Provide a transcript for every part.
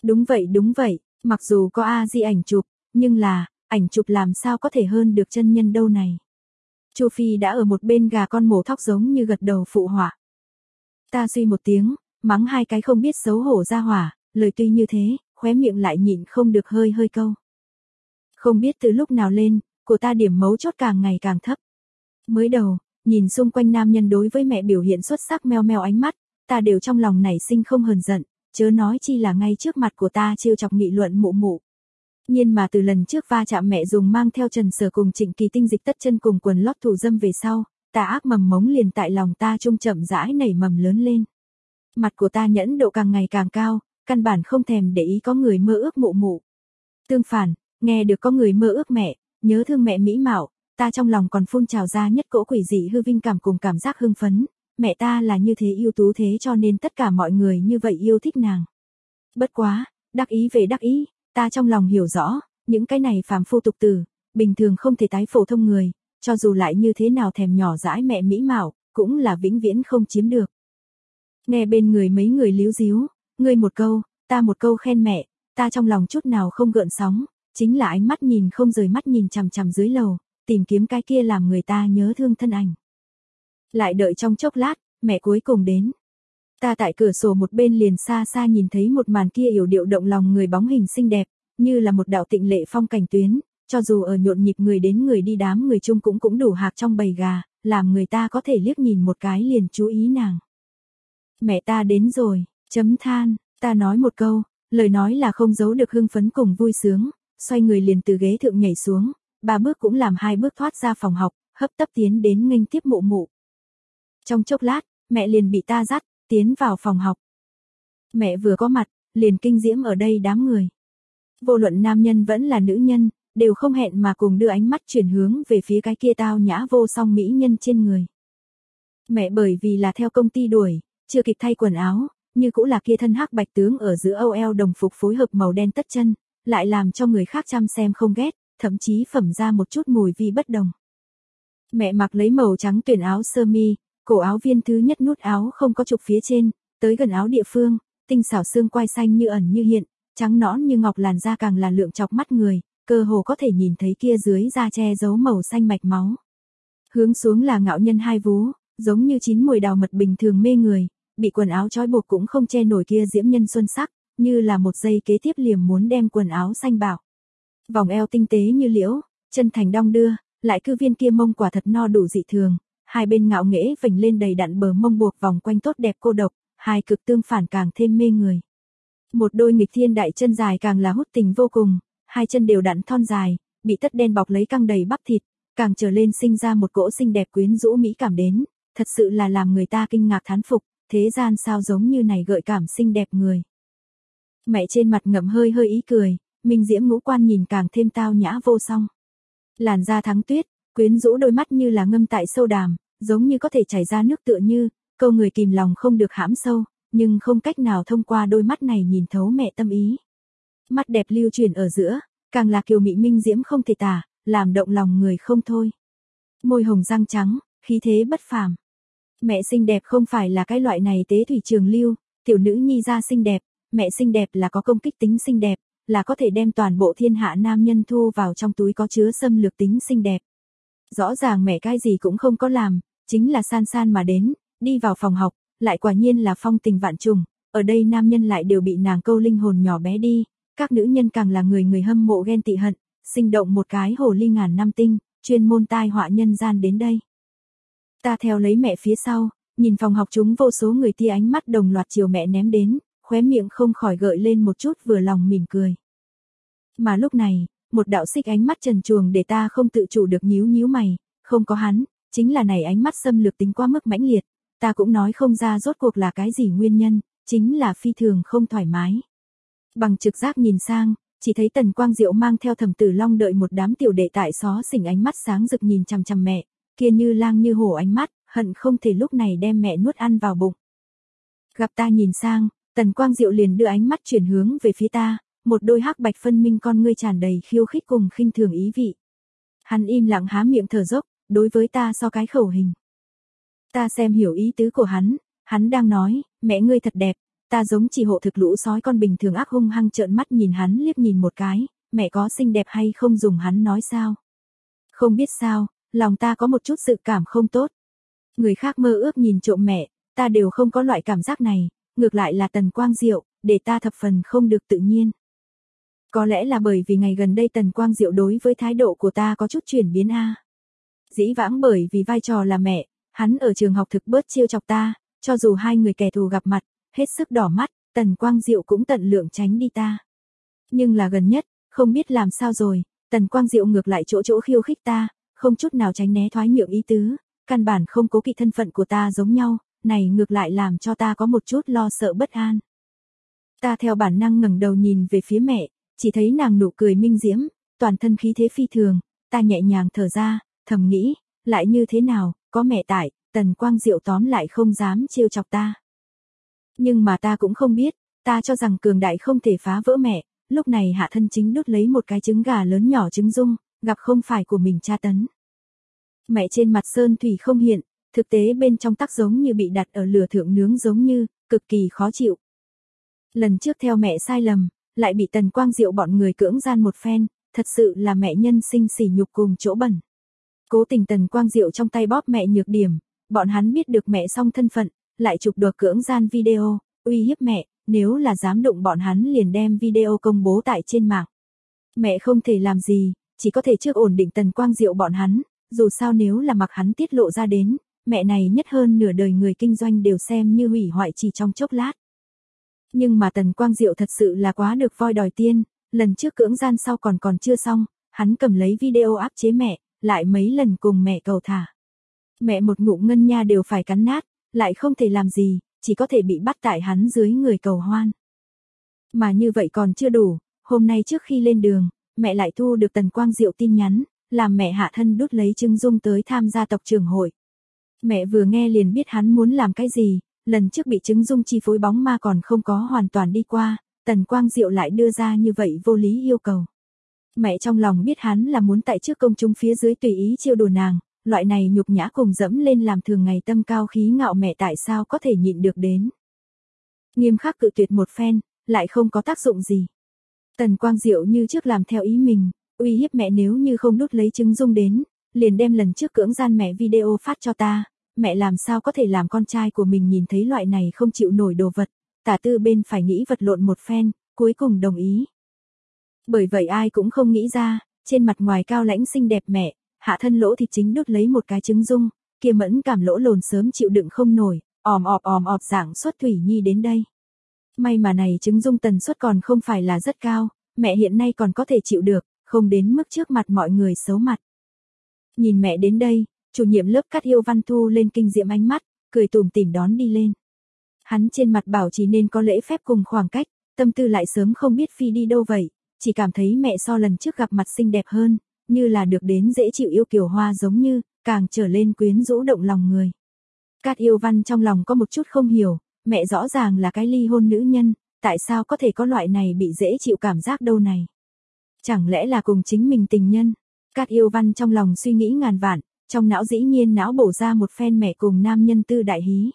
Đúng vậy, mặc dù có A-di ảnh chụp, nhưng là, ảnh chụp làm sao có thể hơn được chân nhân đâu này. Chu Phi đã ở một bên gà con mổ thóc giống như gật đầu phụ họa. Ta suy một tiếng, mắng hai cái không biết xấu hổ ra hỏa, lời tuy như thế, khóe miệng lại nhịn không được hơi hơi câu. Không biết từ lúc nào lên, của ta điểm mấu chốt càng ngày càng thấp. Mới đầu, nhìn xung quanh nam nhân đối với mẹ biểu hiện xuất sắc meo meo ánh mắt, ta đều trong lòng nảy sinh không hờn giận, chớ nói chi là ngay trước mặt của ta trêu chọc nghị luận mụ mụ. Nhưng mà từ lần trước va chạm mẹ dùng mang theo Trần Sở cùng Trịnh Kỳ Tinh dịch tất chân cùng quần lót thủ dâm về sau, tà ác mầm mống liền tại lòng ta trung chậm rãi nảy mầm lớn lên. Mặt của ta nhẫn độ càng ngày càng cao, căn bản không thèm để ý có người mơ ước mụ mụ. Tương phản, nghe được có người mơ ước mẹ, nhớ thương mẹ mỹ mạo, ta trong lòng còn phun trào ra nhất cỗ quỷ dị hư vinh cảm cùng cảm giác hưng phấn, mẹ ta là như thế ưu tú thế cho nên tất cả mọi người như vậy yêu thích nàng. Bất quá, đắc ý về đắc ý, ta trong lòng hiểu rõ, những cái này phàm phu tục tử, bình thường không thể tái phổ thông người, cho dù lại như thế nào thèm nhỏ dãi mẹ mỹ mạo, cũng là vĩnh viễn không chiếm được. Nghe bên người mấy người líu díu, ngươi một câu, ta một câu khen mẹ, ta trong lòng chút nào không gợn sóng, chính là ánh mắt nhìn không rời mắt nhìn chằm chằm dưới lầu, tìm kiếm cái kia làm người ta nhớ thương thân ảnh. Lại đợi trong chốc lát, mẹ cuối cùng đến. Ta tại cửa sổ một bên liền xa xa nhìn thấy một màn kia yểu điệu động lòng người bóng hình xinh đẹp, như là một đạo tịnh lệ phong cảnh tuyến, cho dù ở nhộn nhịp người đến người đi đám người chung cũng đủ hạc trong bầy gà, làm người ta có thể liếc nhìn một cái liền chú ý nàng. Mẹ ta đến rồi, chấm than, ta nói một câu, lời nói là không giấu được hưng phấn cùng vui sướng, xoay người liền từ ghế thượng nhảy xuống, 3 bước cũng làm 2 bước thoát ra phòng học, hấp tấp tiến đến nghênh tiếp mụ mụ. Trong chốc lát, mẹ liền bị ta dắt, tiến vào phòng học. Mẹ vừa có mặt, liền kinh diễm ở đây đám người. Vô luận nam nhân vẫn là nữ nhân, đều không hẹn mà cùng đưa ánh mắt chuyển hướng về phía cái kia tao nhã vô song mỹ nhân trên người. Mẹ bởi vì là theo công ty đuổi, chưa kịp thay quần áo, như cũng là kia thân hắc bạch tướng ở giữa âu eo đồng phục phối hợp màu đen tất chân, lại làm cho người khác chăm xem không ghét, thậm chí phẩm ra một chút mùi vi bất đồng. Mẹ mặc lấy màu trắng tuyển áo sơ mi, cổ áo viên thứ nhất nút áo không có trục phía trên, tới gần áo địa phương, tinh xảo xương quai xanh như ẩn như hiện, trắng nõn như ngọc làn da càng là lượng chọc mắt người, cơ hồ có thể nhìn thấy kia dưới da che giấu màu xanh mạch máu. Hướng xuống là ngạo nhân hai vú, giống như chín mùi đào mật bình thường mê người, bị quần áo trói buộc cũng không che nổi kia diễm nhân xuân sắc, như là một giây kế tiếp liềm muốn đem quần áo xanh bảo. Vòng eo tinh tế như liễu, chân thành đong đưa, lại cứ viên kia mông quả thật no đủ dị thường, hai bên ngạo nghễ vành lên đầy đặn bờ mông buộc vòng quanh tốt đẹp cô độc, hai cực tương phản càng thêm mê người. Một đôi nghịch thiên đại chân dài càng là hút tình vô cùng, hai chân đều đặn thon dài, bị tất đen bọc lấy căng đầy bắp thịt, càng trở lên sinh ra một cỗ xinh đẹp quyến rũ mỹ cảm đến, thật sự là làm người ta kinh ngạc thán phục, thế gian sao giống như này gợi cảm xinh đẹp người. Mẹ trên mặt ngậm hơi hơi ý cười, minh diễm ngũ quan nhìn càng thêm tao nhã vô song. Làn da thắng tuyết, quyến rũ đôi mắt như là ngâm tại sâu đàm, giống như có thể chảy ra nước tựa như, câu người kìm lòng không được hãm sâu, nhưng không cách nào thông qua đôi mắt này nhìn thấu mẹ tâm ý. Mắt đẹp lưu truyền ở giữa, càng là kiều mị minh diễm không thể tả, làm động lòng người không thôi. Môi hồng răng trắng, khí thế bất phàm. Mẹ xinh đẹp không phải là cái loại này tế thủy trường lưu, tiểu nữ nhi ra xinh đẹp, mẹ xinh đẹp là có công kích tính xinh đẹp, là có thể đem toàn bộ thiên hạ nam nhân thu vào trong túi có chứa xâm lược tính xinh đẹp. Rõ ràng mẹ cái gì cũng không có làm, chính là san san mà đến, đi vào phòng học, lại quả nhiên là phong tình vạn trùng, ở đây nam nhân lại đều bị nàng câu linh hồn nhỏ bé đi, các nữ nhân càng là người hâm mộ ghen tị hận, sinh động một cái hồ ly ngàn năm tinh, chuyên môn tai họa nhân gian đến đây. Ta theo lấy mẹ phía sau, nhìn phòng học chúng vô số người tia ánh mắt đồng loạt chiều mẹ ném đến, khóe miệng không khỏi gợi lên một chút vừa lòng mỉm cười. Mà lúc này, một đạo xích ánh mắt trần truồng để ta không tự chủ được nhíu mày, không có hắn, chính là này ánh mắt xâm lược tính quá mức mãnh liệt, ta cũng nói không ra rốt cuộc là cái gì nguyên nhân, chính là phi thường không thoải mái. Bằng trực giác nhìn sang, chỉ thấy Tần Quang Diệu mang theo Thẩm Tử Long đợi một đám tiểu đệ tại xó xỉnh ánh mắt sáng rực nhìn chằm chằm mẹ, kia như lang như hổ ánh mắt, hận không thể lúc này đem mẹ nuốt ăn vào bụng. Gặp ta nhìn sang, Tần Quang Diệu liền đưa ánh mắt chuyển hướng về phía ta, một đôi hắc bạch phân minh con ngươi tràn đầy khiêu khích cùng khinh thường ý vị. Hắn im lặng há miệng thở dốc, đối với ta so cái khẩu hình. Ta xem hiểu ý tứ của hắn đang nói, mẹ ngươi thật đẹp, Ta giống chỉ hộ thực lũ sói con bình thường ác hung hăng trợn mắt nhìn hắn liếc nhìn một cái, mẹ có xinh đẹp hay không dùng hắn nói sao. Không biết sao, lòng ta có một chút dự cảm không tốt. Người khác mơ ước nhìn trộm mẹ, ta đều không có loại cảm giác này, ngược lại là Tần Quang Diệu, để ta thập phần không được tự nhiên. Có lẽ là bởi vì ngày gần đây Tần Quang Diệu đối với thái độ của ta có chút chuyển biến a. Dĩ vãng bởi vì vai trò là mẹ, hắn ở trường học thực bớt trêu chọc ta, cho dù hai người kẻ thù gặp mặt, hết sức đỏ mắt, Tần Quang Diệu cũng tận lượng tránh đi ta. Nhưng là gần nhất, không biết làm sao rồi, Tần Quang Diệu ngược lại chỗ chỗ khiêu khích ta, không chút nào tránh né thoái nhượng ý tứ, căn bản không cố kỵ thân phận của ta giống nhau, này ngược lại làm cho ta có một chút lo sợ bất an. Ta theo bản năng ngẩng đầu nhìn về phía mẹ, chỉ thấy nàng nụ cười minh diễm, toàn thân khí thế phi thường, ta nhẹ nhàng thở ra, thầm nghĩ, lại như thế nào, có mẹ tại, Tần Quang Diệu tóm lại không dám trêu chọc ta. Nhưng mà ta cũng không biết, ta cho rằng cường đại không thể phá vỡ mẹ, lúc này Hạ Thân chính đút lấy một cái trứng gà lớn nhỏ trứng dung, gặp không phải của mình tra tấn. Mẹ trên mặt sơn thủy không hiện, thực tế bên trong tắc giống như bị đặt ở lửa thượng nướng giống như, cực kỳ khó chịu. Lần trước theo mẹ sai lầm, lại bị Tần Quang Diệu bọn người cưỡng gian một phen, thật sự là mẹ nhân sinh sỉ nhục cùng chỗ bẩn. Cố tình Tần Quang Diệu trong tay bóp mẹ nhược điểm, bọn hắn biết được mẹ xong thân phận, lại chụp được cưỡng gian video, uy hiếp mẹ, nếu là dám đụng bọn hắn liền đem video công bố tại trên mạng. Mẹ không thể làm gì, chỉ có thể trước ổn định Tần Quang Diệu bọn hắn, dù sao nếu là mặc hắn tiết lộ ra đến, mẹ này nhất hơn nửa đời người kinh doanh đều xem như hủy hoại chỉ trong chốc lát. Nhưng mà Tần Quang Diệu thật sự là quá được voi đòi tiên, lần trước cưỡng gian sau còn chưa xong, hắn cầm lấy video áp chế mẹ, lại mấy lần cùng mẹ cầu thả. Mẹ một ngụm ngân nha đều phải cắn nát, lại không thể làm gì, chỉ có thể bị bắt tại hắn dưới người cầu hoan. Mà như vậy còn chưa đủ, hôm nay trước khi lên đường, mẹ lại thu được Tần Quang Diệu tin nhắn, làm mẹ Hạ Thân đút lấy trứng dung tới tham gia tộc trưởng hội. Mẹ vừa nghe liền biết hắn muốn làm cái gì, lần trước bị trứng dung chi phối bóng ma còn không có hoàn toàn đi qua, Tần Quang Diệu lại đưa ra như vậy vô lý yêu cầu. Mẹ trong lòng biết hắn là muốn tại trước công chúng phía dưới tùy ý trêu đùa nàng, loại này nhục nhã cùng dẫm lên làm thường ngày tâm cao khí ngạo mẹ tại sao có thể nhịn được đến. Nghiêm khắc cự tuyệt một phen, lại không có tác dụng gì. Tần Quang Diệu như trước làm theo ý mình, uy hiếp mẹ nếu như không đút lấy trứng dung đến, liền đem lần trước cưỡng gian mẹ video phát cho ta, mẹ làm sao có thể làm con trai của mình nhìn thấy loại này không chịu nổi đồ vật, tả tư bên phải nghĩ vật lộn một phen, cuối cùng đồng ý. Bởi vậy ai cũng không nghĩ ra, trên mặt ngoài cao lãnh xinh đẹp mẹ, Hạ Thân lỗ thịt chính đút lấy một cái trứng dung, kia mẫn cảm lỗ lồn sớm chịu đựng không nổi, òm ọp dạng xuất thủy nhi đến đây. May mà này trứng dung tần suất còn không phải là rất cao, mẹ hiện nay còn có thể chịu được, không đến mức trước mặt mọi người xấu mặt. Nhìn mẹ đến đây, chủ nhiệm lớp Cát Yêu Văn thu lên kinh diệm ánh mắt, cười tủm tỉm đón đi lên. Hắn trên mặt bảo chỉ nên có lễ phép cùng khoảng cách, tâm tư lại sớm không biết phi đi đâu vậy, chỉ cảm thấy mẹ so lần trước gặp mặt xinh đẹp hơn, như là được đến dễ chịu yêu kiều hoa giống như, càng trở lên quyến rũ động lòng người. Cát Yêu Văn trong lòng có một chút không hiểu, mẹ rõ ràng là cái ly hôn nữ nhân, tại sao có thể có loại này bị dễ chịu cảm giác đâu này? Chẳng lẽ là cùng chính mình tình nhân? Cát Yêu Văn trong lòng suy nghĩ ngàn vạn, trong não dĩ nhiên não bổ ra một phen mẹ cùng nam nhân tư đại hí.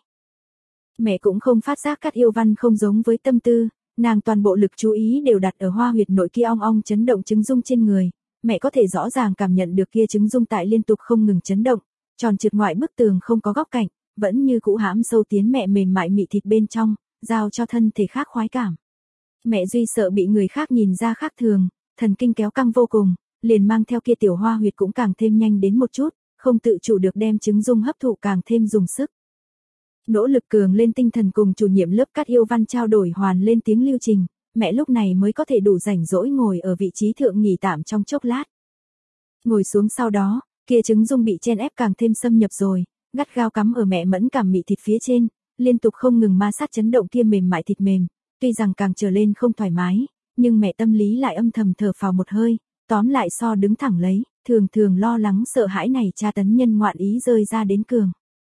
Mẹ cũng không phát giác Cát Yêu Văn không giống với tâm tư, nàng toàn bộ lực chú ý đều đặt ở hoa huyệt nội kia ong ong chấn động trứng dung trên người, mẹ có thể rõ ràng cảm nhận được kia trứng dung tại liên tục không ngừng chấn động, tròn trượt ngoại bức tường không có góc cạnh, vẫn như cũ hãm sâu tiến mẹ mềm mại mị thịt bên trong, giao cho thân thể khác khoái cảm. Mẹ duy sợ bị người khác nhìn ra khác thường, thần kinh kéo căng vô cùng, liền mang theo kia tiểu hoa huyệt cũng càng thêm nhanh đến một chút, không tự chủ được đem trứng dung hấp thụ càng thêm dùng sức. Nỗ lực cường lên tinh thần cùng chủ nhiệm lớp Cát Yêu Văn trao đổi hoàn lên tiếng lưu trình, mẹ lúc này mới có thể đủ rảnh rỗi ngồi ở vị trí thượng nghỉ tạm trong chốc lát. Ngồi xuống sau đó, kia trứng dung bị chen ép càng thêm xâm nhập rồi, gắt gao cắm ở mẹ mẫn cảm mị thịt phía trên, liên tục không ngừng ma sát chấn động kia mềm mại thịt mềm, tuy rằng càng trở lên không thoải mái, nhưng mẹ tâm lý lại âm thầm thở phào một hơi, tóm lại so đứng thẳng lấy, thường thường lo lắng sợ hãi này tra tấn nhân ngoạn ý rơi ra đến cường.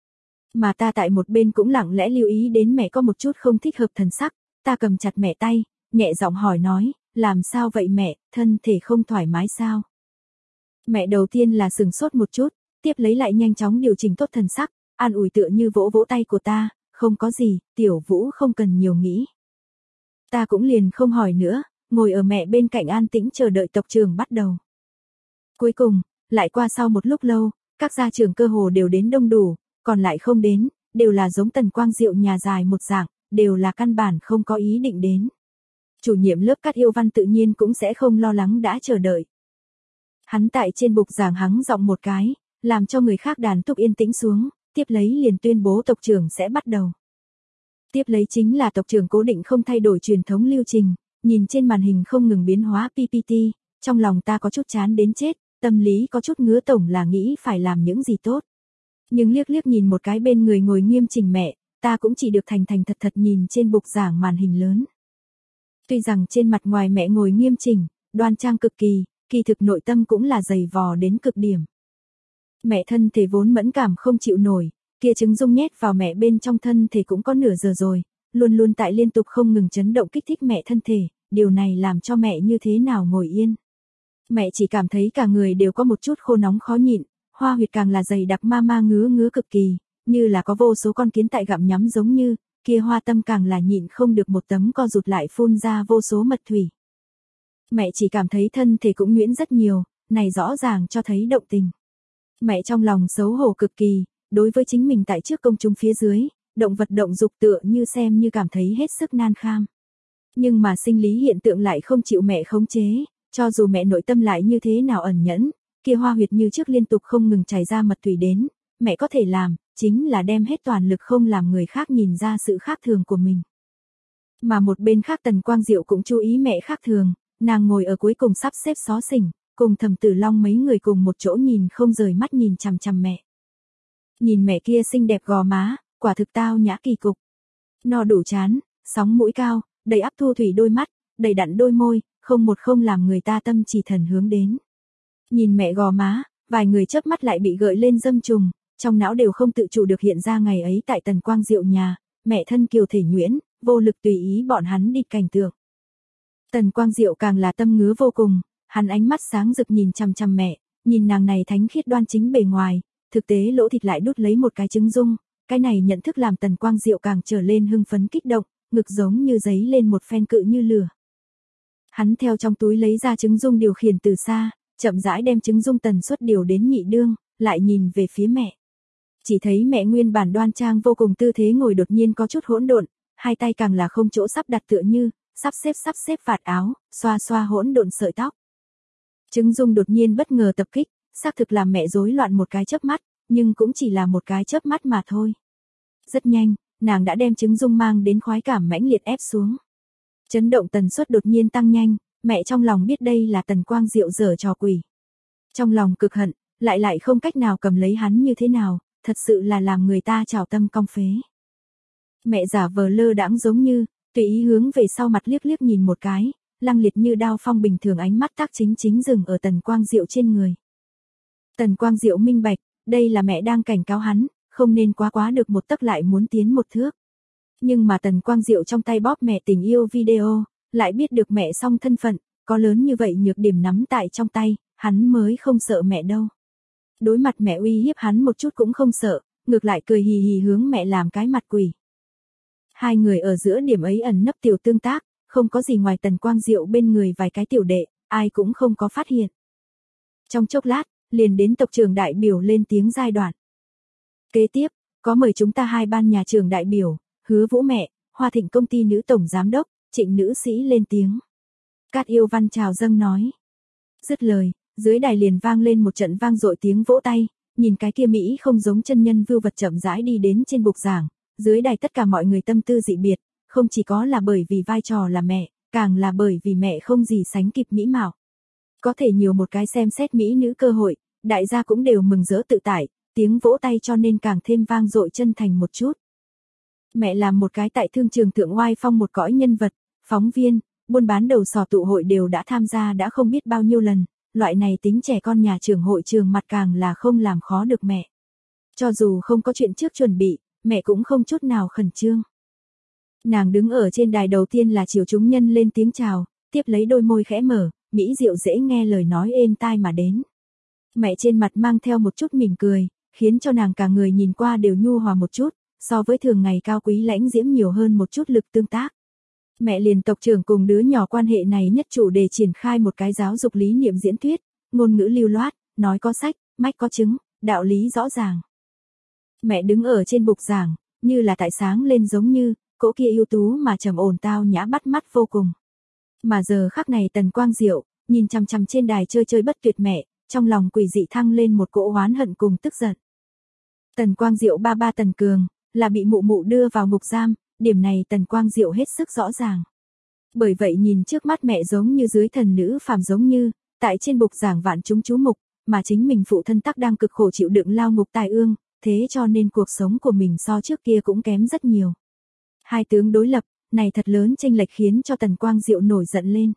Mà ta tại một bên cũng lặng lẽ lưu ý đến mẹ có một chút không thích hợp thần sắc, ta cầm chặt mẹ tay, nhẹ giọng hỏi nói, làm sao vậy mẹ, thân thể không thoải mái sao? Mẹ đầu tiên là sừng sốt một chút, tiếp lấy lại nhanh chóng điều chỉnh tốt thần sắc, an ủi tựa như vỗ vỗ tay của ta, không có gì, Tiểu Vũ không cần nhiều nghĩ. Ta cũng liền không hỏi nữa, ngồi ở mẹ bên cạnh an tĩnh chờ đợi tộc trưởng bắt đầu. Cuối cùng, lại qua sau một lúc lâu, các gia trưởng cơ hồ đều đến đông đủ, còn lại không đến, đều là giống Tần Quang Diệu nhà dài một dạng, đều là căn bản không có ý định đến. Chủ nhiệm lớp Cát Yêu Văn tự nhiên cũng sẽ không lo lắng đã chờ đợi. Hắn tại trên bục giảng hắng giọng một cái, làm cho người khác đàn túc yên tĩnh xuống, tiếp lấy liền tuyên bố tộc trưởng sẽ bắt đầu. Tiếp lấy chính là tộc trưởng cố định không thay đổi truyền thống lưu trình, nhìn trên màn hình không ngừng biến hóa PPT, trong lòng ta có chút chán đến chết, tâm lý có chút ngứa tổng là nghĩ phải làm những gì tốt. Nhưng liếc liếc nhìn một cái bên người ngồi nghiêm chỉnh mẹ, ta cũng chỉ được thành thành thật thật nhìn trên bục giảng màn hình lớn. Tuy rằng trên mặt ngoài mẹ ngồi nghiêm chỉnh, đoan trang cực kỳ, kỳ thực nội tâm cũng là dày vò đến cực điểm. Mẹ thân thể vốn mẫn cảm không chịu nổi, kia trứng dung nhét vào mẹ bên trong thân thể cũng có nửa giờ rồi, luôn luôn tại liên tục không ngừng chấn động kích thích mẹ thân thể, điều này làm cho mẹ như thế nào ngồi yên. Mẹ chỉ cảm thấy cả người đều có một chút khô nóng khó nhịn, hoa huyệt càng là dày đặc ma ma ngứa ngứa cực kỳ, như là có vô số con kiến tại gặm nhắm giống như, kia hoa tâm càng là nhịn không được một tấm co rụt lại phun ra vô số mật thủy. Mẹ chỉ cảm thấy thân thể cũng nhuyễn rất nhiều, này rõ ràng cho thấy động tình. Mẹ trong lòng xấu hổ cực kỳ, đối với chính mình tại trước công chúng phía dưới, động vật động dục tựa như xem như cảm thấy hết sức nan kham. Nhưng mà sinh lý hiện tượng lại không chịu mẹ khống chế, cho dù mẹ nội tâm lại như thế nào ẩn nhẫn, kia hoa huyệt như trước liên tục không ngừng chảy ra mật thủy đến, mẹ có thể làm, chính là đem hết toàn lực không làm người khác nhìn ra sự khác thường của mình. Mà một bên khác Tần Quang Diệu cũng chú ý mẹ khác thường, nàng ngồi ở cuối cùng sắp xếp xó xỉnh, cùng Thẩm Tử Long mấy người cùng một chỗ nhìn không rời mắt nhìn chằm chằm mẹ. Nhìn mẹ kia xinh đẹp gò má, quả thực tao nhã kỳ cục. No đủ chán, sóng mũi cao, đầy ắp thu thủy đôi mắt, đầy đặn đôi môi, không một không làm người ta tâm chỉ thần hướng đến. Nhìn mẹ gò má, vài người chớp mắt lại bị gợi lên dâm trùng, trong não đều không tự chủ được hiện ra ngày ấy tại Tần Quang Diệu nhà, mẹ thân kiều thể nhuyễn, vô lực tùy ý bọn hắn đi cảnh tượng. Tần Quang Diệu càng là tâm ngứa vô cùng, hắn ánh mắt sáng rực nhìn chằm chằm mẹ, nhìn nàng này thánh khiết đoan chính bề ngoài, thực tế lỗ thịt lại đút lấy một cái trứng dung, cái này nhận thức làm Tần Quang Diệu càng trở lên hưng phấn kích động, ngực giống như giấy lên một phen cự như lửa. Hắn theo trong túi lấy ra trứng dung điều khiển từ xa, chậm rãi đem trứng dung tần suất điều đến nhị đương, lại nhìn về phía mẹ. Chỉ thấy mẹ nguyên bản đoan trang vô cùng tư thế ngồi đột nhiên có chút hỗn độn, hai tay càng là không chỗ sắp đặt tựa như, sắp xếp vạt áo, xoa xoa hỗn độn sợi tóc. Trứng dung đột nhiên bất ngờ tập kích, xác thực làm mẹ rối loạn một cái chớp mắt, nhưng cũng chỉ là một cái chớp mắt mà thôi. Rất nhanh, nàng đã đem trứng dung mang đến khoái cảm mãnh liệt ép xuống. Chấn động tần suất đột nhiên tăng nhanh, mẹ trong lòng biết đây là Tần Quang Diệu giở trò quỷ. Trong lòng cực hận, lại không cách nào cầm lấy hắn như thế nào, thật sự là làm người ta trào tâm cong phế. Mẹ giả vờ lơ đãng giống như, tùy ý hướng về sau mặt liếc liếc nhìn một cái, lăng liệt như đao phong bình thường ánh mắt tác chính dừng ở Tần Quang Diệu trên người. Tần Quang Diệu minh bạch, đây là mẹ đang cảnh cáo hắn, không nên quá được một tấc lại muốn tiến một thước. Nhưng mà Tần Quang Diệu trong tay bóp mẹ tình yêu video, lại biết được mẹ song thân phận, có lớn như vậy nhược điểm nắm tại trong tay, hắn mới không sợ mẹ đâu. Đối mặt mẹ uy hiếp hắn một chút cũng không sợ, ngược lại cười hì hì hướng mẹ làm cái mặt quỷ. Hai người ở giữa điểm ấy ẩn nấp tiểu tương tác, không có gì ngoài Tần Quang Diệu bên người vài cái tiểu đệ, ai cũng không có phát hiện. Trong chốc lát, liền đến tộc trưởng đại biểu lên tiếng giai đoạn. Kế tiếp, có mời chúng ta hai ban nhà trường đại biểu, Hứa Vũ mẹ, Hoa Thịnh công ty nữ tổng giám đốc, Trịnh nữ sĩ lên tiếng. Cát Yêu Văn chào dâng nói. Dứt lời, dưới đài liền vang lên một trận vang dội tiếng vỗ tay, nhìn cái kia Mỹ không giống chân nhân vưu vật chậm rãi đi đến trên bục giảng, dưới đài tất cả mọi người tâm tư dị biệt, không chỉ có là bởi vì vai trò là mẹ, càng là bởi vì mẹ không gì sánh kịp mỹ mạo. Có thể nhiều một cái xem xét mỹ nữ cơ hội, đại gia cũng đều mừng rỡ tự tại, tiếng vỗ tay cho nên càng thêm vang dội chân thành một chút. Mẹ làm một cái tại thương trường thượng oai phong một cõi nhân vật, phóng viên, buôn bán đầu sò tụ hội đều đã tham gia đã không biết bao nhiêu lần, loại này tính trẻ con nhà trường hội trường mặt càng là không làm khó được mẹ. Cho dù không có chuyện trước chuẩn bị, mẹ cũng không chút nào khẩn trương. Nàng đứng ở trên đài đầu tiên là chiều chúng nhân lên tiếng chào, tiếp lấy đôi môi khẽ mở, mỹ diệu dễ nghe lời nói êm tai mà đến. Mẹ trên mặt mang theo một chút mỉm cười, khiến cho nàng cả người nhìn qua đều nhu hòa một chút, so với thường ngày cao quý lãnh diễm nhiều hơn một chút lực tương tác. Mẹ liền tộc trưởng cùng đứa nhỏ quan hệ này nhất chủ để triển khai một cái giáo dục lý niệm diễn thuyết, ngôn ngữ lưu loát, nói có sách, mách có chứng, đạo lý rõ ràng. Mẹ đứng ở trên bục giảng, như là tại sáng lên giống như, cỗ kia ưu tú mà trầm ổn tao nhã bắt mắt vô cùng. Mà giờ khắc này Tần Quang Diệu, nhìn chằm chằm trên đài chơi chơi bất tuyệt mẹ, trong lòng quỷ dị thăng lên một cỗ oán hận cùng tức giận. Tần Quang Diệu ba ba Tần Cường, là bị mụ mụ đưa vào ngục giam, điểm này Tần Quang Diệu hết sức rõ ràng. Bởi vậy nhìn trước mắt mẹ giống như dưới thần nữ phàm giống như, tại trên bục giảng vạn chúng chú mục, mà chính mình phụ thân tắc đang cực khổ chịu đựng lao ngục tai ương, thế cho nên cuộc sống của mình so trước kia cũng kém rất nhiều. Hai tướng đối lập, này thật lớn chênh lệch khiến cho Tần Quang Diệu nổi giận lên.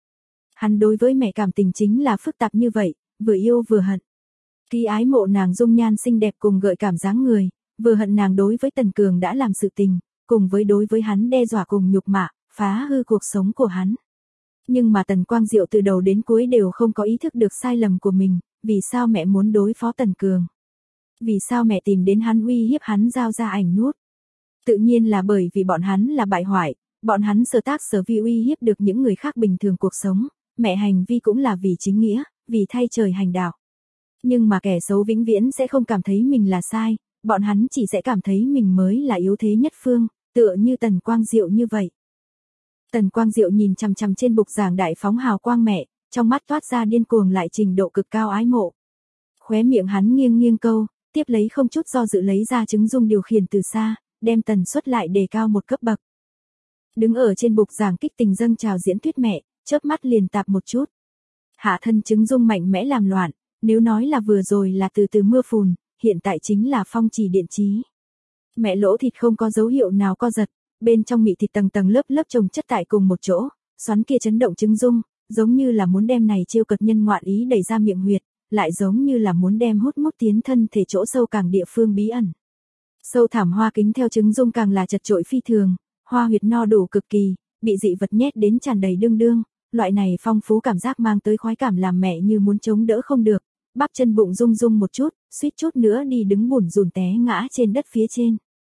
Hắn đối với mẹ cảm tình chính là phức tạp như vậy, vừa yêu vừa hận. Ký ái mộ nàng dung nhan xinh đẹp cùng gợi cảm dáng người, vừa hận nàng đối với Tần Cường đã làm sự tình, cùng với đối với hắn đe dọa cùng nhục mạ, phá hư cuộc sống của hắn. Nhưng mà Tần Quang Diệu từ đầu đến cuối đều không có ý thức được sai lầm của mình, vì sao mẹ muốn đối phó Tần Cường? Vì sao mẹ tìm đến hắn uy hiếp hắn giao ra ảnh nút? Tự nhiên là bởi vì bọn hắn là bại hoại, bọn hắn sở tác sở vi uy hiếp được những người khác bình thường cuộc sống, mẹ hành vi cũng là vì chính nghĩa, vì thay trời hành đạo. Nhưng mà kẻ xấu vĩnh viễn sẽ không cảm thấy mình là sai, bọn hắn chỉ sẽ cảm thấy mình mới là yếu thế nhất phương, tựa như Tần Quang Diệu như vậy. Tần Quang Diệu nhìn chằm chằm trên bục giảng đại phóng hào quang mẹ, trong mắt toát ra điên cuồng lại trình độ cực cao ái mộ. Khóe miệng hắn nghiêng nghiêng câu, tiếp lấy không chút do dự lấy ra chứng dung điều khiển từ xa, đem tần suất lại đề cao một cấp bậc. Đứng ở trên bục giảng kích tình dâng trào diễn thuyết mẹ, chớp mắt liền tạp một chút. Hạ thân chứng dung mạnh mẽ làm loạn, nếu nói là vừa rồi là từ từ mưa phùn, hiện tại chính là phong trì điện trí. Mẹ lỗ thịt không có dấu hiệu nào co giật, bên trong mị thịt tầng tầng lớp lớp chồng chất tại cùng một chỗ, xoắn kia chấn động chứng dung, giống như là muốn đem này chiêu cật nhân ngoạn ý đẩy ra miệng huyệt, lại giống như là muốn đem hút mút tiến thân thể chỗ sâu càng địa phương bí ẩn. Sâu thẳm hoa kính theo chứng dung càng là chật trội phi thường, hoa huyệt no đủ cực kỳ, bị dị vật nhét đến tràn đầy đương đương, loại này phong phú cảm giác mang tới khoái cảm làm mẹ như muốn chống đỡ không được, bắp chân bụng rung rung một chút, suýt chút nữa đi đứng bủn rủn té ngã trên đất phía trên.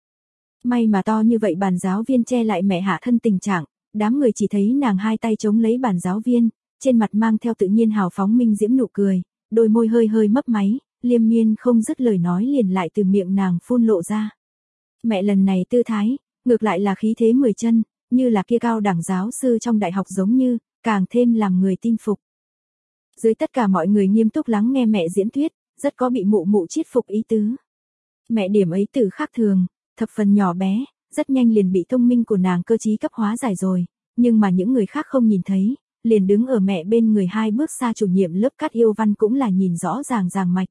May mà to như vậy bàn giáo viên che lại mẹ hạ thân tình trạng, đám người chỉ thấy nàng hai tay chống lấy bàn giáo viên, trên mặt mang theo tự nhiên hào phóng minh diễm nụ cười, đôi môi hơi hơi mấp máy, liêm miên không dứt lời nói liền lại từ miệng nàng phun lộ ra. Mẹ lần này tư thái, ngược lại là khí thế 10 chân, như là kia cao đẳng giáo sư trong đại học giống như, càng thêm làm người tin phục. Dưới tất cả mọi người nghiêm túc lắng nghe mẹ diễn thuyết, rất có bị mụ mụ chiết phục ý tứ. Mẹ điểm ấy từ khác thường, thập phần nhỏ bé, rất nhanh liền bị thông minh của nàng cơ trí cấp hóa giải rồi, nhưng mà những người khác không nhìn thấy, liền đứng ở mẹ bên người 2 bước xa chủ nhiệm lớp Cát Yêu Văn cũng là nhìn rõ ràng ràng mạch.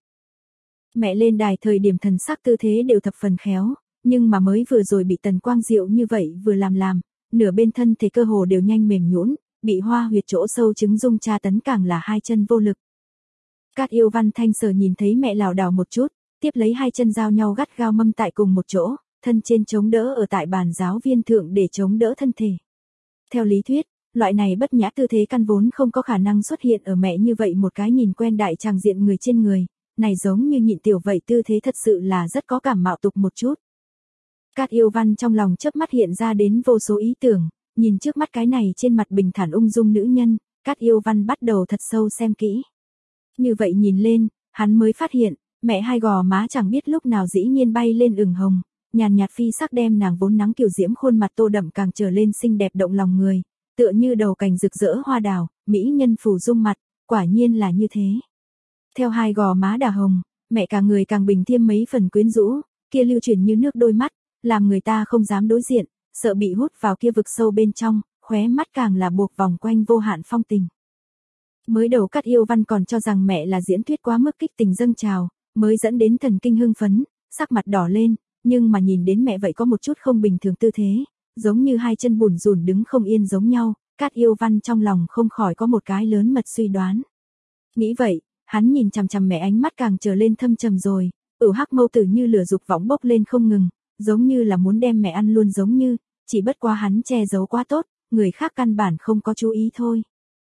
Mẹ lên đài thời điểm thần sắc tư thế đều thập phần khéo, nhưng mà mới vừa rồi bị Tần Quang Diệu như vậy vừa làm, nửa bên thân thể cơ hồ đều nhanh mềm nhũn, bị hoa huyệt chỗ sâu chứng dung tra tấn càng là 2 chân vô lực. Cát Yêu Văn thanh sờ nhìn thấy mẹ lảo đảo một chút, tiếp lấy 2 chân giao nhau gắt gao mâm tại cùng một chỗ, thân trên chống đỡ ở tại bàn giáo viên thượng để chống đỡ thân thể. Theo lý thuyết, loại này bất nhã tư thế căn vốn không có khả năng xuất hiện ở mẹ như vậy một cái nhìn quen đại tràng diện người trên người, này giống như nhịn tiểu vậy tư thế thật sự là rất có cảm mạo tục một chút. Cát Yêu Văn trong lòng chớp mắt hiện ra đến vô số ý tưởng, nhìn trước mắt cái này trên mặt bình thản ung dung nữ nhân, Cát Yêu Văn bắt đầu thật sâu xem kỹ. Như vậy nhìn lên, hắn mới phát hiện, mẹ 2 gò má chẳng biết lúc nào dĩ nhiên bay lên ửng hồng, nhàn nhạt phi sắc đem nàng vốn nắng kiều diễm khuôn mặt tô đậm càng trở lên xinh đẹp động lòng người, tựa như đầu cành rực rỡ hoa đào, mỹ nhân phủ dung mặt, quả nhiên là như thế. Theo 2 gò má đà hồng, mẹ cả người càng bình thêm mấy phần quyến rũ, kia lưu chuyển như nước đôi mắt, làm người ta không dám đối diện, sợ bị hút vào kia vực sâu bên trong, khóe mắt càng là buộc vòng quanh vô hạn phong tình. Mới đầu Cát Yêu Văn còn cho rằng mẹ là diễn thuyết quá mức kích tình dâng trào, mới dẫn đến thần kinh hưng phấn, sắc mặt đỏ lên, nhưng mà nhìn đến mẹ vậy có một chút không bình thường tư thế, giống như 2 chân bủn rủn đứng không yên giống nhau, Cát Yêu Văn trong lòng không khỏi có một cái lớn mật suy đoán. Nghĩ vậy, hắn nhìn chằm chằm mẹ ánh mắt càng trở lên thâm trầm rồi, hắc mâu tử như lửa dục vọng bốc lên không ngừng, giống như là muốn đem mẹ ăn luôn giống như, chỉ bất quá hắn che giấu quá tốt, người khác căn bản không có chú ý thôi.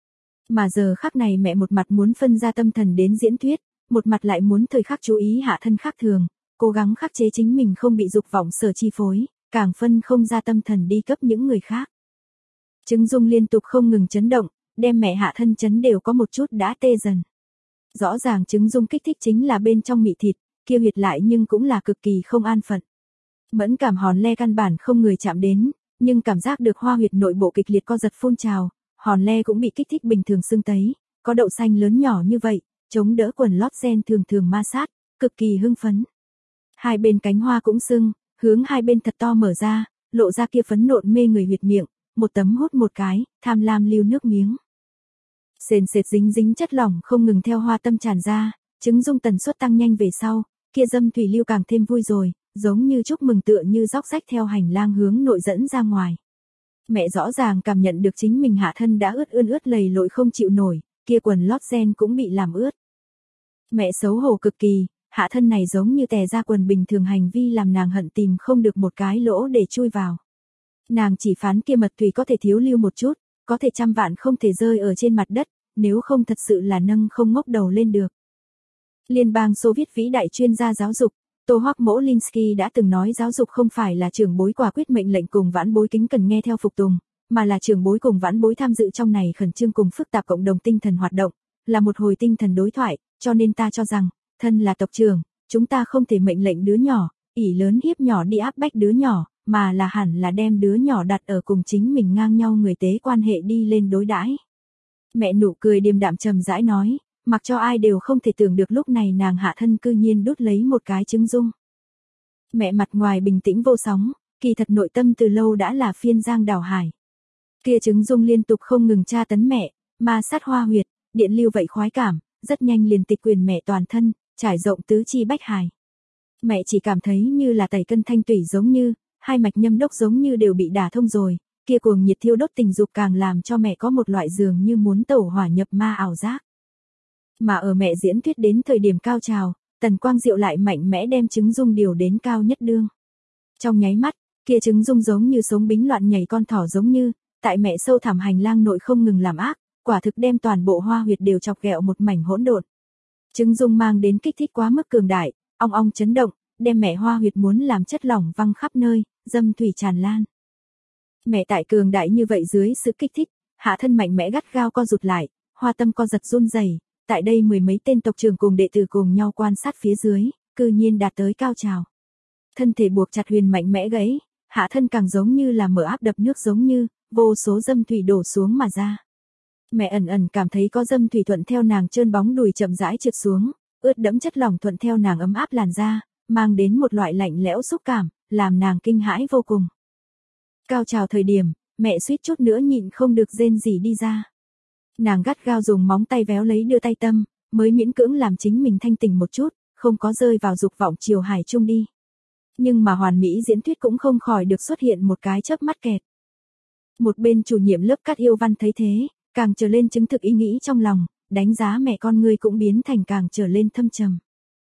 Mà giờ khắc này mẹ một mặt muốn phân ra tâm thần đến diễn thuyết, một mặt lại muốn thời khắc chú ý hạ thân khác thường, cố gắng khắc chế chính mình không bị dục vọng sở chi phối, càng phân không ra tâm thần đi cấp những người khác. Trứng Dung liên tục không ngừng chấn động, đem mẹ Hạ Thân chấn đều có một chút đã tê dần. Rõ ràng Trứng Dung kích thích chính là bên trong mị thịt, kia huyệt lại nhưng cũng là cực kỳ không an phận. Mẫn cảm hòn le căn bản không người chạm đến, nhưng cảm giác được hoa huyệt nội bộ kịch liệt co giật phun trào, hòn le cũng bị kích thích bình thường sưng tấy, có đậu xanh lớn nhỏ như vậy, chống đỡ quần lót gen thường thường ma sát, cực kỳ hưng phấn. Hai bên cánh hoa cũng sưng, hướng hai bên thật to mở ra, lộ ra kia phấn nộn mê người huyệt miệng, một tấm hút một cái, tham lam lưu nước miếng. Sền sệt dính dính chất lỏng không ngừng theo hoa tâm tràn ra, Trứng Dung tần suất tăng nhanh về sau, kia dâm thủy lưu càng thêm vui rồi, giống như chúc mừng tựa như róc rách theo hành lang hướng nội dẫn ra ngoài. Mẹ rõ ràng cảm nhận được chính mình Hạ Thân đã ướt lầy lội không chịu nổi, kia quần lót gen cũng bị làm ướt. Mẹ xấu hổ cực kỳ, Hạ Thân này giống như tè ra quần bình thường hành vi làm nàng hận tìm không được một cái lỗ để chui vào. Nàng chỉ phán kia mật thủy có thể thiếu lưu một chút, có thể trăm vạn không thể rơi ở trên mặt đất, nếu không thật sự là nâng không ngóc đầu lên được. Liên bang Xô Viết vĩ đại chuyên gia giáo dục, Tohoc Molinsky đã từng nói giáo dục không phải là trưởng bối quả quyết mệnh lệnh cùng vãn bối kính cần nghe theo phục tùng, mà là trưởng bối cùng vãn bối tham dự trong này khẩn trương cùng phức tạp cộng đồng tinh thần hoạt động, là một hồi tinh thần đối thoại, cho nên ta cho rằng, thân là tộc trưởng, chúng ta không thể mệnh lệnh đứa nhỏ, ỷ lớn hiếp nhỏ đi áp bách đứa nhỏ, mà là hẳn là đem đứa nhỏ đặt ở cùng chính mình ngang nhau người tế quan hệ đi lên đối đãi. Mẹ nụ cười điềm đạm trầm rãi nói, mặc cho ai đều không thể tưởng được lúc này nàng Hạ Thân cư nhiên đút lấy một cái Trứng Dung. Mẹ mặt ngoài bình tĩnh vô sóng, kỳ thật nội tâm từ lâu đã là phiên giang đảo hải. Kia Trứng Dung liên tục không ngừng tra tấn mẹ, ma sát hoa huyệt, điện lưu vậy khoái cảm, rất nhanh liền tịch quyền mẹ toàn thân, trải rộng tứ chi bách hài. Mẹ chỉ cảm thấy như là tẩy cân thanh tủy giống như, hai mạch nhâm đốc giống như đều bị đả thông rồi, kia cuồng nhiệt thiêu đốt tình dục càng làm cho mẹ có một loại dường như muốn tẩu hỏa nhập ma ảo giác. Mà ở mẹ diễn thuyết đến thời điểm cao trào, Tần Quang Diệu lại mạnh mẽ đem Trứng Dung điều đến cao nhất đương. Trong nháy mắt, kia Trứng Dung giống như sống bính loạn nhảy con thỏ giống như, tại mẹ sâu thẳm hành lang nội không ngừng làm ác, quả thực đem toàn bộ hoa huyệt đều chọc ghẹo một mảnh hỗn độn. Trứng Dung mang đến kích thích quá mức cường đại, ong ong chấn động, đem mẹ hoa huyệt muốn làm chất lỏng văng khắp nơi, dâm thủy tràn lan. Mẹ tại cường đại như vậy dưới sự kích thích, Hạ Thân mạnh mẽ gắt gao co rụt lại, hoa tâm co giật run rẩy. Tại đây mười mấy tên tộc trưởng cùng đệ tử cùng nhau quan sát phía dưới, cư nhiên đạt tới cao trào. Thân thể buộc chặt huyền mạnh mẽ gãy, Hạ Thân càng giống như là mở áp đập nước giống như, vô số dâm thủy đổ xuống mà ra. Mẹ ẩn ẩn cảm thấy có dâm thủy thuận theo nàng trơn bóng đùi chậm rãi trượt xuống, ướt đẫm chất lỏng thuận theo nàng ấm áp làn da, mang đến một loại lạnh lẽo xúc cảm, làm nàng kinh hãi vô cùng. Cao trào thời điểm, mẹ suýt chút nữa nhịn không được rên rỉ đi ra. Nàng gắt gao dùng móng tay véo lấy đưa tay tâm, mới miễn cưỡng làm chính mình thanh tỉnh một chút, không có rơi vào dục vọng chiều hải chung đi. Nhưng mà hoàn mỹ diễn thuyết cũng không khỏi được xuất hiện một cái chớp mắt kẹt. Một bên chủ nhiệm lớp Cát Yêu Văn thấy thế, càng trở lên chứng thực ý nghĩ trong lòng, đánh giá mẹ con ngươi cũng biến thành càng trở lên thâm trầm.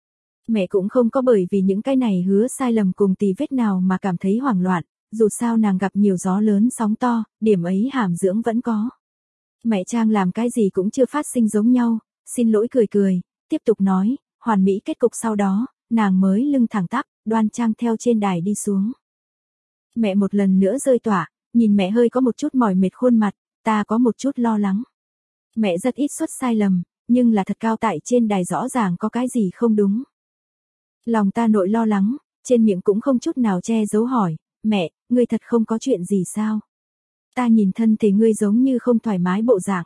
Mẹ cũng không có bởi vì những cái này hứa sai lầm cùng tì vết nào mà cảm thấy hoảng loạn, dù sao nàng gặp nhiều gió lớn sóng to, điểm ấy hàm dưỡng vẫn có. Mẹ Trang làm cái gì cũng chưa phát sinh giống nhau, xin lỗi cười cười, tiếp tục nói, hoàn mỹ kết cục sau đó, nàng mới lưng thẳng tắp, đoan trang theo trên đài đi xuống. Mẹ một lần nữa rơi tỏa, nhìn mẹ hơi có một chút mỏi mệt khuôn mặt, ta có một chút lo lắng. Mẹ rất ít xuất sai lầm, nhưng là thật cao tại trên đài rõ ràng có cái gì không đúng. Lòng ta nội lo lắng, trên miệng cũng không chút nào che giấu hỏi, mẹ, ngươi thật không có chuyện gì sao? Ta nhìn thân thể ngươi giống như không thoải mái bộ dạng.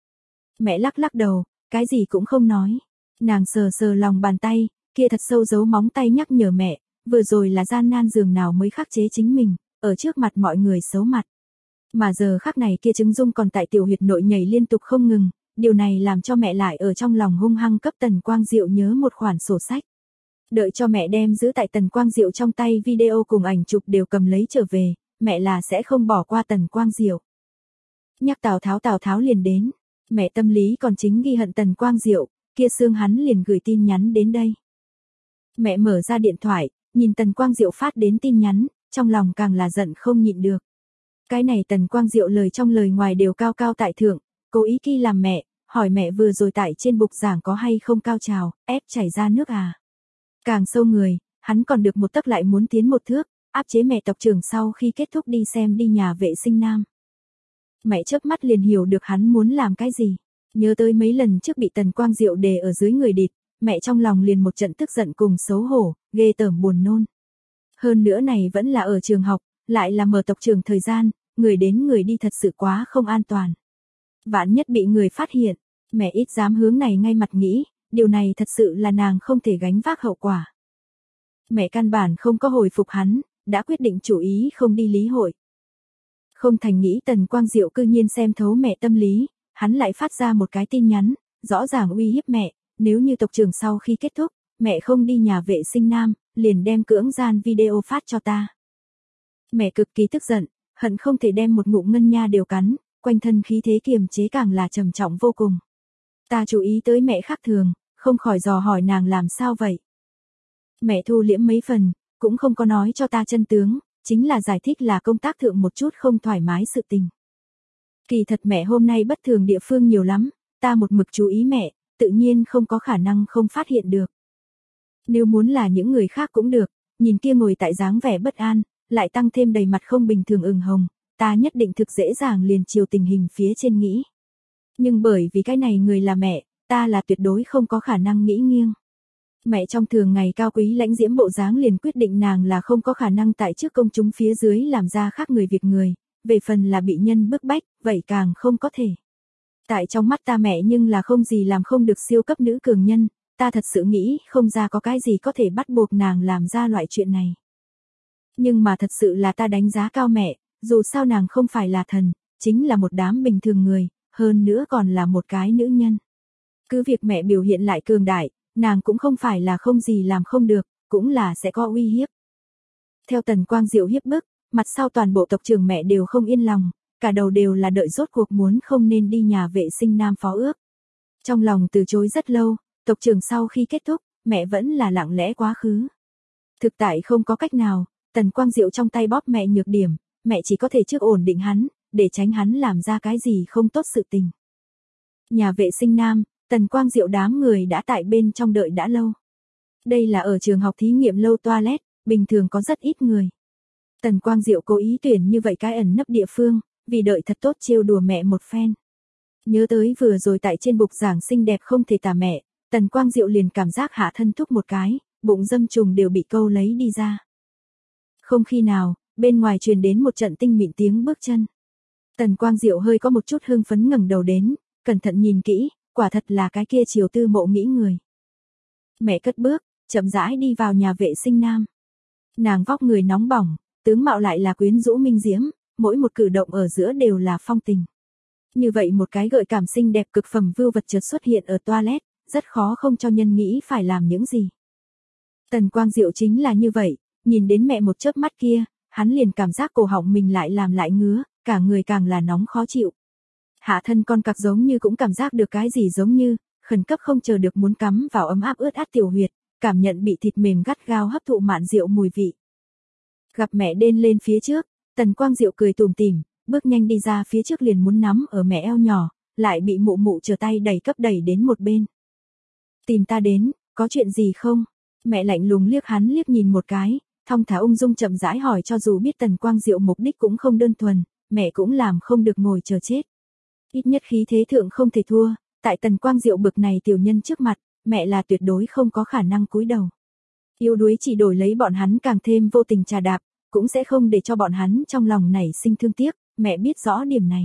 Mẹ lắc lắc đầu, cái gì cũng không nói. Nàng sờ sờ lòng bàn tay, kia thật sâu giấu móng tay nhắc nhở mẹ, vừa rồi là gian nan giường nào mới khắc chế chính mình, ở trước mặt mọi người xấu mặt. Mà giờ khắc này kia Trứng Dung còn tại tiểu huyệt nội nhảy liên tục không ngừng, điều này làm cho mẹ lại ở trong lòng hung hăng cấp Tần Quang Diệu nhớ một khoản sổ sách. Đợi cho mẹ đem giữ tại Tần Quang Diệu trong tay video cùng ảnh chụp đều cầm lấy trở về, mẹ là sẽ không bỏ qua Tần Quang Diệu. Nhắc Tào Tháo liền đến, mẹ tâm lý còn chính ghi hận Tần Quang Diệu, kia xương hắn liền gửi tin nhắn đến đây. Mẹ mở ra điện thoại, nhìn Tần Quang Diệu phát đến tin nhắn, trong lòng càng là giận không nhịn được. Cái này Tần Quang Diệu lời trong lời ngoài đều cao cao tại thượng, cố ý kỳ làm mẹ, hỏi mẹ vừa rồi tại trên bục giảng có hay không cao trào, ép chảy ra nước à. Càng sâu người, Hắn còn được một tấc lại muốn tiến một thước, áp chế mẹ tộc trưởng sau khi kết thúc đi xem đi nhà vệ sinh nam. Mẹ chớp mắt liền hiểu được hắn muốn làm cái gì. Nhớ tới mấy lần trước bị Tần Quang Diệu đè ở dưới người địt, mẹ trong lòng liền một trận tức giận cùng xấu hổ, ghê tởm buồn nôn. Hơn nữa này vẫn là ở trường học, lại là mở tộc trưởng thời gian, người đến người đi thật sự quá không an toàn. Vạn nhất bị người phát hiện, mẹ ít dám hướng này ngay mặt nghĩ, điều này thật sự là nàng không thể gánh vác hậu quả. Mẹ căn bản không có hồi phục hắn, đã quyết định chủ ý không đi lý hội. Không thành nghĩ Tần Quang Diệu cư nhiên xem thấu mẹ tâm lý, hắn lại phát ra một cái tin nhắn, rõ ràng uy hiếp mẹ, nếu như tộc trưởng sau khi kết thúc, mẹ không đi nhà vệ sinh nam, liền đem cưỡng gian video phát cho ta. Mẹ cực kỳ tức giận, hận không thể đem một ngụm ngân nha đều cắn, quanh thân khí thế kiềm chế càng là trầm trọng vô cùng. Ta chú ý tới mẹ khác thường, không khỏi dò hỏi nàng làm sao vậy. Mẹ thu liễm mấy phần, cũng không có nói cho ta chân tướng, chính là giải thích là công tác thượng một chút không thoải mái sự tình. Kỳ thật mẹ hôm nay bất thường địa phương nhiều lắm, ta một mực chú ý mẹ, tự nhiên không có khả năng không phát hiện được. Nếu muốn là những người khác cũng được, nhìn kia ngồi tại dáng vẻ bất an, lại tăng thêm đầy mặt không bình thường ửng hồng, ta nhất định thực dễ dàng liền chiều tình hình phía trên nghĩ. Nhưng bởi vì cái này người là mẹ, ta là tuyệt đối không có khả năng nghĩ nghiêng. Mẹ trong thường ngày cao quý lãnh diễm bộ dáng liền quyết định nàng là không có khả năng tại trước công chúng phía dưới làm ra khác người việc người, về phần là bị nhân bức bách, vậy càng không có thể. Tại trong mắt ta mẹ nhưng là không gì làm không được siêu cấp nữ cường nhân, ta thật sự nghĩ không ra có cái gì có thể bắt buộc nàng làm ra loại chuyện này. Nhưng mà thật sự là ta đánh giá cao mẹ, dù sao nàng không phải là thần, chính là một đám bình thường người, hơn nữa còn là một cái nữ nhân. Cứ việc mẹ biểu hiện lại cường đại, nàng cũng không phải là không gì làm không được, cũng là sẽ có uy hiếp. Theo Tần Quang Diệu hiếp bức, mặt sau toàn bộ tộc trưởng mẹ đều không yên lòng, cả đầu đều là đợi rốt cuộc muốn không nên đi nhà vệ sinh nam phó ước. Trong lòng từ chối rất lâu, tộc trưởng sau khi kết thúc, mẹ vẫn là lặng lẽ quá khứ. Thực tại không có cách nào, Tần Quang Diệu trong tay bóp mẹ nhược điểm, mẹ chỉ có thể trước ổn định hắn, để tránh hắn làm ra cái gì không tốt sự tình. Nhà vệ sinh nam, Tần Quang Diệu đám người đã tại bên trong đợi đã lâu. Đây là ở trường học thí nghiệm lâu toilet, bình thường có rất ít người. Tần Quang Diệu cố ý tuyển như vậy cái ẩn nấp địa phương, vì đợi thật tốt trêu đùa mẹ một phen. Nhớ tới vừa rồi tại trên bục giảng xinh đẹp không thể tả mẹ, Tần Quang Diệu liền cảm giác hạ thân thúc một cái, bụng dâm trùng đều bị câu lấy đi ra. Không khi nào, bên ngoài truyền đến một trận tinh mịn tiếng bước chân. Tần Quang Diệu hơi có một chút hưng phấn ngẩng đầu đến, cẩn thận nhìn kỹ, quả thật là cái kia Triều Tư Mộ nghĩ người. Mẹ cất bước, chậm rãi đi vào nhà vệ sinh nam. Nàng vóc người nóng bỏng, tướng mạo lại là quyến rũ minh diễm, mỗi một cử động ở giữa đều là phong tình. Như vậy một cái gợi cảm xinh đẹp cực phẩm vưu vật chợt xuất hiện ở toilet, rất khó không cho nhân nghĩ phải làm những gì. Tần Quang Diệu chính là như vậy, nhìn đến mẹ một chớp mắt kia, hắn liền cảm giác cổ họng mình lại làm lại ngứa, cả người càng là nóng khó chịu. Hạ thân con cặc giống như cũng cảm giác được cái gì giống như, khẩn cấp không chờ được muốn cắm vào ấm áp ướt át tiểu huyệt, cảm nhận bị thịt mềm gắt gao hấp thụ mạn rượu mùi vị. Gặp mẹ đên lên phía trước, Tần Quang Diệu cười tủm tỉm, bước nhanh đi ra phía trước liền muốn nắm ở mẹ eo nhỏ, lại bị mụ mụ trở tay đẩy đến một bên. Tìm ta đến, có chuyện gì không? Mẹ lạnh lùng liếc hắn liếc nhìn một cái, thong thả ung dung chậm rãi hỏi cho dù biết Tần Quang Diệu mục đích cũng không đơn thuần, mẹ cũng làm không được ngồi chờ chết. Ít nhất khí thế thượng không thể thua, tại Tần Quang Diệu bực này tiểu nhân trước mặt, mẹ là tuyệt đối không có khả năng cúi đầu. Yếu đuối chỉ đổi lấy bọn hắn càng thêm vô tình trà đạp, cũng sẽ không để cho bọn hắn trong lòng nảy sinh thương tiếc, mẹ biết rõ điểm này.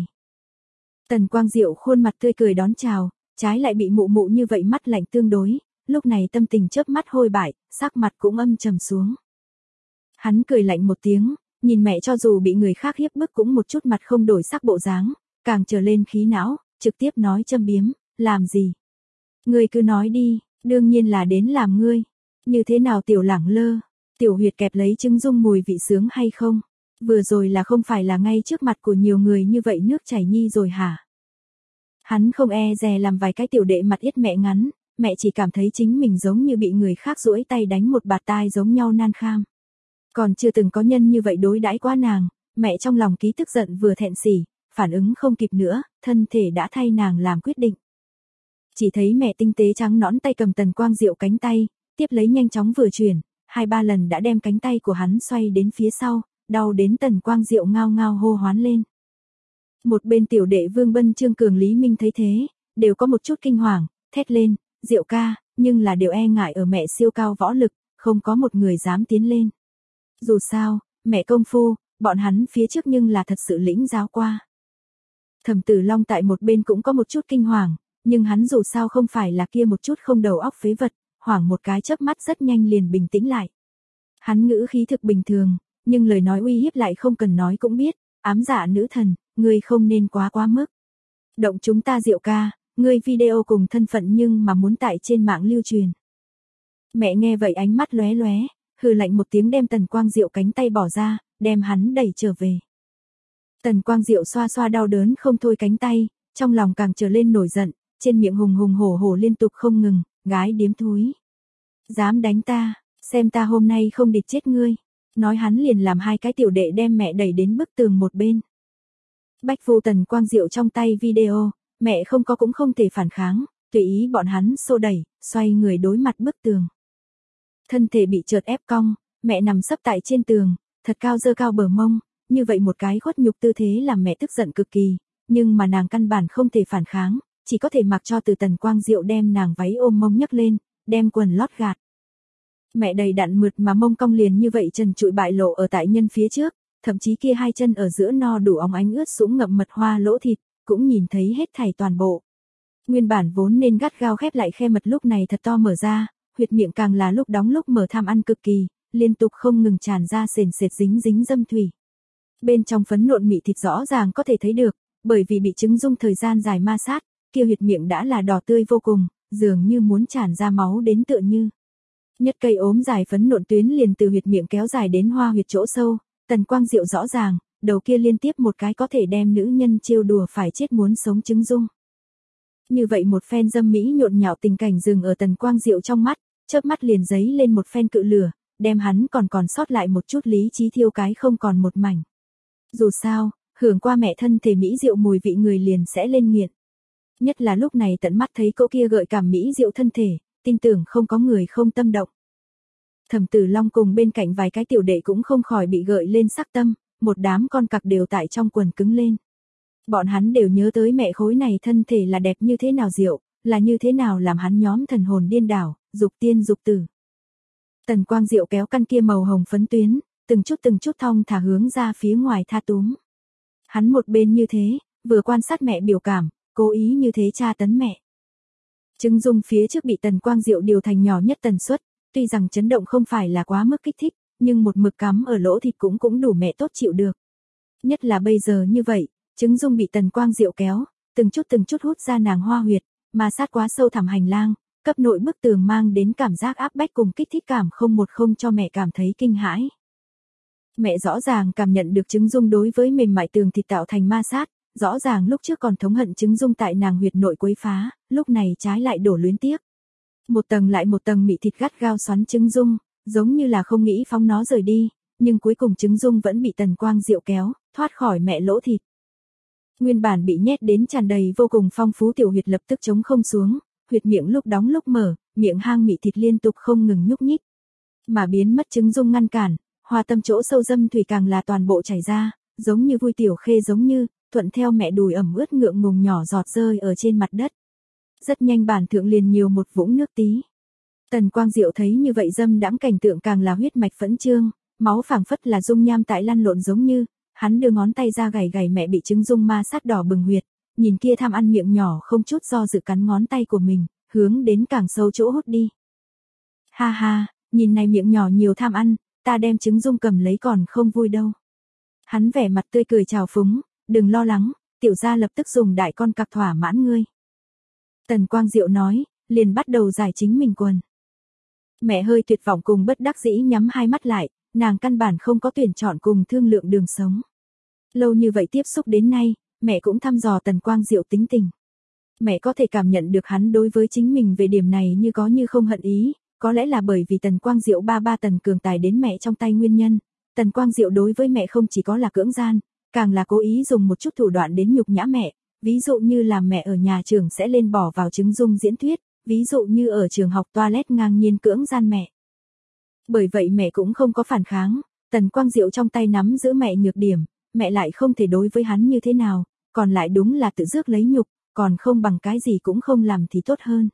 Tần Quang Diệu khuôn mặt tươi cười đón chào, trái lại bị mụ mụ như vậy mắt lạnh tương đối, lúc này tâm tình chớp mắt hôi bại, sắc mặt cũng âm trầm xuống. Hắn cười lạnh một tiếng, nhìn mẹ cho dù bị người khác hiếp bức cũng một chút mặt không đổi sắc bộ dáng, càng trở lên khí não, trực tiếp nói châm biếm, làm gì? Ngươi cứ nói đi, đương nhiên là đến làm ngươi. Như thế nào tiểu lẳng lơ, tiểu huyệt kẹp lấy trứng dung mùi vị sướng hay không? Vừa rồi là không phải là ngay trước mặt của nhiều người như vậy nước chảy nhi rồi hả? Hắn không e dè làm vài cái tiểu đệ mặt yết mẹ ngắn, mẹ chỉ cảm thấy chính mình giống như bị người khác duỗi tay đánh một bạt tai giống nhau nan kham. Còn chưa từng có nhân như vậy đối đãi quá nàng, mẹ trong lòng ký tức giận vừa thẹn sỉ, phản ứng không kịp nữa, thân thể đã thay nàng làm quyết định. Chỉ thấy mẹ tinh tế trắng nõn tay cầm Tần Quang Diệu cánh tay, tiếp lấy nhanh chóng vừa chuyển, 2-3 lần đã đem cánh tay của hắn xoay đến phía sau, đau đến Tần Quang Diệu ngao ngao hô hoán lên. Một bên tiểu đệ Vương Bân Trương Cường Lý Minh thấy thế, đều có một chút kinh hoàng, thét lên, Diệu ca, nhưng là đều e ngại ở mẹ siêu cao võ lực, không có một người dám tiến lên. Dù sao, mẹ công phu, bọn hắn phía trước nhưng là thật sự lĩnh giáo qua. Thẩm Tử Long tại một bên cũng có một chút kinh hoàng, nhưng hắn dù sao không phải là kia một chút không đầu óc phế vật, hoảng một cái chớp mắt rất nhanh liền bình tĩnh lại. Hắn ngữ khí thực bình thường, nhưng lời nói uy hiếp lại không cần nói cũng biết, ám dạ nữ thần, ngươi không nên quá mức. Động chúng ta Diệu ca, ngươi video cùng thân phận nhưng mà muốn tại trên mạng lưu truyền. Mẹ nghe vậy ánh mắt lóe lóe, hừ lạnh một tiếng đem Tần Quang Diệu cánh tay bỏ ra, đem hắn đẩy trở về. Tần Quang Diệu xoa xoa đau đớn không thôi cánh tay, trong lòng càng trở lên nổi giận, trên miệng hùng hùng hổ hổ liên tục không ngừng, gái điếm thúi. Dám đánh ta, xem ta hôm nay không địch chết ngươi. Nói hắn liền làm 2 cái tiểu đệ đem mẹ đẩy đến bức tường một bên. Bách vô Tần Quang Diệu trong tay video, mẹ không có cũng không thể phản kháng, tùy ý bọn hắn xô đẩy, xoay người đối mặt bức tường. Thân thể bị chợt ép cong, mẹ nằm sấp tại trên tường, thật cao giơ cao bờ mông, như vậy một cái khuất nhục tư thế làm mẹ tức giận cực kỳ, nhưng mà nàng căn bản không thể phản kháng, chỉ có thể mặc cho từ Tần Quang Diệu đem nàng váy ôm mông nhấc lên, đem quần lót gạt. Mẹ đầy đặn mượt mà mông cong liền như vậy trần trụi bại lộ ở tại nhân phía trước, thậm chí kia 2 chân ở giữa no đủ óng ánh ướt sũng ngậm mật hoa lỗ thịt, cũng nhìn thấy hết thảy toàn bộ. Nguyên bản vốn nên gắt gao khép lại khe mật lúc này thật to mở ra, huyệt miệng càng là lúc đóng lúc mở tham ăn cực kỳ, liên tục không ngừng tràn ra sền sệt dính dính dâm thủy. Bên trong phấn nộn mị thịt rõ ràng có thể thấy được, bởi vì bị trứng dung thời gian dài ma sát, kia huyệt miệng đã là đỏ tươi vô cùng, dường như muốn tràn ra máu đến tựa như. Nhất cây ốm dài phấn nộn tuyến liền từ huyệt miệng kéo dài đến hoa huyệt chỗ sâu, Tần Quang Diệu rõ ràng, đầu kia liên tiếp một cái có thể đem nữ nhân trêu đùa phải chết muốn sống trứng dung. Như vậy một phen dâm mỹ nhộn nhạo tình cảnh dừng ở Tần Quang Diệu trong mắt, chớp mắt liền giấy lên một phen cự lửa, đem hắn còn sót lại một chút lý trí thiêu cái không còn một mảnh. Dù sao, hưởng qua mẹ thân thể mỹ diệu mùi vị người liền sẽ lên nghiện. Nhất là lúc này tận mắt thấy cậu kia gợi cảm mỹ diệu thân thể, tin tưởng không có người không tâm động. Thẩm Tử Long cùng bên cạnh vài cái tiểu đệ cũng không khỏi bị gợi lên sắc tâm, một đám con cặc đều tại trong quần cứng lên. Bọn hắn đều nhớ tới mẹ khối này thân thể là đẹp như thế nào diệu, là như thế nào làm hắn nhóm thần hồn điên đảo, dục tiên dục tử. Tần Quang Diệu kéo căn kia màu hồng phấn tuyến, từng chút thong thả hướng ra phía ngoài tha túm. Hắn một bên như thế, vừa quan sát mẹ biểu cảm, cố ý như thế tra tấn mẹ. Trứng dung phía trước bị Tần Quang Diệu điều thành nhỏ nhất tần suất, tuy rằng chấn động không phải là quá mức kích thích, nhưng một mực cắm ở lỗ thịt cũng đủ mẹ tốt chịu được. Nhất là bây giờ như vậy, trứng dung bị Tần Quang Diệu kéo, từng chút hút ra nàng hoa huyệt, mà sát quá sâu thẳm hành lang, cấp nội bức tường mang đến cảm giác áp bách cùng kích thích cảm không cho mẹ cảm thấy kinh hãi. Mẹ rõ ràng cảm nhận được trứng dung đối với mềm mại tường thịt tạo thành ma sát, rõ ràng lúc trước còn thống hận trứng dung tại nàng huyệt nội quấy phá, lúc này trái lại đổ luyến tiếc. Một tầng lại một tầng mị thịt gắt gao xoắn trứng dung, giống như là không nghĩ phóng nó rời đi, nhưng cuối cùng trứng dung vẫn bị Tần Quang Diệu kéo, thoát khỏi mẹ lỗ thịt. Nguyên bản bị nhét đến tràn đầy vô cùng phong phú tiểu huyệt lập tức trống không xuống, huyệt miệng lúc đóng lúc mở, miệng hang mị thịt liên tục không ngừng nhúc nhích. Mà biến mất trứng dung ngăn cản, hoa tâm chỗ sâu dâm thủy càng là toàn bộ chảy ra, giống như vui tiểu khê giống như, thuận theo mẹ đùi ẩm ướt ngượng ngùng nhỏ giọt rơi ở trên mặt đất. Rất nhanh bản thượng liền nhiều một vũng nước tí. Tần Quang Diệu thấy như vậy dâm đãng cảnh tượng càng là huyết mạch phẫn trương, máu phảng phất là dung nham tại lăn lộn giống như, hắn đưa ngón tay ra gảy mẹ bị trứng dung ma sát đỏ bừng huyệt, nhìn kia tham ăn miệng nhỏ không chút do dự cắn ngón tay của mình, hướng đến càng sâu chỗ hút đi. Ha ha, nhìn này miệng nhỏ nhiều tham ăn, ta đem trứng dung cầm lấy còn không vui đâu. Hắn vẻ mặt tươi cười chào phúng, đừng lo lắng, tiểu gia lập tức dùng đại con cặc thỏa mãn ngươi. Tần Quang Diệu nói, liền bắt đầu giải chính mình quần. Mẹ hơi tuyệt vọng cùng bất đắc dĩ nhắm hai mắt lại, nàng căn bản không có tuyển chọn cùng thương lượng đường sống. Lâu như vậy tiếp xúc đến nay, mẹ cũng thăm dò Tần Quang Diệu tính tình. Mẹ có thể cảm nhận được hắn đối với chính mình về điểm này như có như không hận ý, có lẽ là bởi vì Tần Quang Diệu ba Tần Cường Tài đến mẹ trong tay nguyên nhân. Tần Quang Diệu đối với mẹ không chỉ có là cưỡng gian, càng là cố ý dùng một chút thủ đoạn đến nhục nhã mẹ, ví dụ như làm mẹ ở nhà trường sẽ lên bỏ vào trứng dung diễn thuyết, ví dụ như ở trường học toilet ngang nhiên cưỡng gian mẹ. Bởi vậy mẹ cũng không có phản kháng, Tần Quang Diệu trong tay nắm giữ mẹ nhược điểm, mẹ lại không thể đối với hắn như thế nào, còn lại đúng là tự rước lấy nhục, còn không bằng cái gì cũng không làm thì tốt hơn.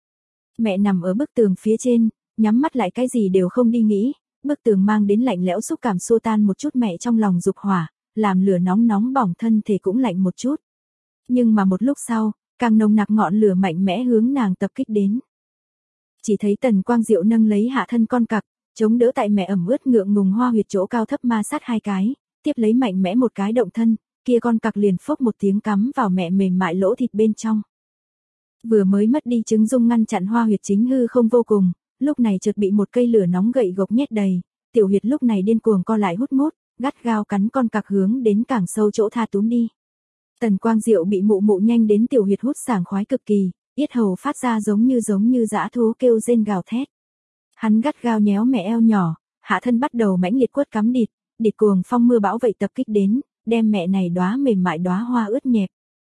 Mẹ nằm ở bức tường phía trên, nhắm mắt lại cái gì đều không đi nghĩ, bức tường mang đến lạnh lẽo xúc cảm xua tan một chút mẹ trong lòng dục hỏa, làm lửa nóng nóng bỏng thân thể cũng lạnh một chút. Nhưng mà một lúc sau, càng nồng nặc ngọn lửa mạnh mẽ hướng nàng tập kích đến. Chỉ thấy Tần Quang Diệu nâng lấy hạ thân con cặc, chống đỡ tại mẹ ẩm ướt ngượng ngùng hoa huyệt chỗ cao thấp ma sát hai cái, tiếp lấy mạnh mẽ một cái động thân, kia con cặc liền phốc một tiếng cắm vào mẹ mềm mại lỗ thịt bên trong. Vừa mới mất đi trứng dung ngăn chặn hoa huyệt chính hư không vô cùng, lúc này chợt bị một cây lửa nóng gậy gộc nhét đầy, tiểu huyệt lúc này điên cuồng co lại hút mút, gắt gao cắn con cặc hướng đến càng sâu chỗ tha túm đi. Tần Quang Diệu bị mụ mụ nhanh đến tiểu huyệt hút sảng khoái cực kỳ, yết hầu phát ra giống như dã thú kêu rên gào thét. Hắn gắt gao nhéo mẹ eo nhỏ, hạ thân bắt đầu mãnh liệt quất cắm địt cuồng phong mưa bão vậy tập kích đến, đem mẹ này đóa mềm mại đóa hoa ướt nhẹp.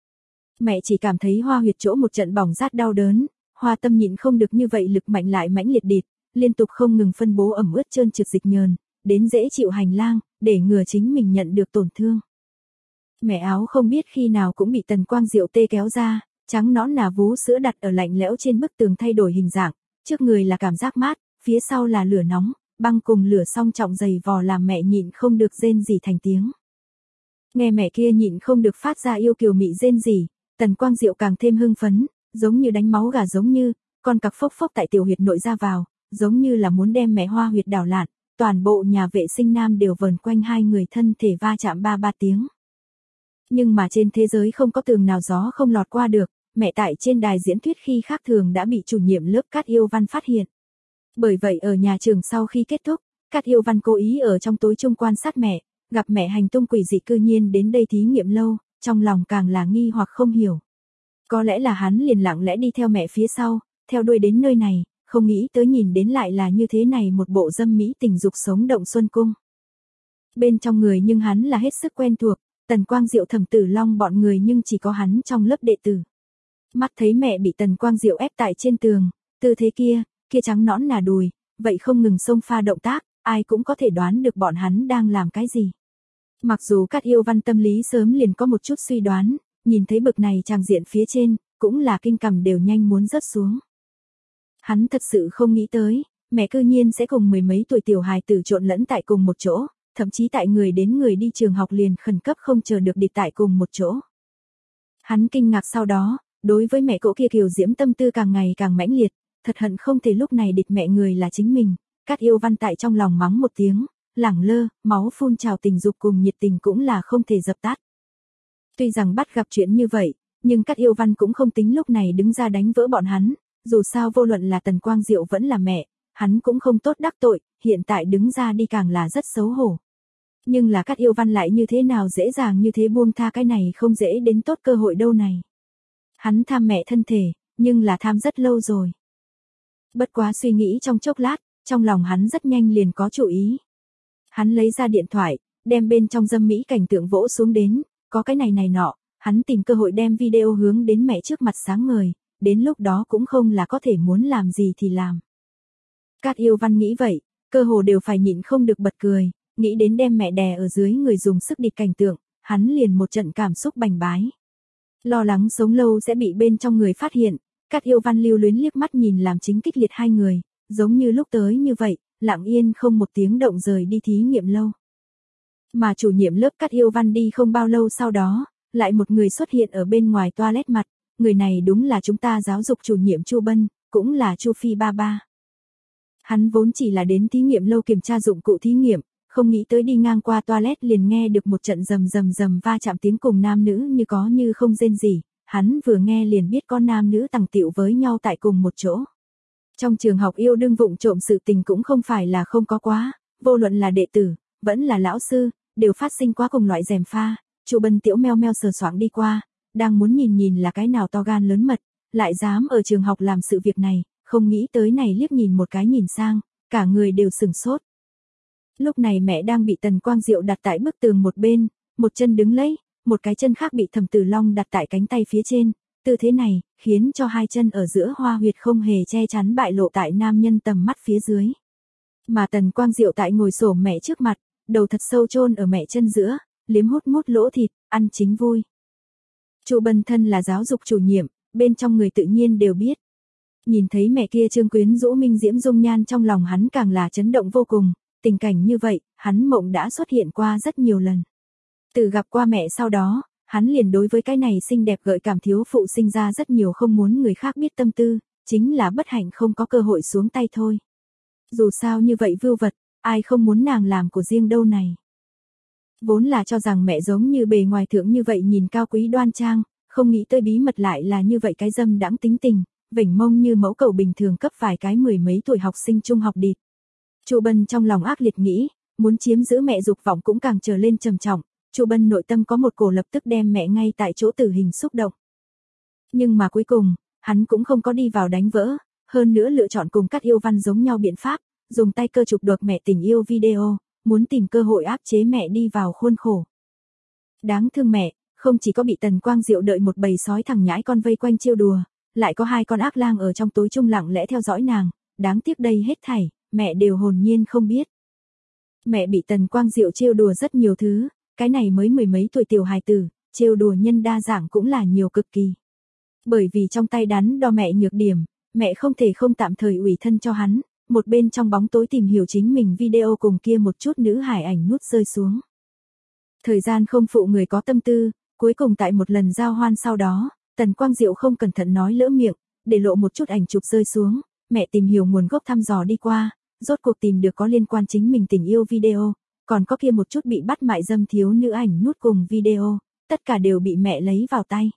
Mẹ chỉ cảm thấy hoa huyệt chỗ một trận bỏng rát đau đớn, hoa tâm nhịn không được như vậy lực mạnh lại mãnh liệt liên tục không ngừng phân bố ẩm ướt trơn trượt dịch nhờn, đến dễ chịu hành lang, để ngừa chính mình nhận được tổn thương. Mẹ áo không biết khi nào cũng bị Tần Quang Diệu tê kéo ra, trắng nõn nà vú sữa đặt ở lạnh lẽo trên bức tường thay đổi hình dạng, trước người là cảm giác mát, phía sau là lửa nóng, băng cùng lửa song trọng dày vò làm mẹ nhịn không được rên rỉ thành tiếng. Nghe mẹ kia nhịn không được phát ra yêu kiều mị rên rỉ, Tần Quang Diệu càng thêm hưng phấn, giống như đánh máu gà giống như, con cặc phốc phốc tại tiểu huyệt nội ra vào, giống như là muốn đem mẹ hoa huyệt đảo lạn, toàn bộ nhà vệ sinh nam đều vờn quanh hai người thân thể va chạm ba tiếng. Nhưng mà trên thế giới không có tường nào gió không lọt qua được, mẹ tại trên đài diễn thuyết khi khác thường đã bị chủ nhiệm lớp Cát Yêu Văn phát hiện. Bởi vậy ở nhà trường sau khi kết thúc, Cát Yêu Văn cố ý ở trong tối trung quan sát mẹ, gặp mẹ hành tung quỷ dị cư nhiên đến đây thí nghiệm lâu, trong lòng càng là nghi hoặc không hiểu. Có lẽ là hắn liền lặng lẽ đi theo mẹ phía sau, theo đuôi đến nơi này, không nghĩ tới nhìn đến lại là như thế này một bộ dâm mỹ tình dục sống động xuân cung. Bên trong người nhưng hắn là hết sức quen thuộc, Tần Quang Diệu Thẩm Tử Long bọn người nhưng chỉ có hắn trong lớp đệ tử. Mắt thấy mẹ bị Tần Quang Diệu ép tại trên tường, tư thế kia trắng nõn nà đùi, vậy không ngừng xông pha động tác, ai cũng có thể đoán được bọn hắn đang làm cái gì. Mặc dù Cát Yêu Văn tâm lý sớm liền có một chút suy đoán, nhìn thấy bực này tràng diện phía trên, cũng là kinh cằm đều nhanh muốn rớt xuống. Hắn thật sự không nghĩ tới, mẹ cư nhiên sẽ cùng mười mấy tuổi tiểu hài tử trộn lẫn tại cùng một chỗ, thậm chí tại người đến người đi trường học liền khẩn cấp không chờ được địt tại cùng một chỗ. Hắn kinh ngạc sau đó, đối với mẹ cỗ kia kiều diễm tâm tư càng ngày càng mãnh liệt, thật hận không thể lúc này địt mẹ người là chính mình. Cát Yêu Văn tại trong lòng mắng một tiếng, lẳng lơ, máu phun trào tình dục cùng nhiệt tình cũng là không thể dập tắt. Tuy rằng bắt gặp chuyện như vậy, nhưng Cát Yêu Văn cũng không tính lúc này đứng ra đánh vỡ bọn hắn, dù sao vô luận là Tần Quang Diệu vẫn là mẹ, hắn cũng không tốt đắc tội, hiện tại đứng ra đi càng là rất xấu hổ. Nhưng là Cát Yêu Văn lại như thế nào dễ dàng như thế buông tha cái này không dễ đến tốt cơ hội đâu này. Hắn tham mẹ thân thể, nhưng là tham rất lâu rồi. Bất quá suy nghĩ trong chốc lát, trong lòng hắn rất nhanh liền có chủ ý. Hắn lấy ra điện thoại, đem bên trong dâm mỹ cảnh tượng vỗ xuống đến, có cái này nọ, hắn tìm cơ hội đem video hướng đến mẹ trước mặt sáng ngời, đến lúc đó cũng không là có thể muốn làm gì thì làm. Cát Yêu Văn nghĩ vậy, cơ hồ đều phải nhịn không được bật cười, nghĩ đến đem mẹ đè ở dưới người dùng sức địt cảnh tượng, hắn liền một trận cảm xúc bành bái. Lo lắng sống lâu sẽ bị bên trong người phát hiện, Cát Yêu Văn lưu luyến liếc mắt nhìn làm chính kích liệt hai người, giống như lúc tới như vậy, lặng yên không một tiếng động rời đi thí nghiệm lâu. Mà chủ nhiệm lớp Cát Yêu Văn đi không bao lâu sau đó, lại một người xuất hiện ở bên ngoài toilet mặt, người này đúng là chúng ta giáo dục chủ nhiệm Chu Bân, cũng là Chu Phi ba ba. Hắn vốn chỉ là đến thí nghiệm lâu kiểm tra dụng cụ thí nghiệm, không nghĩ tới đi ngang qua toilet liền nghe được một trận rầm va chạm tiếng cùng nam nữ như có như không rên gì, hắn vừa nghe liền biết có nam nữ tằng tịu với nhau tại cùng một chỗ. Trong trường học yêu đương vụng trộm sự tình cũng không phải là không có quá, vô luận là đệ tử, vẫn là lão sư, đều phát sinh quá cùng loại rèm pha. Chu Bân tiểu meo meo sờ soạng đi qua, đang muốn nhìn là cái nào to gan lớn mật, lại dám ở trường học làm sự việc này, không nghĩ tới này liếc nhìn một cái nhìn sang, cả người đều sửng sốt. Lúc này mẹ đang bị Tần Quang Diệu đặt tại bức tường một bên, một chân đứng lấy, một cái chân khác bị Thẩm Tử Long đặt tại cánh tay phía trên, tư thế này khiến cho hai chân ở giữa hoa huyệt không hề che chắn bại lộ tại nam nhân tầm mắt phía dưới. Mà Tần Quang Diệu tại ngồi xổm mẹ trước mặt, đầu thật sâu chôn ở mẹ chân giữa, liếm hút mút lỗ thịt, ăn chính vui. Chu Bân thân là giáo dục chủ nhiệm, bên trong người tự nhiên đều biết. Nhìn thấy mẹ kia trương quyến rũ minh diễm dung nhan trong lòng hắn càng là chấn động vô cùng, tình cảnh như vậy, hắn mộng đã xuất hiện qua rất nhiều lần. Từ gặp qua mẹ sau đó, hắn liền đối với cái này xinh đẹp gợi cảm thiếu phụ sinh ra rất nhiều không muốn người khác biết tâm tư, chính là bất hạnh không có cơ hội xuống tay thôi. Dù sao như vậy vưu vật, ai không muốn nàng làm của riêng đâu này. Vốn là cho rằng mẹ giống như bề ngoài thượng như vậy nhìn cao quý đoan trang, không nghĩ tới bí mật lại là như vậy cái dâm đãng tính tình, vểnh mông như mẫu cầu bình thường cấp vài cái mười mấy tuổi học sinh trung học địt. Chu Bân trong lòng ác liệt nghĩ, muốn chiếm giữ mẹ dục vọng cũng càng trở lên trầm trọng, Chu Bân nội tâm có một cổ lập tức đem mẹ ngay tại chỗ tử hình xúc động. Nhưng mà cuối cùng, hắn cũng không có đi vào đánh vỡ, hơn nữa lựa chọn cùng các yêu văn giống nhau biện pháp, dùng tay cơ chụp được mẹ tình yêu video, muốn tìm cơ hội áp chế mẹ đi vào khuôn khổ. Đáng thương mẹ, không chỉ có bị Tần Quang Diệu đợi một bầy sói thằng nhãi con vây quanh trêu đùa, lại có hai con ác lang ở trong tối trung lặng lẽ theo dõi nàng, đáng tiếc đây hết thảy, mẹ đều hồn nhiên không biết. Mẹ bị Tần Quang Diệu trêu đùa rất nhiều thứ, cái này mới mười mấy tuổi tiểu hài tử, trêu đùa nhân đa dạng cũng là nhiều cực kỳ. Bởi vì trong tay đắn đo mẹ nhược điểm, mẹ không thể không tạm thời ủy thân cho hắn, một bên trong bóng tối tìm hiểu chính mình video cùng kia một chút nữ hải ảnh nút rơi xuống. Thời gian không phụ người có tâm tư, cuối cùng tại một lần giao hoan sau đó, Tần Quang Diệu không cẩn thận nói lỡ miệng, để lộ một chút ảnh chụp rơi xuống, mẹ tìm hiểu nguồn gốc thăm dò đi qua, rốt cuộc tìm được có liên quan chính mình tình yêu video, còn có kia một chút bị bắt mại dâm thiếu nữ ảnh nút cùng video, tất cả đều bị mẹ lấy vào tay.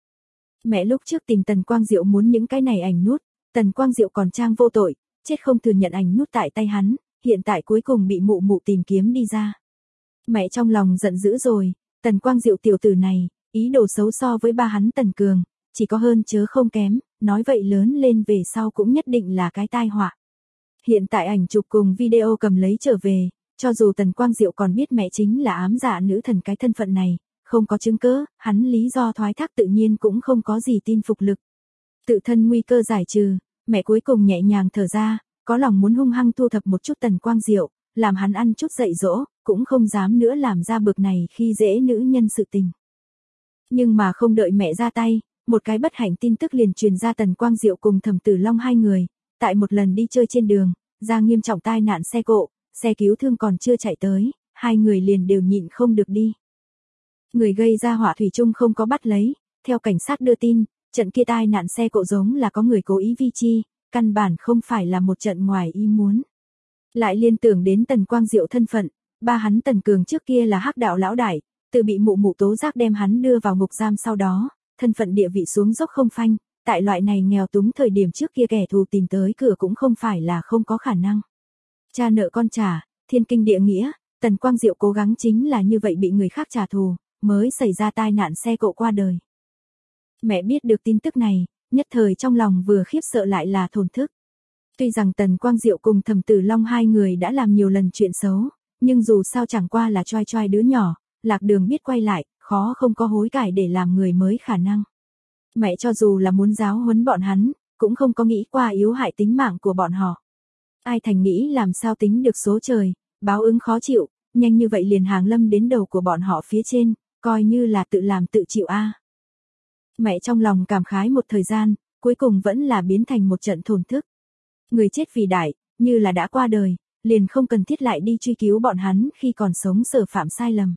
Mẹ lúc trước tìm Tần Quang Diệu muốn những cái này ảnh nút, Tần Quang Diệu còn trang vô tội, chết không thừa nhận ảnh nút tại tay hắn, hiện tại cuối cùng bị mụ mụ tìm kiếm đi ra. Mẹ trong lòng giận dữ rồi, Tần Quang Diệu tiểu tử này, ý đồ xấu so với ba hắn Tần Cường, chỉ có hơn chớ không kém, nói vậy lớn lên về sau cũng nhất định là cái tai họa. Hiện tại ảnh chụp cùng video cầm lấy trở về, cho dù Tần Quang Diệu còn biết mẹ chính là ám dạ nữ thần cái thân phận này, không có chứng cớ, hắn lý do thoái thác tự nhiên cũng không có gì tin phục lực. Tự thân nguy cơ giải trừ, mẹ cuối cùng nhẹ nhàng thở ra, có lòng muốn hung hăng thu thập một chút Tần Quang Diệu, làm hắn ăn chút dạy dỗ, cũng không dám nữa làm ra bực này khi dễ nữ nhân sự tình. Nhưng mà không đợi mẹ ra tay, một cái bất hạnh tin tức liền truyền ra Tần Quang Diệu cùng Thẩm Tử Long hai người, tại một lần đi chơi trên đường, ra nghiêm trọng tai nạn xe cộ, xe cứu thương còn chưa chạy tới, hai người liền đều nhịn không được đi. Người gây ra họa thủy chung không có bắt lấy, theo cảnh sát đưa tin, trận kia tai nạn xe cộ giống là có người cố ý vi chi, căn bản không phải là một trận ngoài ý muốn. Lại liên tưởng đến Tần Quang Diệu thân phận, ba hắn Tần Cường trước kia là hắc đạo lão đại, từ bị mụ mụ tố giác đem hắn đưa vào ngục giam sau đó, thân phận địa vị xuống dốc không phanh, tại loại này nghèo túng thời điểm trước kia kẻ thù tìm tới cửa cũng không phải là không có khả năng. Cha nợ con trả, thiên kinh địa nghĩa, Tần Quang Diệu cố gắng chính là như vậy bị người khác trả thù, mới xảy ra tai nạn xe cộ qua đời. Mẹ biết được tin tức này, nhất thời trong lòng vừa khiếp sợ lại là thổn thức. Tuy rằng Tần Quang Diệu cùng Thẩm Tử Long hai người đã làm nhiều lần chuyện xấu, nhưng dù sao chẳng qua là choai choai đứa nhỏ, lạc đường biết quay lại, khó không có hối cải để làm người mới khả năng. Mẹ cho dù là muốn giáo huấn bọn hắn, cũng không có nghĩ qua yếu hại tính mạng của bọn họ. Ai thành nghĩ làm sao tính được số trời, báo ứng khó chịu, nhanh như vậy liền hàng lâm đến đầu của bọn họ phía trên, coi như là tự làm tự chịu a. Mẹ trong lòng cảm khái một thời gian, cuối cùng vẫn là biến thành một trận thổn thức. Người chết vì đại, như là đã qua đời, liền không cần thiết lại đi truy cứu bọn hắn khi còn sống sở phạm sai lầm.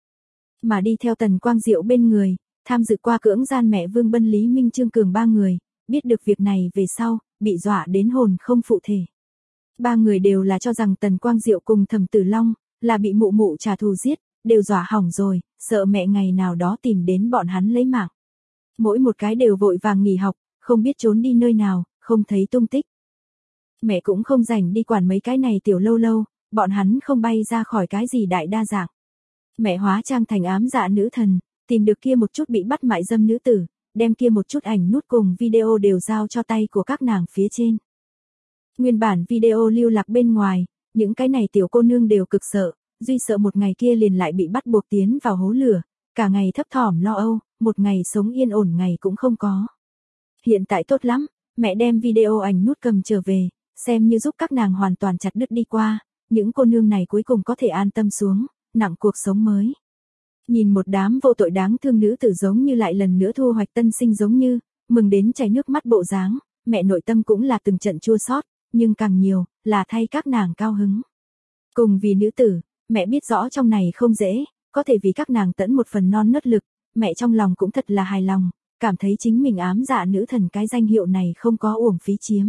Mà đi theo Tần Quang Diệu bên người, tham dự qua cưỡng gian mẹ Vương Bân Lý Minh Trương Cường ba người, biết được việc này về sau, bị dọa đến hồn không phụ thể. Ba người đều là cho rằng Tần Quang Diệu cùng Thẩm Tử Long, là bị mụ mụ trả thù giết, đều dọa hỏng rồi, sợ mẹ ngày nào đó tìm đến bọn hắn lấy mạng. Mỗi một cái đều vội vàng nghỉ học, không biết trốn đi nơi nào, không thấy tung tích. Mẹ cũng không rảnh đi quản mấy cái này tiểu lâu lâu, bọn hắn không bay ra khỏi cái gì đại đa dạng. Mẹ hóa trang thành ám dạ nữ thần, tìm được kia một chút bị bắt mại dâm nữ tử, đem kia một chút ảnh nút cùng video đều giao cho tay của các nàng phía trên. Nguyên bản video lưu lạc bên ngoài, những cái này tiểu cô nương đều cực sợ, duy sợ một ngày kia liền lại bị bắt buộc tiến vào hố lửa, cả ngày thấp thỏm lo âu, một ngày sống yên ổn ngày cũng không có. Hiện tại tốt lắm, mẹ đem video ảnh nút cầm trở về, xem như giúp các nàng hoàn toàn chặt đứt đi qua, những cô nương này cuối cùng có thể an tâm xuống, nặng cuộc sống mới. Nhìn một đám vô tội đáng thương nữ tử giống như lại lần nữa thu hoạch tân sinh giống như, mừng đến chảy nước mắt bộ dáng, mẹ nội tâm cũng là từng trận chua xót, nhưng càng nhiều, là thay các nàng cao hứng. Cùng vì nữ tử, mẹ biết rõ trong này không dễ, có thể vì các nàng tẫn một phần non nớt lực, mẹ trong lòng cũng thật là hài lòng, cảm thấy chính mình ám dạ nữ thần cái danh hiệu này không có uổng phí chiếm.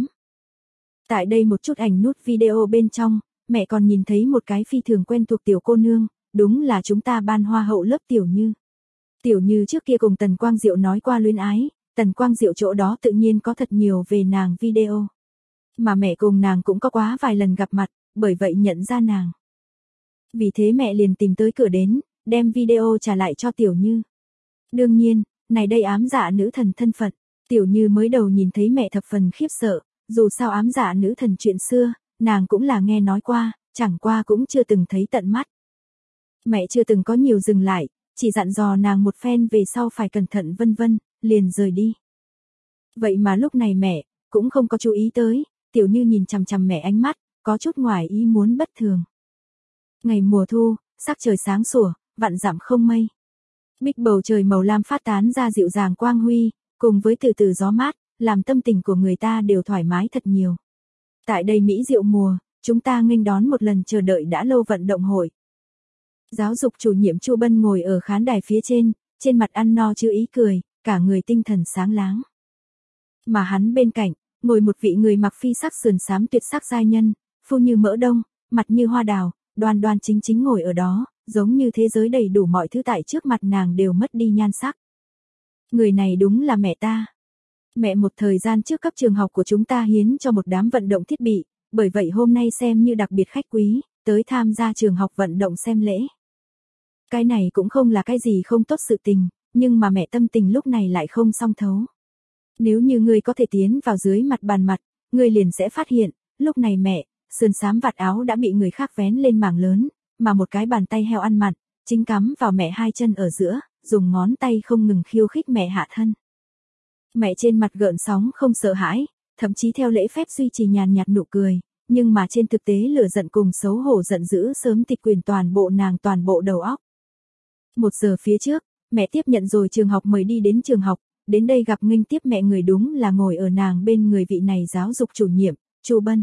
Tại đây một chút ảnh nút video bên trong, mẹ còn nhìn thấy một cái phi thường quen thuộc tiểu cô nương, đúng là chúng ta ban hoa hậu lớp Tiểu Như. Tiểu Như trước kia cùng Tần Quang Diệu nói qua luyến ái, Tần Quang Diệu chỗ đó tự nhiên có thật nhiều về nàng video. Mà mẹ cùng nàng cũng có quá vài lần gặp mặt, bởi vậy nhận ra nàng. Vì thế mẹ liền tìm tới cửa đến, đem video trả lại cho Tiểu Như. Đương nhiên, này đây ám dạ nữ thần thân phận, Tiểu Như mới đầu nhìn thấy mẹ thập phần khiếp sợ, dù sao ám dạ nữ thần chuyện xưa, nàng cũng là nghe nói qua, chẳng qua cũng chưa từng thấy tận mắt. Mẹ chưa từng có nhiều dừng lại, chỉ dặn dò nàng một phen về sau phải cẩn thận vân vân, liền rời đi. Vậy mà lúc này mẹ, cũng không có chú ý tới, Tiểu Như nhìn chằm chằm mẹ ánh mắt, có chút ngoài ý muốn bất thường. Ngày mùa thu, sắc trời sáng sủa, vạn dặm không mây. Bích bầu trời màu lam phát tán ra dịu dàng quang huy, cùng với từ từ gió mát, làm tâm tình của người ta đều thoải mái thật nhiều. Tại đây Mỹ diệu mùa, chúng ta nghênh đón một lần chờ đợi đã lâu vận động hội. Giáo dục chủ nhiệm Chu Bân ngồi ở khán đài phía trên mặt ăn no chứ ý cười, cả người tinh thần sáng láng. Mà hắn bên cạnh, ngồi một vị người mặc phi sắc sườn xám tuyệt sắc giai nhân, phu như mỡ đông, mặt như hoa đào, đoan đoan chính chính ngồi ở đó, giống như thế giới đầy đủ mọi thứ tại trước mặt nàng đều mất đi nhan sắc. Người này đúng là mẹ ta. Mẹ một thời gian trước cấp trường học của chúng ta hiến cho một đám vận động thiết bị, bởi vậy hôm nay xem như đặc biệt khách quý, tới tham gia trường học vận động xem lễ. Cái này cũng không là cái gì không tốt sự tình, nhưng mà mẹ tâm tình lúc này lại không song thấu. Nếu như ngươi có thể tiến vào dưới mặt bàn mặt, ngươi liền sẽ phát hiện, lúc này mẹ, sườn xám vạt áo đã bị người khác vén lên mảng lớn, mà một cái bàn tay heo ăn mặn, chính cắm vào mẹ hai chân ở giữa, dùng ngón tay không ngừng khiêu khích mẹ hạ thân. Mẹ trên mặt gợn sóng không sợ hãi, thậm chí theo lễ phép duy trì nhàn nhạt nụ cười, nhưng mà trên thực tế lửa giận cùng xấu hổ giận dữ sớm tịch quyền toàn bộ nàng toàn bộ đầu óc. 1 giờ phía trước, mẹ tiếp nhận rồi trường học mời đi đến trường học, đến đây gặp nghênh tiếp mẹ người đúng là ngồi ở nàng bên người vị này giáo dục chủ nhiệm, Chu Bân.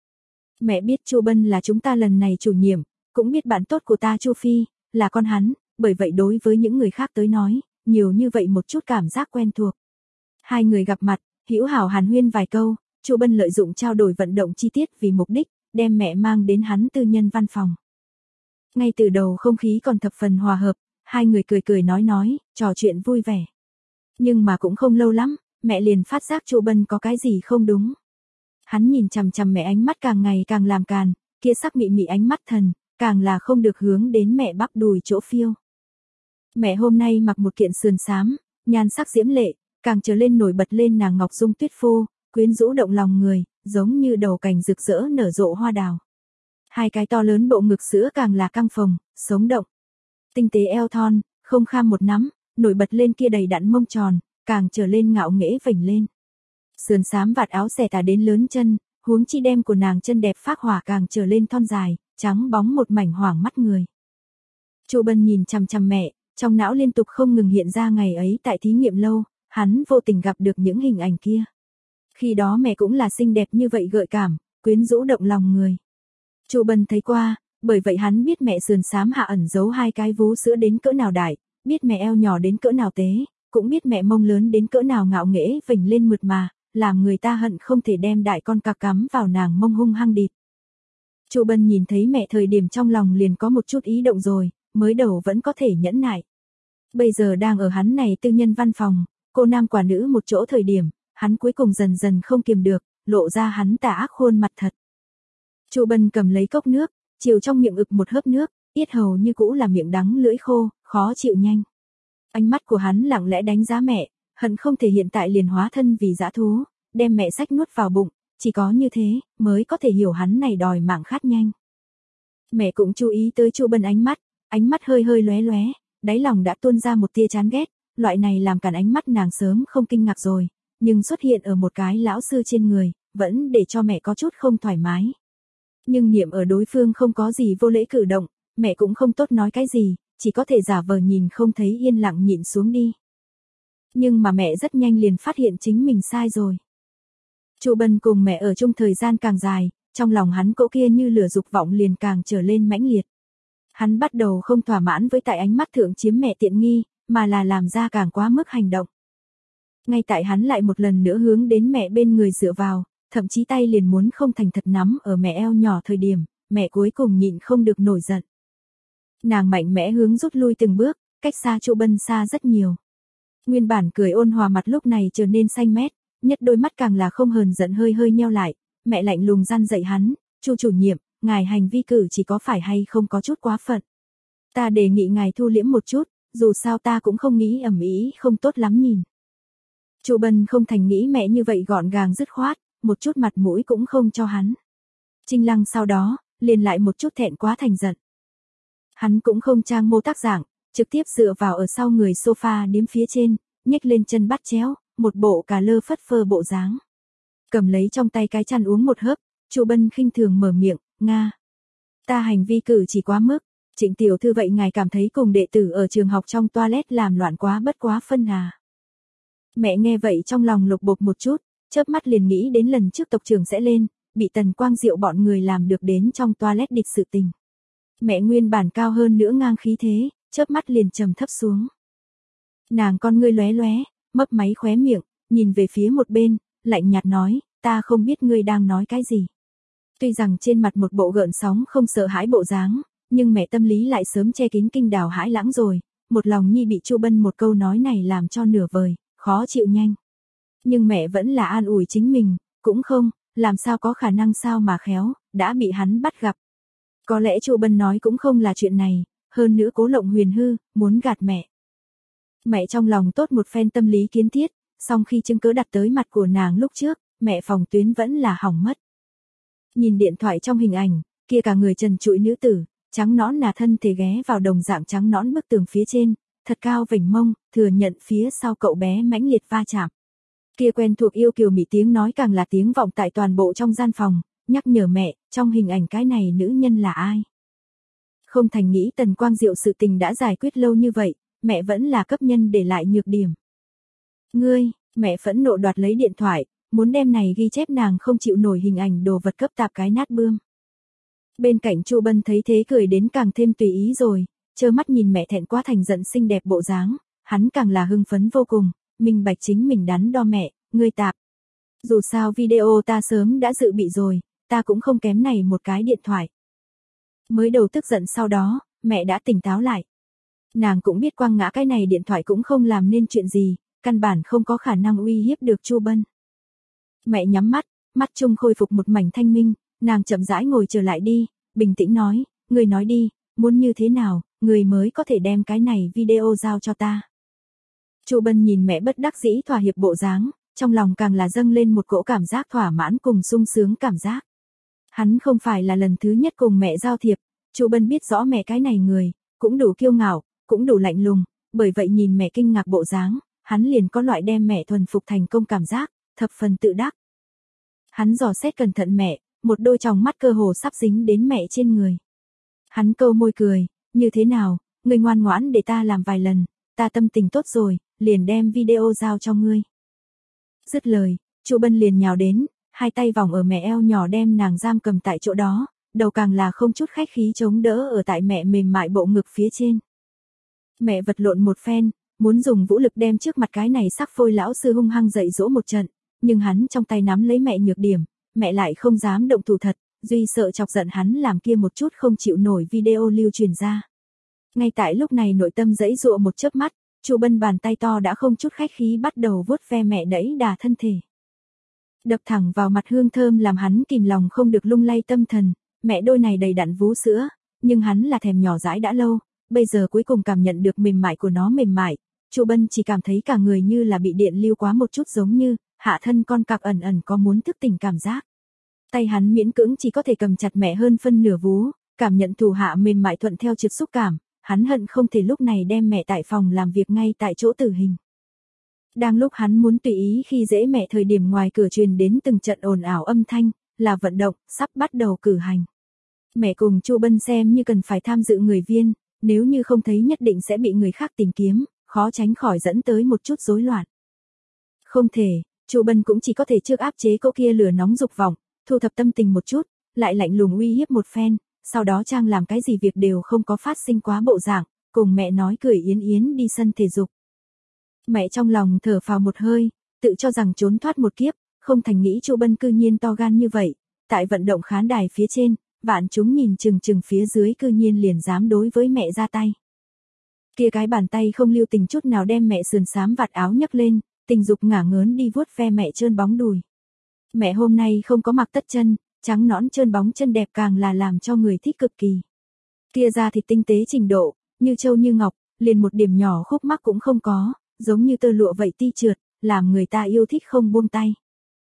Mẹ biết Chu Bân là chúng ta lần này chủ nhiệm, cũng biết bạn tốt của ta Chu Phi, là con hắn, bởi vậy đối với những người khác tới nói, nhiều như vậy một chút cảm giác quen thuộc. Hai người gặp mặt, hữu hảo hàn huyên vài câu, Chu Bân lợi dụng trao đổi vận động chi tiết vì mục đích, đem mẹ mang đến hắn tư nhân văn phòng. Ngay từ đầu không khí còn thập phần hòa hợp, hai người cười cười nói, trò chuyện vui vẻ. Nhưng mà cũng không lâu lắm, mẹ liền phát giác Chu Bân có cái gì không đúng. Hắn nhìn chằm chằm mẹ ánh mắt càng ngày càng làm càn, kia sắc mị mị ánh mắt thần, càng là không được hướng đến mẹ bắp đùi chỗ phiêu. Mẹ hôm nay mặc một kiện sườn xám, nhan sắc diễm lệ, càng trở lên nổi bật lên nàng ngọc dung tuyết phô, quyến rũ động lòng người, giống như đầu cành rực rỡ nở rộ hoa đào. Hai cái to lớn bộ ngực sữa càng là căng phồng, sống động. Tinh tế eo thon, không kham một nắm, nổi bật lên kia đầy đặn mông tròn, càng trở lên ngạo nghễ vểnh lên. Sườn xám vạt áo xẻ tà đến lớn chân, huống chi đem của nàng chân đẹp phác hỏa càng trở lên thon dài, trắng bóng một mảnh hoảng mắt người. Chu Bân nhìn chằm chằm mẹ, trong não liên tục không ngừng hiện ra ngày ấy tại thí nghiệm lâu, hắn vô tình gặp được những hình ảnh kia. Khi đó mẹ cũng là xinh đẹp như vậy gợi cảm, quyến rũ động lòng người. Chu Bân thấy qua, bởi vậy hắn biết mẹ sườn xám hạ ẩn giấu hai cái vú sữa đến cỡ nào đại, biết mẹ eo nhỏ đến cỡ nào tế, cũng biết mẹ mông lớn đến cỡ nào ngạo nghễ vểnh lên mượt mà, làm người ta hận không thể đem đại con cặc cắm vào nàng mông hung hăng địt. Chu Bân nhìn thấy mẹ thời điểm trong lòng liền có một chút ý động rồi, mới đầu vẫn có thể nhẫn nại. Bây giờ đang ở hắn này tư nhân văn phòng, cô nam quả nữ một chỗ thời điểm, hắn cuối cùng dần dần không kiềm được, lộ ra hắn tà ác khuôn mặt thật. Chu Bân cầm lấy cốc nước, chiều trong miệng ực một hớp nước, yết hầu như cũ là miệng đắng lưỡi khô, khó chịu nhanh. Ánh mắt của hắn lặng lẽ đánh giá mẹ, hận không thể hiện tại liền hóa thân vì dã thú, đem mẹ sách nuốt vào bụng, chỉ có như thế mới có thể hiểu hắn này đòi mạng khát nhanh. Mẹ cũng chú ý tới Chu Bân ánh mắt hơi hơi lóe lóe, đáy lòng đã tuôn ra một tia chán ghét, loại này làm cản ánh mắt nàng sớm không kinh ngạc rồi, nhưng xuất hiện ở một cái lão sư trên người, vẫn để cho mẹ có chút không thoải mái. Nhưng niệm ở đối phương không có gì vô lễ cử động, mẹ cũng không tốt nói cái gì, chỉ có thể giả vờ nhìn không thấy yên lặng nhịn xuống đi. Nhưng mà mẹ rất nhanh liền phát hiện chính mình sai rồi. Chu Bân cùng mẹ ở chung thời gian càng dài, trong lòng hắn cỗ kia như lửa dục vọng liền càng trở lên mãnh liệt. Hắn bắt đầu không thỏa mãn với tại ánh mắt thượng chiếm mẹ tiện nghi, mà là làm ra càng quá mức hành động. Ngay tại hắn lại một lần nữa hướng đến mẹ bên người dựa vào, thậm chí tay liền muốn không thành thật nắm ở mẹ eo nhỏ thời điểm, mẹ cuối cùng nhịn không được nổi giận. Nàng mạnh mẽ hướng rút lui từng bước, cách xa Chu Bân xa rất nhiều. Nguyên bản cười ôn hòa mặt lúc này trở nên xanh mét, nhất đôi mắt càng là không hờn giận hơi hơi nheo lại, mẹ lạnh lùng răn dạy hắn, Chu chủ nhiệm, ngài hành vi cử chỉ có phải hay không có chút quá phận. Ta đề nghị ngài thu liễm một chút, dù sao ta cũng không nghĩ ầm ĩ không tốt lắm nhìn. Chu Bân không thành nghĩ mẹ như vậy gọn gàng dứt khoát, một chút mặt mũi cũng không cho hắn. Trinh Lăng sau đó, liền lại một chút thẹn quá thành giận. Hắn cũng không trang mô tác dạng, trực tiếp dựa vào ở sau người sofa điếm phía trên, nhếch lên chân bắt chéo, một bộ cà lơ phất phơ bộ dáng. Cầm lấy trong tay cái chăn uống một hớp, Chu Bân khinh thường mở miệng, Nga. Ta hành vi cử chỉ quá mức, Trịnh tiểu thư vậy ngài cảm thấy cùng đệ tử ở trường học trong toilet làm loạn quá bất quá phân à. Mẹ nghe vậy trong lòng lục bục một chút, chớp mắt liền nghĩ đến lần trước tộc trưởng sẽ lên, bị Tần Quang Diệu bọn người làm được đến trong toilet địch sự tình. Mẹ nguyên bản cao hơn nữa ngang khí thế, chớp mắt liền trầm thấp xuống. Nàng con ngươi lóe lóe, mấp máy khóe miệng, nhìn về phía một bên, lạnh nhạt nói, ta không biết ngươi đang nói cái gì. Tuy rằng trên mặt một bộ gợn sóng không sợ hãi bộ dáng, nhưng mẹ tâm lý lại sớm che kín kinh đào hãi lãng rồi, một lòng nhi bị Chu Bân một câu nói này làm cho nửa vời, khó chịu nhanh. Nhưng mẹ vẫn là an ủi chính mình, cũng không, làm sao có khả năng sao mà khéo, đã bị hắn bắt gặp. Có lẽ Chu Bân nói cũng không là chuyện này, hơn nữa cố lộng huyền hư, muốn gạt mẹ. Mẹ trong lòng tốt một phen tâm lý kiến thiết, song khi chứng cớ đặt tới mặt của nàng lúc trước, mẹ phòng tuyến vẫn là hỏng mất. Nhìn điện thoại trong hình ảnh, kia cả người trần trụi nữ tử, trắng nõn là thân thể ghé vào đồng dạng trắng nõn bức tường phía trên, thật cao vểnh mông, thừa nhận phía sau cậu bé mãnh liệt va chạm. Kia quen thuộc yêu kiều mị tiếng nói càng là tiếng vọng tại toàn bộ trong gian phòng, nhắc nhở mẹ, trong hình ảnh cái này nữ nhân là ai. Không thành nghĩ Tần Quang Diệu sự tình đã giải quyết lâu như vậy, mẹ vẫn là cấp nhân để lại nhược điểm. Ngươi, mẹ phẫn nộ đoạt lấy điện thoại, muốn đem này ghi chép nàng không chịu nổi hình ảnh đồ vật cấp tạp cái nát bươm. Bên cạnh Chu Bân thấy thế cười đến càng thêm tùy ý rồi, trơ mắt nhìn mẹ thẹn quá thành giận xinh đẹp bộ dáng, hắn càng là hưng phấn vô cùng, minh bạch chính mình đắn đo mẹ, ngươi tạp. Dù sao video ta sớm đã dự bị rồi, ta cũng không kém này một cái điện thoại. Mới đầu tức giận sau đó, mẹ đã tỉnh táo lại. Nàng cũng biết quăng ngã cái này điện thoại cũng không làm nên chuyện gì, căn bản không có khả năng uy hiếp được Chu Bân. Mẹ nhắm mắt, mắt trung khôi phục một mảnh thanh minh, nàng chậm rãi ngồi trở lại đi, bình tĩnh nói, người nói đi, muốn như thế nào, người mới có thể đem cái này video giao cho ta. Chu Bân nhìn mẹ bất đắc dĩ thỏa hiệp bộ dáng, trong lòng càng là dâng lên một cỗ cảm giác thỏa mãn cùng sung sướng cảm giác. Hắn không phải là lần thứ nhất cùng mẹ giao thiệp, Chu Bân biết rõ mẹ cái này người, cũng đủ kiêu ngạo, cũng đủ lạnh lùng, bởi vậy nhìn mẹ kinh ngạc bộ dáng, hắn liền có loại đem mẹ thuần phục thành công cảm giác, thập phần tự đắc. Hắn dò xét cẩn thận mẹ, một đôi tròng mắt cơ hồ sắp dính đến mẹ trên người. Hắn câu môi cười, như thế nào, ngươi ngoan ngoãn để ta làm vài lần, ta tâm tình tốt rồi, liền đem video giao cho ngươi. Dứt lời, Chu Bân liền nhào đến, hai tay vòng ở mẹ eo nhỏ đem nàng giam cầm tại chỗ đó, đầu càng là không chút khách khí chống đỡ ở tại mẹ mềm mại bộ ngực phía trên. Mẹ vật lộn một phen, muốn dùng vũ lực đem trước mặt cái này sắc phôi lão sư hung hăng dạy dỗ một trận, nhưng hắn trong tay nắm lấy mẹ nhược điểm, mẹ lại không dám động thủ thật, duy sợ chọc giận hắn làm kia một chút không chịu nổi video lưu truyền ra. Ngay tại lúc này nội tâm giãy giụa một chớp mắt, Chu Bân bàn tay to đã không chút khách khí bắt đầu vuốt ve mẹ đẫy đà thân thể. Đập thẳng vào mặt hương thơm làm hắn kìm lòng không được lung lay tâm thần, mẹ đôi này đầy đặn vú sữa, nhưng hắn là thèm nhỏ dãi đã lâu, bây giờ cuối cùng cảm nhận được mềm mại của nó mềm mại, Chu Bân chỉ cảm thấy cả người như là bị điện lưu quá một chút giống như, hạ thân con cặc ẩn ẩn có muốn thức tỉnh cảm giác. Tay hắn miễn cưỡng chỉ có thể cầm chặt mẹ hơn phân nửa vú, cảm nhận thủ hạ mềm mại thuận theo trượt xúc cảm, hắn hận không thể lúc này đem mẹ tại phòng làm việc ngay tại chỗ tử hình. Đang lúc hắn muốn tùy ý khi dễ mẹ thời điểm ngoài cửa truyền đến từng trận ồn ào âm thanh, là vận động, sắp bắt đầu cử hành. Mẹ cùng Chu Bân xem như cần phải tham dự người viên, nếu như không thấy nhất định sẽ bị người khác tìm kiếm, khó tránh khỏi dẫn tới một chút rối loạn. Không thể, Chu Bân cũng chỉ có thể trước áp chế cỗ kia lửa nóng dục vọng, thu thập tâm tình một chút, lại lạnh lùng uy hiếp một phen, sau đó trang làm cái gì việc đều không có phát sinh quá bộ dạng, cùng mẹ nói cười yến yến đi sân thể dục. Mẹ trong lòng thở phào một hơi, tự cho rằng trốn thoát một kiếp, không thành nghĩ Chu Bân cư nhiên to gan như vậy, tại vận động khán đài phía trên, vạn chúng nhìn chừng chừng phía dưới cư nhiên liền dám đối với mẹ ra tay. Kia cái bàn tay không lưu tình chút nào đem mẹ sườn xám vạt áo nhấc lên, tình dục ngả ngớn đi vuốt ve mẹ trơn bóng đùi. Mẹ hôm nay không có mặc tất chân, trắng nõn trơn bóng chân đẹp càng là làm cho người thích cực kỳ. Kia da thịt tinh tế trình độ, như châu như ngọc, liền một điểm nhỏ khúc mắc cũng không có, giống như tơ lụa vậy ti trượt, làm người ta yêu thích không buông tay.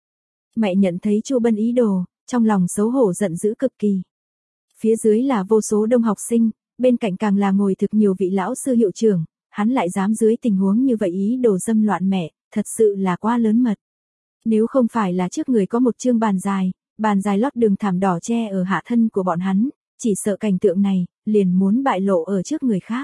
Mẹ nhận thấy Chu Bân ý đồ, trong lòng xấu hổ giận dữ cực kỳ. Phía dưới là vô số đông học sinh, bên cạnh càng là ngồi thực nhiều vị lão sư hiệu trưởng, hắn lại dám dưới tình huống như vậy ý đồ dâm loạn mẹ, thật sự là quá lớn mật. Nếu không phải là trước người có một chương bàn dài lót đường thảm đỏ che ở hạ thân của bọn hắn, chỉ sợ cảnh tượng này, liền muốn bại lộ ở trước người khác.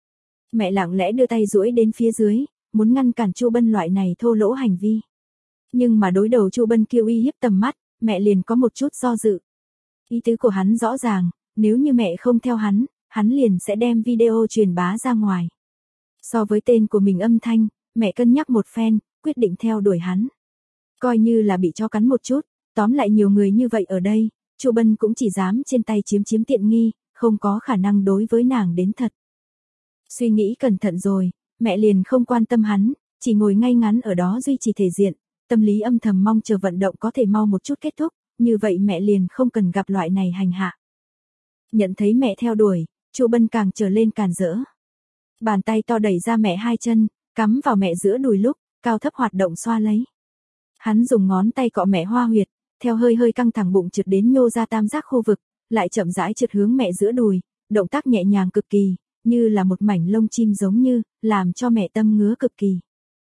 Mẹ lặng lẽ đưa tay duỗi đến phía dưới, muốn ngăn cản Chu Bân loại này thô lỗ hành vi. Nhưng mà đối đầu Chu Bân kêu uy hiếp tầm mắt, mẹ liền có một chút do dự. Ý tứ của hắn rõ ràng, nếu như mẹ không theo hắn liền sẽ đem video truyền bá ra ngoài. So với tên của mình âm thanh, mẹ cân nhắc một phen, quyết định theo đuổi hắn. Coi như là bị cho cắn một chút, tóm lại nhiều người như vậy ở đây, Chu Bân cũng chỉ dám trên tay chiếm tiện nghi, không có khả năng đối với nàng đến thật. Suy nghĩ cẩn thận rồi, mẹ liền không quan tâm hắn, chỉ ngồi ngay ngắn ở đó duy trì thể diện, tâm lý âm thầm mong chờ vận động có thể mau một chút kết thúc, như vậy mẹ liền không cần gặp loại này hành hạ. Nhận thấy mẹ theo đuổi, Chu Bân càng trở lên càn rỡ. Bàn tay to đẩy ra mẹ hai chân, cắm vào mẹ giữa đùi lúc, cao thấp hoạt động xoa lấy. Hắn dùng ngón tay cọ mẹ hoa huyệt, theo hơi hơi căng thẳng bụng trượt đến nhô ra tam giác khu vực, lại chậm rãi trượt hướng mẹ giữa đùi, động tác nhẹ nhàng cực kỳ, như là một mảnh lông chim giống như, làm cho mẹ tâm ngứa cực kỳ.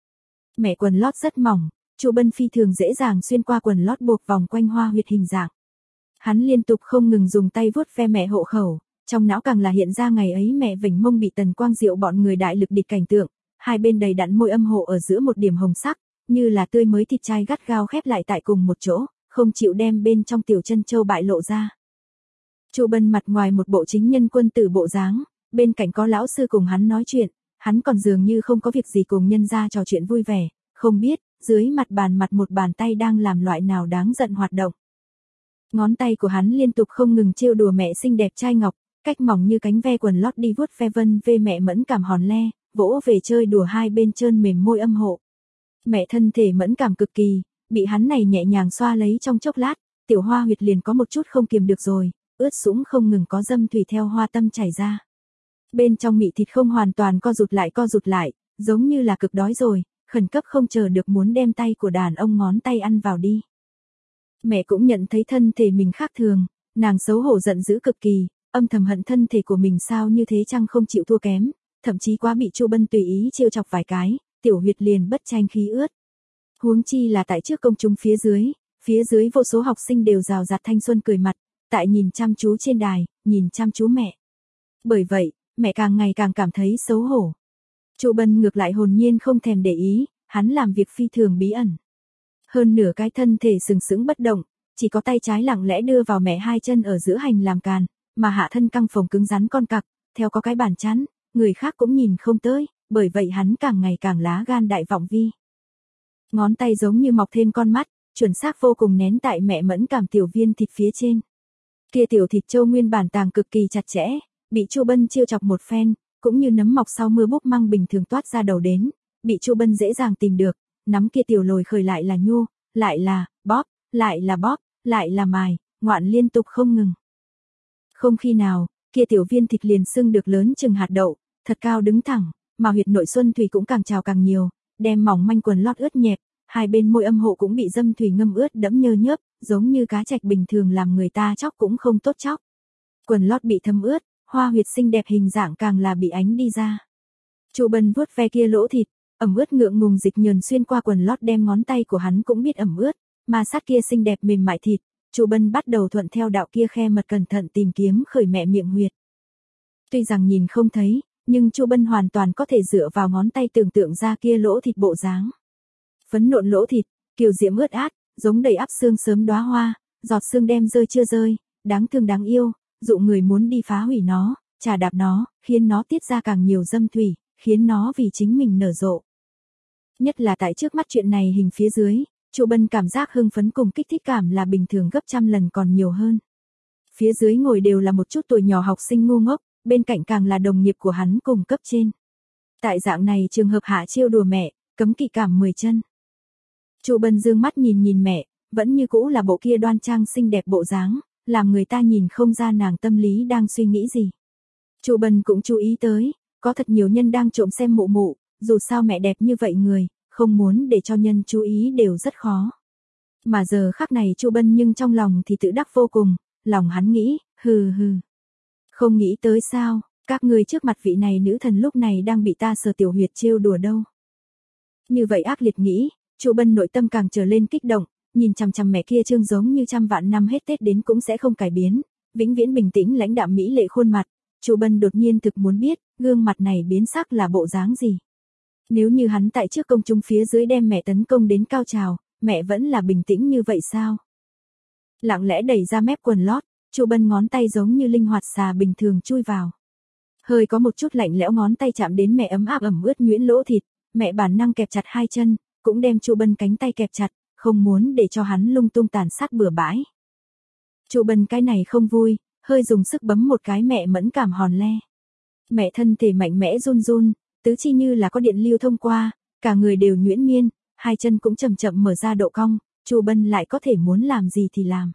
Mẹ quần lót rất mỏng, Chu Bân phi thường dễ dàng xuyên qua quần lót buộc vòng quanh hoa huyệt hình dạng. Hắn liên tục không ngừng dùng tay vuốt ve mẹ hộ khẩu, trong não càng là hiện ra ngày ấy mẹ vểnh mông bị Tần Quang Diệu bọn người đại lực địch cảnh tượng, hai bên đầy đặn môi âm hộ ở giữa một điểm hồng sắc, như là tươi mới thịt trai gắt gao khép lại tại cùng một chỗ, không chịu đem bên trong tiểu chân châu bại lộ ra. Chu Bân mặt ngoài một bộ chính nhân quân tử bộ dáng, bên cạnh có lão sư cùng hắn nói chuyện, hắn còn dường như không có việc gì cùng nhân gia trò chuyện vui vẻ, không biết, dưới mặt một bàn tay đang làm loại nào đáng giận hoạt động. Ngón tay của hắn liên tục không ngừng trêu đùa mẹ xinh đẹp trai ngọc, cách mỏng như cánh ve quần lót đi vuốt ve vân về mẹ mẫn cảm hòn le, vỗ về chơi đùa hai bên trơn mềm môi âm hộ. Mẹ thân thể mẫn cảm cực kỳ, bị hắn này nhẹ nhàng xoa lấy trong chốc lát, tiểu hoa huyệt liền có một chút không kiềm được rồi, ướt sũng không ngừng có dâm thủy theo hoa tâm chảy ra. Bên trong mị thịt không hoàn toàn co rụt lại, giống như là cực đói rồi, khẩn cấp không chờ được muốn đem tay của đàn ông ngón tay ăn vào đi. Mẹ cũng nhận thấy thân thể mình khác thường, nàng xấu hổ giận dữ cực kỳ, âm thầm hận thân thể của mình sao như thế chăng không chịu thua kém, thậm chí quá bị Chu Bân tùy ý trêu chọc vài cái, tiểu huyệt liền bất tranh khí ướt. Huống chi là tại trước công chúng phía dưới vô số học sinh đều rào rạt thanh xuân cười mặt, tại nhìn chăm chú trên đài, nhìn chăm chú mẹ. Bởi vậy, mẹ càng ngày càng cảm thấy xấu hổ. Chu Bân ngược lại hồn nhiên không thèm để ý, hắn làm việc phi thường bí ẩn. Hơn nửa cái thân thể sừng sững bất động, chỉ có tay trái lặng lẽ đưa vào mẹ hai chân ở giữa hành làm càn, mà hạ thân căng phồng cứng rắn con cặc, theo có cái bàn chắn, người khác cũng nhìn không tới, bởi vậy hắn càng ngày càng lá gan đại vọng vi. Ngón tay giống như mọc thêm con mắt, chuẩn xác vô cùng nén tại mẹ mẫn cảm tiểu viên thịt phía trên. Kia tiểu thịt châu nguyên bản tàng cực kỳ chặt chẽ, bị Chu Bân trêu chọc một phen, cũng như nấm mọc sau mưa búp măng bình thường toát ra đầu đến, bị Chu Bân dễ dàng tìm được, nắm kia tiểu lồi khởi lại là nhô, lại là bóp, lại là mài, ngoạn liên tục không ngừng. Không khi nào, kia tiểu viên thịt liền sưng được lớn chừng hạt đậu, thật cao đứng thẳng, mà huyệt nội xuân thủy cũng càng trào càng nhiều, đem mỏng manh quần lót ướt nhẹp, hai bên môi âm hộ cũng bị dâm thủy ngâm ướt đẫm nhơ nhớp, giống như cá trạch bình thường làm người ta chóc cũng không tốt chóc. Quần lót bị thấm ướt, hoa huyệt xinh đẹp hình dạng càng là bị ánh đi ra. Chu Bân vuốt ve kia lỗ thịt, ẩm ướt ngượng ngùng dịch nhờn xuyên qua quần lót đem ngón tay của hắn cũng biết ẩm ướt, mà sát kia xinh đẹp mềm mại thịt, Chu Bân bắt đầu thuận theo đạo kia khe mật cẩn thận tìm kiếm khởi mẹ miệng huyệt. Tuy rằng nhìn không thấy, nhưng Chu Bân hoàn toàn có thể dựa vào ngón tay tưởng tượng ra kia lỗ thịt bộ dáng. Phấn nộn lỗ thịt, kiều diễm ướt át, giống đầy ắp xương sớm đóa hoa, giọt sương đem rơi chưa rơi, đáng thương đáng yêu, dụ người muốn đi phá hủy nó, chà đạp nó, khiến nó tiết ra càng nhiều dâm thủy, khiến nó vì chính mình nở rộ. Nhất là tại trước mắt chuyện này hình phía dưới, Chu Bân cảm giác hưng phấn cùng kích thích cảm là bình thường gấp trăm lần còn nhiều hơn. Phía dưới ngồi đều là một chút tuổi nhỏ học sinh ngu ngốc, bên cạnh càng là đồng nghiệp của hắn cùng cấp trên. Tại dạng này trường hợp hạ chiêu đùa mẹ, cấm kỵ cảm 10 chân. Chu Bân dương mắt nhìn nhìn mẹ, vẫn như cũ là bộ kia đoan trang xinh đẹp bộ dáng, làm người ta nhìn không ra nàng tâm lý đang suy nghĩ gì. Chu Bân cũng chú ý tới, có thật nhiều nhân đang trộm xem mụ mụ, dù sao mẹ đẹp như vậy người, không muốn để cho nhân chú ý đều rất khó. Mà giờ khắc này Chu Bân nhưng trong lòng thì tự đắc vô cùng, lòng hắn nghĩ, hừ hừ. Không nghĩ tới sao, các ngươi trước mặt vị này nữ thần lúc này đang bị ta sờ tiểu huyệt trêu đùa đâu. Như vậy ác liệt nghĩ, Chu Bân nội tâm càng trở lên kích động, nhìn chằm chằm mẹ kia trương giống như trăm vạn năm hết Tết đến cũng sẽ không cải biến, vĩnh viễn bình tĩnh lãnh đạm mỹ lệ khuôn mặt. Chu Bân đột nhiên thực muốn biết, gương mặt này biến sắc là bộ dáng gì. Nếu như hắn tại trước công chúng phía dưới đem mẹ tấn công đến cao trào, mẹ vẫn là bình tĩnh như vậy sao? Lặng lẽ đẩy ra mép quần lót, Chu Bân ngón tay giống như linh hoạt xà bình thường chui vào. Hơi có một chút lạnh lẽo ngón tay chạm đến mẹ ấm áp ẩm ướt nhuyễn lỗ thịt, mẹ bản năng kẹp chặt hai chân, cũng đem Chu Bân cánh tay kẹp chặt, không muốn để cho hắn lung tung tàn sát bừa bãi. Chu Bân cái này không vui, hơi dùng sức bấm một cái mẹ mẫn cảm hòn le. Mẹ thân thể mạnh mẽ run run, tứ chi như là có điện lưu thông qua, cả người đều nhuyễn miên, hai chân cũng chậm chậm mở ra độ cong, Chu Bân lại có thể muốn làm gì thì làm.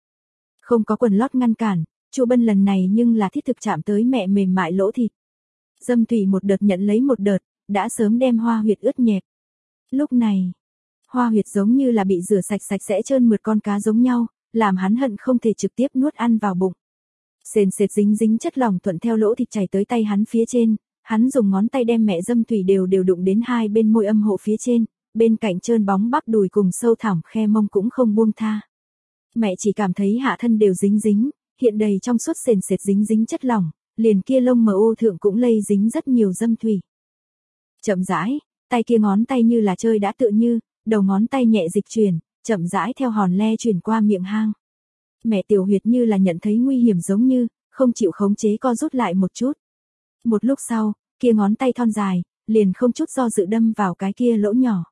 Không có quần lót ngăn cản, Chu Bân lần này nhưng là thiết thực chạm tới mẹ mềm mại lỗ thịt. Dâm thủy một đợt nhận lấy một đợt, đã sớm đem hoa huyệt ướt nhẹp. Lúc này, hoa huyệt giống như là bị rửa sạch sạch sẽ trơn mượt con cá giống nhau, làm hắn hận không thể trực tiếp nuốt ăn vào bụng. Sền sệt dính dính chất lỏng thuận theo lỗ thịt chảy tới tay hắn phía trên, hắn dùng ngón tay đem mẹ dâm thủy đều đụng đến hai bên môi âm hộ phía trên, bên cạnh trơn bóng bắp đùi cùng sâu thẳm khe mông cũng không buông tha. Mẹ chỉ cảm thấy hạ thân đều dính dính, hiện đầy trong suốt sền sệt dính dính chất lỏng, liền kia lông mờ ô thượng cũng lây dính rất nhiều dâm thủy. Chậm rãi, tay kia ngón tay như là chơi đã tựa như, đầu ngón tay nhẹ dịch chuyển, chậm rãi theo hòn le chuyển qua miệng hang. Mẹ tiểu huyệt như là nhận thấy nguy hiểm giống như, không chịu khống chế co rút lại một chút. Một lúc sau, kia ngón tay thon dài, liền không chút do dự đâm vào cái kia lỗ nhỏ.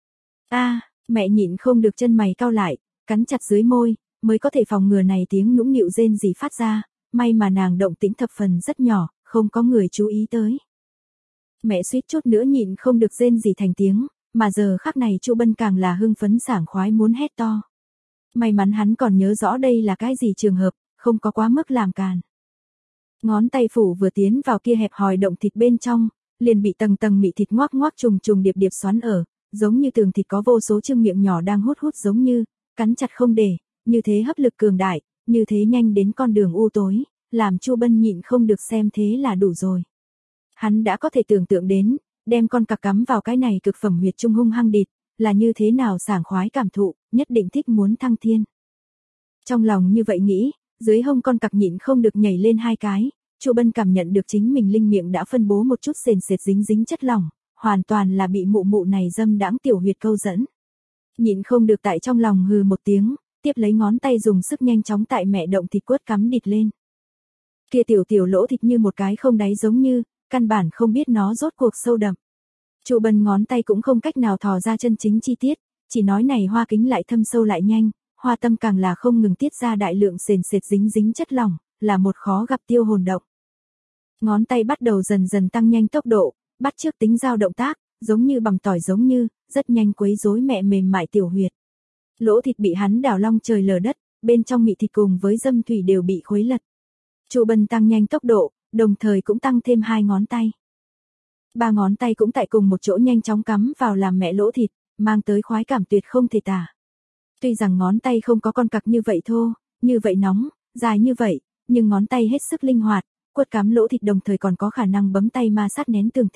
Mẹ nhịn không được chân mày cau lại, cắn chặt dưới môi, mới có thể phòng ngừa này tiếng nũng nịu rên gì phát ra, may mà nàng động tĩnh thập phần rất nhỏ, không có người chú ý tới. Mẹ suýt chút nữa nhịn không được rên gì thành tiếng, mà giờ khắc này Chu Bân càng là hưng phấn sảng khoái muốn hét to. May mắn hắn còn nhớ rõ đây là cái gì trường hợp, không có quá mức làm càn. Ngón tay phủ vừa tiến vào kia hẹp hòi động thịt bên trong, liền bị tầng tầng mị thịt ngoác ngoác trùng trùng điệp điệp xoắn ở, giống như tường thịt có vô số chương miệng nhỏ đang hút hút giống như, cắn chặt không để, như thế hấp lực cường đại, như thế nhanh đến con đường u tối, làm Chu Bân nhịn không được xem thế là đủ rồi. Hắn đã có thể tưởng tượng đến, đem con cặc cắm vào cái này cực phẩm huyệt trung hung hăng địt, là như thế nào sảng khoái cảm thụ, nhất định thích muốn thăng thiên. Trong lòng như vậy nghĩ, dưới hông con cặc nhịn không được nhảy lên hai cái, Chu Bân cảm nhận được chính mình linh miệng đã phân bố một chút sền sệt dính dính chất lỏng, hoàn toàn là bị mụ mụ này dâm đãng tiểu huyệt câu dẫn. Nhịn không được tại trong lòng hừ một tiếng, tiếp lấy ngón tay dùng sức nhanh chóng tại mẹ động thịt quất cắm địt lên. Kia tiểu lỗ thịt như một cái không đáy giống như, căn bản không biết nó rốt cuộc sâu đậm. Chu Bân ngón tay cũng không cách nào thò ra chân chính chi tiết, chỉ nói này hoa kính lại thâm sâu lại nhanh, hoa tâm càng là không ngừng tiết ra đại lượng sền sệt dính dính chất lỏng, là một khó gặp tiêu hồn động. Ngón tay bắt đầu dần dần tăng nhanh tốc độ, bắt chước tính giao động tác, giống như bằng tỏi giống như, rất nhanh quấy rối mẹ mềm mại tiểu huyệt. Lỗ thịt bị hắn đảo long trời lở đất, bên trong mị thịt cùng với dâm thủy đều bị khuấy lật. Chu Bân tăng nhanh tốc độ, đồng thời cũng tăng thêm 2 ngón tay. 3 ngón tay cũng tại cùng một chỗ nhanh chóng cắm vào làm mẹ lỗ thịt, mang tới khoái cảm tuyệt không thể tả. Tuy rằng ngón tay không có con cặc như vậy thô, như vậy nóng, dài như vậy, nhưng ngón tay hết sức linh hoạt, quất cắm lỗ thịt đồng thời còn có khả năng bấm tay ma sát nén tường thịt,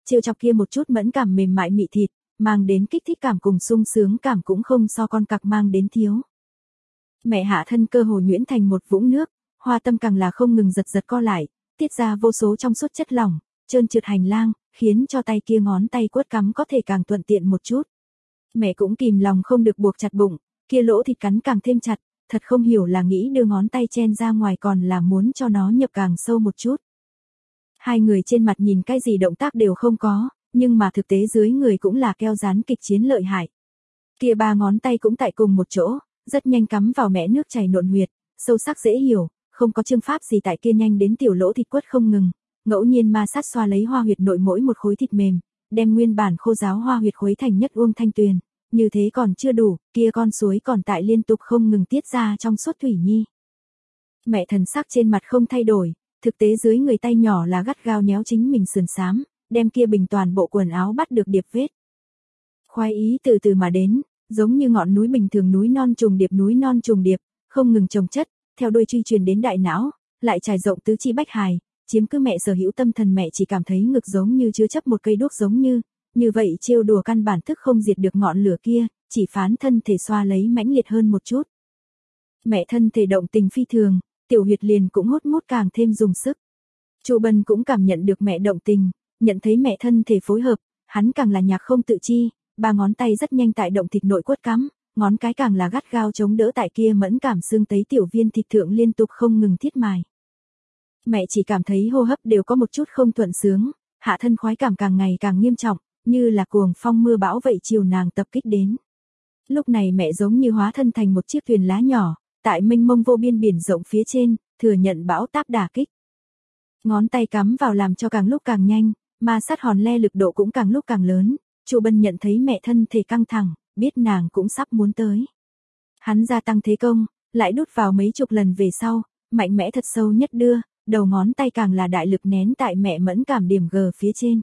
trêu chọc kia một chút mẫn cảm mềm mại mị thịt, mang đến kích thích cảm cùng sung sướng cảm cũng không so con cặc mang đến thiếu. Mẹ hạ thân cơ hồ nhuyễn thành một vũng nước, hoa tâm càng là không ngừng giật giật co lại, tiết ra vô số trong suốt chất lỏng, trơn trượt hành lang, khiến cho tay kia ngón tay quất cắm có thể càng thuận tiện một chút. Mẹ cũng kìm lòng không được buộc chặt bụng, kia lỗ thịt cắn càng thêm chặt, thật không hiểu là nghĩ đưa ngón tay chen ra ngoài còn là muốn cho nó nhập càng sâu một chút. Hai người trên mặt nhìn cái gì động tác đều không có, nhưng mà thực tế dưới người cũng là keo dán kịch chiến lợi hại. Kia ba ngón tay cũng tại cùng một chỗ, rất nhanh cắm vào mẹ nước chảy nộn huyệt, sâu sắc dễ hiểu, không có chương pháp gì tại kia nhanh đến tiểu lỗ thịt quất không ngừng, ngẫu nhiên ma sát xoa lấy hoa huyệt nội mỗi một khối thịt mềm, đem nguyên bản khô ráo hoa huyệt khuấy thành nhất uông thanh tuyền, như thế còn chưa đủ, kia con suối còn tại liên tục không ngừng tiết ra trong suốt thủy nhi. Mẹ thần sắc trên mặt không thay đổi, thực tế dưới người tay nhỏ là gắt gao nhéo chính mình sườn xám, đem kia bình toàn bộ quần áo bắt được điệp vết. Khoái ý từ từ mà đến, giống như ngọn núi bình thường núi non trùng điệp, không ngừng chồng chất, theo đuôi truy truyền đến đại não, lại trải rộng tứ chi bách hài, chiếm cứ mẹ sở hữu tâm thần. Mẹ chỉ cảm thấy ngực giống như chứa chấp một cây đuốc giống như vậy trêu đùa căn bản thức không diệt được ngọn lửa kia, chỉ phán thân thể xoa lấy mãnh liệt hơn một chút. Mẹ thân thể động tình phi thường, tiểu huyệt liền cũng hốt mút càng thêm dùng sức. Chu Bân cũng cảm nhận được mẹ động tình, nhận thấy mẹ thân thể phối hợp, hắn càng là nhạc không tự chi, ba ngón tay rất nhanh tại động thịt nội quất cắm, ngón cái càng là gắt gao chống đỡ tại kia mẫn cảm xương tấy tiểu viên thịt thượng liên tục không ngừng thiết mài. Mẹ chỉ cảm thấy hô hấp đều có một chút không thuận sướng, hạ thân khoái cảm càng ngày càng nghiêm trọng, như là cuồng phong mưa bão vậy chiều nàng tập kích đến. Lúc này mẹ giống như hóa thân thành một chiếc thuyền lá nhỏ, tại mênh mông vô biên biển rộng phía trên, thừa nhận bão táp đả kích. Ngón tay cắm vào làm cho càng lúc càng nhanh, ma sát hòn le lực độ cũng càng lúc càng lớn. Chu Bân nhận thấy mẹ thân thể căng thẳng, biết nàng cũng sắp muốn tới. Hắn gia tăng thế công, lại đút vào mấy chục lần về sau, mạnh mẽ thật sâu nhất đưa, đầu ngón tay càng là đại lực nén tại mẹ mẫn cảm điểm G phía trên.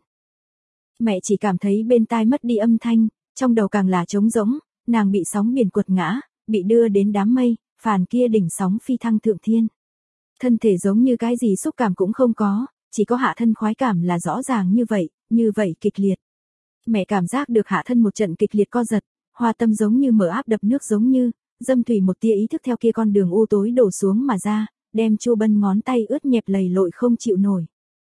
Mẹ chỉ cảm thấy bên tai mất đi âm thanh, trong đầu càng là trống rỗng, nàng bị sóng biển quật ngã, bị đưa đến đám mây, phàn kia đỉnh sóng phi thăng thượng thiên. Thân thể giống như cái gì xúc cảm cũng không có, chỉ có hạ thân khoái cảm là rõ ràng như vậy kịch liệt. Mẹ cảm giác được hạ thân một trận kịch liệt co giật, hoa tâm giống như mở áp đập nước giống như, dâm thủy một tia ý thức theo kia con đường u tối đổ xuống mà ra, đem Chu Bân ngón tay ướt nhẹp lầy lội không chịu nổi.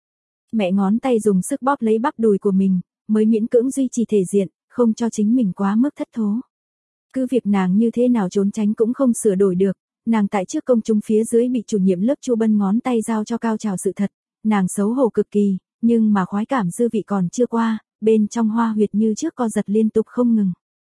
Mẹ ngón tay dùng sức bóp lấy bắp đùi của mình, mới miễn cưỡng duy trì thể diện, không cho chính mình quá mức thất thố. Cứ việc nàng như thế nào trốn tránh cũng không sửa đổi được, nàng tại trước công chúng phía dưới bị chủ nhiệm lớp Chu Bân ngón tay giao cho cao trào sự thật, nàng xấu hổ cực kỳ, nhưng mà khoái cảm dư vị còn chưa qua, bên trong hoa huyệt như trước co giật liên tục không ngừng.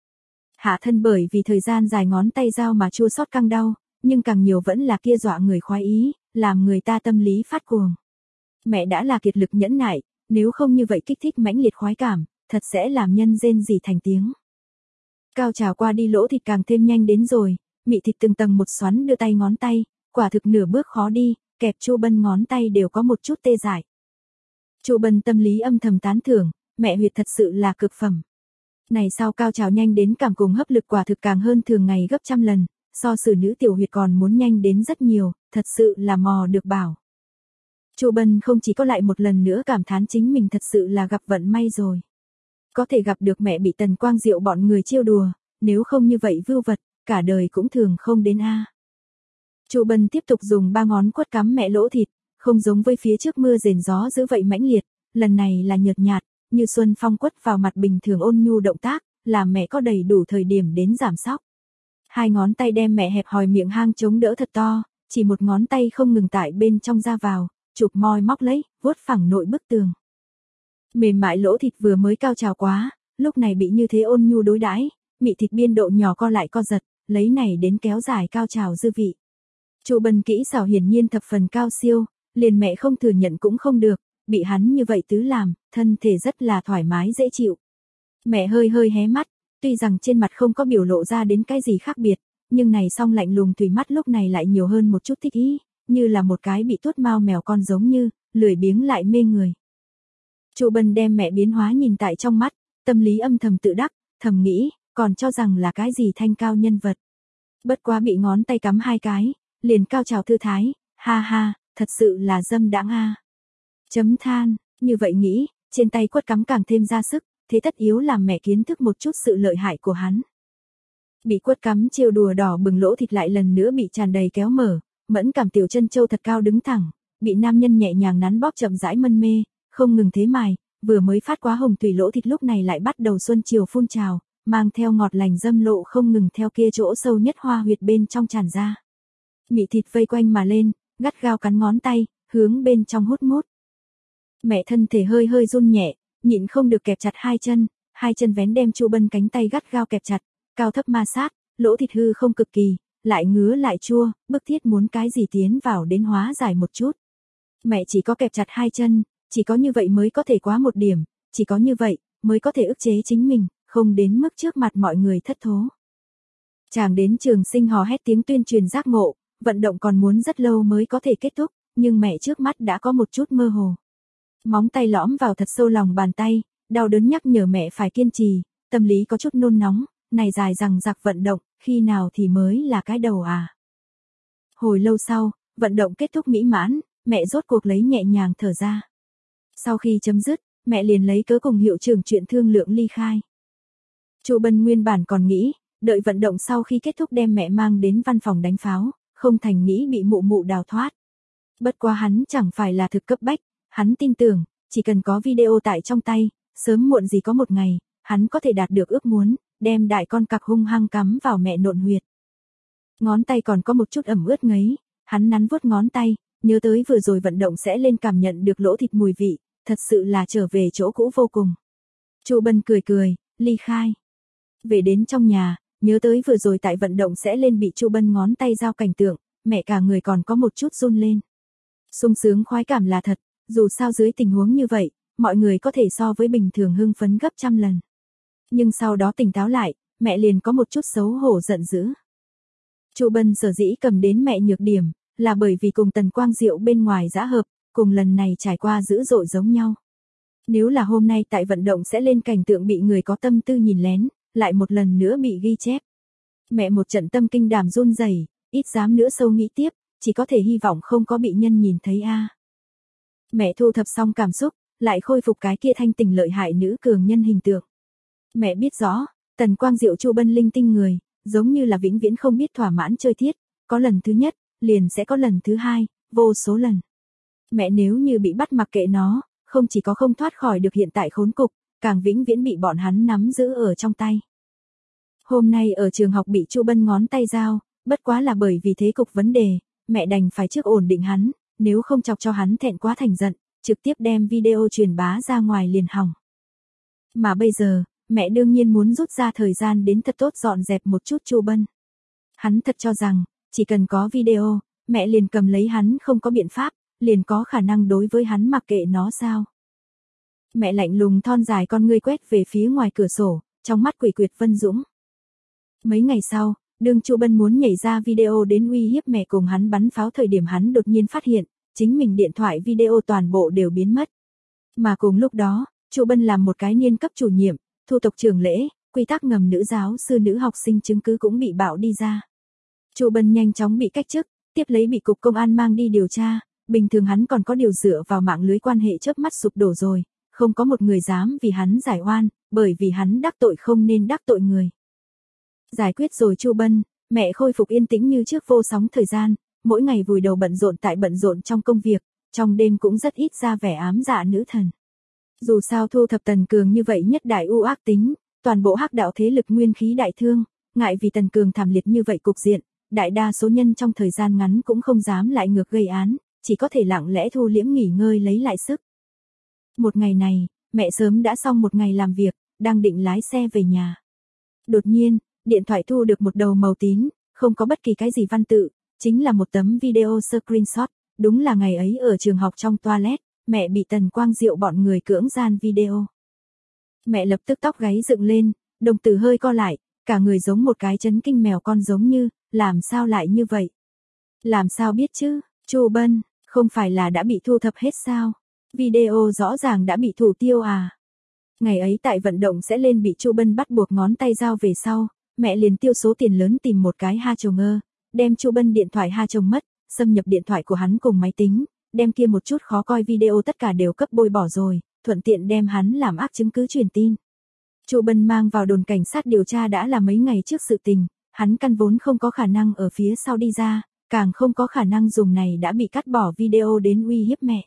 Hạ thân bởi vì thời gian dài ngón tay giao mà chua xót căng đau, nhưng càng nhiều vẫn là kia dọa người khoái ý, làm người ta tâm lý phát cuồng. Mẹ đã là kiệt lực nhẫn nại, nếu không như vậy kích thích mãnh liệt khoái cảm, thật sẽ làm nhân rên rỉ thành tiếng. Cao trào qua đi lỗ thịt càng thêm nhanh đến rồi, mị thịt từng tầng một xoắn đưa tay ngón tay, quả thực nửa bước khó đi, kẹp Chu Bân ngón tay đều có một chút tê dại. Chu Bân tâm lý âm thầm tán thưởng, mẹ huyệt thật sự là cực phẩm. Này sau cao trào nhanh đến cảm cùng hấp lực quả thực càng hơn thường ngày gấp trăm lần, so xử nữ tiểu huyệt còn muốn nhanh đến rất nhiều, thật sự là mò được bảo. Chu Bân không chỉ có lại một lần nữa cảm thán chính mình thật sự là gặp vận may rồi. Có thể gặp được mẹ bị Tần Quang Diệu bọn người trêu đùa, nếu không như vậy vưu vật, cả đời cũng thường không đến a. Chu Bân tiếp tục dùng ba ngón quất cắm mẹ lỗ thịt, không giống với phía trước mưa rền gió dữ vậy mãnh liệt, lần này là nhợt nhạt, như xuân phong quất vào mặt bình thường ôn nhu động tác, làm mẹ có đầy đủ thời điểm đến giảm sóc. Hai ngón tay đem mẹ hẹp hòi miệng hang chống đỡ thật to, chỉ một ngón tay không ngừng tại bên trong ra vào, chụp môi móc lấy, vuốt phẳng nội bức tường. Mềm mại lỗ thịt vừa mới cao trào quá, lúc này bị như thế ôn nhu đối đãi, mị thịt biên độ nhỏ co lại co giật, lấy này đến kéo dài cao trào dư vị. Chu Bân kỹ xảo hiển nhiên thập phần cao siêu, liền mẹ không thừa nhận cũng không được, bị hắn như vậy tứ làm, thân thể rất là thoải mái dễ chịu. Mẹ hơi hơi hé mắt, tuy rằng trên mặt không có biểu lộ ra đến cái gì khác biệt, nhưng này song lạnh lùng thủy mắt lúc này lại nhiều hơn một chút thích ý, như là một cái bị tuốt mao mèo con giống như, lười biếng lại mê người. Chu Bân đem mẹ biến hóa nhìn tại trong mắt, tâm lý âm thầm tự đắc, thầm nghĩ, còn cho rằng là cái gì thanh cao nhân vật. Bất quá bị ngón tay cắm hai cái, liền cao trào thư thái, ha ha, thật sự là dâm đãng a. Chấm than, như vậy nghĩ, trên tay quất cắm càng thêm ra sức, thế tất yếu làm mẹ kiến thức một chút sự lợi hại của hắn. Bị quất cắm trêu đùa đỏ bừng lỗ thịt lại lần nữa bị tràn đầy kéo mở, mẫn cảm tiểu chân châu thật cao đứng thẳng, bị nam nhân nhẹ nhàng nắn bóp chậm rãi mân mê, không ngừng thế mài, vừa mới phát quá hồng thủy lỗ thịt lúc này lại bắt đầu xuân chiều phun trào, mang theo ngọt lành dâm lộ không ngừng theo kia chỗ sâu nhất hoa huyệt bên trong tràn ra. Mị thịt vây quanh mà lên, gắt gao cắn ngón tay, hướng bên trong hút mút. Mẹ thân thể hơi hơi run nhẹ, nhịn không được kẹp chặt hai chân vén đem Chu Bân cánh tay gắt gao kẹp chặt, cao thấp ma sát, lỗ thịt hư không cực kỳ, lại ngứa lại chua, bức thiết muốn cái gì tiến vào đến hóa giải một chút. Mẹ chỉ có kẹp chặt hai chân, chỉ có như vậy mới có thể quá một điểm, chỉ có như vậy mới có thể ức chế chính mình, không đến mức trước mặt mọi người thất thố. Chàng đến trường sinh hò hét tiếng tuyên truyền giác ngộ, vận động còn muốn rất lâu mới có thể kết thúc, nhưng mẹ trước mắt đã có một chút mơ hồ. Móng tay lõm vào thật sâu lòng bàn tay, đau đớn nhắc nhở mẹ phải kiên trì, tâm lý có chút nôn nóng, này dài dằng dặc vận động, khi nào thì mới là cái đầu à. Hồi lâu sau, vận động kết thúc mỹ mãn, mẹ rốt cuộc lấy nhẹ nhàng thở ra. Sau khi chấm dứt, mẹ liền lấy cớ cùng hiệu trưởng chuyện thương lượng ly khai. Chu Bân nguyên bản còn nghĩ, đợi vận động sau khi kết thúc đem mẹ mang đến văn phòng đánh pháo, không thành nghĩ bị mụ mụ đào thoát. Bất quá hắn chẳng phải là thực cấp bách, hắn tin tưởng, chỉ cần có video tại trong tay, sớm muộn gì có một ngày, hắn có thể đạt được ước muốn, đem đại con cặc hung hăng cắm vào mẹ nộn huyệt. Ngón tay còn có một chút ẩm ướt ngấy, hắn nắn vuốt ngón tay, nhớ tới vừa rồi vận động sẽ lên cảm nhận được lỗ thịt mùi vị, thật sự là trở về chỗ cũ vô cùng. Chu Bân cười cười, ly khai. Về đến trong nhà, nhớ tới vừa rồi tại vận động sẽ lên bị Chu Bân ngón tay giao cảnh tượng, mẹ cả người còn có một chút run lên. Sung sướng khoái cảm là thật, dù sao dưới tình huống như vậy, mọi người có thể so với bình thường hưng phấn gấp trăm lần. Nhưng sau đó tỉnh táo lại, mẹ liền có một chút xấu hổ giận dữ. Chu Bân sở dĩ cầm đến mẹ nhược điểm, là bởi vì cùng Tần Quang Diệu bên ngoài giã hợp, cùng lần này trải qua dữ dội giống nhau. Nếu là hôm nay tại vận động sẽ lên cảnh tượng bị người có tâm tư nhìn lén, lại một lần nữa bị ghi chép. Mẹ một trận tâm kinh đàm run rẩy, ít dám nữa sâu nghĩ tiếp, chỉ có thể hy vọng không có bị nhân nhìn thấy a. Mẹ thu thập xong cảm xúc, lại khôi phục cái kia thanh tình lợi hại nữ cường nhân hình tượng. Mẹ biết rõ, Tần Quang Diệu Chu Bân linh tinh người, giống như là vĩnh viễn không biết thỏa mãn chơi thiết, có lần thứ nhất, liền sẽ có lần thứ hai, vô số lần. Mẹ nếu như bị bắt mặc kệ nó, không chỉ có không thoát khỏi được hiện tại khốn cục, càng vĩnh viễn bị bọn hắn nắm giữ ở trong tay. Hôm nay ở trường học bị Chu Bân ngón tay dao, bất quá là bởi vì thế cục vấn đề, mẹ đành phải trước ổn định hắn, nếu không chọc cho hắn thẹn quá thành giận, trực tiếp đem video truyền bá ra ngoài liền hỏng. Mà bây giờ, mẹ đương nhiên muốn rút ra thời gian đến thật tốt dọn dẹp một chút Chu Bân. Hắn thật cho rằng, chỉ cần có video, mẹ liền cầm lấy hắn không có biện pháp, liền có khả năng đối với hắn mặc kệ nó sao. Mẹ lạnh lùng thon dài con ngươi quét về phía ngoài cửa sổ, trong mắt quỷ quyệt vân dũng. Mấy ngày sau, đương Chu Bân muốn nhảy ra video đến uy hiếp mẹ cùng hắn bắn pháo thời điểm hắn đột nhiên phát hiện, chính mình điện thoại video toàn bộ đều biến mất. Mà cùng lúc đó, Chu Bân làm một cái niên cấp chủ nhiệm, thu tộc trưởng lễ, quy tắc ngầm nữ giáo sư nữ học sinh chứng cứ cũng bị bạo đi ra. Chu Bân nhanh chóng bị cách chức, tiếp lấy bị cục công an mang đi điều tra, bình thường hắn còn có điều dựa vào mạng lưới quan hệ chớp mắt sụp đổ rồi, không có một người dám vì hắn giải oan, bởi vì hắn đắc tội không nên đắc tội người. Giải quyết rồi Chu Bân, mẹ khôi phục yên tĩnh như trước vô sóng thời gian, mỗi ngày vùi đầu bận rộn trong công việc, trong đêm cũng rất ít ra vẻ ám dạ nữ thần. Dù sao thu thập Tần Cường như vậy nhất đại u ác tính, toàn bộ hắc đạo thế lực nguyên khí đại thương, ngại vì Tần Cường thảm liệt như vậy cục diện, đại đa số nhân trong thời gian ngắn cũng không dám lại ngược gây án, chỉ có thể lặng lẽ thu liễm nghỉ ngơi lấy lại sức. Một ngày này, mẹ sớm đã xong một ngày làm việc, đang định lái xe về nhà. Đột nhiên, điện thoại thu được một đầu màu tím, không có bất kỳ cái gì văn tự, chính là một tấm video screenshot, đúng là ngày ấy ở trường học trong toilet, mẹ bị Tần Quang Diệu bọn người cưỡng gian video. Mẹ lập tức tóc gáy dựng lên, đồng tử hơi co lại, cả người giống một cái chấn kinh mèo con giống như, làm sao lại như vậy? Làm sao biết chứ, Chu Bân, không phải là đã bị thu thập hết sao? Video rõ ràng đã bị thủ tiêu à? Ngày ấy tại vận động sẽ lên bị Chu Bân bắt buộc ngón tay dao về sau, mẹ liền tiêu số tiền lớn tìm một cái ha chồng đem Chu Bân điện thoại ha chồng mất, xâm nhập điện thoại của hắn cùng máy tính, đem kia một chút khó coi video tất cả đều cấp bôi bỏ rồi, thuận tiện đem hắn làm ác chứng cứ truyền tin. Chu Bân mang vào đồn cảnh sát điều tra đã là mấy ngày trước sự tình, hắn căn vốn không có khả năng ở phía sau đi ra, càng không có khả năng dùng này đã bị cắt bỏ video đến uy hiếp mẹ.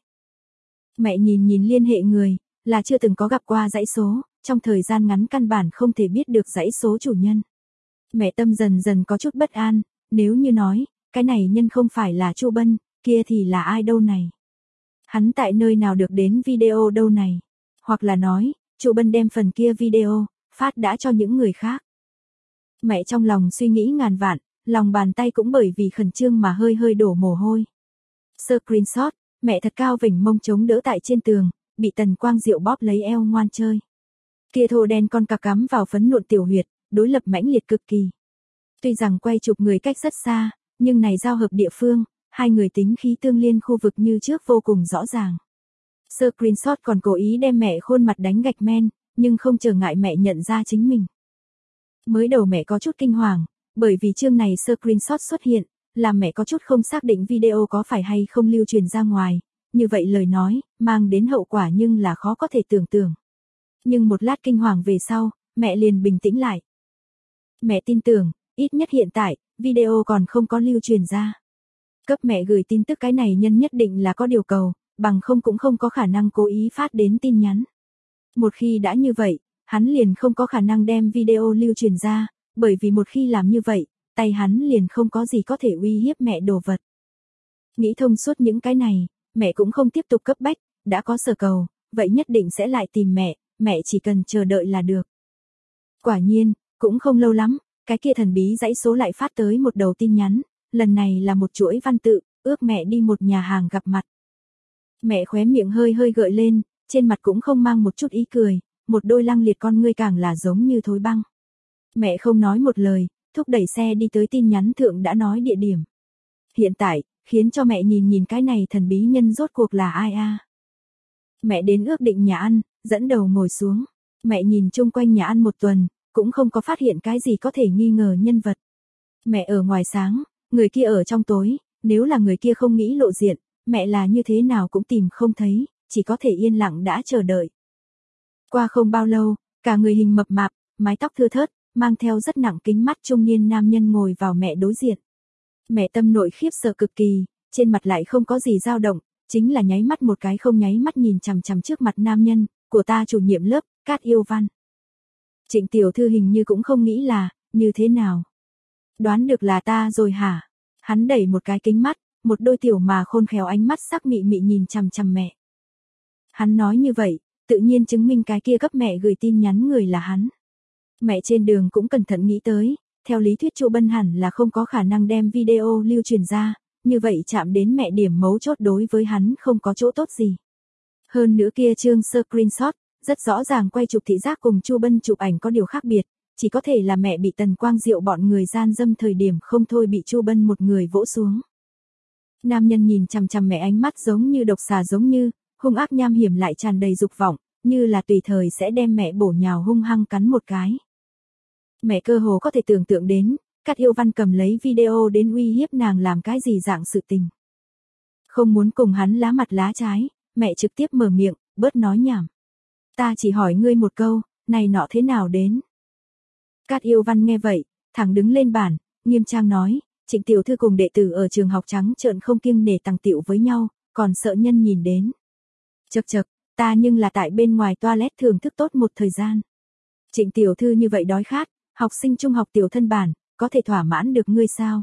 Mẹ nhìn liên hệ người, là chưa từng có gặp qua dãy số, trong thời gian ngắn căn bản không thể biết được dãy số chủ nhân. Mẹ tâm dần dần có chút bất an, nếu như nói, cái này nhân không phải là Chu Bân, kia thì là ai đâu này? Hắn tại nơi nào được đến video đâu này? Hoặc là nói, Chu Bân đem phần kia video, phát đã cho những người khác. Mẹ trong lòng suy nghĩ ngàn vạn, lòng bàn tay cũng bởi vì khẩn trương mà hơi hơi đổ mồ hôi. Screenshot, mẹ thật cao vểnh mông chống đỡ tại trên tường, bị Tần Quang Diệu bóp lấy eo ngoan chơi. Kia thô đen con cặc cắm vào phấn nộn tiểu huyệt, đối lập mãnh liệt cực kỳ. Tuy rằng quay chụp người cách rất xa, nhưng này giao hợp địa phương, hai người tính khí tương liên khu vực như trước vô cùng rõ ràng. Screenshot còn cố ý đem mẹ khuôn mặt đánh gạch men, nhưng không trở ngại mẹ nhận ra chính mình. Mới đầu mẹ có chút kinh hoàng, bởi vì chương này screenshot xuất hiện, làm mẹ có chút không xác định video có phải hay không lưu truyền ra ngoài, như vậy lời nói, mang đến hậu quả nhưng là khó có thể tưởng tượng. Nhưng một lát kinh hoàng về sau, mẹ liền bình tĩnh lại. Mẹ tin tưởng, ít nhất hiện tại, video còn không có lưu truyền ra. Cấp mẹ gửi tin tức cái này nhân nhất định là có điều cầu, bằng không cũng không có khả năng cố ý phát đến tin nhắn. Một khi đã như vậy, hắn liền không có khả năng đem video lưu truyền ra, bởi vì một khi làm như vậy, tay hắn liền không có gì có thể uy hiếp mẹ đồ vật. Nghĩ thông suốt những cái này, mẹ cũng không tiếp tục cấp bách, đã có sở cầu, vậy nhất định sẽ lại tìm mẹ chỉ cần chờ đợi là được. Quả nhiên, cũng không lâu lắm, cái kia thần bí dãy số lại phát tới một đầu tin nhắn, lần này là một chuỗi văn tự, ước mẹ đi một nhà hàng gặp mặt. Mẹ khóe miệng hơi hơi gợi lên, trên mặt cũng không mang một chút ý cười, một đôi lăng liệt con ngươi càng là giống như thối băng. Mẹ không nói một lời, thúc đẩy xe đi tới tin nhắn thượng đã nói địa điểm. Hiện tại, khiến cho mẹ nhìn cái này thần bí nhân rốt cuộc là ai a? Mẹ đến ước định nhà ăn, dẫn đầu ngồi xuống. Mẹ nhìn chung quanh nhà ăn một tuần, cũng không có phát hiện cái gì có thể nghi ngờ nhân vật. Mẹ ở ngoài sáng, người kia ở trong tối, nếu là người kia không nghĩ lộ diện, mẹ là như thế nào cũng tìm không thấy, chỉ có thể yên lặng đã chờ đợi. Qua không bao lâu, cả người hình mập mạp, mái tóc thưa thớt, mang theo rất nặng kính mắt trung niên nam nhân ngồi vào mẹ đối diện. Mẹ tâm nội khiếp sợ cực kỳ, trên mặt lại không có gì dao động, chính là nháy mắt một cái không nháy mắt nhìn chằm chằm trước mặt nam nhân, của ta chủ nhiệm lớp, Cát Yêu Văn. Trịnh tiểu thư hình như cũng không nghĩ là, như thế nào. Đoán được là ta rồi hả? Hắn đẩy một cái kính mắt, một đôi tiểu mà khôn khéo ánh mắt sắc mị mị nhìn chằm chằm mẹ. Hắn nói như vậy, tự nhiên chứng minh cái kia cấp mẹ gửi tin nhắn người là hắn. Mẹ trên đường cũng cẩn thận nghĩ tới, theo lý thuyết Chu Bân hẳn là không có khả năng đem video lưu truyền ra, như vậy chạm đến mẹ điểm mấu chốt đối với hắn không có chỗ tốt gì. Hơn nữa kia chương screenshot, rất rõ ràng quay chụp thị giác cùng Chu Bân chụp ảnh có điều khác biệt, chỉ có thể là mẹ bị Tần Quang Diệu bọn người gian dâm thời điểm không thôi bị Chu Bân một người vỗ xuống. Nam nhân nhìn chằm chằm mẹ ánh mắt giống như độc xà giống như, hung ác nham hiểm lại tràn đầy dục vọng, như là tùy thời sẽ đem mẹ bổ nhào hung hăng cắn một cái. Mẹ cơ hồ có thể tưởng tượng đến, Cát Yêu Văn cầm lấy video đến uy hiếp nàng làm cái gì dạng sự tình. Không muốn cùng hắn lá mặt lá trái, mẹ trực tiếp mở miệng, bớt nói nhảm. Ta chỉ hỏi ngươi một câu, này nọ thế nào đến? Cát Yêu Văn nghe vậy, thẳng đứng lên bàn, nghiêm trang nói, Trịnh tiểu thư cùng đệ tử ở trường học trắng trợn không kiêng nể tằng tiệu với nhau, còn sợ nhân nhìn đến. Chậc chậc, ta nhưng là tại bên ngoài toilet thưởng thức tốt một thời gian. Trịnh tiểu thư như vậy đói khát, học sinh trung học tiểu thân bản, có thể thỏa mãn được ngươi sao?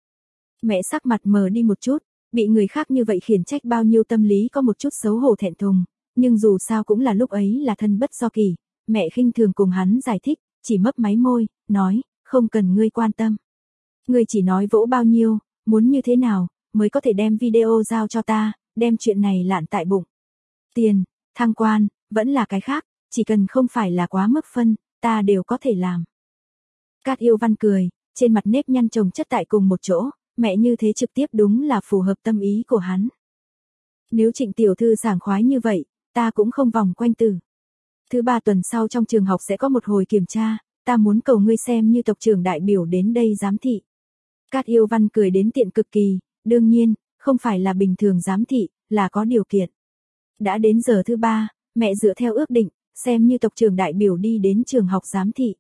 Mẹ sắc mặt mờ đi một chút, bị người khác như vậy khiển trách bao nhiêu tâm lý có một chút xấu hổ thẹn thùng, nhưng dù sao cũng là lúc ấy là thân bất do kỳ, mẹ khinh thường cùng hắn giải thích, chỉ mấp máy môi, nói, không cần ngươi quan tâm. Ngươi chỉ nói vỗ bao nhiêu, muốn như thế nào, mới có thể đem video giao cho ta, đem chuyện này lạn tại bụng. Tiền, thăng quan, vẫn là cái khác, chỉ cần không phải là quá mức phân, ta đều có thể làm. Cát Yêu Văn cười, trên mặt nếp nhăn chồng chất tại cùng một chỗ, mẹ như thế trực tiếp đúng là phù hợp tâm ý của hắn. Nếu Trịnh tiểu thư sảng khoái như vậy, ta cũng không vòng quanh từ. Thứ 3 tuần sau trong trường học sẽ có một hồi kiểm tra, ta muốn cầu ngươi xem như tộc trưởng đại biểu đến đây giám thị. Cát Yêu Văn cười đến tiện cực kỳ, đương nhiên, không phải là bình thường giám thị, là có điều kiện. Đã đến giờ thứ 3, mẹ dựa theo ước định, xem như tộc trưởng đại biểu đi đến trường học giám thị.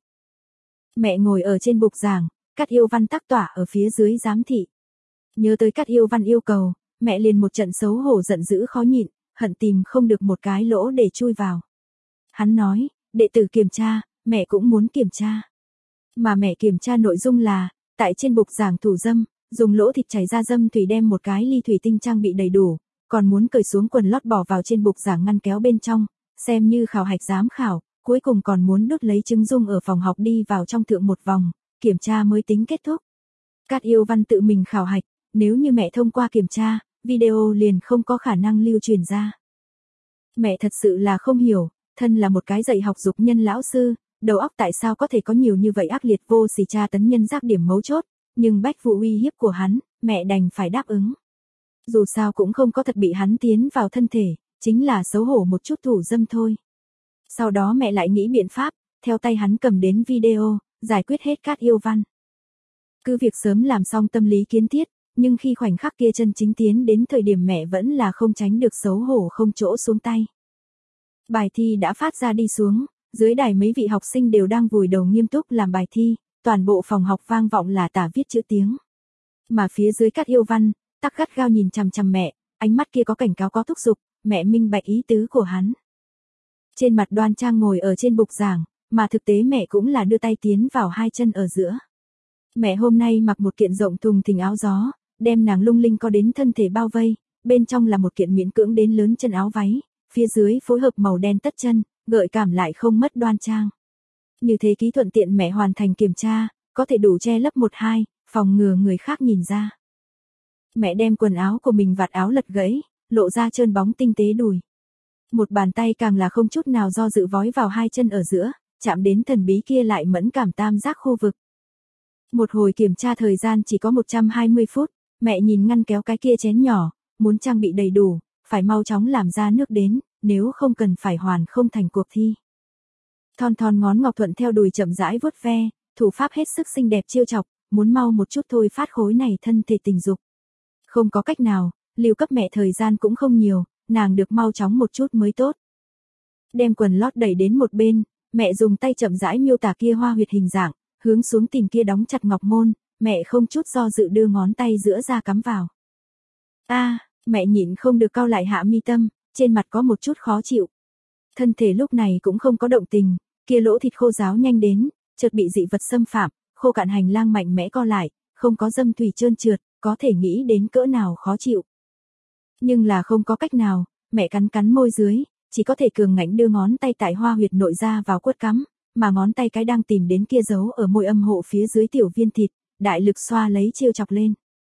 Mẹ ngồi ở trên bục giảng, Cát Yêu Văn tác tỏa ở phía dưới giám thị. Nhớ tới Cát Yêu Văn yêu cầu, mẹ liền một trận xấu hổ giận dữ khó nhịn, hận tìm không được một cái lỗ để chui vào. Hắn nói, đệ tử kiểm tra, mẹ cũng muốn kiểm tra. Mà mẹ kiểm tra nội dung là, tại trên bục giảng thủ dâm, dùng lỗ thịt chảy ra dâm thủy đem một cái ly thủy tinh trang bị đầy đủ, còn muốn cởi xuống quần lót bỏ vào trên bục giảng ngăn kéo bên trong, xem như khảo hạch giám khảo, cuối cùng còn muốn đốt lấy trứng dung ở phòng học đi vào trong thượng một vòng, kiểm tra mới tính kết thúc. Cát Yêu Văn tự mình khảo hạch, nếu như mẹ thông qua kiểm tra, video liền không có khả năng lưu truyền ra. Mẹ thật sự là không hiểu, thân là một cái dạy học dục nhân lão sư, đầu óc tại sao có thể có nhiều như vậy ác liệt vô sỉ tra tấn nhân giác điểm mấu chốt, nhưng bách vụ uy hiếp của hắn, mẹ đành phải đáp ứng. Dù sao cũng không có thật bị hắn tiến vào thân thể, chính là xấu hổ một chút thủ dâm thôi. Sau đó mẹ lại nghĩ biện pháp, theo tay hắn cầm đến video, giải quyết hết Cát Yêu Văn. Cứ việc sớm làm xong tâm lý kiến thiết, nhưng khi khoảnh khắc kia chân chính tiến đến thời điểm mẹ vẫn là không tránh được xấu hổ không chỗ xuống tay. Bài thi đã phát ra đi xuống, dưới đài mấy vị học sinh đều đang vùi đầu nghiêm túc làm bài thi, toàn bộ phòng học vang vọng là tả viết chữ tiếng. Mà phía dưới Cát Yêu Văn, tắc gắt gao nhìn chằm chằm mẹ, ánh mắt kia có cảnh cáo có thúc giục, mẹ minh bạch ý tứ của hắn. Trên mặt đoan trang ngồi ở trên bục giảng, mà thực tế mẹ cũng là đưa tay tiến vào hai chân ở giữa. Mẹ hôm nay mặc một kiện rộng thùng thình áo gió, đem nàng lung linh có đến thân thể bao vây, bên trong là một kiện miễn cưỡng đến lớn chân áo váy, phía dưới phối hợp màu đen tất chân, gợi cảm lại không mất đoan trang. Như thế ký thuận tiện mẹ hoàn thành kiểm tra, có thể đủ che lấp 1-2, phòng ngừa người khác nhìn ra. Mẹ đem quần áo của mình vạt áo lật gãy, lộ ra trơn bóng tinh tế đùi. Một bàn tay càng là không chút nào do dự vói vào hai chân ở giữa, chạm đến thần bí kia lại mẫn cảm tam giác khu vực. Một hồi kiểm tra thời gian chỉ có 120 phút, mẹ nhìn ngăn kéo cái kia chén nhỏ, muốn trang bị đầy đủ, phải mau chóng làm ra nước đến, nếu không cần phải hoàn không thành cuộc thi. Thon thon ngón ngọc thuận theo đùi chậm rãi vuốt ve, thủ pháp hết sức xinh đẹp chiêu chọc, muốn mau một chút thôi phát khối này thân thể tình dục. Không có cách nào, lưu cấp mẹ thời gian cũng không nhiều, nàng được mau chóng một chút mới tốt. Đem quần lót đẩy đến một bên, mẹ dùng tay chậm rãi miêu tả kia hoa huyệt hình dạng, hướng xuống tìm kia đóng chặt ngọc môn, mẹ không chút do dự đưa ngón tay giữa ra cắm vào. Mẹ nhịn không được cau lại hạ mi tâm, trên mặt có một chút khó chịu. Thân thể lúc này cũng không có động tình, kia lỗ thịt khô ráo nhanh đến, chợt bị dị vật xâm phạm, khô cạn hành lang mạnh mẽ co lại, không có dâm thủy trơn trượt, có thể nghĩ đến cỡ nào khó chịu. Nhưng là không có cách nào, mẹ cắn cắn môi dưới, chỉ có thể cường ngạnh đưa ngón tay tại hoa huyệt nội ra vào quất cắm, mà ngón tay cái đang tìm đến kia giấu ở môi âm hộ phía dưới tiểu viên thịt, đại lực xoa lấy chiêu chọc lên.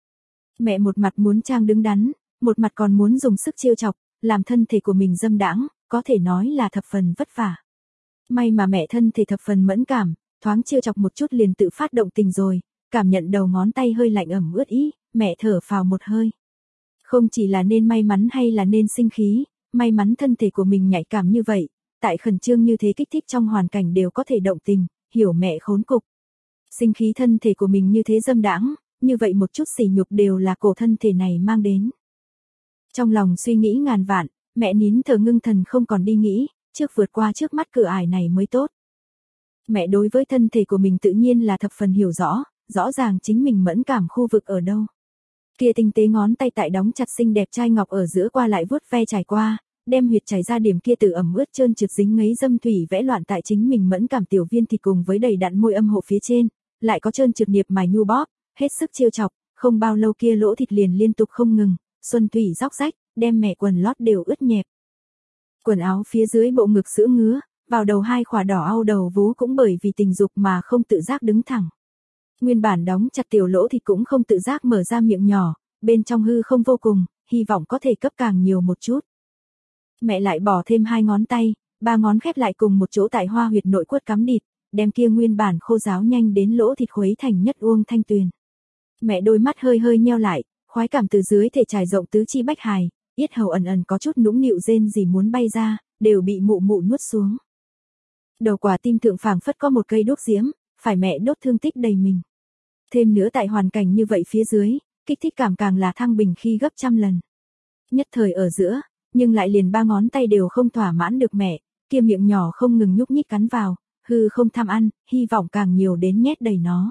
Mẹ một mặt muốn trang đứng đắn, một mặt còn muốn dùng sức chiêu chọc, làm thân thể của mình dâm đãng, có thể nói là thập phần vất vả. May mà mẹ thân thể thập phần mẫn cảm, thoáng chiêu chọc một chút liền tự phát động tình rồi, cảm nhận đầu ngón tay hơi lạnh ẩm ướt ý, mẹ thở phào một hơi. Không chỉ là nên may mắn hay là nên sinh khí, may mắn thân thể của mình nhạy cảm như vậy, tại khẩn trương như thế kích thích trong hoàn cảnh đều có thể động tình, hiểu mẹ khốn cục. Sinh khí thân thể của mình như thế dâm đãng, như vậy một chút sỉ nhục đều là cổ thân thể này mang đến. Trong lòng suy nghĩ ngàn vạn, mẹ nín thở ngưng thần không còn đi nghĩ, trước vượt qua trước mắt cửa ải này mới tốt. Mẹ đối với thân thể của mình tự nhiên là thập phần hiểu rõ, rõ ràng chính mình mẫn cảm khu vực ở đâu. Kia tinh tế ngón tay tại đóng chặt xinh đẹp trai ngọc ở giữa qua lại vuốt ve trải qua, đem huyệt chảy ra điểm kia từ ẩm ướt trơn trượt dính ngấy dâm thủy vẽ loạn tại chính mình mẫn cảm tiểu viên thịt cùng với đầy đặn môi âm hộ phía trên, lại có trơn trượt niệp mài nhu bóp, hết sức chiêu chọc, không bao lâu kia lỗ thịt liền liên tục không ngừng, xuân thủy róc rách, đem mẹ quần lót đều ướt nhẹp. Quần áo phía dưới bộ ngực sữa ngứa, vào đầu hai khỏa đỏ au đầu vú cũng bởi vì tình dục mà không tự giác đứng thẳng. Nguyên bản đóng chặt tiểu lỗ thịt cũng không tự giác mở ra miệng nhỏ, bên trong hư không vô cùng, hy vọng có thể cấp càng nhiều một chút. Mẹ lại bỏ thêm 2 ngón tay, 3 ngón khép lại cùng một chỗ tại hoa huyệt nội quất cắm địt, đem kia nguyên bản khô ráo nhanh đến lỗ thịt khuấy thành nhất uông thanh tuyền. Mẹ đôi mắt hơi hơi nheo lại, khoái cảm từ dưới thể trải rộng tứ chi bách hài, yết hầu ẩn ẩn có chút nũng nịu rên gì muốn bay ra, đều bị mụ mụ nuốt xuống. Đầu quả tim thượng phảng phất có một cây đuốc diễm, phải mẹ đốt thương tích đầy mình. Thêm nữa tại hoàn cảnh như vậy phía dưới, kích thích cảm càng là thăng bình khi gấp trăm lần. Nhất thời ở giữa, nhưng lại liền 3 ngón tay đều không thỏa mãn được mẹ, kia miệng nhỏ không ngừng nhúc nhích cắn vào, hư không tham ăn, hy vọng càng nhiều đến nhét đầy nó.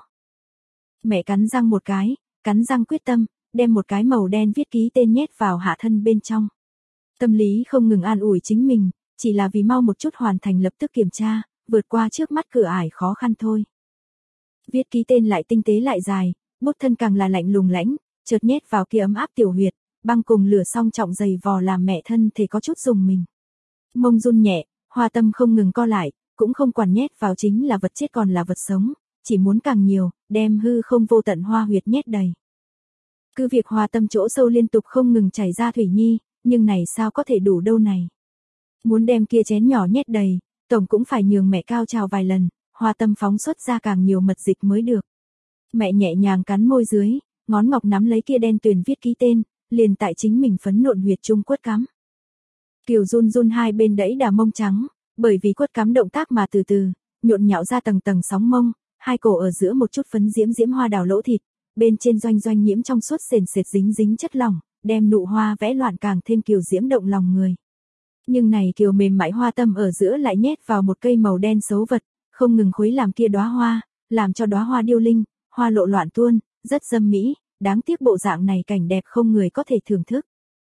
Mẹ cắn răng một cái, cắn răng quyết tâm, đem một cái màu đen viết ký tên nhét vào hạ thân bên trong. Tâm lý không ngừng an ủi chính mình, chỉ là vì mau một chút hoàn thành lập tức kiểm tra, vượt qua trước mắt cửa ải khó khăn thôi. Viết ký tên lại tinh tế lại dài, bút thân càng là lạnh lùng lãnh, chợt nhét vào kia ấm áp tiểu huyệt, băng cùng lửa song trọng dày vò làm mẹ thân thể có chút rùng mình. Mông run nhẹ, Hoa Tâm không ngừng co lại, cũng không quản nhét vào chính là vật chết còn là vật sống, chỉ muốn càng nhiều, đem hư không vô tận hoa huyệt nhét đầy. Cứ việc Hoa Tâm chỗ sâu liên tục không ngừng chảy ra thủy nhi, nhưng này sao có thể đủ đâu này. Muốn đem kia chén nhỏ nhét đầy, tổng cũng phải nhường mẹ cao trào vài lần, Hoa Tâm phóng xuất ra càng nhiều mật dịch mới được. Mẹ nhẹ nhàng cắn môi dưới, ngón ngọc nắm lấy kia đen tuyền viết ký tên, liền tại chính mình phấn nộn huyệt trung quất cắm. Kiều run run hai bên đẫy đà mông trắng, bởi vì quất cắm động tác mà từ từ, nhộn nhạo ra tầng tầng sóng mông, hai cổ ở giữa một chút phấn diễm diễm hoa đào lỗ thịt, bên trên doanh doanh nhiễm trong suốt sền sệt dính dính chất lỏng, đem nụ hoa vẽ loạn càng thêm kiều diễm động lòng người. Nhưng này kiều mềm mại Hoa Tâm ở giữa lại nhét vào một cây màu đen xấu vật, không ngừng khuấy làm kia đóa hoa, làm cho đóa hoa điêu linh, hoa lộ loạn tuôn, rất dâm mỹ, đáng tiếc bộ dạng này cảnh đẹp không người có thể thưởng thức.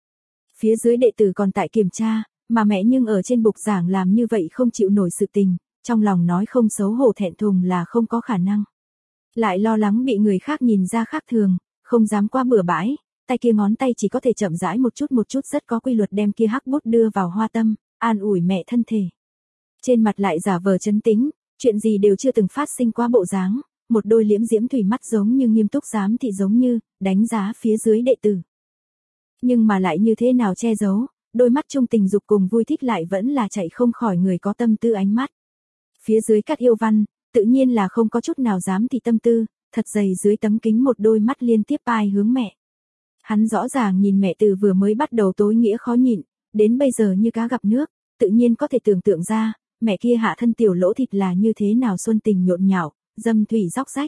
Phía dưới đệ tử còn tại kiểm tra, mà mẹ nhưng ở trên bục giảng làm như vậy không chịu nổi sự tình, trong lòng nói không xấu hổ thẹn thùng là không có khả năng. Lại lo lắng bị người khác nhìn ra khác thường, không dám qua bừa bãi, tay kia ngón tay chỉ có thể chậm rãi một chút rất có quy luật đem kia hắc bút đưa vào Hoa Tâm, an ủi mẹ thân thể. Trên mặt lại giả vờ trấn tĩnh, chuyện gì đều chưa từng phát sinh qua bộ dáng, một đôi liễm diễm thủy mắt giống như nghiêm túc giám thị giống như, đánh giá phía dưới đệ tử. Nhưng mà lại như thế nào che giấu, đôi mắt trung tình dục cùng vui thích lại vẫn là chạy không khỏi người có tâm tư ánh mắt. Phía dưới Cát Yêu Văn, tự nhiên là không có chút nào dám thị tâm tư, thật dày dưới tấm kính một đôi mắt liên tiếp ai hướng mẹ. Hắn rõ ràng nhìn mẹ từ vừa mới bắt đầu tối nghĩa khó nhịn, đến bây giờ như cá gặp nước, tự nhiên có thể tưởng tượng ra, mẹ kia hạ thân tiểu lỗ thịt là như thế nào xuân tình nhộn nhạo, dâm thủy róc rách.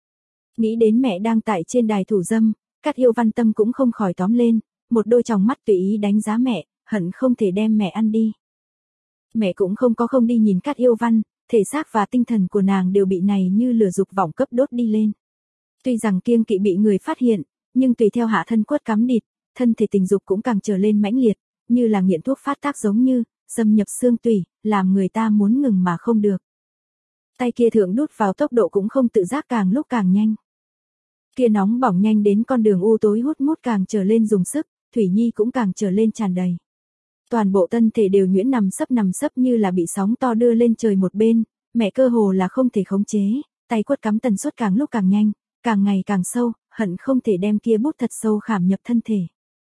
Nghĩ đến mẹ đang tại trên đài thủ dâm, Cát Yêu Văn tâm cũng không khỏi tóm lên, một đôi tròng mắt tùy ý đánh giá mẹ, hận không thể đem mẹ ăn đi. Mẹ cũng không có không đi nhìn Cát Yêu Văn, thể xác và tinh thần của nàng đều bị này như lửa dục vọng cấp đốt đi lên. Tuy rằng kiêng kỵ bị người phát hiện, nhưng tùy theo hạ thân quất cắm địt, thân thể tình dục cũng càng trở lên mãnh liệt, như là nghiện thuốc phát tác giống như, xâm nhập xương tủy, làm người ta muốn ngừng mà không được. Tay kia thượng đút vào tốc độ cũng không tự giác càng lúc càng nhanh. Kia nóng bỏng nhanh đến con đường u tối hút mút càng trở lên dùng sức, thủy nhi cũng càng trở lên tràn đầy. Toàn bộ thân thể đều nhuyễn nằm sấp như là bị sóng to đưa lên trời một bên, mẹ cơ hồ là không thể khống chế, tay quất cắm tần suất càng lúc càng nhanh, càng ngày càng sâu, hận không thể đem kia bút thật sâu khảm nhập thân thể.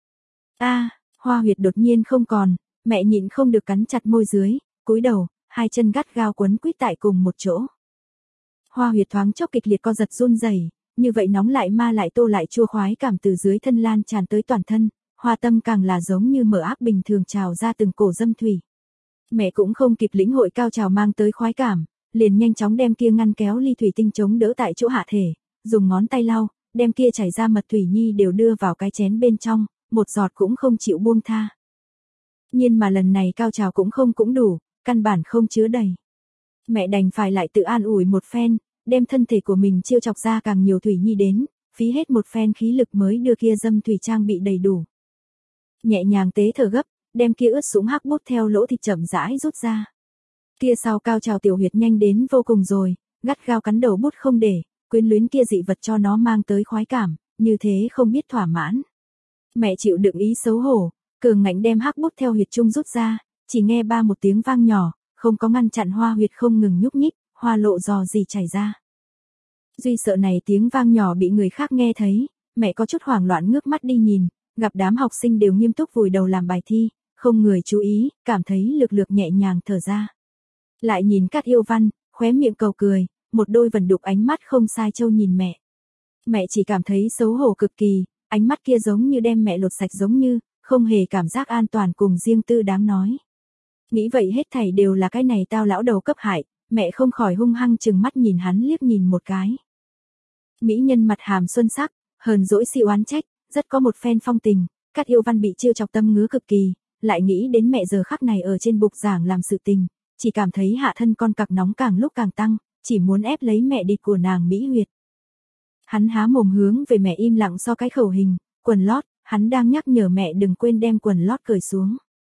Hoa huyệt đột nhiên không còn, mẹ nhịn không được cắn chặt môi dưới, cúi đầu, hai chân gắt gao quấn quýt tại cùng một chỗ. Hoa huyệt thoáng chốc kịch liệt co giật run rẩy, như vậy nóng lại ma lại tô lại chua khoái cảm từ dưới thân lan tràn tới toàn thân, Hoa Tâm càng là giống như mở áp bình thường trào ra từng cổ dâm thủy. Mẹ cũng không kịp lĩnh hội cao trào mang tới khoái cảm, liền nhanh chóng đem kia ngăn kéo ly thủy tinh chống đỡ tại chỗ hạ thể, dùng ngón tay lau, đem kia chảy ra mật thủy nhi đều đưa vào cái chén bên trong, một giọt cũng không chịu buông tha. Nhưng mà lần này cao trào cũng đủ, căn bản không chứa đầy. Mẹ đành phải lại tự an ủi một phen, đem thân thể của mình chiêu chọc ra càng nhiều thủy nhi đến, phí hết một phen khí lực mới đưa kia dâm thủy trang bị đầy đủ. Nhẹ nhàng tế thở gấp, đem kia ướt sũng hắc bút theo lỗ thịt chậm rãi rút ra. Kia sau cao trào tiểu huyệt nhanh đến vô cùng rồi, gắt gao cắn đầu bút không để, quyến luyến kia dị vật cho nó mang tới khoái cảm, như thế không biết thỏa mãn. Mẹ chịu đựng ý xấu hổ, cường ngạnh đem hắc bút theo huyệt trung rút ra, chỉ nghe ba một tiếng vang nhỏ, không có ngăn chặn hoa huyệt không ngừng nhúc nhích, hoa lộ dò gì chảy ra. Duy sợ này tiếng vang nhỏ bị người khác nghe thấy, mẹ có chút hoảng loạn ngước mắt đi nhìn, gặp đám học sinh đều nghiêm túc vùi đầu làm bài thi, không người chú ý, cảm thấy lực lược nhẹ nhàng thở ra. Lại nhìn Cát Yêu Văn, khóe miệng cầu cười, một đôi vần đục ánh mắt không sai châu nhìn mẹ. Mẹ chỉ cảm thấy xấu hổ cực kỳ, ánh mắt kia giống như đem mẹ lột sạch giống như, không hề cảm giác an toàn cùng riêng tư đáng nói. Nghĩ vậy hết thảy đều là cái này tao lão đầu cấp hại, mẹ không khỏi hung hăng chừng mắt nhìn hắn liếc nhìn một cái. Mỹ nhân mặt hàm xuân sắc, hờn dỗi xì oán trách, rất có một phen phong tình, Cát Yêu Văn bị trêu chọc tâm ngứa cực kỳ, lại nghĩ đến mẹ giờ khắc này ở trên bục giảng làm sự tình, chỉ cảm thấy hạ thân con cặc nóng càng lúc càng tăng, chỉ muốn ép lấy mẹ địt của nàng Mỹ Huyệt. Hắn há mồm hướng về mẹ im lặng so cái khẩu hình, quần lót, hắn đang nhắc nhở mẹ đừng quên đem quần lót cởi xuống.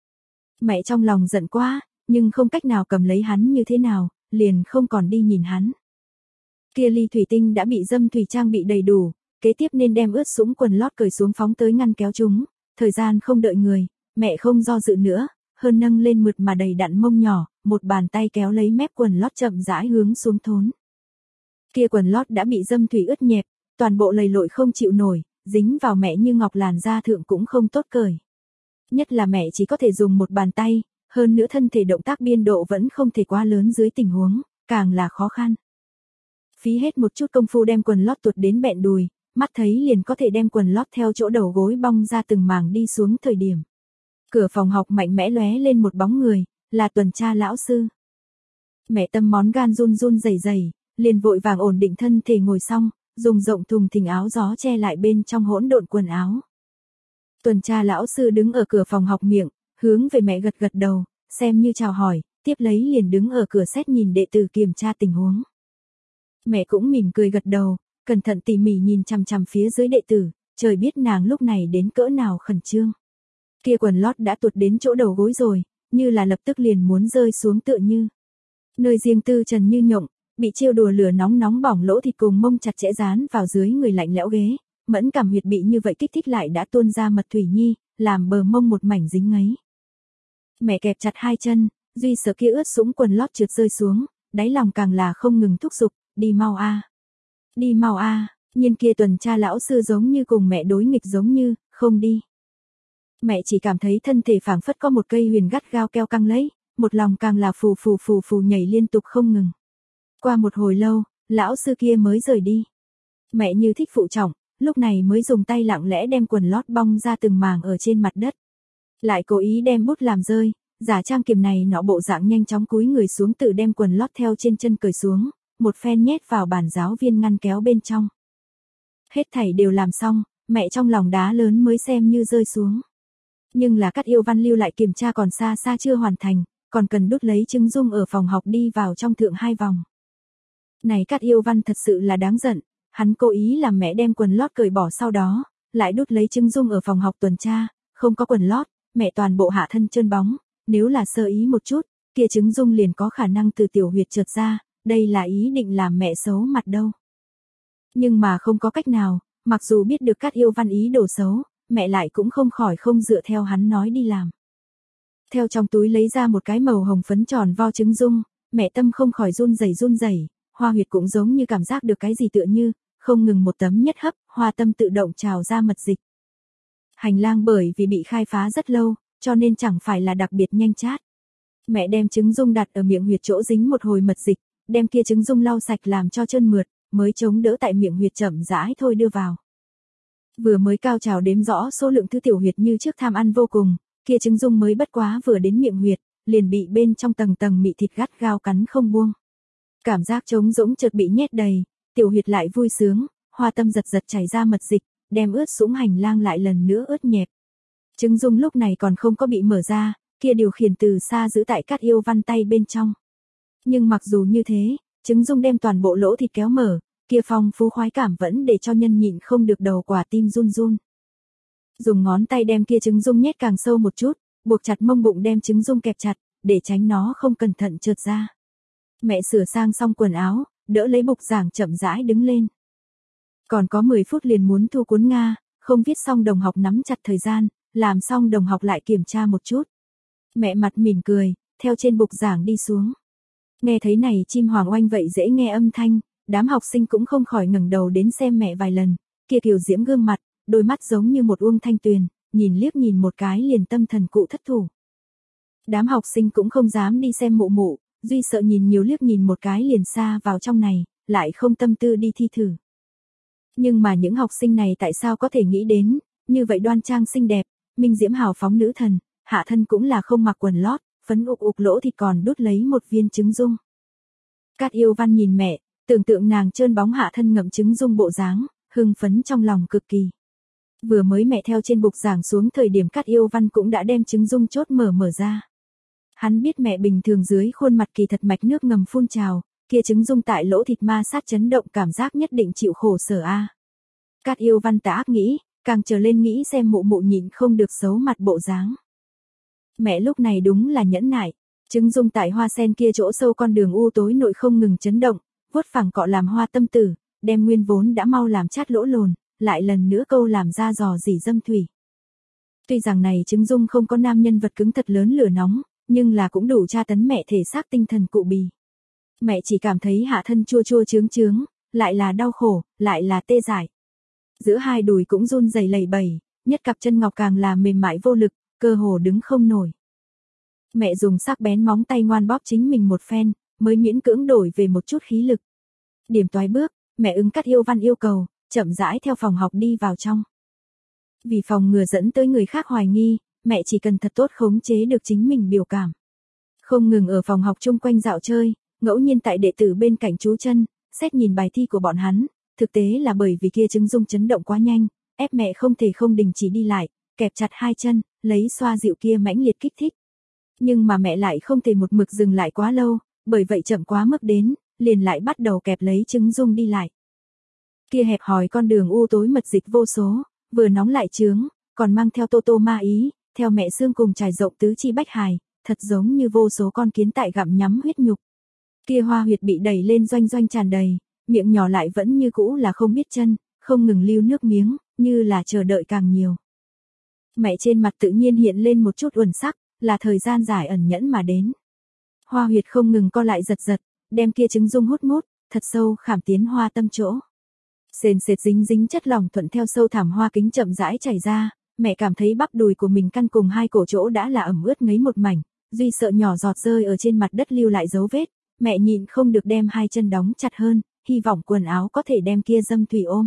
Mẹ trong lòng giận quá, nhưng không cách nào cầm lấy hắn như thế nào, liền không còn đi nhìn hắn. Kia ly thủy tinh đã bị dâm thủy trang bị đầy đủ, kế tiếp nên đem ướt sũng quần lót cởi xuống phóng tới ngăn kéo chúng, thời gian không đợi người, mẹ không do dự nữa, hơn nâng lên mượt mà đầy đặn mông nhỏ, một bàn tay kéo lấy mép quần lót chậm rãi hướng xuống thốn. Kia quần lót đã bị dâm thủy ướt nhẹp, toàn bộ lầy lội không chịu nổi, dính vào mẹ như ngọc, làn da thượng cũng không tốt cởi. Nhất là mẹ chỉ có thể dùng một bàn tay, hơn nữa thân thể động tác biên độ vẫn không thể quá lớn dưới tình huống, càng là khó khăn. Phí hết một chút công phu đem quần lót tuột đến bẹn đùi, mắt thấy liền có thể đem quần lót theo chỗ đầu gối bong ra từng mảng đi xuống thời điểm. Cửa phòng học mạnh mẽ lóe lên một bóng người, là tuần tra lão sư. Mẹ Tâm món gan run run rẩy rẩy, liền vội vàng ổn định thân thể ngồi xong, dùng rộng thùng thình áo gió che lại bên trong hỗn độn quần áo. Tuần tra lão sư đứng ở cửa phòng học miệng, hướng về mẹ gật gật đầu, xem như chào hỏi, tiếp lấy liền đứng ở cửa xét nhìn đệ tử kiểm tra tình huống. Mẹ cũng mỉm cười gật đầu, cẩn thận tỉ mỉ nhìn chằm chằm phía dưới đệ tử, trời biết nàng lúc này đến cỡ nào khẩn trương. Kia quần lót đã tuột đến chỗ đầu gối rồi, như là lập tức liền muốn rơi xuống tựa như. Nơi riêng tư trần như nhộng, bị trêu đùa lửa nóng nóng bỏng lỗ thịt cùng mông chặt chẽ dán vào dưới người lạnh lẽo ghế, mẫn cảm huyệt bị như vậy kích thích lại đã tuôn ra mật thủy nhi, làm bờ mông một mảnh dính ngấy. Mẹ kẹp chặt hai chân, duy sợ kia ướt sũng quần lót trượt rơi xuống, đáy lòng càng là không ngừng thúc giục, đi mau a, đi mau a. Nhiên kia tuần tra lão sư giống như cùng mẹ đối nghịch giống như, không đi. Mẹ chỉ cảm thấy thân thể phảng phất có một cây huyền gắt gao keo căng lấy, một lòng càng là phù phù phù phù nhảy liên tục không ngừng. Qua một hồi lâu, lão sư kia mới rời đi. Mẹ như thích phụ trọng, lúc này mới dùng tay lặng lẽ đem quần lót bong ra từng mảng ở trên mặt đất. Lại cố ý đem bút làm rơi, giả trang kiềm này nọ bộ dạng nhanh chóng cúi người xuống tự đem quần lót theo trên chân cởi xuống, một phen nhét vào bàn giáo viên ngăn kéo bên trong. Hết thảy đều làm xong, mẹ trong lòng đá lớn mới xem như rơi xuống. Nhưng là các yêu văn lưu lại kiểm tra còn xa xa chưa hoàn thành, còn cần đút lấy trứng dung ở phòng học đi vào trong thượng 2 vòng. Này các yêu văn thật sự là đáng giận, hắn cố ý làm mẹ đem quần lót cởi bỏ sau đó, lại đút lấy trứng dung ở phòng học tuần tra, không có quần lót, mẹ toàn bộ hạ thân trơn bóng, nếu là sơ ý một chút, kia trứng dung liền có khả năng từ tiểu huyệt trượt ra, đây là ý định làm mẹ xấu mặt đâu. Nhưng mà không có cách nào, mặc dù biết được các yêu văn ý đồ xấu, mẹ lại cũng không khỏi không dựa theo hắn nói đi làm. Theo trong túi lấy ra một cái màu hồng phấn tròn vo trứng dung, mẹ Tâm không khỏi run rẩy, hoa huyệt cũng giống như cảm giác được cái gì tựa như, không ngừng một tấm nhất hấp, hoa tâm tự động trào ra mật dịch. Hành lang bởi vì bị khai phá rất lâu, cho nên chẳng phải là đặc biệt nhanh chát. Mẹ đem trứng dung đặt ở miệng huyệt chỗ dính một hồi mật dịch, đem kia trứng dung lau sạch làm cho chân mượt, mới chống đỡ tại miệng huyệt chậm rãi thôi đưa vào. Vừa mới cao trào đếm rõ số lượng thứ tiểu huyệt như trước tham ăn vô cùng, kia trứng dung mới bất quá vừa đến miệng huyệt, liền bị bên trong tầng tầng mị thịt gắt gao cắn không buông. Cảm giác trống rỗng chợt bị nhét đầy, tiểu huyệt lại vui sướng, hoa tâm giật giật chảy ra mật dịch, đem ướt sũng hành lang lại lần nữa ướt nhẹp. Trứng dung lúc này còn không có bị mở ra, kia điều khiển từ xa giữ tại các yêu văn tay bên trong. Nhưng mặc dù như thế, trứng dung đem toàn bộ lỗ thịt kéo mở, kia phong phú khoái cảm vẫn để cho nhân nhịn không được đầu quả tim run run. Dùng ngón tay đem kia trứng dung nhét càng sâu một chút, buộc chặt mông bụng đem trứng dung kẹp chặt, để tránh nó không cẩn thận trượt ra. Mẹ sửa sang xong quần áo, đỡ lấy bục giảng chậm rãi đứng lên. Còn có 10 phút liền muốn thu cuốn Nga, không viết xong đồng học nắm chặt thời gian, làm xong đồng học lại kiểm tra một chút. Mẹ mặt mỉm cười, theo trên bục giảng đi xuống. Nghe thấy này chim hoàng oanh vậy dễ nghe âm thanh, đám học sinh cũng không khỏi ngẩng đầu đến xem mẹ vài lần, kia kiều diễm gương mặt, đôi mắt giống như một uông thanh tuyền, nhìn liếc nhìn một cái liền tâm thần cụ thất thủ. Đám học sinh cũng không dám đi xem mụ mụ, duy sợ nhìn nhiều liếc nhìn một cái liền xa vào trong này, lại không tâm tư đi thi thử. Nhưng mà những học sinh này tại sao có thể nghĩ đến, như vậy đoan trang xinh đẹp, minh diễm hào phóng nữ thần, hạ thân cũng là không mặc quần lót, phấn ục ục lỗ thịt còn đút lấy một viên trứng dung. Cát yêu văn nhìn mẹ, tưởng tượng nàng trơn bóng hạ thân ngậm trứng dung bộ dáng, hưng phấn trong lòng cực kỳ. Vừa mới mẹ theo trên bục giảng xuống thời điểm Cát Yêu Văn cũng đã đem trứng dung chốt mở ra. Hắn biết mẹ bình thường dưới khuôn mặt kỳ thật mạch nước ngầm phun trào, kia trứng dung tại lỗ thịt ma sát chấn động cảm giác nhất định chịu khổ sở a. Cát Yêu Văn tà ác nghĩ, càng trở lên nghĩ xem mụ mụ nhịn không được xấu mặt bộ dáng. Mẹ lúc này đúng là nhẫn nại, trứng dung tại hoa sen kia chỗ sâu con đường u tối nội không ngừng chấn động, vuốt phẳng cọ làm hoa tâm tử, đem nguyên vốn đã mau làm chát lỗ lồn, lại lần nữa câu làm ra dò dỉ dâm thủy. Tuy rằng này trứng dung không có nam nhân vật cứng thật lớn lửa nóng, nhưng là cũng đủ tra tấn mẹ thể xác tinh thần cụ bì. Mẹ chỉ cảm thấy hạ thân chua chua chướng chướng, lại là đau khổ, lại là tê dại. Giữa hai đùi cũng run rẩy lẩy bẩy, nhất cặp chân ngọc càng là mềm mại vô lực, cơ hồ đứng không nổi. Mẹ dùng sắc bén móng tay ngoan bóp chính mình một phen, mới miễn cưỡng đổi về một chút khí lực. Điểm toái bước, mẹ ứng Cát Yêu Văn yêu cầu, chậm rãi theo phòng học đi vào trong. Vì phòng ngừa dẫn tới người khác hoài nghi, mẹ chỉ cần thật tốt khống chế được chính mình biểu cảm. Không ngừng ở phòng học chung quanh dạo chơi, ngẫu nhiên tại đệ tử bên cạnh chú chân, xét nhìn bài thi của bọn hắn, thực tế là bởi vì kia trứng dung chấn động quá nhanh, ép mẹ không thể không đình chỉ đi lại, kẹp chặt hai chân, lấy xoa dịu kia mãnh liệt kích thích. Nhưng mà mẹ lại không thể một mực dừng lại quá lâu, bởi vậy chậm quá mức đến, liền lại bắt đầu kẹp lấy trứng dung đi lại. Kia hẹp hòi con đường u tối mật dịch vô số, vừa nóng lại chướng, còn mang theo tô tô ma ý, theo mẹ xương cùng trải rộng tứ chi bách hài, thật giống như vô số con kiến tại gặm nhắm huyết nhục. Kia hoa huyệt bị đẩy lên doanh doanh tràn đầy, miệng nhỏ lại vẫn như cũ là không biết chân, không ngừng lưu nước miếng, như là chờ đợi càng nhiều. Mẹ trên mặt tự nhiên hiện lên một chút uẩn sắc, là thời gian dài ẩn nhẫn mà đến. Hoa huyệt không ngừng co lại giật giật, đem kia trứng dung hút mút, thật sâu khảm tiến hoa tâm chỗ. Sền sệt dính dính chất lỏng thuận theo sâu thẳm hoa kính chậm rãi chảy ra, mẹ cảm thấy bắp đùi của mình căn cùng hai cổ chỗ đã là ẩm ướt ngấy một mảnh, duy sợ nhỏ giọt rơi ở trên mặt đất lưu lại dấu vết, mẹ nhịn không được đem hai chân đóng chặt hơn, hy vọng quần áo có thể đem kia dâm thủy ôm.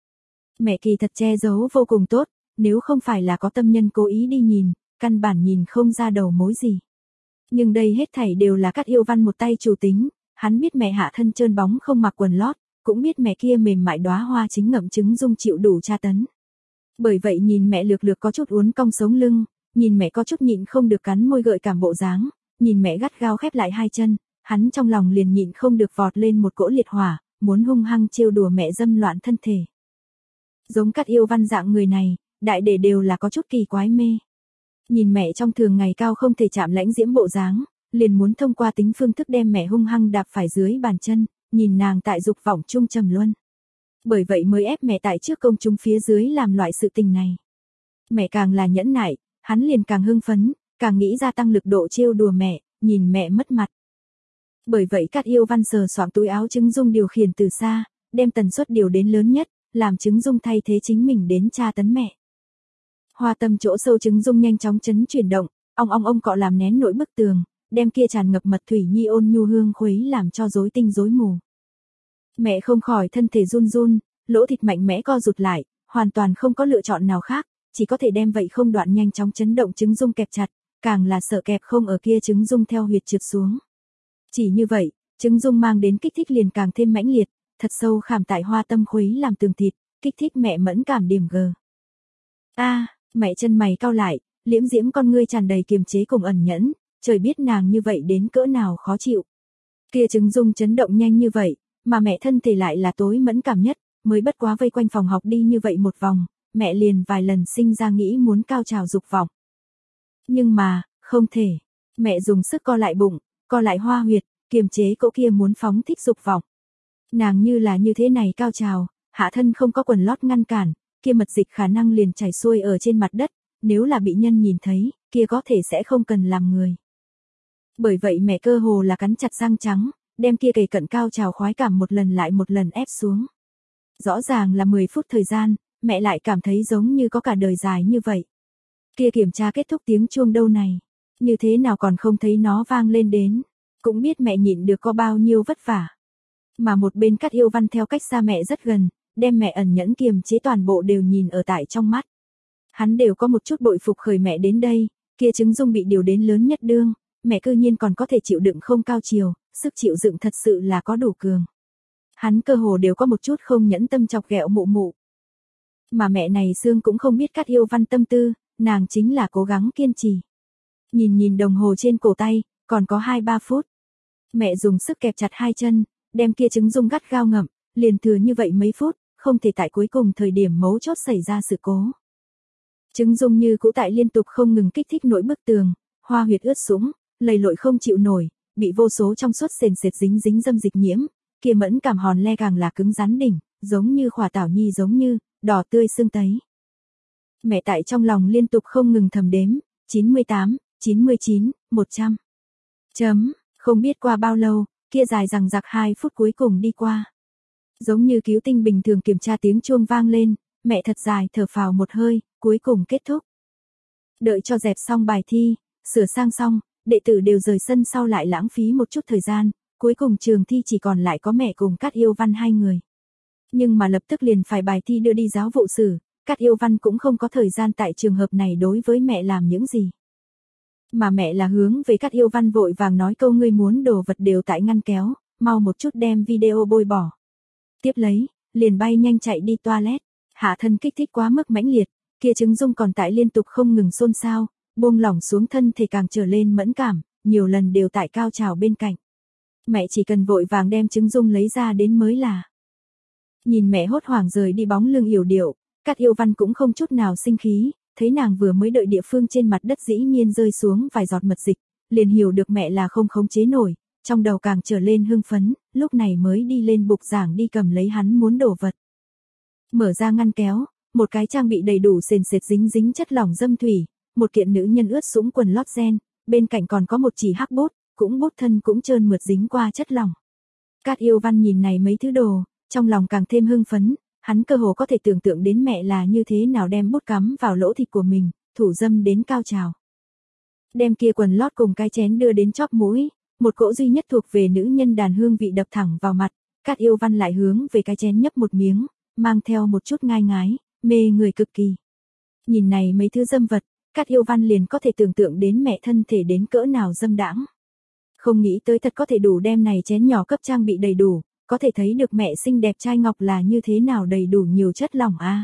Mẹ kỳ thật che giấu vô cùng tốt, nếu không phải là có tâm nhân cố ý đi nhìn, căn bản nhìn không ra đầu mối gì. Nhưng đây hết thảy đều là Cát Yêu Văn một tay chủ tính, hắn biết mẹ hạ thân trơn bóng không mặc quần lót, cũng biết mẹ kia mềm mại đóa hoa chính ngậm trứng dung chịu đủ tra tấn. Bởi vậy nhìn mẹ lược lược có chút uốn cong sống lưng, nhìn mẹ có chút nhịn không được cắn môi gợi cảm bộ dáng, nhìn mẹ gắt gao khép lại hai chân, hắn trong lòng liền nhịn không được vọt lên một cỗ liệt hỏa, muốn hung hăng trêu đùa mẹ dâm loạn thân thể. Giống Cát Yêu Văn dạng người này, đại để đều là có chút kỳ quái mê. Nhìn mẹ trong thường ngày cao không thể chạm lãnh diễm bộ dáng, liền muốn thông qua tính phương thức đem mẹ hung hăng đạp phải dưới bàn chân, nhìn nàng tại dục vọng trung trầm luân. Bởi vậy mới ép mẹ tại trước công chúng phía dưới làm loại sự tình này. Mẹ càng là nhẫn nại, hắn liền càng hưng phấn, càng nghĩ gia tăng lực độ trêu đùa mẹ, nhìn mẹ mất mặt. Bởi vậy Cát Yêu Văn sờ soạng túi áo trứng dung điều khiển từ xa, đem tần suất điều đến lớn nhất, làm trứng dung thay thế chính mình đến tra tấn mẹ. Hoa tâm chỗ sâu trứng dung nhanh chóng chấn chuyển động, ong cọ làm nén nỗi bức tường, đem kia tràn ngập mật thủy nhi ôn nhu hương khuấy làm cho rối tinh rối mù. Mẹ không khỏi thân thể run run, lỗ thịt mạnh mẽ co rụt lại, hoàn toàn không có lựa chọn nào khác, chỉ có thể đem vậy không đoạn nhanh chóng chấn động trứng dung kẹp chặt, càng là sợ kẹp không ở kia trứng dung theo huyệt trượt xuống. Chỉ như vậy, trứng dung mang đến kích thích liền càng thêm mãnh liệt, thật sâu khảm tại hoa tâm khuấy làm tường thịt, kích thích mẹ mẫn cảm điểm g. Mẹ chân mày cau lại, liễm diễm con ngươi tràn đầy kiềm chế cùng ẩn nhẫn, trời biết nàng như vậy đến cỡ nào khó chịu. Kia trứng dung chấn động nhanh như vậy, mà mẹ thân thể lại là tối mẫn cảm nhất, mới bất quá vây quanh phòng học đi như vậy một vòng, mẹ liền vài lần sinh ra nghĩ muốn cao trào dục vọng. Nhưng mà, không thể, mẹ dùng sức co lại bụng, co lại hoa huyệt, kiềm chế cỗ kia muốn phóng thích dục vọng. Nàng như là như thế này cao trào, hạ thân không có quần lót ngăn cản, kia mật dịch khả năng liền chảy xuôi ở trên mặt đất, nếu là bị nhân nhìn thấy, kia có thể sẽ không cần làm người. Bởi vậy mẹ cơ hồ là cắn chặt răng trắng, đem kia kề cận cao trào khoái cảm một lần lại một lần ép xuống. Rõ ràng là 10 phút thời gian, mẹ lại cảm thấy giống như có cả đời dài như vậy. Kia kiểm tra kết thúc tiếng chuông đâu này, như thế nào còn không thấy nó vang lên đến, cũng biết mẹ nhịn được có bao nhiêu vất vả. Mà một bên Cát Yêu Văn theo cách xa mẹ rất gần, đem mẹ ẩn nhẫn kiềm chế toàn bộ đều nhìn ở tại trong mắt. Hắn đều có một chút bội phục khởi mẹ đến đây, kia trứng dung bị điều đến lớn nhất đương, mẹ cư nhiên còn có thể chịu đựng không cao chiều, sức chịu đựng thật sự là có đủ cường. Hắn cơ hồ đều có một chút không nhẫn tâm chọc ghẹo mụ mụ. Mà mẹ này xương cũng không biết Cát Yêu Văn tâm tư, nàng chính là cố gắng kiên trì. Nhìn đồng hồ trên cổ tay, còn có 2-3 phút. Mẹ dùng sức kẹp chặt hai chân, đem kia trứng dung gắt gao ngậm, liền thừa như vậy mấy phút, không thể tại cuối cùng thời điểm mấu chốt xảy ra sự cố. Trứng dung như cũ tại liên tục không ngừng kích thích nỗi bức tường, hoa huyệt ướt sũng, lầy lội không chịu nổi, bị vô số trong suốt sền sệt dính dâm dịch nhiễm, kia mẫn cảm hòn le càng là cứng rắn đỉnh, giống như khỏa tảo nhi giống như, đỏ tươi sưng tấy. Mẹ tại trong lòng liên tục không ngừng thầm đếm, 98, 99, 100. Không biết qua bao lâu, kia dài dằng dặc 2 phút cuối cùng đi qua. Giống như cứu tinh bình thường kiểm tra tiếng chuông vang lên, mẹ thật dài thở phào một hơi, cuối cùng kết thúc. Đợi cho dẹp xong bài thi, sửa sang xong, đệ tử đều rời sân sau lại lãng phí một chút thời gian, cuối cùng trường thi chỉ còn lại có mẹ cùng Cát Yêu Văn 2 người. Nhưng mà lập tức liền phải bài thi đưa đi giáo vụ xử, Cát Yêu Văn cũng không có thời gian tại trường hợp này đối với mẹ làm những gì. Mà mẹ là hướng về Cát Yêu Văn vội vàng nói câu ngươi muốn đồ vật đều tại ngăn kéo, mau một chút đem video bôi bỏ. Tiếp lấy, liền bay nhanh chạy đi toilet, hạ thân kích thích quá mức mãnh liệt, kia trứng dung còn tại liên tục không ngừng xôn xao, buông lỏng xuống thân thể càng trở lên mẫn cảm, nhiều lần đều tại cao trào bên cạnh. Mẹ chỉ cần vội vàng đem trứng dung lấy ra đến mới là. Nhìn mẹ hốt hoảng rời đi bóng lưng yểu điệu, Cát Yêu Văn cũng không chút nào sinh khí, thấy nàng vừa mới đợi địa phương trên mặt đất dĩ nhiên rơi xuống vài giọt mật dịch, liền hiểu được mẹ là không khống chế nổi, trong đầu càng trở lên hưng phấn, lúc này mới đi lên bục giảng đi cầm lấy hắn muốn đổ vật. Mở ra ngăn kéo, một cái trang bị đầy đủ sền sệt dính chất lỏng dâm thủy, một kiện nữ nhân ướt sũng quần lót ren, bên cạnh còn có một chỉ hắc bút, cũng bút thân cũng trơn mượt dính qua chất lỏng. Cát Yêu Văn nhìn này mấy thứ đồ, trong lòng càng thêm hưng phấn, hắn cơ hồ có thể tưởng tượng đến mẹ là như thế nào đem bút cắm vào lỗ thịt của mình, thủ dâm đến cao trào. Đem kia quần lót cùng cái chén đưa đến chóp mũi, một cỗ duy nhất thuộc về nữ nhân đàn hương vị đập thẳng vào mặt, Cát Yêu Văn lại hướng về cái chén nhấp một miếng, mang theo một chút ngai ngái, mê người cực kỳ. Nhìn này mấy thứ dâm vật, Cát Yêu Văn liền có thể tưởng tượng đến mẹ thân thể đến cỡ nào dâm đãng. Không nghĩ tới thật có thể đủ đem này chén nhỏ cấp trang bị đầy đủ, có thể thấy được mẹ xinh đẹp trai ngọc là như thế nào đầy đủ nhiều chất lỏng a.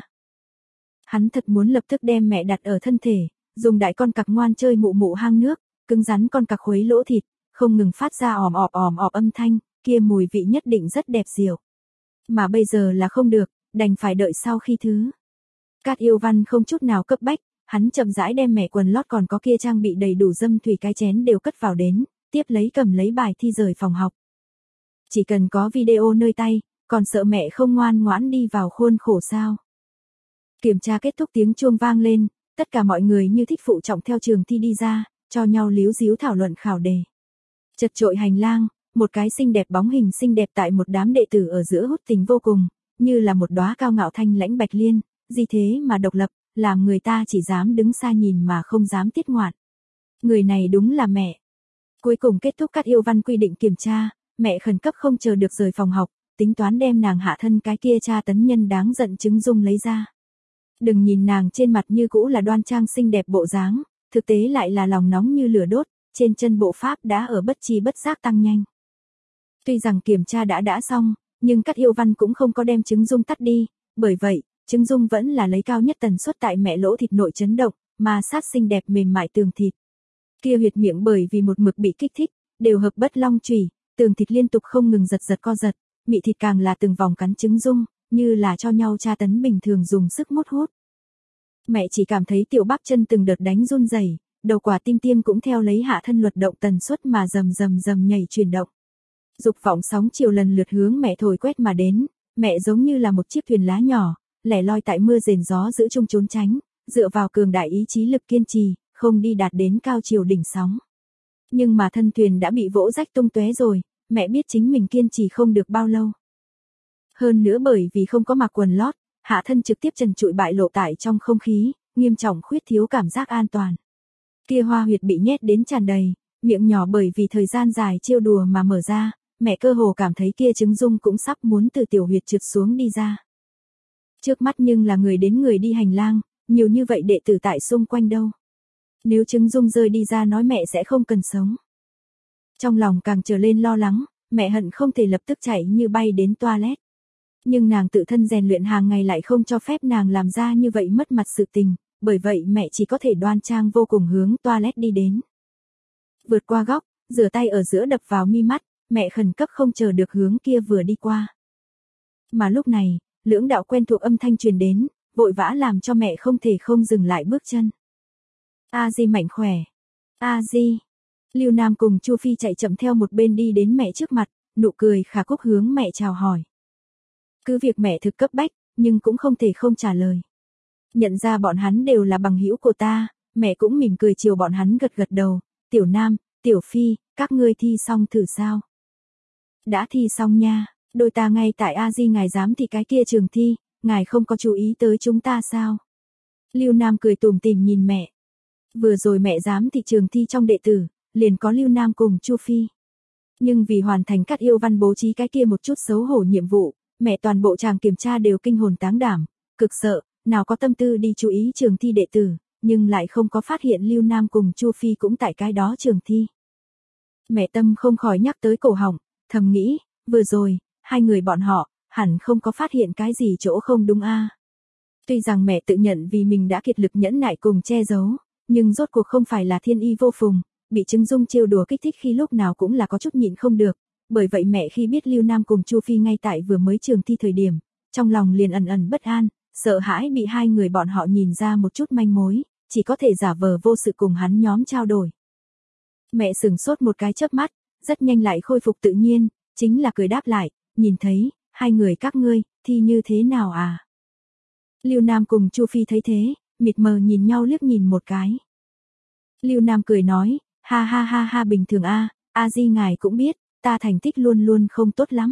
Hắn thật muốn lập tức đem mẹ đặt ở thân thể, dùng đại con cặc ngoan chơi mụ mụ hang nước, cứng rắn con cặc khuấy lỗ thịt, không ngừng phát ra ỏm ọp âm thanh, kia mùi vị nhất định rất đẹp diệu. Mà bây giờ là không được, đành phải đợi sau khi thứ. Cát Yêu Văn không chút nào cấp bách, hắn chậm rãi đem mẹ quần lót còn có kia trang bị đầy đủ dâm thủy cái chén đều cất vào đến, tiếp lấy cầm lấy bài thi rời phòng học. Chỉ cần có video nơi tay, còn sợ mẹ không ngoan ngoãn đi vào khuôn khổ sao. Kiểm tra kết thúc tiếng chuông vang lên, tất cả mọi người như thích phụ trọng theo trường thi đi ra, cho nhau líu díu thảo luận khảo đề. Chật trội hành lang, một cái xinh đẹp bóng hình xinh đẹp tại một đám đệ tử ở giữa hút tình vô cùng, như là một đóa cao ngạo thanh lãnh bạch liên, gì thế mà độc lập, làm người ta chỉ dám đứng xa nhìn mà không dám tiết ngoạn. Người này đúng là mẹ. Cuối cùng kết thúc Cát Yêu Văn quy định kiểm tra, mẹ khẩn cấp không chờ được rời phòng học, tính toán đem nàng hạ thân cái kia tra tấn nhân đáng giận trứng dung lấy ra. Đừng nhìn nàng trên mặt như cũ là đoan trang xinh đẹp bộ dáng, thực tế lại là lòng nóng như lửa đốt, trên chân bộ pháp đã ở bất chi bất giác tăng nhanh. Tuy rằng kiểm tra đã xong, nhưng Cát Yêu Văn cũng không có đem trứng dung tắt đi, bởi vậy, trứng dung vẫn là lấy cao nhất tần suất tại mẹ lỗ thịt nội chấn động, mà sát xinh đẹp mềm mại tường thịt. Kia huyệt miệng bởi vì một mực bị kích thích, đều hợp bất long chủy, tường thịt liên tục không ngừng giật co giật, mị thịt càng là từng vòng cắn trứng dung, như là cho nhau tra tấn bình thường dùng sức mút hút. Mẹ chỉ cảm thấy tiểu bắp chân từng đợt đánh run rẩy, đầu quả tim cũng theo lấy hạ thân luật động tần suất mà rầm nhảy chuyển động. Dục vọng sóng chiều lần lượt hướng mẹ thổi quét mà đến, mẹ giống như là một chiếc thuyền lá nhỏ, lẻ loi tại mưa rền gió giữ chung trốn tránh, dựa vào cường đại ý chí lực kiên trì, không đi đạt đến cao chiều đỉnh sóng. Nhưng mà thân thuyền đã bị vỗ rách tung tóe rồi, mẹ biết chính mình kiên trì không được bao lâu. Hơn nữa bởi vì không có mặc quần lót, hạ thân trực tiếp trần trụi bại lộ tại trong không khí, nghiêm trọng khuyết thiếu cảm giác an toàn. Kia hoa huyệt bị nhét đến tràn đầy, miệng nhỏ bởi vì thời gian dài trêu đùa mà mở ra, mẹ cơ hồ cảm thấy kia trứng dung cũng sắp muốn từ tiểu huyệt trượt xuống đi ra. Trước mắt nhưng là người đến người đi hành lang, nhiều như vậy đệ tử tại xung quanh đâu. Nếu trứng dung rơi đi ra nói mẹ sẽ không cần sống. Trong lòng càng trở lên lo lắng, mẹ hận không thể lập tức chạy như bay đến toilet. Nhưng nàng tự thân rèn luyện hàng ngày lại không cho phép nàng làm ra như vậy mất mặt sự tình, bởi vậy mẹ chỉ có thể đoan trang vô cùng hướng toilet đi đến. Vượt qua góc, rửa tay ở giữa đập vào mi mắt, mẹ khẩn cấp không chờ được hướng kia vừa đi qua. Mà lúc này, lưỡng đạo quen thuộc âm thanh truyền đến, vội vã làm cho mẹ không thể không dừng lại bước chân. A Di mạnh khỏe. A Di. Lưu Nam cùng Chu Phi chạy chậm theo một bên đi đến mẹ trước mặt, nụ cười khả cúc hướng mẹ chào hỏi. Cứ việc mẹ thực cấp bách, nhưng cũng không thể không trả lời. Nhận ra bọn hắn đều là bằng hữu của ta, mẹ cũng mỉm cười chiều bọn hắn gật gật đầu. Tiểu Nam, Tiểu Phi, các ngươi thi xong thử sao? Đã thi xong nha, đôi ta ngay tại A Di ngài giám thị cái kia trường thi, ngài không có chú ý tới chúng ta sao? Lưu Nam cười tủm tỉm nhìn mẹ. Vừa rồi mẹ giám thị trường thi trong đệ tử, liền có Lưu Nam cùng Chu Phi. Nhưng vì hoàn thành các yêu văn bố trí cái kia một chút xấu hổ nhiệm vụ, mẹ toàn bộ chàng kiểm tra đều kinh hồn táng đảm, cực sợ, nào có tâm tư đi chú ý trường thi đệ tử, nhưng lại không có phát hiện Lưu Nam cùng Chu Phi cũng tại cái đó trường thi. Mẹ tâm không khỏi nhắc tới cổ họng, thầm nghĩ, vừa rồi, hai người bọn họ, hẳn không có phát hiện cái gì chỗ không đúng a. Tuy rằng mẹ tự nhận vì mình đã kiệt lực nhẫn nại cùng che giấu, nhưng rốt cuộc không phải là thiên y vô phùng, bị Trứng Dung trêu đùa kích thích khi lúc nào cũng là có chút nhịn không được. Bởi vậy mẹ khi biết Lưu Nam cùng Chu Phi ngay tại vừa mới trường thi thời điểm, trong lòng liền ẩn ẩn bất an, sợ hãi bị hai người bọn họ nhìn ra một chút manh mối, chỉ có thể giả vờ vô sự cùng hắn nhóm trao đổi. Mẹ sửng sốt một cái chớp mắt, rất nhanh lại khôi phục tự nhiên, chính là cười đáp lại, nhìn thấy, hai người các ngươi, thi như thế nào à? Lưu Nam cùng Chu Phi thấy thế, mịt mờ nhìn nhau liếc nhìn một cái. Lưu Nam cười nói, ha ha ha ha bình thường a, A Di ngài cũng biết, ta thành tích luôn luôn không tốt lắm.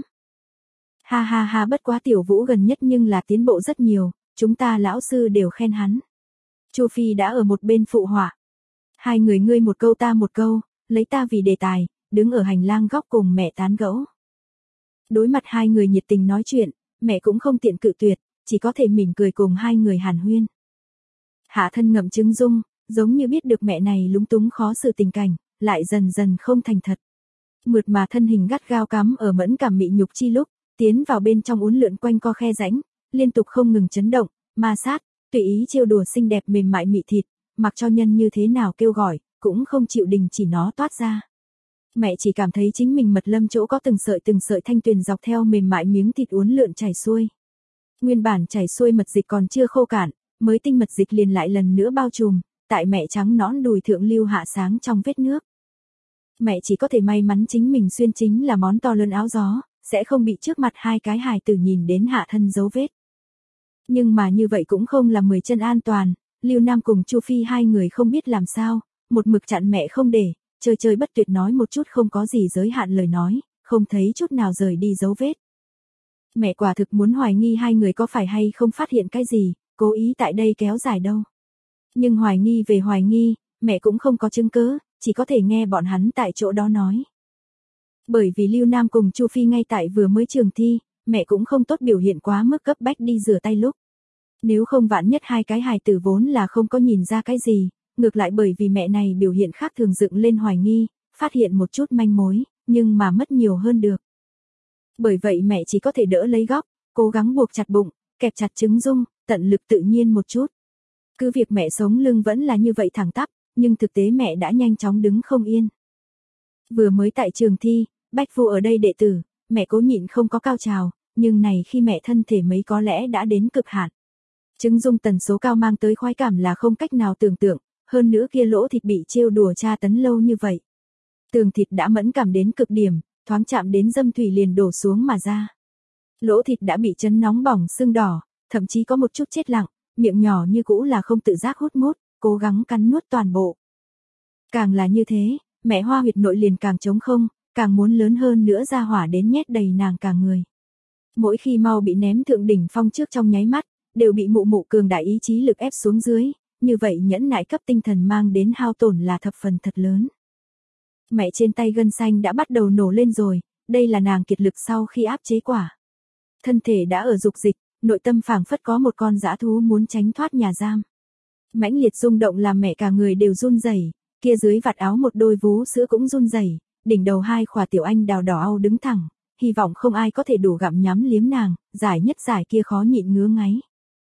Ha ha ha bất quá Tiểu Vũ gần nhất nhưng là tiến bộ rất nhiều, chúng ta lão sư đều khen hắn. Chu Phi đã ở một bên phụ họa. Hai người ngươi một câu ta một câu, lấy ta vì đề tài, đứng ở hành lang góc cùng mẹ tán gẫu. Đối mặt hai người nhiệt tình nói chuyện, mẹ cũng không tiện cự tuyệt, chỉ có thể mỉm cười cùng hai người hàn huyên. Hạ Thân ngậm Trứng Dung, giống như biết được mẹ này lúng túng khó xử tình cảnh, lại dần dần không thành thật. Mượt mà thân hình gắt gao cắm ở mẫn cảm mị nhục chi lúc, tiến vào bên trong uốn lượn quanh co khe rãnh, liên tục không ngừng chấn động, ma sát, tùy ý trêu đùa xinh đẹp mềm mại mị thịt, mặc cho nhân như thế nào kêu gọi, cũng không chịu đình chỉ nó toát ra. Mẹ chỉ cảm thấy chính mình mật lâm chỗ có từng sợi thanh tuyền dọc theo mềm mại miếng thịt uốn lượn chảy xuôi. Nguyên bản chảy xuôi mật dịch còn chưa khô cạn, mới tinh mật dịch liền lại lần nữa bao trùm, tại mẹ trắng nõn đùi thượng lưu hạ sáng trong vết nước. Mẹ chỉ có thể may mắn chính mình xuyên chính là món to lớn áo gió, sẽ không bị trước mặt hai cái hài tử nhìn đến Hạ Thân dấu vết. Nhưng mà như vậy cũng không là 10 chân an toàn, Lưu Nam cùng Chu Phi hai người không biết làm sao, một mực chặn mẹ không để, chơi bất tuyệt nói một chút không có gì giới hạn lời nói, không thấy chút nào rời đi dấu vết. Mẹ quả thực muốn hoài nghi hai người có phải hay không phát hiện cái gì, cố ý tại đây kéo dài đâu. Nhưng hoài nghi về hoài nghi, mẹ cũng không có chứng cứ, chỉ có thể nghe bọn hắn tại chỗ đó nói. Bởi vì Lưu Nam cùng Chu Phi ngay tại vừa mới trường thi, mẹ cũng không tốt biểu hiện quá mức cấp bách đi rửa tay lúc. Nếu không vạn nhất hai cái hài tử vốn là không có nhìn ra cái gì, ngược lại bởi vì mẹ này biểu hiện khác thường dựng lên hoài nghi, phát hiện một chút manh mối, nhưng mà mất nhiều hơn được. Bởi vậy mẹ chỉ có thể đỡ lấy góc, cố gắng buộc chặt bụng, kẹp chặt Trứng Dung, tận lực tự nhiên một chút. Cứ việc mẹ sống lưng vẫn là như vậy thẳng tắp, nhưng thực tế mẹ đã nhanh chóng đứng không yên. Vừa mới tại trường thi, Bách Phu ở đây đệ tử, mẹ cố nhịn không có cao trào, nhưng này khi mẹ thân thể mấy có lẽ đã đến cực hạn. Trứng Dung tần số cao mang tới khoái cảm là không cách nào tưởng tượng, hơn nữa kia lỗ thịt bị trêu đùa tra tấn lâu như vậy. Tường thịt đã mẫn cảm đến cực điểm, thoáng chạm đến dâm thủy liền đổ xuống mà ra. Lỗ thịt đã bị chấn nóng bỏng sưng đỏ, thậm chí có một chút chết lặng, miệng nhỏ như cũ là không tự giác hút mút, cố gắng cắn nuốt toàn bộ. Càng là như thế, mẹ hoa huyệt nội liền càng trống không, càng muốn lớn hơn nữa ra hỏa đến nhét đầy nàng cả người. Mỗi khi mau bị ném thượng đỉnh phong trước trong nháy mắt, đều bị mụ mụ cường đại ý chí lực ép xuống dưới, như vậy nhẫn nại cấp tinh thần mang đến hao tổn là thập phần thật lớn. Mẹ trên tay gân xanh đã bắt đầu nổ lên rồi, đây là nàng kiệt lực sau khi áp chế quả. Thân thể đã ở dục dịch, nội tâm phảng phất có một con dã thú muốn tránh thoát nhà giam. Mãnh liệt rung động làm mẹ cả người đều run rẩy, kia dưới vạt áo một đôi vú sữa cũng run rẩy, đỉnh đầu hai khỏa tiểu anh đào đỏ au đứng thẳng, hy vọng không ai có thể đủ gặm nhắm liếm nàng, giải nhất giải kia khó nhịn ngứa ngáy.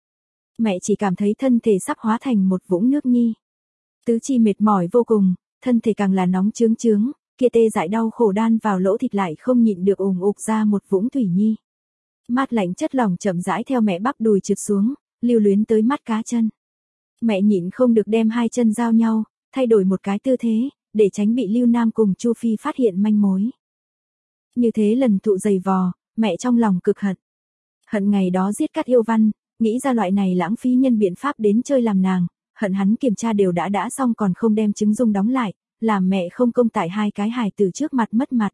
Mẹ chỉ cảm thấy thân thể sắp hóa thành một vũng nước nhi. Tứ chi mệt mỏi vô cùng, thân thể càng là nóng chướng chướng, kia tê dại đau khổ đan vào lỗ thịt lại không nhịn được ùn ục ra một vũng thủy nhi. Mát lạnh chất lỏng chậm rãi theo mẹ bắp đùi trượt xuống, lưu luyến tới mắt cá chân. Mẹ nhịn không được đem hai chân giao nhau, thay đổi một cái tư thế, để tránh bị Lưu Nam cùng Chu Phi phát hiện manh mối. Như thế lần thụ dày vò, mẹ trong lòng cực hận. Hận ngày đó giết Cát Yêu Văn, nghĩ ra loại này lãng phí nhân biện pháp đến chơi làm nàng, hận hắn kiểm tra đều đã xong còn không đem trứng dung đóng lại, làm mẹ không công tại hai cái hài tử trước mặt mất mặt.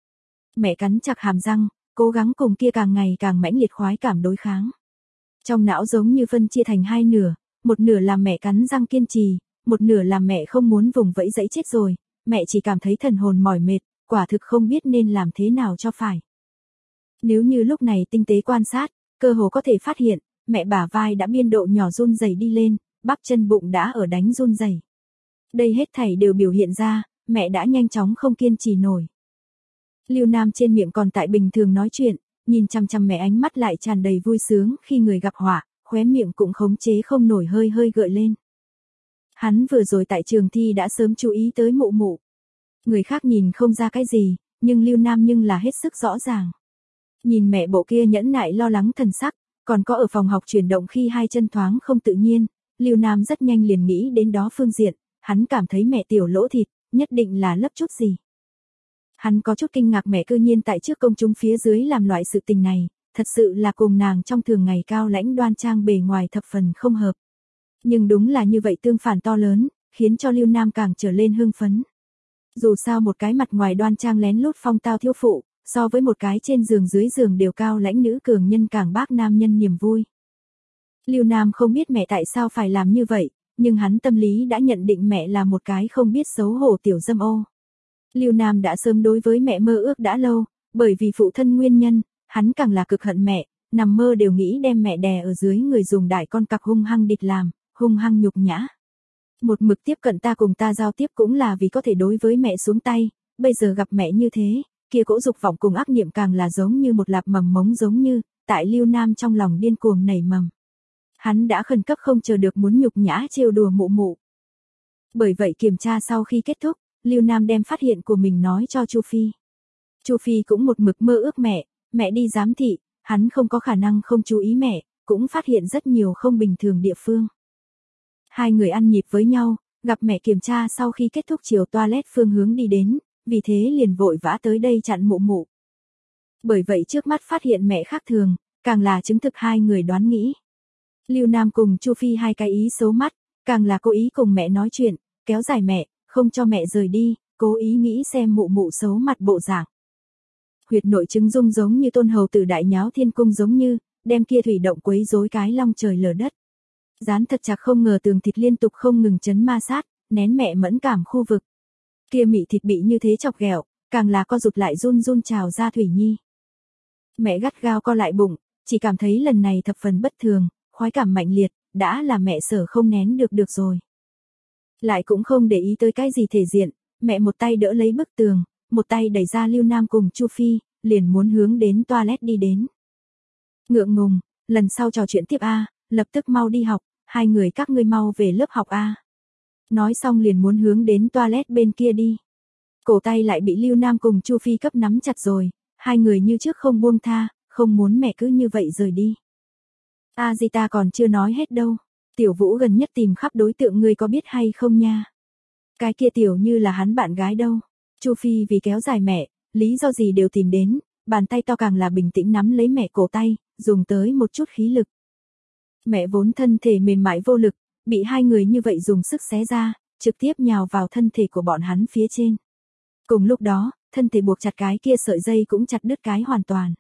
Mẹ cắn chặt hàm răng, cố gắng cùng kia càng ngày càng mãnh liệt khoái cảm đối kháng. Trong não giống như phân chia thành hai nửa, một nửa làm mẹ cắn răng kiên trì, một nửa làm mẹ không muốn vùng vẫy dẫy chết rồi, mẹ chỉ cảm thấy thần hồn mỏi mệt, quả thực không biết nên làm thế nào cho phải. Nếu như lúc này tinh tế quan sát, cơ hồ có thể phát hiện, mẹ bả vai đã biên độ nhỏ run rẩy đi lên, bắp chân bụng đã ở đánh run rẩy. Đây hết thảy đều biểu hiện ra, mẹ đã nhanh chóng không kiên trì nổi. Lưu Nam trên miệng còn tại bình thường nói chuyện, nhìn chăm chăm mẹ ánh mắt lại tràn đầy vui sướng khi người gặp họa, khóe miệng cũng khống chế không nổi hơi hơi gợi lên. Hắn vừa rồi tại trường thi đã sớm chú ý tới mụ mụ. Người khác nhìn không ra cái gì, nhưng Lưu Nam nhưng là hết sức rõ ràng. Nhìn mẹ bộ kia nhẫn nại lo lắng thần sắc, còn có ở phòng học chuyển động khi hai chân thoáng không tự nhiên, Lưu Nam rất nhanh liền nghĩ đến đó phương diện, hắn cảm thấy mẹ tiểu lỗ thịt, nhất định là lấp chút gì. Hắn có chút kinh ngạc mẹ cư nhiên tại trước công chúng phía dưới làm loại sự tình này, thật sự là cùng nàng trong thường ngày cao lãnh đoan trang bề ngoài thập phần không hợp. Nhưng đúng là như vậy tương phản to lớn, khiến cho Lưu Nam càng trở lên hưng phấn. Dù sao một cái mặt ngoài đoan trang lén lút phong tao thiếu phụ, so với một cái trên giường dưới giường đều cao lãnh nữ cường nhân càng bác nam nhân niềm vui. Lưu Nam không biết mẹ tại sao phải làm như vậy, nhưng hắn tâm lý đã nhận định mẹ là một cái không biết xấu hổ tiểu dâm ô. Lưu Nam đã sớm đối với mẹ mơ ước đã lâu, bởi vì phụ thân nguyên nhân, hắn càng là cực hận mẹ, nằm mơ đều nghĩ đem mẹ đè ở dưới người dùng đại con cặc hung hăng địch làm, hung hăng nhục nhã. Một mực tiếp cận ta cùng ta giao tiếp cũng là vì có thể đối với mẹ xuống tay, bây giờ gặp mẹ như thế, kia cỗ dục vọng cùng ác niệm càng là giống như một lạp mầm mống giống như, tại Lưu Nam trong lòng điên cuồng nảy mầm. Hắn đã khẩn cấp không chờ được muốn nhục nhã trêu đùa mụ mụ. Bởi vậy kiểm tra sau khi kết thúc, Lưu Nam đem phát hiện của mình nói cho Chu Phi. Chu Phi cũng một mực mơ ước mẹ đi giám thị, hắn không có khả năng không chú ý mẹ, cũng phát hiện rất nhiều không bình thường địa phương. Hai người ăn nhịp với nhau, gặp mẹ kiểm tra sau khi kết thúc chiều toilet phương hướng đi đến, vì thế liền vội vã tới đây chặn mụ mụ. Bởi vậy trước mắt phát hiện mẹ khác thường, càng là chứng thực hai người đoán nghĩ. Lưu Nam cùng Chu Phi hai cái ý xấu mắt, càng là cố ý cùng mẹ nói chuyện, kéo dài mẹ, không cho mẹ rời đi, cố ý nghĩ xem mụ mụ xấu mặt bộ dạng. Huyệt nội trứng dung giống như tôn hầu tử đại nháo thiên cung giống như, đem kia thủy động quấy rối cái long trời lở đất. Dán thật chặt không ngờ tường thịt liên tục không ngừng chấn ma sát, nén mẹ mẫn cảm khu vực. Kia mị thịt bị như thế chọc ghẹo, càng là co rụt lại run run trào ra thủy nhi. Mẹ gắt gao co lại bụng, chỉ cảm thấy lần này thập phần bất thường, khoái cảm mạnh liệt, đã là mẹ sở không nén được rồi. Lại cũng không để ý tới cái gì thể diện, mẹ một tay đỡ lấy bức tường, một tay đẩy ra Lưu Nam cùng Chu Phi, liền muốn hướng đến toilet đi đến. Ngượng ngùng, lần sau trò chuyện tiếp a, lập tức mau đi học, hai người các ngươi mau về lớp học a. Nói xong liền muốn hướng đến toilet bên kia đi. Cổ tay lại bị Lưu Nam cùng Chu Phi cấp nắm chặt rồi, hai người như trước không buông tha, không muốn mẹ cứ như vậy rời đi. Di ta còn chưa nói hết đâu, Tiểu Vũ gần nhất tìm khắp đối tượng ngươi có biết hay không nha. Cái kia tiểu như là hắn bạn gái đâu. Chu Phi vì kéo dài mẹ, lý do gì đều tìm đến, bàn tay to càng là bình tĩnh nắm lấy mẹ cổ tay, dùng tới một chút khí lực. Mẹ vốn thân thể mềm mại vô lực, bị hai người như vậy dùng sức xé ra, trực tiếp nhào vào thân thể của bọn hắn phía trên. Cùng lúc đó, thân thể buộc chặt cái kia sợi dây cũng chặt đứt cái hoàn toàn.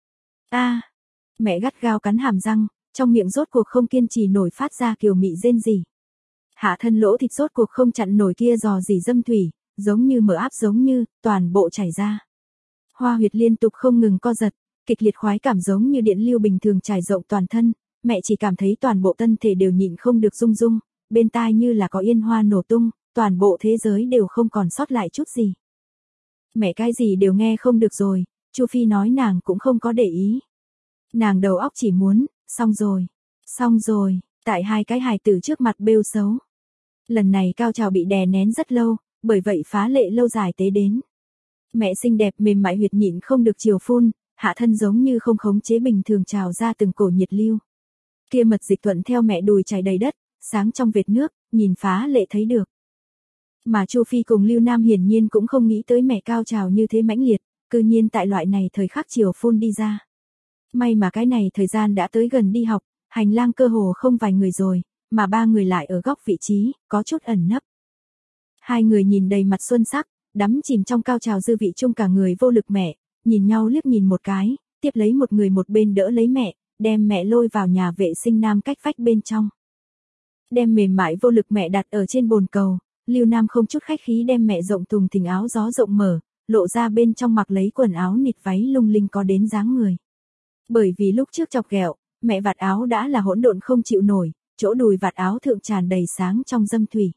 Mẹ gắt gao cắn hàm răng, trong miệng rốt cuộc không kiên trì nổi phát ra kiều mị rên rỉ. Hạ thân lỗ thịt rốt cuộc không chặn nổi kia dò dỉ dâm thủy, giống như mở áp giống như, toàn bộ chảy ra. Hoa huyệt liên tục không ngừng co giật, kịch liệt khoái cảm giống như điện lưu bình thường trải rộng toàn thân, mẹ chỉ cảm thấy toàn bộ thân thể đều nhịn không được rung rung, bên tai như là có yên hoa nổ tung, toàn bộ thế giới đều không còn sót lại chút gì. Mẹ cái gì đều nghe không được rồi, Chu Phi nói nàng cũng không có để ý. Nàng đầu óc chỉ muốn, xong rồi, tại hai cái hài tử trước mặt bêu xấu. Lần này cao trào bị đè nén rất lâu, bởi vậy phá lệ lâu dài tế đến. Mẹ xinh đẹp mềm mại huyệt nhịn không được chiều phun, hạ thân giống như không khống chế bình thường trào ra từng cổ nhiệt lưu. Kia mật dịch thuận theo mẹ đùi chảy đầy đất, sáng trong vệt nước, nhìn phá lệ thấy được. Mà Chu Phi cùng Lưu Nam hiển nhiên cũng không nghĩ tới mẹ cao trào như thế mãnh liệt, cư nhiên tại loại này thời khắc chiều phun đi ra. May mà cái này thời gian đã tới gần đi học, hành lang cơ hồ không vài người rồi, mà ba người lại ở góc vị trí, có chút ẩn nấp. Hai người nhìn đầy mặt xuân sắc, đắm chìm trong cao trào dư vị chung cả người vô lực mẹ, nhìn nhau liếc nhìn một cái, tiếp lấy một người một bên đỡ lấy mẹ, đem mẹ lôi vào nhà vệ sinh nam cách vách bên trong. Đem mềm mại vô lực mẹ đặt ở trên bồn cầu, Lưu Nam không chút khách khí đem mẹ rộng thùng thình áo gió rộng mở, lộ ra bên trong mặc lấy quần áo nịt váy lung linh có đến dáng người. Bởi vì lúc trước chọc ghẹo, mẹ vạt áo đã là hỗn độn không chịu nổi, chỗ đùi vạt áo thượng tràn đầy sáng trong dâm thủy.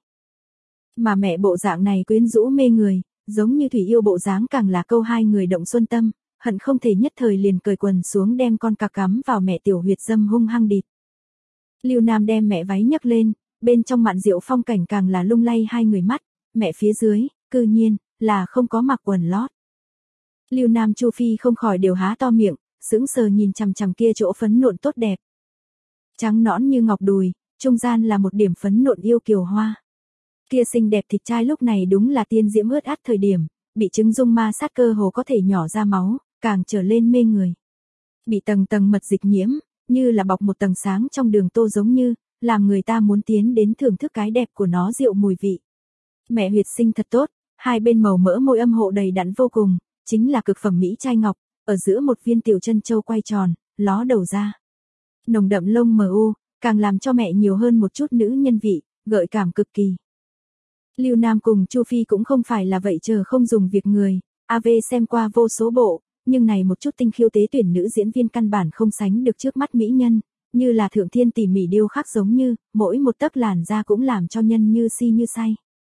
Mà mẹ bộ dạng này quyến rũ mê người, giống như thủy yêu bộ dáng càng là câu hai người động xuân tâm, hận không thể nhất thời liền cởi quần xuống đem con cặc cắm vào mẹ tiểu huyệt dâm hung hăng địt. Lưu Nam đem mẹ váy nhấc lên, bên trong mạn diệu phong cảnh càng là lung lay hai người mắt, mẹ phía dưới, cư nhiên, là không có mặc quần lót. Lưu Nam Chu Phi không khỏi đều há to miệng, sững sờ nhìn chằm chằm kia chỗ phấn nộn tốt đẹp. Trắng nõn như ngọc đùi, trung gian là một điểm phấn nộn yêu kiều hoa. Kia xinh đẹp thịt trai lúc này đúng là tiên diễm ướt át thời điểm, bị trứng dung ma sát cơ hồ có thể nhỏ ra máu, càng trở lên mê người. Bị tầng tầng mật dịch nhiễm, như là bọc một tầng sáng trong đường tô giống như, làm người ta muốn tiến đến thưởng thức cái đẹp của nó rượu mùi vị. Mẹ huyệt sinh thật tốt, hai bên màu mỡ môi âm hộ đầy đặn vô cùng, chính là cực phẩm mỹ trai ngọc, ở giữa một viên tiểu chân châu quay tròn, ló đầu ra. Nồng đậm lông mờ u, càng làm cho mẹ nhiều hơn một chút nữ nhân vị, gợi cảm cực kỳ. Lưu Nam cùng Chu Phi cũng không phải là vậy chờ không dùng việc người, AV xem qua vô số bộ, nhưng này một chút tinh khiêu tế tuyển nữ diễn viên căn bản không sánh được trước mắt mỹ nhân, như là thượng thiên tỉ mỉ điêu khắc giống như, mỗi một tấc làn da cũng làm cho nhân như si như say.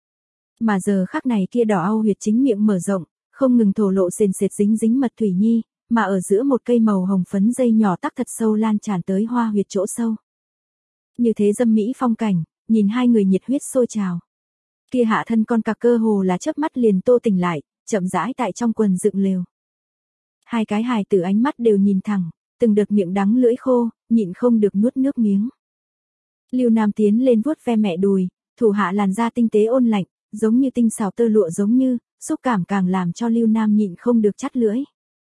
Mà giờ khắc này kia đỏ au huyệt chính miệng mở rộng, không ngừng thổ lộ sền sệt dính dính mật thủy nhi, mà ở giữa một cây màu hồng phấn dây nhỏ tắc thật sâu lan tràn tới hoa huyệt chỗ sâu. Như thế dâm mỹ phong cảnh, nhìn hai người nhiệt huyết sôi trào. Kia hạ thân con cặc cơ hồ là chớp mắt liền tô tỉnh lại, chậm rãi tại trong quần dựng lều. Hai cái hài tử ánh mắt đều nhìn thẳng, từng đợt miệng đắng lưỡi khô, nhịn không được nuốt nước miếng. Lưu Nam tiến lên vuốt ve mẹ đùi, thủ hạ làn da tinh tế ôn lạnh, giống như tinh xào tơ lụa giống như, xúc cảm càng làm cho Lưu Nam nhịn không được chắt lưỡi.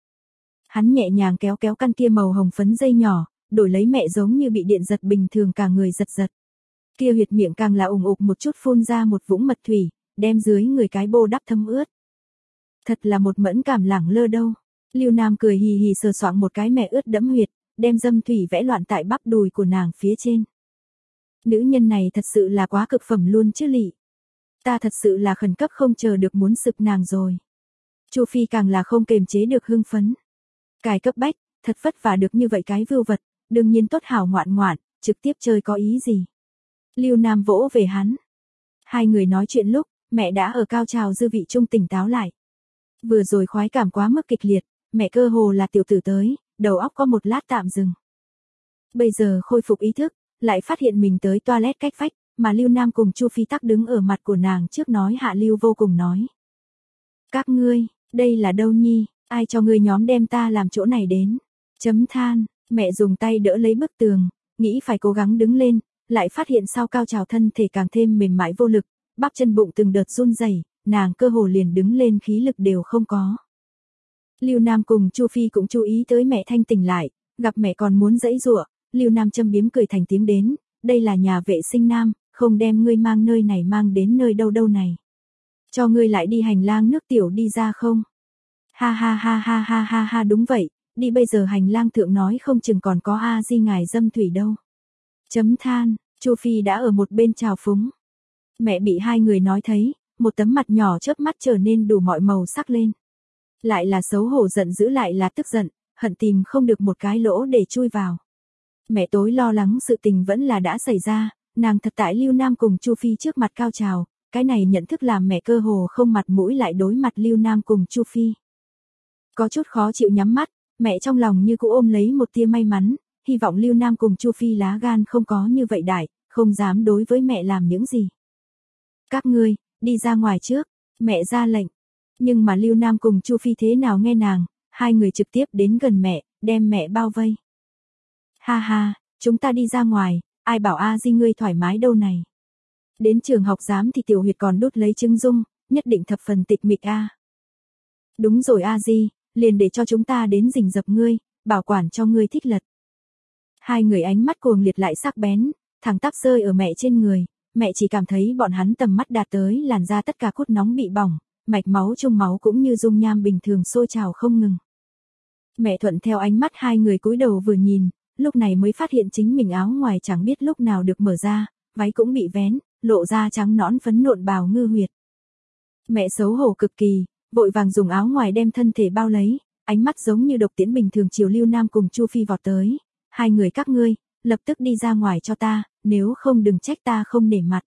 Hắn nhẹ nhàng kéo kéo căn kia màu hồng phấn dây nhỏ, đổi lấy mẹ giống như bị điện giật bình thường cả người giật giật. Kia huyệt miệng càng là ủng ục một chút phun ra một vũng mật thủy, đem dưới người cái bô đắp thấm ướt. Thật là một mẫn cảm lẳng lơ đâu. Lưu Nam cười hì hì sờ soạng một cái mẹ ướt đẫm huyệt, đem dâm thủy vẽ loạn tại bắp đùi của nàng phía trên. Nữ nhân này thật sự là quá cực phẩm luôn chứ lị. Ta thật sự là khẩn cấp không chờ được muốn sực nàng rồi. Chu Phi càng là không kềm chế được hưng phấn. Cài cấp bách, thật vất vả được như vậy cái vưu vật, đương nhiên tốt hảo ngoạn ngoạn, trực tiếp chơi có ý gì. Lưu Nam vỗ về hắn. Hai người nói chuyện lúc, mẹ đã ở cao trào dư vị trung tỉnh táo lại. Vừa rồi khoái cảm quá mức kịch liệt, mẹ cơ hồ là tiểu tử tới, đầu óc có một lát tạm dừng. Bây giờ khôi phục ý thức, lại phát hiện mình tới toilet cách vách, mà Lưu Nam cùng Chu Phi tắc đứng ở mặt của nàng trước nói hạ lưu vô cùng nói. Các ngươi, đây là đâu nhi, ai cho ngươi nhóm đem ta làm chỗ này đến. Chấm than, mẹ dùng tay đỡ lấy bức tường, nghĩ phải cố gắng đứng lên, lại phát hiện sau cao trào thân thể càng thêm mềm mại vô lực, bắp chân bụng từng đợt run rẩy, nàng cơ hồ liền đứng lên khí lực đều không có. Lưu Nam cùng Chu Phi cũng chú ý tới mẹ thanh tỉnh lại, gặp mẹ còn muốn giãy giụa, Lưu Nam châm biếm cười thành tiếng đến, đây là nhà vệ sinh nam, không đem ngươi mang nơi này mang đến nơi đâu đâu này. Cho ngươi lại đi hành lang nước tiểu đi ra không? Ha ha ha ha ha ha ha đúng vậy, đi bây giờ hành lang thượng nói không chừng còn có A Di ngài dâm thủy đâu. Chấm than, Chu Phi đã ở một bên trào phúng. Mẹ bị hai người nói thấy, một tấm mặt nhỏ chớp mắt trở nên đủ mọi màu sắc lên. Lại là xấu hổ giận dữ lại là tức giận, hận tìm không được một cái lỗ để chui vào. Mẹ tối lo lắng sự tình vẫn là đã xảy ra, nàng thật tại Lưu Nam cùng Chu Phi trước mặt cao trào, cái này nhận thức làm mẹ cơ hồ không mặt mũi lại đối mặt Lưu Nam cùng Chu Phi. Có chút khó chịu nhắm mắt, mẹ trong lòng như cũ ôm lấy một tia may mắn, hy vọng Lưu Nam cùng Chu Phi lá gan không có như vậy đại, không dám đối với mẹ làm những gì. Các ngươi, đi ra ngoài trước, mẹ ra lệnh. Nhưng mà Lưu Nam cùng Chu Phi thế nào nghe nàng, hai người trực tiếp đến gần mẹ, đem mẹ bao vây. Ha ha, chúng ta đi ra ngoài, ai bảo A Di ngươi thoải mái đâu này. Đến trường học giám thì Tiểu Huyệt còn đút lấy trứng dung, nhất định thập phần tịch mịch a. Đúng rồi A Di, liền để cho chúng ta đến rình rập ngươi, bảo quản cho ngươi thích lật. Hai người ánh mắt cuồng liệt lại sắc bén, thẳng tắp rơi ở mẹ trên người, mẹ chỉ cảm thấy bọn hắn tầm mắt đạt tới làn da tất cả cốt nóng bị bỏng, mạch máu trong máu cũng như dung nham bình thường sôi trào không ngừng. Mẹ thuận theo ánh mắt hai người cúi đầu vừa nhìn, lúc này mới phát hiện chính mình áo ngoài chẳng biết lúc nào được mở ra, váy cũng bị vén, lộ ra trắng nõn phấn nộn bào ngư huyệt. Mẹ xấu hổ cực kỳ, vội vàng dùng áo ngoài đem thân thể bao lấy, ánh mắt giống như độc tiễn bình thường chiều Lưu Nam cùng Chu Phi vọt tới. Hai người các ngươi, lập tức đi ra ngoài cho ta, nếu không đừng trách ta không nể mặt.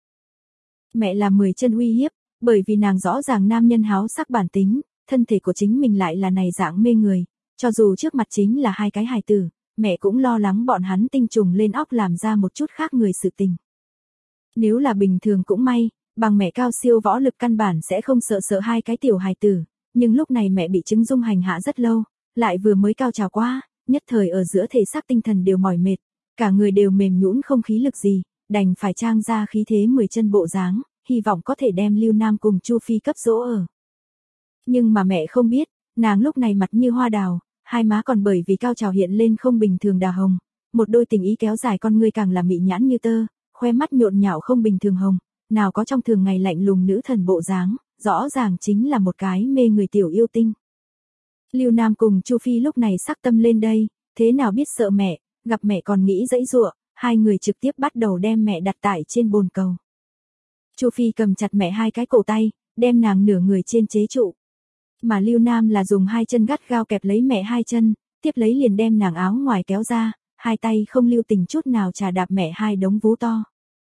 Mẹ là 10 chân uy hiếp, bởi vì nàng rõ ràng nam nhân háo sắc bản tính, thân thể của chính mình lại là này dạng mê người, cho dù trước mặt chính là hai cái hài tử, mẹ cũng lo lắng bọn hắn tinh trùng lên óc làm ra một chút khác người sự tình. Nếu là bình thường cũng may, bằng mẹ cao siêu võ lực căn bản sẽ không sợ hai cái tiểu hài tử, nhưng lúc này mẹ bị trứng dung hành hạ rất lâu, lại vừa mới cao trào qua, nhất thời ở giữa thể xác tinh thần đều mỏi mệt, cả người đều mềm nhũn không khí lực gì, đành phải trang ra khí thế 10 chân bộ dáng, hy vọng có thể đem Lưu Nam cùng Chu Phi cấp dỗ ở. Nhưng mà mẹ không biết, nàng lúc này mặt như hoa đào, hai má còn bởi vì cao trào hiện lên không bình thường đà hồng, một đôi tình ý kéo dài con ngươi càng là mị nhãn như tơ, khoe mắt nhộn nhạo không bình thường hồng, nào có trong thường ngày lạnh lùng nữ thần bộ dáng, rõ ràng chính là một cái mê người tiểu yêu tinh. Lưu Nam cùng Chu Phi lúc này sắc tâm lên đây, thế nào biết sợ mẹ, gặp mẹ còn nghĩ dãy dụa, hai người trực tiếp bắt đầu đem mẹ đặt tại trên bồn cầu. Chu Phi cầm chặt mẹ hai cái cổ tay, đem nàng nửa người trên chế trụ. Mà Lưu Nam là dùng hai chân gắt gao kẹp lấy mẹ hai chân, tiếp lấy liền đem nàng áo ngoài kéo ra, hai tay không lưu tình chút nào chà đạp mẹ hai đống vú to.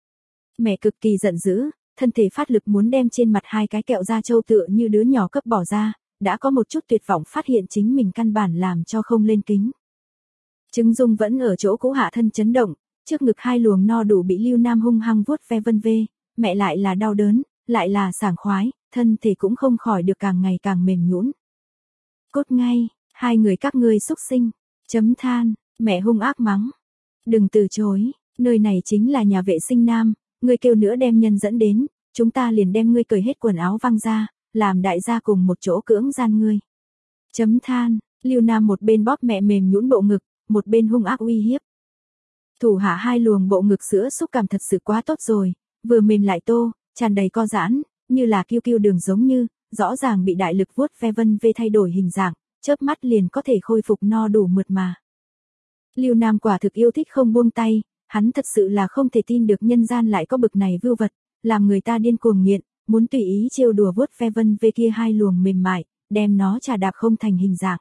Mẹ cực kỳ giận dữ, thân thể phát lực muốn đem trên mặt hai cái kẹo da trâu tựa như đứa nhỏ cấp bỏ ra, đã có một chút tuyệt vọng phát hiện chính mình căn bản làm cho không lên kính. Trứng dung vẫn ở chỗ cũ hạ thân chấn động, trước ngực hai luồng no đủ bị Lưu Nam hung hăng vuốt ve vân vê, mẹ lại là đau đớn, lại là sảng khoái, thân thể cũng không khỏi được càng ngày càng mềm nhũn. Cốt ngay, hai người các ngươi xúc sinh, chấm than, mẹ hung ác mắng. Đừng từ chối, nơi này chính là nhà vệ sinh nam, ngươi kêu nữa đem nhân dẫn đến, chúng ta liền đem ngươi cởi hết quần áo văng ra, làm đại gia cùng một chỗ cưỡng gian ngươi. Chấm than, Lưu Nam một bên bóp mẹ mềm nhũn bộ ngực, một bên hung ác uy hiếp. Thủ hạ hai luồng bộ ngực sữa xúc cảm thật sự quá tốt rồi, vừa mềm lại tô, tràn đầy co giãn, như là kiêu kiêu đường giống như, rõ ràng bị đại lực vuốt ve vân vê thay đổi hình dạng, chớp mắt liền có thể khôi phục no đủ mượt mà. Lưu Nam quả thực yêu thích không buông tay, hắn thật sự là không thể tin được nhân gian lại có bực này vưu vật, làm người ta điên cuồng nghiện, muốn tùy ý trêu đùa vuốt ve vân vê kia hai luồng mềm mại, đem nó chà đạp không thành hình dạng.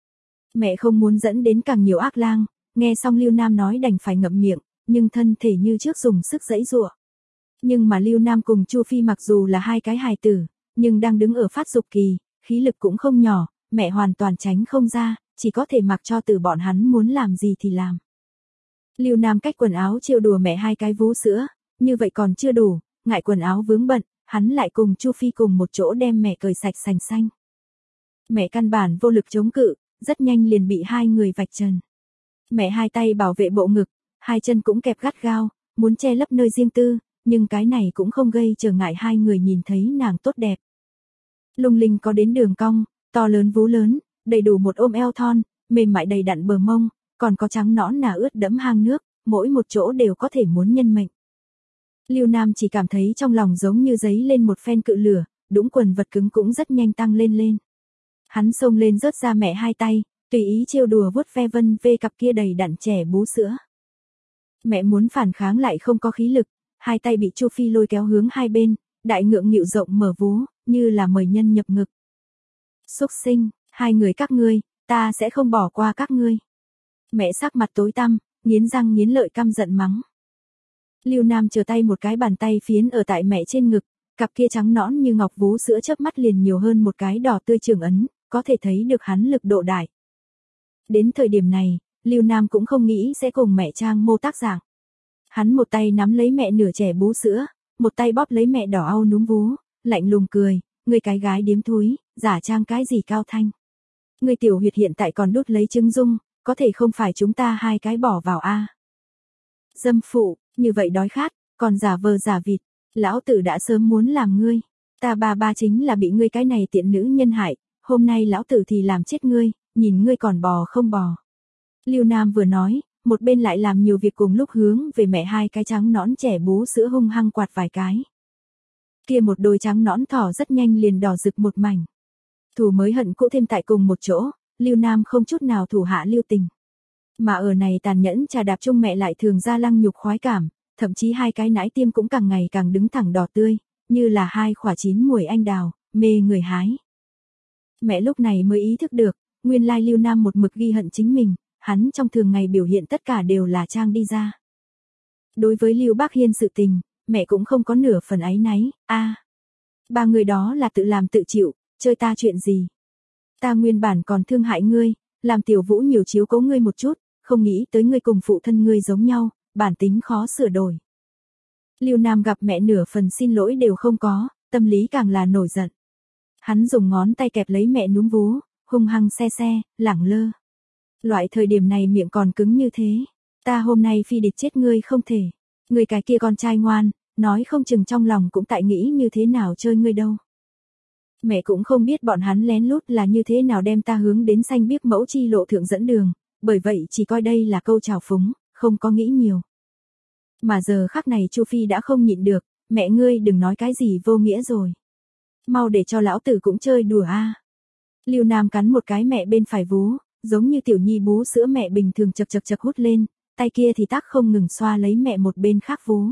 Mẹ không muốn dẫn đến càng nhiều ác lang, nghe xong Lưu Nam nói đành phải ngậm miệng, nhưng thân thể như trước dùng sức giãy giụa. Nhưng mà Lưu Nam cùng Chu Phi mặc dù là hai cái hài tử, nhưng đang đứng ở phát dục kỳ, khí lực cũng không nhỏ, mẹ hoàn toàn tránh không ra, chỉ có thể mặc cho từ bọn hắn muốn làm gì thì làm. Lưu Nam cách quần áo trêu đùa mẹ hai cái vú sữa, như vậy còn chưa đủ, ngại quần áo vướng bận, hắn lại cùng Chu Phi cùng một chỗ đem mẹ cởi sạch sành xanh. Mẹ căn bản vô lực chống cự, rất nhanh liền bị hai người vạch trần. Mẹ hai tay bảo vệ bộ ngực, hai chân cũng kẹp gắt gao, muốn che lấp nơi riêng tư, nhưng cái này cũng không gây trở ngại hai người nhìn thấy nàng tốt đẹp. Lung linh có đến đường cong, to lớn vú lớn, đầy đủ một ôm eo thon, mềm mại đầy đặn bờ mông, còn có trắng nõn nà ướt đẫm hang nước, mỗi một chỗ đều có thể muốn nhân mệnh. Lưu Nam chỉ cảm thấy trong lòng giống như giấy lên một phen cự lửa, đũng quần vật cứng cũng rất nhanh tăng lên. Hắn xông lên rớt ra mẹ hai tay, tùy ý trêu đùa vuốt ve vân vê cặp kia đầy đặn trẻ bú sữa. Mẹ muốn phản kháng lại không có khí lực, hai tay bị Chu Phi lôi kéo hướng hai bên, đại ngượng nghịu rộng mở vú, như là mời nhân nhập ngực. Xúc sinh, hai người các ngươi, ta sẽ không bỏ qua các ngươi. Mẹ sắc mặt tối tăm, nghiến răng nghiến lợi căm giận mắng. Lưu Nam trở tay một cái bàn tay phiến ở tại mẹ trên ngực, cặp kia trắng nõn như ngọc vú sữa chớp mắt liền nhiều hơn một cái đỏ tươi trường ấn, có thể thấy được hắn lực độ đại. Đến thời điểm này, Lưu Nam cũng không nghĩ sẽ cùng mẹ trang mô tác dạng. Hắn một tay nắm lấy mẹ nửa chẻ bú sữa, một tay bóp lấy mẹ đỏ au núm vú, lạnh lùng cười, ngươi cái gái điếm thúi, giả trang cái gì Cao Thanh. Ngươi tiểu huyệt hiện tại còn đút lấy trứng dung, có thể không phải chúng ta hai cái bỏ vào a? Dâm phụ, như vậy đói khát, còn giả vờ giả vịt, lão tử đã sớm muốn làm ngươi. Ta ba chính là bị ngươi cái này tiện nữ nhân hại, hôm nay lão tử thì làm chết ngươi, nhìn ngươi còn bò không bò. Lưu Nam vừa nói, một bên lại làm nhiều việc cùng lúc hướng về mẹ hai cái trắng nõn trẻ bú sữa hung hăng quạt vài cái. Kia một đôi trắng nõn thỏ rất nhanh liền đỏ rực một mảnh. Thù mới hận cũ thêm tại cùng một chỗ, Lưu Nam không chút nào thủ hạ lưu tình. Mà ở này tàn nhẫn trà đạp chung mẹ lại thường ra lăng nhục khoái cảm, thậm chí hai cái nãi tiêm cũng càng ngày càng đứng thẳng đỏ tươi, như là hai quả chín muồi anh đào, mê người hái. Mẹ lúc này mới ý thức được, nguyên lai Lưu Nam một mực ghi hận chính mình, hắn trong thường ngày biểu hiện tất cả đều là trang đi ra. Đối với Lưu Bác Hiên sự tình, mẹ cũng không có nửa phần áy náy, ba người đó là tự làm tự chịu, chơi ta chuyện gì. Ta nguyên bản còn thương hại ngươi, làm Tiểu Vũ nhiều chiếu cố ngươi một chút, không nghĩ tới ngươi cùng phụ thân ngươi giống nhau, bản tính khó sửa đổi. Lưu Nam gặp mẹ nửa phần xin lỗi đều không có, tâm lý càng là nổi giận. Hắn dùng ngón tay kẹp lấy mẹ núm vú, hung hăng xe, lẳng lơ. Loại thời điểm này miệng còn cứng như thế, ta hôm nay phi địch chết ngươi không thể. Ngươi cái kia con trai ngoan, nói không chừng trong lòng cũng tại nghĩ như thế nào chơi ngươi đâu. Mẹ cũng không biết bọn hắn lén lút là như thế nào đem ta hướng đến xanh biếc mẫu chi lộ thượng dẫn đường, bởi vậy chỉ coi đây là câu chào phúng, không có nghĩ nhiều. Mà giờ khắc này Chu Phi đã không nhịn được, mẹ ngươi đừng nói cái gì vô nghĩa rồi. Mau để cho lão tử cũng chơi đùa a. Lưu Nam cắn một cái mẹ bên phải vú, giống như tiểu nhi bú sữa mẹ bình thường chật hút lên, tay kia thì tác không ngừng xoa lấy mẹ một bên khác vú.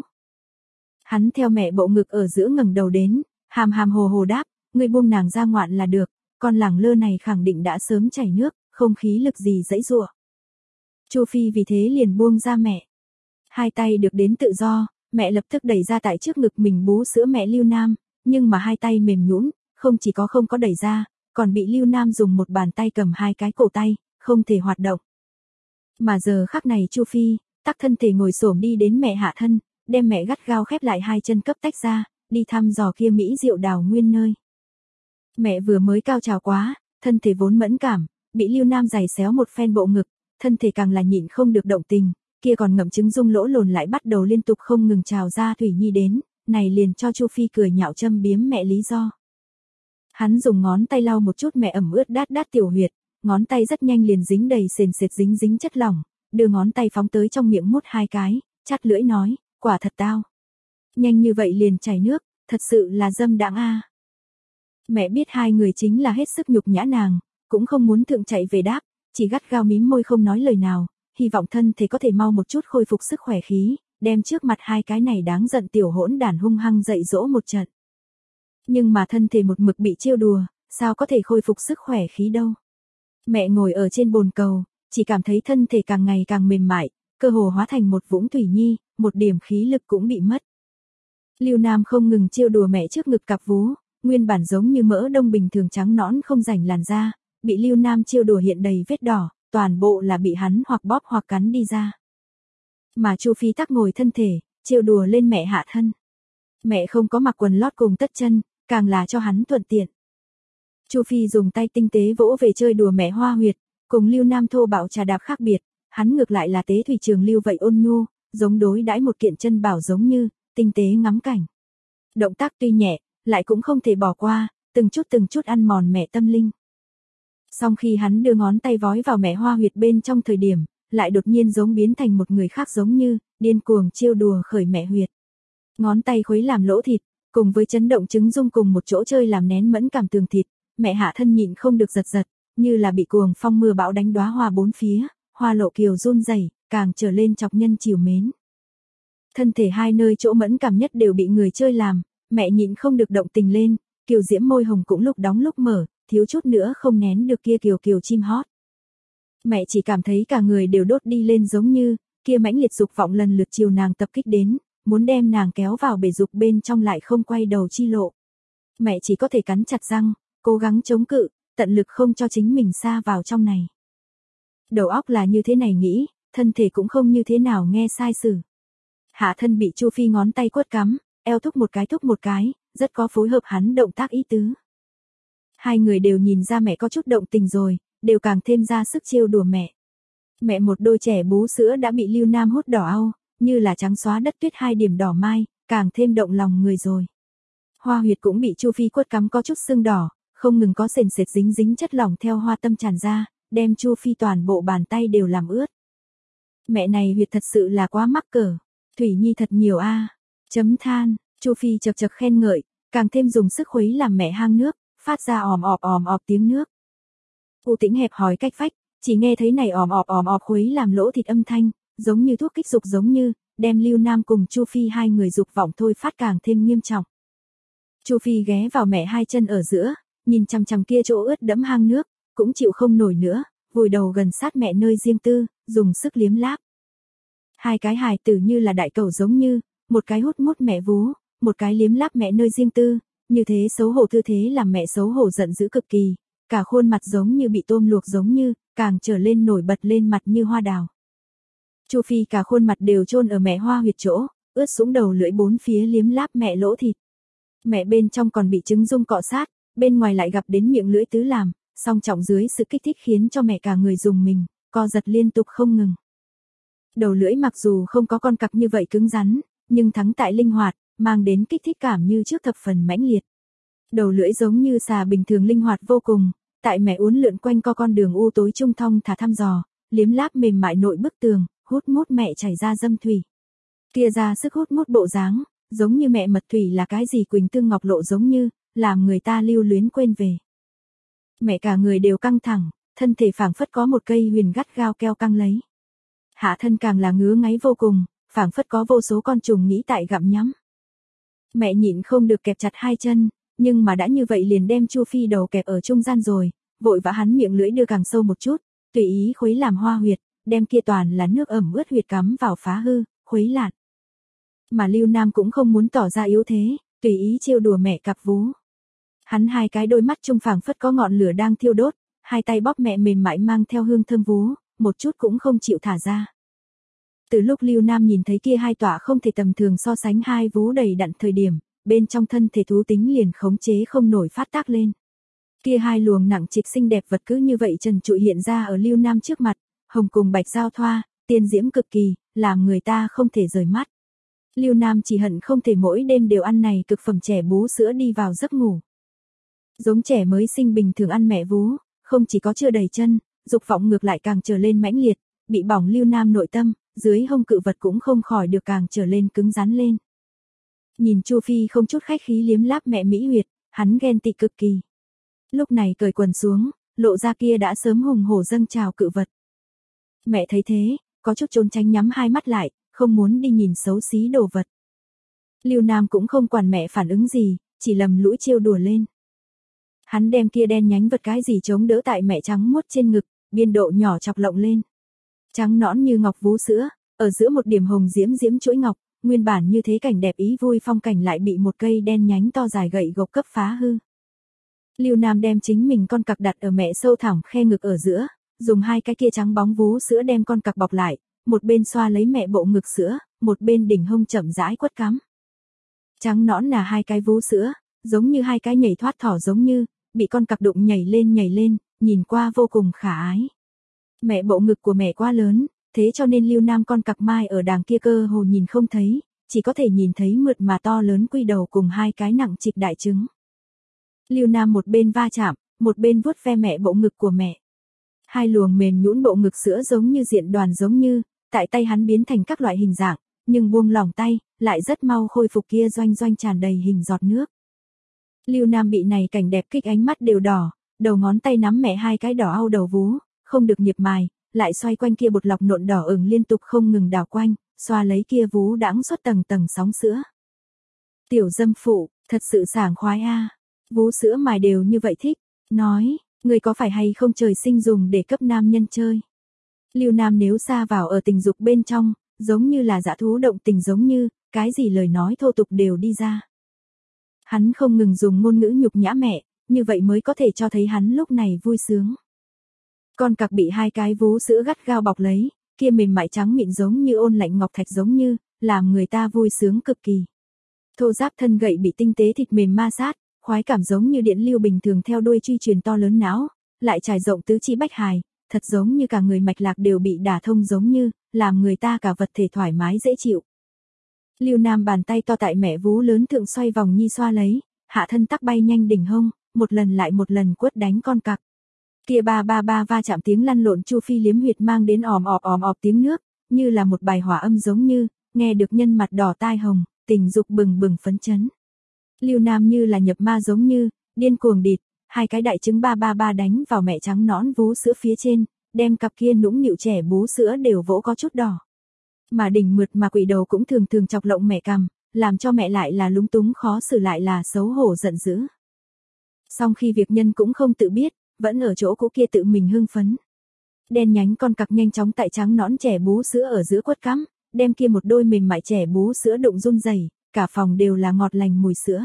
Hắn theo mẹ bộ ngực ở giữa ngẩng đầu đến, hàm hồ đáp, ngươi buông nàng ra ngoạn là được, con lẳng lơ này khẳng định đã sớm chảy nước, không khí lực gì dãy giụa. Chu Phi vì thế liền buông ra mẹ. Hai tay được đến tự do, mẹ lập tức đẩy ra tại trước ngực mình bú sữa mẹ Lưu Nam, nhưng mà hai tay mềm nhũn, không chỉ có không có đẩy ra, còn bị Lưu Nam dùng một bàn tay cầm hai cái cổ tay, không thể hoạt động. Mà giờ khắc này Chu Phi, tắc thân thể ngồi xổm đi đến mẹ hạ thân, đem mẹ gắt gao khép lại hai chân cấp tách ra, đi thăm dò kia mỹ diệu đào nguyên nơi. Mẹ vừa mới cao trào quá, thân thể vốn mẫn cảm, bị Lưu Nam giày xéo một phen bộ ngực, thân thể càng là nhịn không được động tình, kia còn ngậm trứng dung lỗ lồn lại bắt đầu liên tục không ngừng trào ra thủy nhi đến, này liền cho Chu Phi cười nhạo châm biếm mẹ lý do. Hắn dùng ngón tay lau một chút mẹ ẩm ướt đát tiểu huyệt, ngón tay rất nhanh liền dính đầy sền sệt dính chất lỏng, đưa ngón tay phóng tới trong miệng mút hai cái, chát lưỡi nói, quả thật tao. Nhanh như vậy liền chảy nước, thật sự là dâm đãng a. Mẹ biết hai người chính là hết sức nhục nhã nàng, cũng không muốn thượng chạy về đáp, chỉ gắt gao mím môi không nói lời nào, hy vọng thân thể có thể mau một chút khôi phục sức khỏe khí, đem trước mặt hai cái này đáng giận tiểu hỗn đản hung hăng dạy dỗ một trận. Nhưng mà thân thể một mực bị trêu đùa, sao có thể khôi phục sức khỏe khí đâu. Mẹ ngồi ở trên bồn cầu, chỉ cảm thấy thân thể càng ngày càng mềm mại, cơ hồ hóa thành một vũng thủy nhi, một điểm khí lực cũng bị mất. Lưu Nam không ngừng trêu đùa mẹ trước ngực cặp vú, nguyên bản giống như mỡ đông bình thường trắng nõn không rảnh làn da, bị Lưu Nam trêu đùa hiện đầy vết đỏ, toàn bộ là bị hắn hoặc bóp hoặc cắn đi ra. Mà Chu Phi tắc ngồi thân thể, trêu đùa lên mẹ hạ thân. Mẹ không có mặc quần lót cùng tất chân, càng là cho hắn thuận tiện. Chu Phi dùng tay tinh tế vỗ về chơi đùa mẹ hoa huyệt, cùng Lưu Nam thô bạo trà đạp khác biệt, hắn ngược lại là tế thủy trường lưu vậy ôn nhu, giống đối đãi một kiện chân bảo giống như, tinh tế ngắm cảnh. Động tác tuy nhẹ, lại cũng không thể bỏ qua, từng chút ăn mòn mẹ tâm linh. Song khi hắn đưa ngón tay vói vào mẹ hoa huyệt bên trong thời điểm, lại đột nhiên giống biến thành một người khác giống như, điên cuồng trêu đùa khởi mẹ huyệt. Ngón tay khuấy làm lỗ thịt, cùng với chấn động trứng dung cùng một chỗ chơi làm nén mẫn cảm tường thịt, mẹ hạ thân nhịn không được giật, như là bị cuồng phong mưa bão đánh đóa hoa bốn phía, hoa lộ kiều run rẩy, càng trở lên chọc nhân chiều mến. Thân thể hai nơi chỗ mẫn cảm nhất đều bị người chơi làm, mẹ nhịn không được động tình lên, kiều diễm môi hồng cũng lúc đóng lúc mở, thiếu chút nữa không nén được kia kiều chim hót. Mẹ chỉ cảm thấy cả người đều đốt đi lên giống như, kia mãnh liệt dục vọng lần lượt chiều nàng tập kích đến, muốn đem nàng kéo vào bể dục bên trong lại không quay đầu chi lộ. Mẹ chỉ có thể cắn chặt răng, cố gắng chống cự, tận lực không cho chính mình sa vào trong này. Đầu óc là như thế này nghĩ, thân thể cũng không như thế nào nghe sai sử. Hạ thân bị Chu Phi ngón tay quất cắm, eo thúc một cái, rất có phối hợp hắn động tác ý tứ. Hai người đều nhìn ra mẹ có chút động tình rồi, đều càng thêm ra sức trêu đùa mẹ. Mẹ một đôi trẻ bú sữa đã bị Lưu Nam hút đỏ au, như là trắng xóa đất tuyết 2 điểm đỏ mai, càng thêm động lòng người rồi. Hoa huyệt cũng bị Chu Phi quất cắm có chút sưng đỏ, không ngừng có sền sệt dính dính chất lỏng theo hoa tâm tràn ra, đem Chu Phi toàn bộ bàn tay đều làm ướt. Mẹ này huyệt thật sự là quá mắc cỡ, thủy nhi thật nhiều a. Chấm than, Chu Phi chật chật khen ngợi, càng thêm dùng sức khuấy làm mẹ hang nước, phát ra òm ọp tiếng nước. U Tĩnh hẹp hỏi cách vách, chỉ nghe thấy này òm ọp khuấy làm lỗ thịt âm thanh, giống như thuốc kích dục giống như, đem Lưu Nam cùng Chu Phi hai người dục vọng thôi phát càng thêm nghiêm trọng. Chu Phi ghé vào mẹ hai chân ở giữa, nhìn chằm chằm kia chỗ ướt đẫm hang nước, cũng chịu không nổi nữa, vùi đầu gần sát mẹ nơi riêng tư, dùng sức liếm láp. Hai cái hài tử như là đại cầu giống như, một cái hút mút mẹ vú, một cái liếm láp mẹ nơi riêng tư, như thế xấu hổ tư thế làm mẹ xấu hổ giận dữ cực kỳ, cả khuôn mặt giống như bị tôm luộc giống như, càng trở lên nổi bật lên mặt như hoa đào. Chu Phi cả khuôn mặt đều chôn ở mẹ hoa huyệt chỗ, ướt sũng đầu lưỡi bốn phía liếm láp mẹ lỗ thịt. Mẹ bên trong còn bị trứng dung cọ sát, bên ngoài lại gặp đến miệng lưỡi tứ làm, song trọng dưới sự kích thích khiến cho mẹ cả người dùng mình, co giật liên tục không ngừng. Đầu lưỡi mặc dù không có con cặc như vậy cứng rắn, nhưng thắng tại linh hoạt, mang đến kích thích cảm như trước thập phần mãnh liệt. Đầu lưỡi giống như xà bình thường linh hoạt vô cùng, tại mẹ uốn lượn quanh co con đường u tối trung thong thả thăm dò, liếm láp mềm mại nội bức tường, hút mút mẹ chảy ra dâm thủy. Kia ra sức hút mút bộ dáng, giống như mẹ mật thủy là cái gì quỳnh tương ngọc lộ giống như, làm người ta lưu luyến quên về. Mẹ cả người đều căng thẳng, thân thể phảng phất có một cây huyền gắt gao keo căng lấy. Hạ thân càng là ngứa ngáy vô cùng, phảng phất có vô số con trùng nghĩ tại gặm nhắm. Mẹ nhịn không được kẹp chặt hai chân, nhưng mà đã như vậy liền đem Chu Phi đầu kẹp ở trung gian rồi, vội vã hắn miệng lưỡi đưa càng sâu một chút, tùy ý khuấy làm hoa huyệt, đem kia toàn là nước ẩm ướt huyệt cắm vào phá hư, khuấy lạn. Mà Lưu Nam cũng không muốn tỏ ra yếu thế, tùy ý trêu đùa mẹ cặp vú. Hắn hai cái đôi mắt trung phảng phất có ngọn lửa đang thiêu đốt, hai tay bóp mẹ mềm mại mang theo hương thơm vú, một chút cũng không chịu thả ra. Từ lúc Lưu Nam nhìn thấy kia hai tỏa không thể tầm thường so sánh hai vú đầy đặn thời điểm, bên trong thân thể thú tính liền khống chế không nổi phát tác lên. Kia hai luồng nặng trịch xinh đẹp vật cứ như vậy trần trụi hiện ra ở Lưu Nam trước mặt, hồng cùng bạch giao thoa, tiên diễm cực kỳ, làm người ta không thể rời mắt. Lưu Nam chỉ hận không thể mỗi đêm đều ăn này cực phẩm trẻ bú sữa đi vào giấc ngủ. Giống trẻ mới sinh bình thường ăn mẹ vú, không chỉ có chưa đầy chân, dục vọng ngược lại càng trở lên mãnh liệt, bị bỏng Lưu Nam nội tâm, dưới hông cự vật cũng không khỏi được càng trở lên cứng rắn lên. Nhìn Chu Phi không chút khách khí liếm láp mẹ mỹ huyệt, hắn ghen tị cực kỳ. Lúc này cởi quần xuống, lộ ra kia đã sớm hùng hổ dâng trào cự vật. Mẹ thấy thế, có chút trốn tránh nhắm hai mắt lại, không muốn đi nhìn xấu xí đồ vật. Lưu Nam cũng không quản mẹ phản ứng gì, chỉ lầm lũi trêu đùa lên. Hắn đem kia đen nhánh vật cái gì chống đỡ tại mẹ trắng muốt trên ngực, biên độ nhỏ chọc lộng lên. Trắng nõn như ngọc vú sữa, ở giữa một điểm hồng diễm diễm chuỗi ngọc, nguyên bản như thế cảnh đẹp ý vui phong cảnh lại bị một cây đen nhánh to dài gậy gộc cấp phá hư. Lưu Nam đem chính mình con cặc đặt ở mẹ sâu thẳm khe ngực ở giữa, dùng hai cái kia trắng bóng vú sữa đem con cặc bọc lại, một bên xoa lấy mẹ bộ ngực sữa, một bên đỉnh hông chậm rãi quất cắm. Trắng nõn là hai cái vú sữa, giống như hai cái nhảy thoát thỏ giống như, bị con cặc đụng nhảy lên, nhìn qua vô cùng khả ái. Mẹ bộ ngực của mẹ quá lớn, thế cho nên Lưu Nam con cặc mai ở đàng kia cơ hồ nhìn không thấy, chỉ có thể nhìn thấy mượt mà to lớn quy đầu cùng hai cái nặng trịch đại trứng. Lưu Nam một bên va chạm, một bên vuốt ve mẹ bộ ngực của mẹ. Hai luồng mềm nhũn bộ ngực sữa giống như diện đoàn giống như, tại tay hắn biến thành các loại hình dạng, nhưng buông lỏng tay, lại rất mau khôi phục kia doanh doanh tràn đầy hình giọt nước. Lưu Nam bị này cảnh đẹp kích ánh mắt đều đỏ, đầu ngón tay nắm mẹ hai cái đỏ au đầu vú, không được nhịp mài, lại xoay quanh kia bột lọc nộn đỏ ửng liên tục không ngừng đảo quanh, xoa lấy kia vú đãng xuất tầng tầng sóng sữa. Tiểu dâm phụ, thật sự sảng khoái a. Vú sữa mài đều như vậy thích, nói, người có phải hay không trời sinh dùng để cấp nam nhân chơi. Lưu Nam nếu sa vào ở tình dục bên trong, giống như là dã thú động tình giống như, cái gì lời nói thô tục đều đi ra. Hắn không ngừng dùng ngôn ngữ nhục nhã mẹ, như vậy mới có thể cho thấy hắn lúc này vui sướng. Con cặc bị hai cái vú sữa gắt gao bọc lấy, kia mềm mại trắng mịn giống như ôn lạnh ngọc thạch giống như, làm người ta vui sướng cực kỳ. Thô ráp thân gậy bị tinh tế thịt mềm ma sát, khoái cảm giống như điện lưu bình thường theo đuôi truy truyền to lớn não, lại trải rộng tứ chi bách hài, thật giống như cả người mạch lạc đều bị đả thông giống như, làm người ta cả vật thể thoải mái dễ chịu. Lưu Nam bàn tay to tại mẹ vú lớn thượng xoay vòng nhi xoa lấy, hạ thân tắc bay nhanh đỉnh hông, một lần lại một lần quất đánh con cặc. Kia ba ba ba va chạm tiếng lăn lộn Chu Phi liếm huyệt mang đến òm ọp tiếng nước, như là một bài hòa âm giống như, nghe được nhân mặt đỏ tai hồng, tình dục bừng bừng phấn chấn. Lưu Nam như là nhập ma giống như, điên cuồng địt, hai cái đại trứng ba ba ba đánh vào mẹ trắng nõn vú sữa phía trên, đem cặp kia nũng nịu trẻ bú sữa đều vỗ có chút đỏ. Mà đỉnh mượt mà quỷ đầu cũng thường thường chọc lộng mẹ cằm, làm cho mẹ lại là lúng túng khó xử lại là xấu hổ giận dữ. Song khi việc nhân cũng không tự biết, vẫn ở chỗ cũ kia tự mình hưng phấn. Đen nhánh con cặc nhanh chóng tại trắng nõn trẻ bú sữa ở giữa quất cắm, đem kia một đôi mềm mại trẻ bú sữa đụng run rẩy, cả phòng đều là ngọt lành mùi sữa.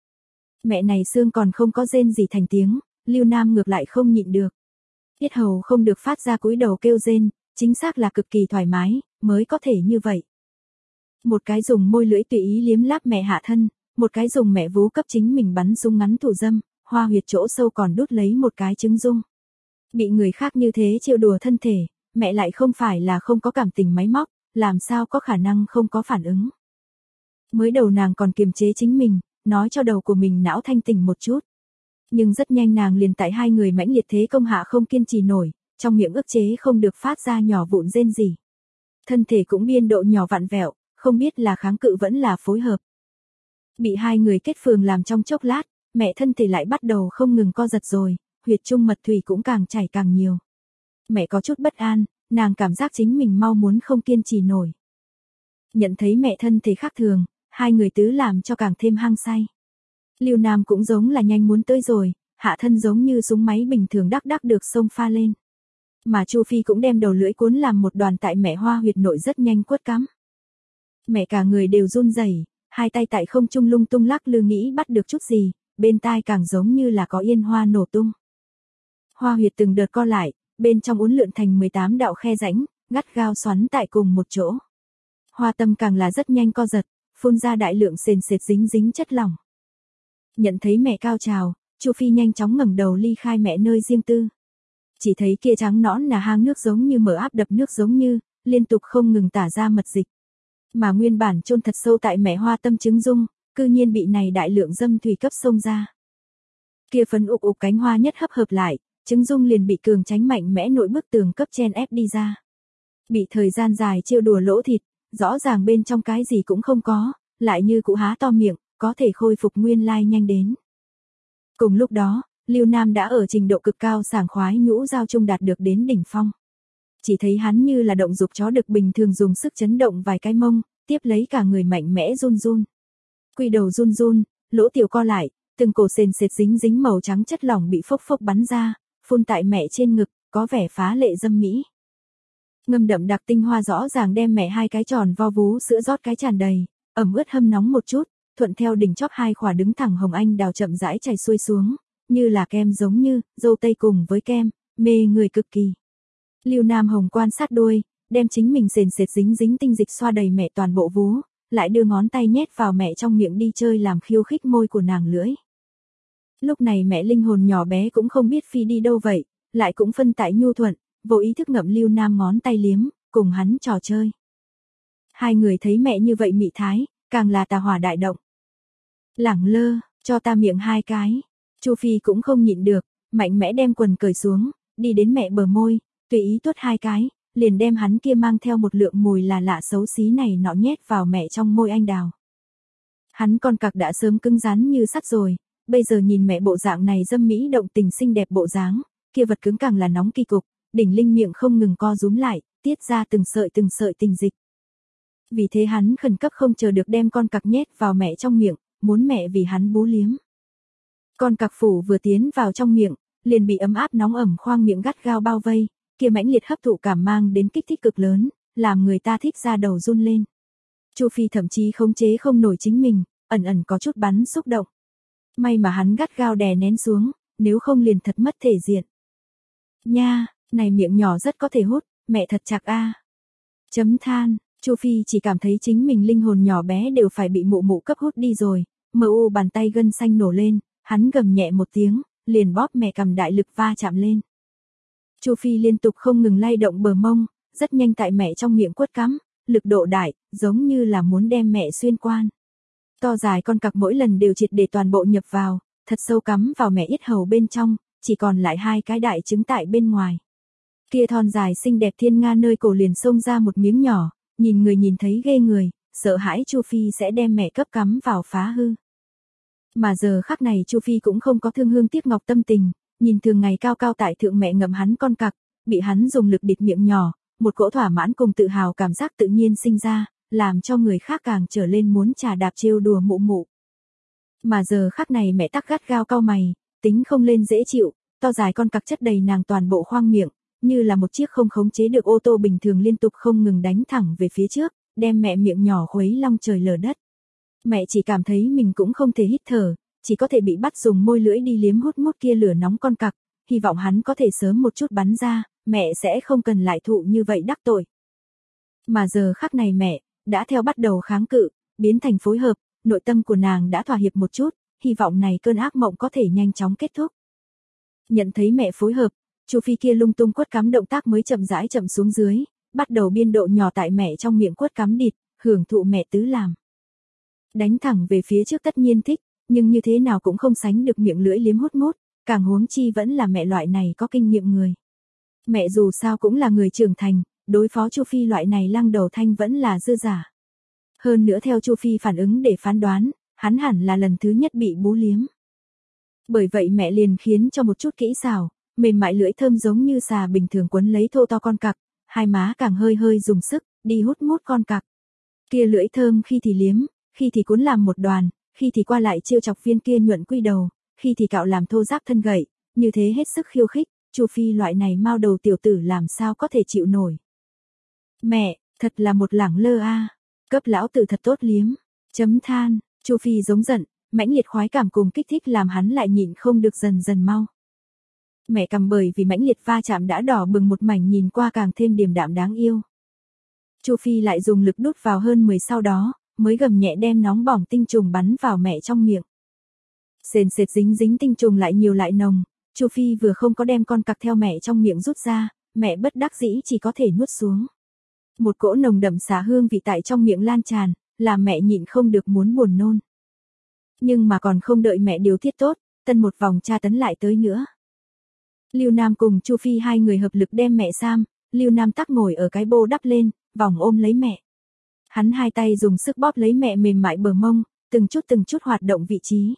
Mẹ này xương còn không có rên gì thành tiếng, Lưu Nam ngược lại không nhịn được. Yết hầu không được phát ra cúi đầu kêu rên, chính xác là cực kỳ thoải mái, mới có thể như vậy. Một cái dùng môi lưỡi tùy ý liếm láp mẹ hạ thân, một cái dùng mẹ vú cấp chính mình bắn súng ngắn thủ dâm, hoa huyệt chỗ sâu còn đút lấy một cái trứng dung. Bị người khác như thế trêu đùa thân thể, mẹ lại không phải là không có cảm tình máy móc, làm sao có khả năng không có phản ứng. Mới đầu nàng còn kiềm chế chính mình, nói cho đầu của mình não thanh tỉnh một chút. Nhưng rất nhanh nàng liền tại hai người mãnh liệt thế công hạ không kiên trì nổi, trong miệng ức chế không được phát ra nhỏ vụn rên gì. Thân thể cũng biên độ nhỏ vặn vẹo, không biết là kháng cự vẫn là phối hợp. Bị hai người kết phường làm trong chốc lát, mẹ thân thể lại bắt đầu không ngừng co giật rồi, huyệt trung mật thủy cũng càng chảy càng nhiều. Mẹ có chút bất an, nàng cảm giác chính mình mau muốn không kiên trì nổi. Nhận thấy mẹ thân thể khác thường, hai người tứ làm cho càng thêm hăng say. Lưu Nam cũng giống là nhanh muốn tới rồi, hạ thân giống như súng máy bình thường đắc đắc được xông pha lên. Mà Chu Phi cũng đem đầu lưỡi cuốn làm một đoàn tại mẹ hoa huyệt nội rất nhanh quất cắm. Mẹ cả người đều run rẩy, hai tay tại không trung lung tung lắc lư nghĩ bắt được chút gì, bên tai càng giống như là có yên hoa nổ tung. Hoa huyệt từng đợt co lại, bên trong uốn lượn thành 18 đạo khe rãnh, gắt gao xoắn tại cùng một chỗ. Hoa tâm càng là rất nhanh co giật, phun ra đại lượng sền sệt dính dính chất lỏng. Nhận thấy mẹ cao trào, Chu Phi nhanh chóng ngẩng đầu ly khai mẹ nơi riêng tư. Chỉ thấy kia trắng nõn là hang nước giống như mở áp đập nước giống như, liên tục không ngừng tả ra mật dịch. Mà nguyên bản chôn thật sâu tại mẹ hoa tâm trứng dung, cư nhiên bị này đại lượng dâm thủy cấp xông ra. Kia phấn ục ục cánh hoa nhất hấp hợp lại, trứng dung liền bị cường tránh mạnh mẽ nội bức tường cấp chen ép đi ra. Bị thời gian dài trêu đùa lỗ thịt, rõ ràng bên trong cái gì cũng không có, lại như cụ há to miệng, có thể khôi phục nguyên lai nhanh đến. Cùng lúc đó, Lưu Nam đã ở trình độ cực cao sảng khoái nhũ giao trung đạt được đến đỉnh phong. Chỉ thấy hắn như là động dục chó đực bình thường dùng sức chấn động vài cái mông, tiếp lấy cả người mạnh mẽ run run. Quỳ đầu run run, lỗ tiểu co lại, từng cổ sền sệt dính dính màu trắng chất lỏng bị phốc phốc bắn ra, phun tại mẹ trên ngực, có vẻ phá lệ dâm mỹ. Ngâm đậm đặc tinh hoa rõ ràng đem mẹ hai cái tròn vo vú sữa rót cái tràn đầy, ẩm ướt hâm nóng một chút, thuận theo đỉnh chóp hai khỏa đứng thẳng hồng anh đào chậm rãi chảy xuôi xuống, như là kem giống như dâu tây cùng với kem, mê người cực kỳ. Lưu Nam Hồng quan sát đuôi, đem chính mình sền sệt dính dính tinh dịch xoa đầy mẹ toàn bộ vú, lại đưa ngón tay nhét vào mẹ trong miệng đi chơi làm khiêu khích môi của nàng lưỡi. Lúc này mẹ linh hồn nhỏ bé cũng không biết phi đi đâu vậy, lại cũng phân tại nhu thuận, vô ý thức ngậm Lưu Nam ngón tay liếm, cùng hắn trò chơi. Hai người thấy mẹ như vậy mị thái, càng là tà hỏa đại động. Lẳng lơ, cho ta miệng hai cái. Chu Phi cũng không nhịn được, mạnh mẽ đem quần cởi xuống, đi đến mẹ bờ môi, tùy ý tuốt hai cái, liền đem hắn kia mang theo một lượng mùi là lạ xấu xí này nọ nhét vào mẹ trong môi anh đào. Hắn con cặc đã sớm cứng rắn như sắt rồi, bây giờ nhìn mẹ bộ dạng này dâm mỹ động tình xinh đẹp bộ dáng, kia vật cứng càng là nóng kỳ cục, đỉnh linh miệng không ngừng co rúm lại, tiết ra từng sợi tình dịch. Vì thế hắn khẩn cấp không chờ được đem con cặc nhét vào mẹ trong miệng, muốn mẹ vì hắn bú liếm. Con cặc phủ vừa tiến vào trong miệng, liền bị ấm áp nóng ẩm khoang miệng gắt gao bao vây, kia mãnh liệt hấp thụ cảm mang đến kích thích cực lớn, làm người ta thích ra đầu run lên. Chu Phi thậm chí khống chế không nổi chính mình, ẩn ẩn có chút bắn xúc động. May mà hắn gắt gao đè nén xuống, nếu không liền thật mất thể diện. Nha, này miệng nhỏ rất có thể hút, mẹ thật chạc a. Chấm than, Chu Phi chỉ cảm thấy chính mình linh hồn nhỏ bé đều phải bị mụ mụ cấp hút đi rồi, bàn tay gân xanh nổ lên, hắn gầm nhẹ một tiếng, liền bóp mẹ cầm đại lực va chạm lên. Chu Phi liên tục không ngừng lay động bờ mông, rất nhanh tại mẹ trong miệng quất cắm, lực độ đại, giống như là muốn đem mẹ xuyên quan. To dài con cặc mỗi lần đều triệt để toàn bộ nhập vào, thật sâu cắm vào mẹ yết hầu bên trong, chỉ còn lại 2 cái đại trứng tại bên ngoài. Kia thon dài xinh đẹp thiên nga nơi cổ liền xông ra một miếng nhỏ, nhìn người nhìn thấy ghê người, sợ hãi Chu Phi sẽ đem mẹ cấp cắm vào phá hư. Mà giờ khắc này Chu Phi cũng không có thương hương tiếc ngọc tâm tình, nhìn thường ngày cao cao tại thượng mẹ ngậm hắn con cặc, bị hắn dùng lực bịt miệng nhỏ, một cỗ thỏa mãn cùng tự hào cảm giác tự nhiên sinh ra, làm cho người khác càng trở lên muốn trà đạp trêu đùa mụ mụ. Mà giờ khắc này mẹ tắc gắt gao cau mày, tính không lên dễ chịu, to dài con cặc chất đầy nàng toàn bộ khoang miệng, như là một chiếc không khống chế được ô tô bình thường liên tục không ngừng đánh thẳng về phía trước, đem mẹ miệng nhỏ khuấy long trời lở đất. Mẹ chỉ cảm thấy mình cũng không thể hít thở, chỉ có thể bị bắt dùng môi lưỡi đi liếm hút kia lửa nóng con cặc, hy vọng hắn có thể sớm một chút bắn ra, mẹ sẽ không cần lại thụ như vậy đắc tội. Mà giờ khắc này mẹ, đã theo bắt đầu kháng cự, biến thành phối hợp, nội tâm của nàng đã thỏa hiệp một chút, hy vọng này cơn ác mộng có thể nhanh chóng kết thúc. Nhận thấy mẹ phối hợp, Chu Phi kia lung tung quất cắm động tác mới chậm rãi chậm xuống dưới, bắt đầu biên độ nhỏ tại mẹ trong miệng quất cắm địt, hưởng thụ mẹ tứ làm. Đánh thẳng về phía trước tất nhiên thích, nhưng như thế nào cũng không sánh được miệng lưỡi liếm hút, càng huống chi vẫn là mẹ loại này có kinh nghiệm người. Mẹ dù sao cũng là người trưởng thành, đối phó Chu Phi loại này lăng đầu thanh vẫn là dư giả. Hơn nữa theo Chu Phi phản ứng để phán đoán, hắn hẳn là lần thứ nhất bị bú liếm. Bởi vậy mẹ liền khiến cho một chút kỹ xảo, mềm mại lưỡi thơm giống như xà bình thường quấn lấy thô to con cặc, hai má càng hơi hơi dùng sức, đi hút con cặc. Kia lưỡi thơm khi thì liếm, khi thì cuốn làm một đoàn, khi thì qua lại trêu chọc viên kia nhuận quy đầu, khi thì cạo làm thô ráp thân gậy, như thế hết sức khiêu khích, Chu Phi loại này mao đầu tiểu tử làm sao có thể chịu nổi. Mẹ, thật là một lẳng lơ a, cấp lão tử thật tốt liếm, chấm than, Chu Phi giống giận, mãnh liệt khoái cảm cùng kích thích làm hắn lại nhịn không được dần dần mau. Mẹ cầm bởi vì mãnh liệt va chạm đã đỏ bừng một mảnh nhìn qua càng thêm điềm đạm đáng yêu. Chu Phi lại dùng lực đút vào hơn 10 sau đó, mới gầm nhẹ đem nóng bỏng tinh trùng bắn vào mẹ trong miệng. Sền sệt dính dính tinh trùng lại nhiều lại nồng, Chu Phi vừa không có đem con cặc theo mẹ trong miệng rút ra, mẹ bất đắc dĩ chỉ có thể nuốt xuống. Một cỗ nồng đậm xả hương vị tại trong miệng lan tràn, làm mẹ nhịn không được muốn buồn nôn. Nhưng mà còn không đợi mẹ điều tiết tốt, tân một vòng tra tấn lại tới nữa. Lưu Nam cùng Chu Phi hai người hợp lực đem mẹ giam, Lưu Nam tắc ngồi ở cái bô đắp lên, vòng ôm lấy mẹ. Hắn hai tay dùng sức bóp lấy mẹ mềm mại bờ mông, từng chút hoạt động vị trí.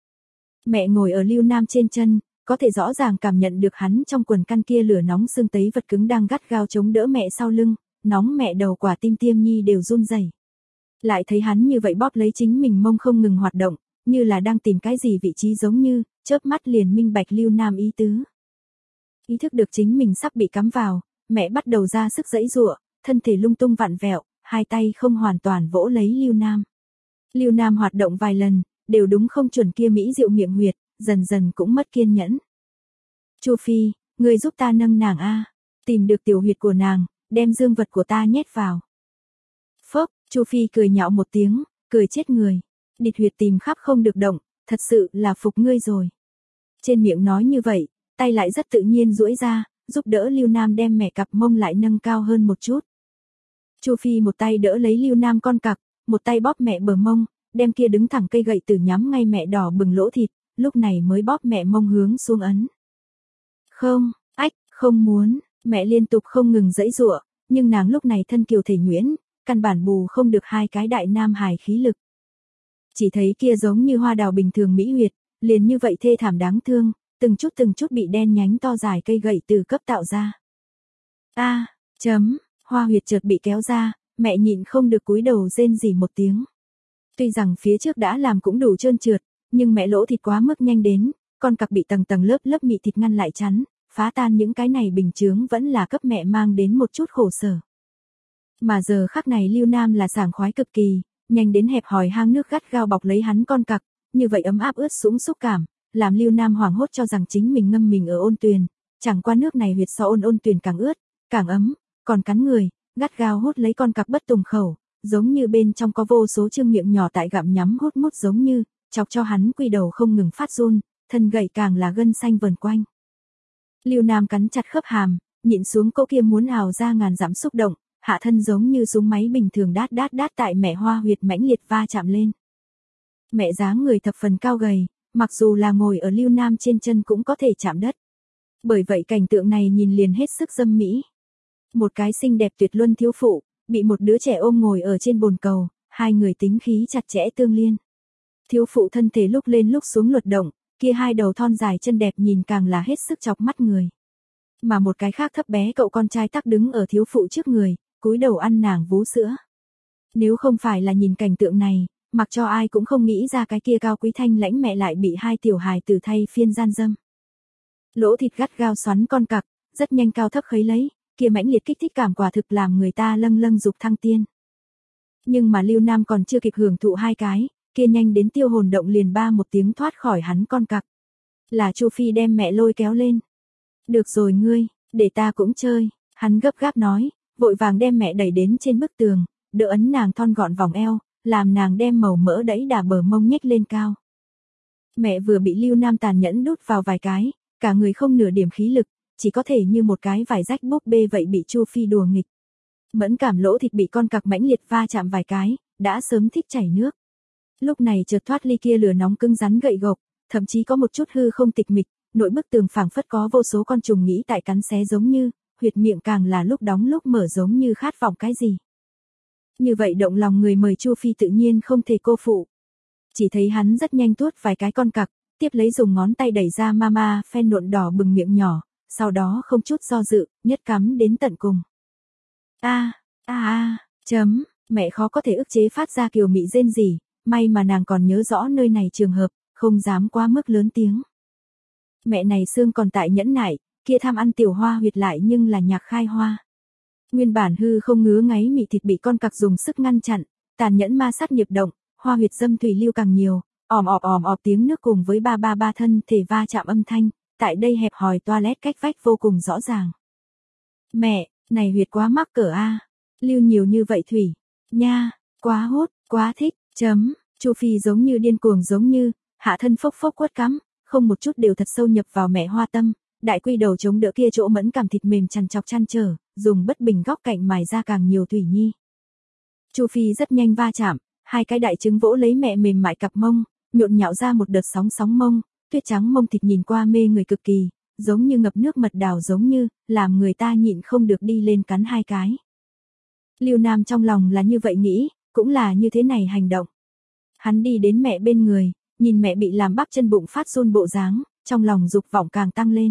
Mẹ ngồi ở Lưu Nam trên chân, có thể rõ ràng cảm nhận được hắn trong quần căn kia lửa nóng xương tấy vật cứng đang gắt gao chống đỡ mẹ sau lưng, nóng mẹ đầu quả tim tiêm nhi đều run rẩy. Lại thấy hắn như vậy bóp lấy chính mình mông không ngừng hoạt động, như là đang tìm cái gì vị trí giống như, chớp mắt liền minh bạch Lưu Nam ý tứ. Ý thức được chính mình sắp bị cắm vào, mẹ bắt đầu ra sức giãy giụa, thân thể lung tung vặn vẹo, hai tay không hoàn toàn vỗ lấy Lưu Nam. Lưu Nam hoạt động vài lần, đều đúng không chuẩn kia mỹ diệu miệng huyệt, dần dần cũng mất kiên nhẫn. Chu Phi, ngươi giúp ta nâng nàng a, tìm được tiểu huyệt của nàng, đem dương vật của ta nhét vào. Phốc, Chu Phi cười nhạo một tiếng, cười chết người. Địt huyệt tìm khắp không được động, thật sự là phục ngươi rồi. Trên miệng nói như vậy, tay lại rất tự nhiên duỗi ra, giúp đỡ Lưu Nam đem mẹ cặp mông lại nâng cao hơn một chút. Chu Phi một tay đỡ lấy Lưu Nam con cặc, một tay bóp mẹ bờ mông, đem kia đứng thẳng cây gậy tử nhắm ngay mẹ đỏ bừng lỗ thịt, lúc này mới bóp mẹ mông hướng xuống ấn. Không, không muốn, mẹ liên tục không ngừng giãy giụa, nhưng nàng lúc này thân kiều thể nhuyễn, căn bản bù không được hai cái đại nam hài khí lực. Chỉ thấy kia giống như hoa đào bình thường mỹ huyệt, liền như vậy thê thảm đáng thương, từng chút bị đen nhánh to dài cây gậy từ cấp tạo ra. Hoa huyệt chợt bị kéo ra, mẹ nhịn không được cúi đầu rên rỉ một tiếng. Tuy rằng phía trước đã làm cũng đủ trơn trượt, nhưng mẹ lỗ thịt quá mức nhanh đến, con cặc bị tầng lớp mị thịt ngăn lại chắn, phá tan những cái này bình chướng vẫn là cấp mẹ mang đến một chút khổ sở. Mà giờ khắc này Lưu Nam là sảng khoái cực kỳ, nhanh đến hẹp hòi hang nước gắt gao bọc lấy hắn con cặc, như vậy ấm áp ướt sũng xúc cảm, làm Lưu Nam hoảng hốt cho rằng chính mình ngâm mình ở ôn tuyền, chẳng qua nước này huyệt so ôn tuyền càng ướt, càng ấm, còn cắn người, gắt gao hút lấy con cặc bất tùng khẩu, giống như bên trong có vô số chương miệng nhỏ tại gặm nhắm hút mút giống như, chọc cho hắn quy đầu không ngừng phát run, thân gầy càng là gân xanh vần quanh. Lưu Nam cắn chặt khớp hàm, nhịn xuống cỗ kia muốn ào ra ngàn dặm xúc động, hạ thân giống như súng máy bình thường đát đát đát tại mẹ hoa huyệt mãnh liệt va chạm lên. Mẹ dáng người thập phần cao gầy, mặc dù là ngồi ở Lưu Nam trên chân cũng có thể chạm đất. Bởi vậy cảnh tượng này nhìn liền hết sức dâm mỹ. Một cái xinh đẹp tuyệt luân thiếu phụ, bị một đứa trẻ ôm ngồi ở trên bồn cầu, hai người tính khí chặt chẽ tương liên. Thiếu phụ thân thể lúc lên lúc xuống luật động, kia hai đầu thon dài chân đẹp nhìn càng là hết sức chọc mắt người. Mà một cái khác thấp bé cậu con trai tắc đứng ở thiếu phụ trước người, cúi đầu ăn nàng vú sữa. Nếu không phải là nhìn cảnh tượng này, mặc cho ai cũng không nghĩ ra cái kia cao quý thanh lãnh mẹ lại bị hai tiểu hài tử thay phiên gian dâm. Lỗ thịt gắt gao xoắn con cặc, rất nhanh cao thấp khấy lấy, kia mãnh liệt kích thích cảm quả thực làm người ta lâng lâng dục thăng tiên. Nhưng mà Lưu Nam còn chưa kịp hưởng thụ hai cái, kia nhanh đến tiêu hồn động liền ba một tiếng thoát khỏi hắn con cặc. Là Chu Phi đem mẹ lôi kéo lên. Được rồi ngươi, để ta cũng chơi, hắn gấp gáp nói, vội vàng đem mẹ đẩy đến trên bức tường, đỡ ấn nàng thon gọn vòng eo, làm nàng đem màu mỡ đẫy đà bờ mông nhếch lên cao. Mẹ vừa bị Lưu Nam tàn nhẫn đút vào vài cái, cả người không nửa điểm khí lực, chỉ có thể như một cái vải rách búp bê vậy bị Chu Phi đùa nghịch. Mẫn cảm lỗ thịt bị con cặc mãnh liệt va chạm vài cái, đã sớm thích chảy nước. Lúc này chợt thoát ly kia lửa nóng cứng rắn gậy gộc, thậm chí có một chút hư không tịch mịch, nội bức tường phảng phất có vô số con trùng nghĩ tại cắn xé giống như, huyệt miệng càng là lúc đóng lúc mở giống như khát vọng cái gì. Như vậy động lòng người mời Chu Phi tự nhiên không thể cô phụ. Chỉ thấy hắn rất nhanh tuốt vài cái con cặc, tiếp lấy dùng ngón tay đẩy ra mama phen nộn đỏ bừng miệng nhỏ, sau đó không chút do dự, nhất cắm đến tận cùng. Chấm, mẹ khó có thể ức chế phát ra kiều mị rên rỉ, may mà nàng còn nhớ rõ nơi này trường hợp, không dám quá mức lớn tiếng. Mẹ này xương còn tại nhẫn nại, kia tham ăn tiểu hoa huyệt lại nhưng là nhạc khai hoa. Nguyên bản hư không ngứa ngáy mị thịt bị con cặc dùng sức ngăn chặn, tàn nhẫn ma sát nghiệp động, hoa huyệt dâm thủy lưu càng nhiều, ỏm ọp tiếng nước cùng với ba thân thể va chạm âm thanh, tại đây hẹp hòi toilet cách vách vô cùng rõ ràng. Mẹ, này huyệt quá mắc cỡ a, lưu nhiều như vậy thủy, nha, quá hốt, quá thích, chấm, Chu Phi giống như điên cuồng giống như, hạ thân phốc phốc quất cắm, không một chút đều thật sâu nhập vào mẹ hoa tâm, đại quy đầu chống đỡ kia chỗ mẫn cảm thịt mềm chằn chọc chăn trở, dùng bất bình góc cạnh mài ra càng nhiều thủy nhi. Chu Phi rất nhanh va chạm, hai cái đại trứng vỗ lấy mẹ mềm mại cặp mông, nhộn nhạo ra một đợt sóng mông, tuyết trắng mông thịt nhìn qua mê người cực kỳ, giống như ngập nước mật đào giống như, làm người ta nhịn không được đi lên cắn hai cái. Lưu Nam trong lòng là như vậy nghĩ, cũng là như thế này hành động. Hắn đi đến mẹ bên người, nhìn mẹ bị làm bắp chân bụng phát run bộ dáng, trong lòng dục vọng càng tăng lên.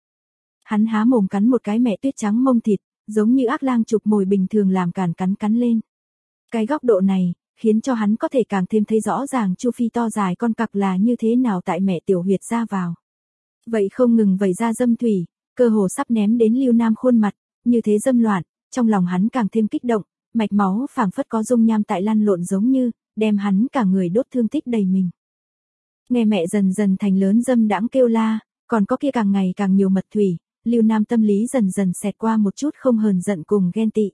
Hắn há mồm cắn một cái mẹ tuyết trắng mông thịt, giống như ác lang chụp mồi bình thường làm cắn lên. Cái góc độ này, khiến cho hắn có thể càng thêm thấy rõ ràng Chu Phi to dài con cặc là như thế nào tại mẹ tiểu huyệt ra vào. Vậy không ngừng vẩy ra dâm thủy, cơ hồ sắp ném đến Lưu Nam khuôn mặt, như thế dâm loạn, trong lòng hắn càng thêm kích động, mạch máu phảng phất có dung nham tại lăn lộn giống như, đem hắn cả người đốt thương tích đầy mình. Nghe mẹ dần dần thành lớn dâm đãng kêu la, còn có kia càng ngày càng nhiều mật thủy, Lưu Nam tâm lý dần dần xẹt qua một chút không hờn giận cùng ghen tị.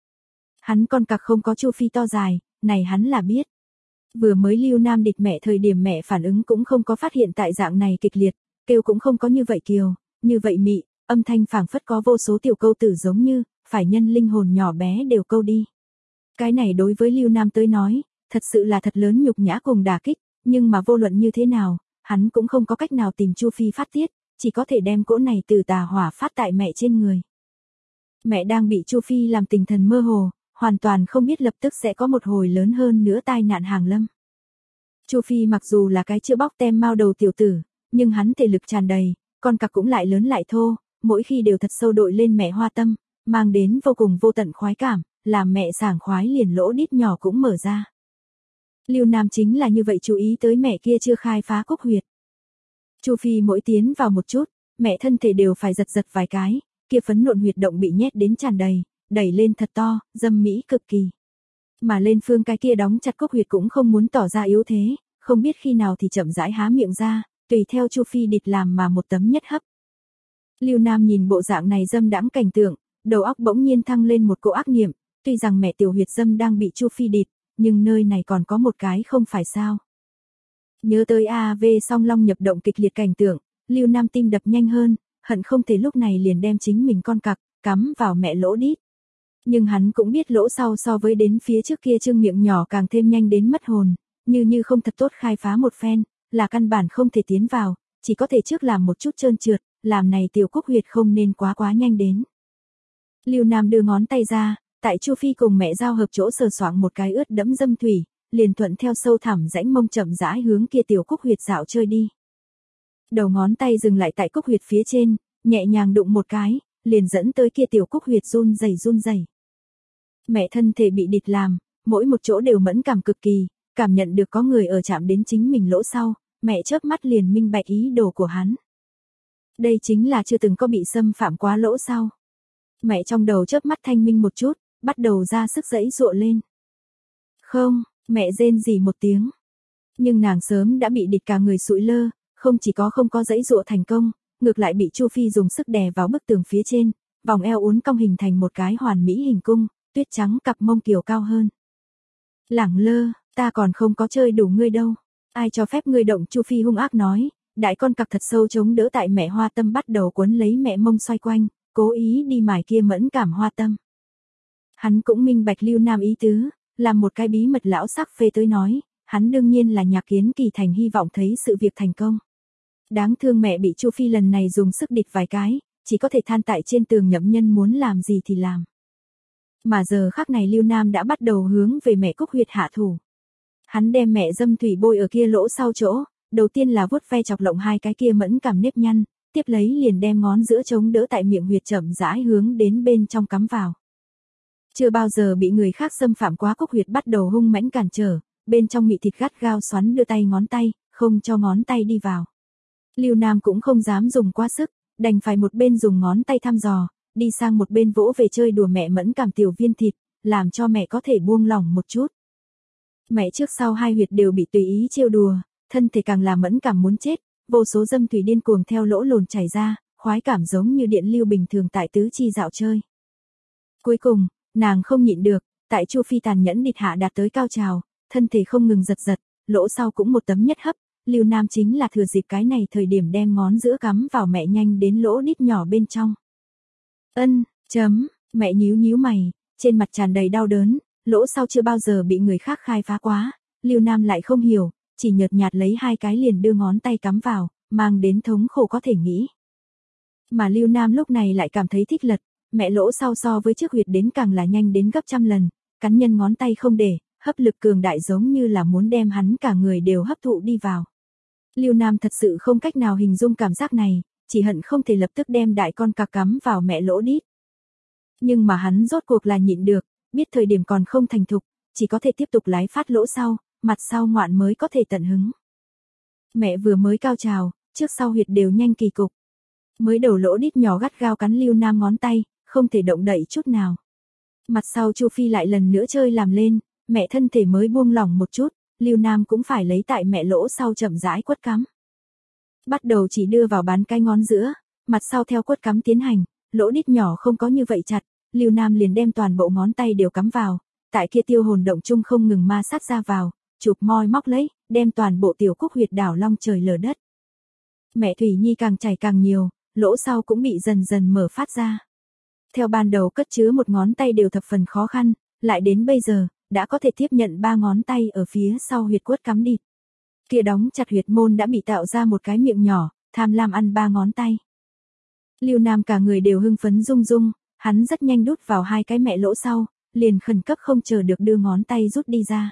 Hắn con cặc không có Chu Phi to dài, này hắn là biết. Vừa mới Lưu Nam địch mẹ thời điểm mẹ phản ứng cũng không có phát hiện tại dạng này kịch liệt, kêu cũng không có như vậy kiều, như vậy mị, âm thanh phảng phất có vô số tiểu câu tử giống như, phải nhân linh hồn nhỏ bé đều câu đi. Cái này đối với Lưu Nam tới nói, thật sự là thật lớn nhục nhã cùng đả kích, nhưng mà vô luận như thế nào, hắn cũng không có cách nào tìm Chu Phi phát tiết, chỉ có thể đem cỗ này từ tà hỏa phát tại mẹ trên người. Mẹ đang bị Chu Phi làm tinh thần mơ hồ, hoàn toàn không biết lập tức sẽ có một hồi lớn hơn nữa tai nạn hàng lâm. Chu Phi mặc dù là cái chữa bóc tem mao đầu tiểu tử, nhưng hắn thể lực tràn đầy, con cặc cũng lại lớn lại thô, mỗi khi đều thật sâu đội lên mẹ hoa tâm, mang đến vô cùng vô tận khoái cảm, làm mẹ sảng khoái liền lỗ đít nhỏ cũng mở ra. Lưu Nam chính là như vậy chú ý tới mẹ kia chưa khai phá cúc huyệt. Chu Phi mỗi tiến vào một chút, mẹ thân thể đều phải giật vài cái, kia phấn nộn huyệt động bị nhét đến tràn đầy, đẩy lên thật to, dâm mỹ cực kỳ. Mà lên phương cái kia đóng chặt cúc huyệt cũng không muốn tỏ ra yếu thế, không biết khi nào thì chậm rãi há miệng ra, tùy theo Chu Phi địt làm mà một tấm nhất hấp. Lưu Nam nhìn bộ dạng này dâm đãng cảnh tượng, đầu óc bỗng nhiên thăng lên một cỗ ác niệm, tuy rằng mẹ tiểu huyệt dâm đang bị Chu Phi địt, nhưng nơi này còn có một cái không phải sao. Nhớ tới AV song long nhập động kịch liệt cảnh tượng, Lưu Nam tim đập nhanh hơn, hận không thể lúc này liền đem chính mình con cặc cắm vào mẹ lỗ đít. Nhưng hắn cũng biết lỗ sau so với đến phía trước kia trương miệng nhỏ càng thêm nhanh đến mất hồn, như không thật tốt khai phá một phen, là căn bản không thể tiến vào, chỉ có thể trước làm một chút trơn trượt, làm này tiểu cúc huyệt không nên quá nhanh đến. Lưu Nam đưa ngón tay ra, tại Chu Phi cùng mẹ giao hợp chỗ sờ soạng một cái ướt đẫm dâm thủy, liền thuận theo sâu thẳm rãnh mông chậm rãi hướng kia tiểu cúc huyệt dạo chơi đi. Đầu ngón tay dừng lại tại cúc huyệt phía trên, nhẹ nhàng đụng một cái, liền dẫn tới kia tiểu cúc huyệt run rẩy. Mẹ thân thể bị địt làm, mỗi một chỗ đều mẫn cảm cực kỳ, cảm nhận được có người ở chạm đến chính mình lỗ sau, mẹ chớp mắt liền minh bạch ý đồ của hắn. Đây chính là chưa từng có bị xâm phạm quá lỗ sau. Mẹ trong đầu chớp mắt thanh minh một chút, bắt đầu ra sức giãy giụa lên. Không, mẹ rên rỉ một tiếng. Nhưng nàng sớm đã bị địt cả người sụi lơ, không chỉ không có giãy giụa thành công, ngược lại bị Chu Phi dùng sức đè vào bức tường phía trên, vòng eo uốn cong hình thành một cái hoàn mỹ hình cung, tuyết trắng cặp mông kiều cao hơn. Lẳng lơ, ta còn không có chơi đủ ngươi đâu. Ai cho phép ngươi động? Chu Phi hung ác nói, đại con cặc thật sâu chống đỡ tại mẹ hoa tâm bắt đầu quấn lấy mẹ mông xoay quanh, cố ý đi mài kia mẫn cảm hoa tâm. Hắn cũng minh bạch Lưu Nam ý tứ, làm một cái bí mật lão sắc phê tới nói, hắn đương nhiên là Nhạc Kiến Kỳ Thành hy vọng thấy sự việc thành công. Đáng thương mẹ bị Chu Phi lần này dùng sức địt vài cái, chỉ có thể than tại trên tường nhậm nhân muốn làm gì thì làm. Mà giờ khắc này Lưu Nam đã bắt đầu hướng về mẹ cúc huyệt hạ thủ. Hắn đem mẹ dâm thủy bôi ở kia lỗ sau chỗ, đầu tiên là vuốt ve chọc lộng hai cái kia mẫn cảm nếp nhăn, tiếp lấy liền đem ngón giữa chống đỡ tại miệng huyệt chậm rãi hướng đến bên trong cắm vào. Chưa bao giờ bị người khác xâm phạm quá cúc huyệt bắt đầu hung mãnh cản trở, bên trong mị thịt gắt gao xoắn đưa ngón tay, không cho ngón tay đi vào. Lưu Nam cũng không dám dùng quá sức, đành phải một bên dùng ngón tay thăm dò, đi sang một bên vỗ về chơi đùa mẹ mẫn cảm tiểu viên thịt, làm cho mẹ có thể buông lỏng một chút. Mẹ trước sau hai huyệt đều bị tùy ý trêu đùa, thân thể càng là mẫn cảm muốn chết, vô số dâm thủy điên cuồng theo lỗ lồn chảy ra, khoái cảm giống như điện lưu bình thường tại tứ chi dạo chơi. Cuối cùng, nàng không nhịn được, tại Chu Phi tàn nhẫn địt hạ đạt tới cao trào, thân thể không ngừng giật, lỗ sau cũng một tấm nhất hấp, Lưu Nam chính là thừa dịp cái này thời điểm đem ngón giữa cắm vào mẹ nhanh đến lỗ đít nhỏ bên trong. Mẹ nhíu mày, trên mặt tràn đầy đau đớn, lỗ sau chưa bao giờ bị người khác khai phá quá, Lưu Nam lại không hiểu, chỉ nhợt nhạt lấy hai cái liền đưa ngón tay cắm vào, mang đến thống khổ có thể nghĩ. Mà Lưu Nam lúc này lại cảm thấy thích lật, mẹ lỗ sau so với trước huyệt đến càng là nhanh đến gấp trăm lần, cắn nhân ngón tay không để, hấp lực cường đại giống như là muốn đem hắn cả người đều hấp thụ đi vào. Lưu Nam thật sự không cách nào hình dung cảm giác này, chỉ hận không thể lập tức đem đại con cặc cắm vào mẹ lỗ đít. Nhưng mà hắn rốt cuộc là nhịn được, biết thời điểm còn không thành thục, chỉ có thể tiếp tục lái phát lỗ sau, mặt sau ngoạn mới có thể tận hứng. Mẹ vừa mới cao trào, trước sau huyệt đều nhanh kỳ cục. Mới đầu lỗ đít nhỏ gắt gao cắn Lưu Nam ngón tay, không thể động đậy chút nào. Mặt sau Chu Phi lại lần nữa chơi làm lên, mẹ thân thể mới buông lỏng một chút, Lưu Nam cũng phải lấy tại mẹ lỗ sau chậm rãi quất cắm. Bắt đầu chỉ đưa vào bán cái ngón giữa, mặt sau theo quất cắm tiến hành, lỗ đít nhỏ không có như vậy chặt, Lưu Nam liền đem toàn bộ ngón tay đều cắm vào, tại kia tiêu hồn động chung không ngừng ma sát ra vào, chụp moi móc lấy, đem toàn bộ tiểu cúc huyệt đảo long trời lở đất. Mẹ Thủy Nhi càng chảy càng nhiều, lỗ sau cũng bị dần dần mở phát ra. Theo ban đầu cất chứa một ngón tay đều thập phần khó khăn, lại đến bây giờ, đã có thể tiếp nhận ba ngón tay ở phía sau huyệt quất cắm đi. Kia đóng chặt huyệt môn đã bị tạo ra một cái miệng nhỏ, tham lam ăn ba ngón tay. Lưu Nam cả người đều hưng phấn rung rung, hắn rất nhanh đút vào hai cái mẹ lỗ sau, liền khẩn cấp không chờ được đưa ngón tay rút đi ra.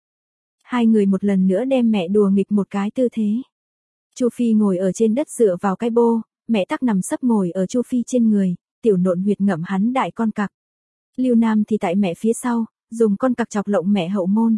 Hai người một lần nữa đem mẹ đùa nghịch một cái tư thế. Chu Phi ngồi ở trên đất dựa vào cái bô, mẹ tắc nằm sấp ngồi ở Chu Phi trên người, tiểu nộn huyệt ngậm hắn đại con cặc. Lưu Nam thì tại mẹ phía sau, dùng con cặc chọc lộng mẹ hậu môn.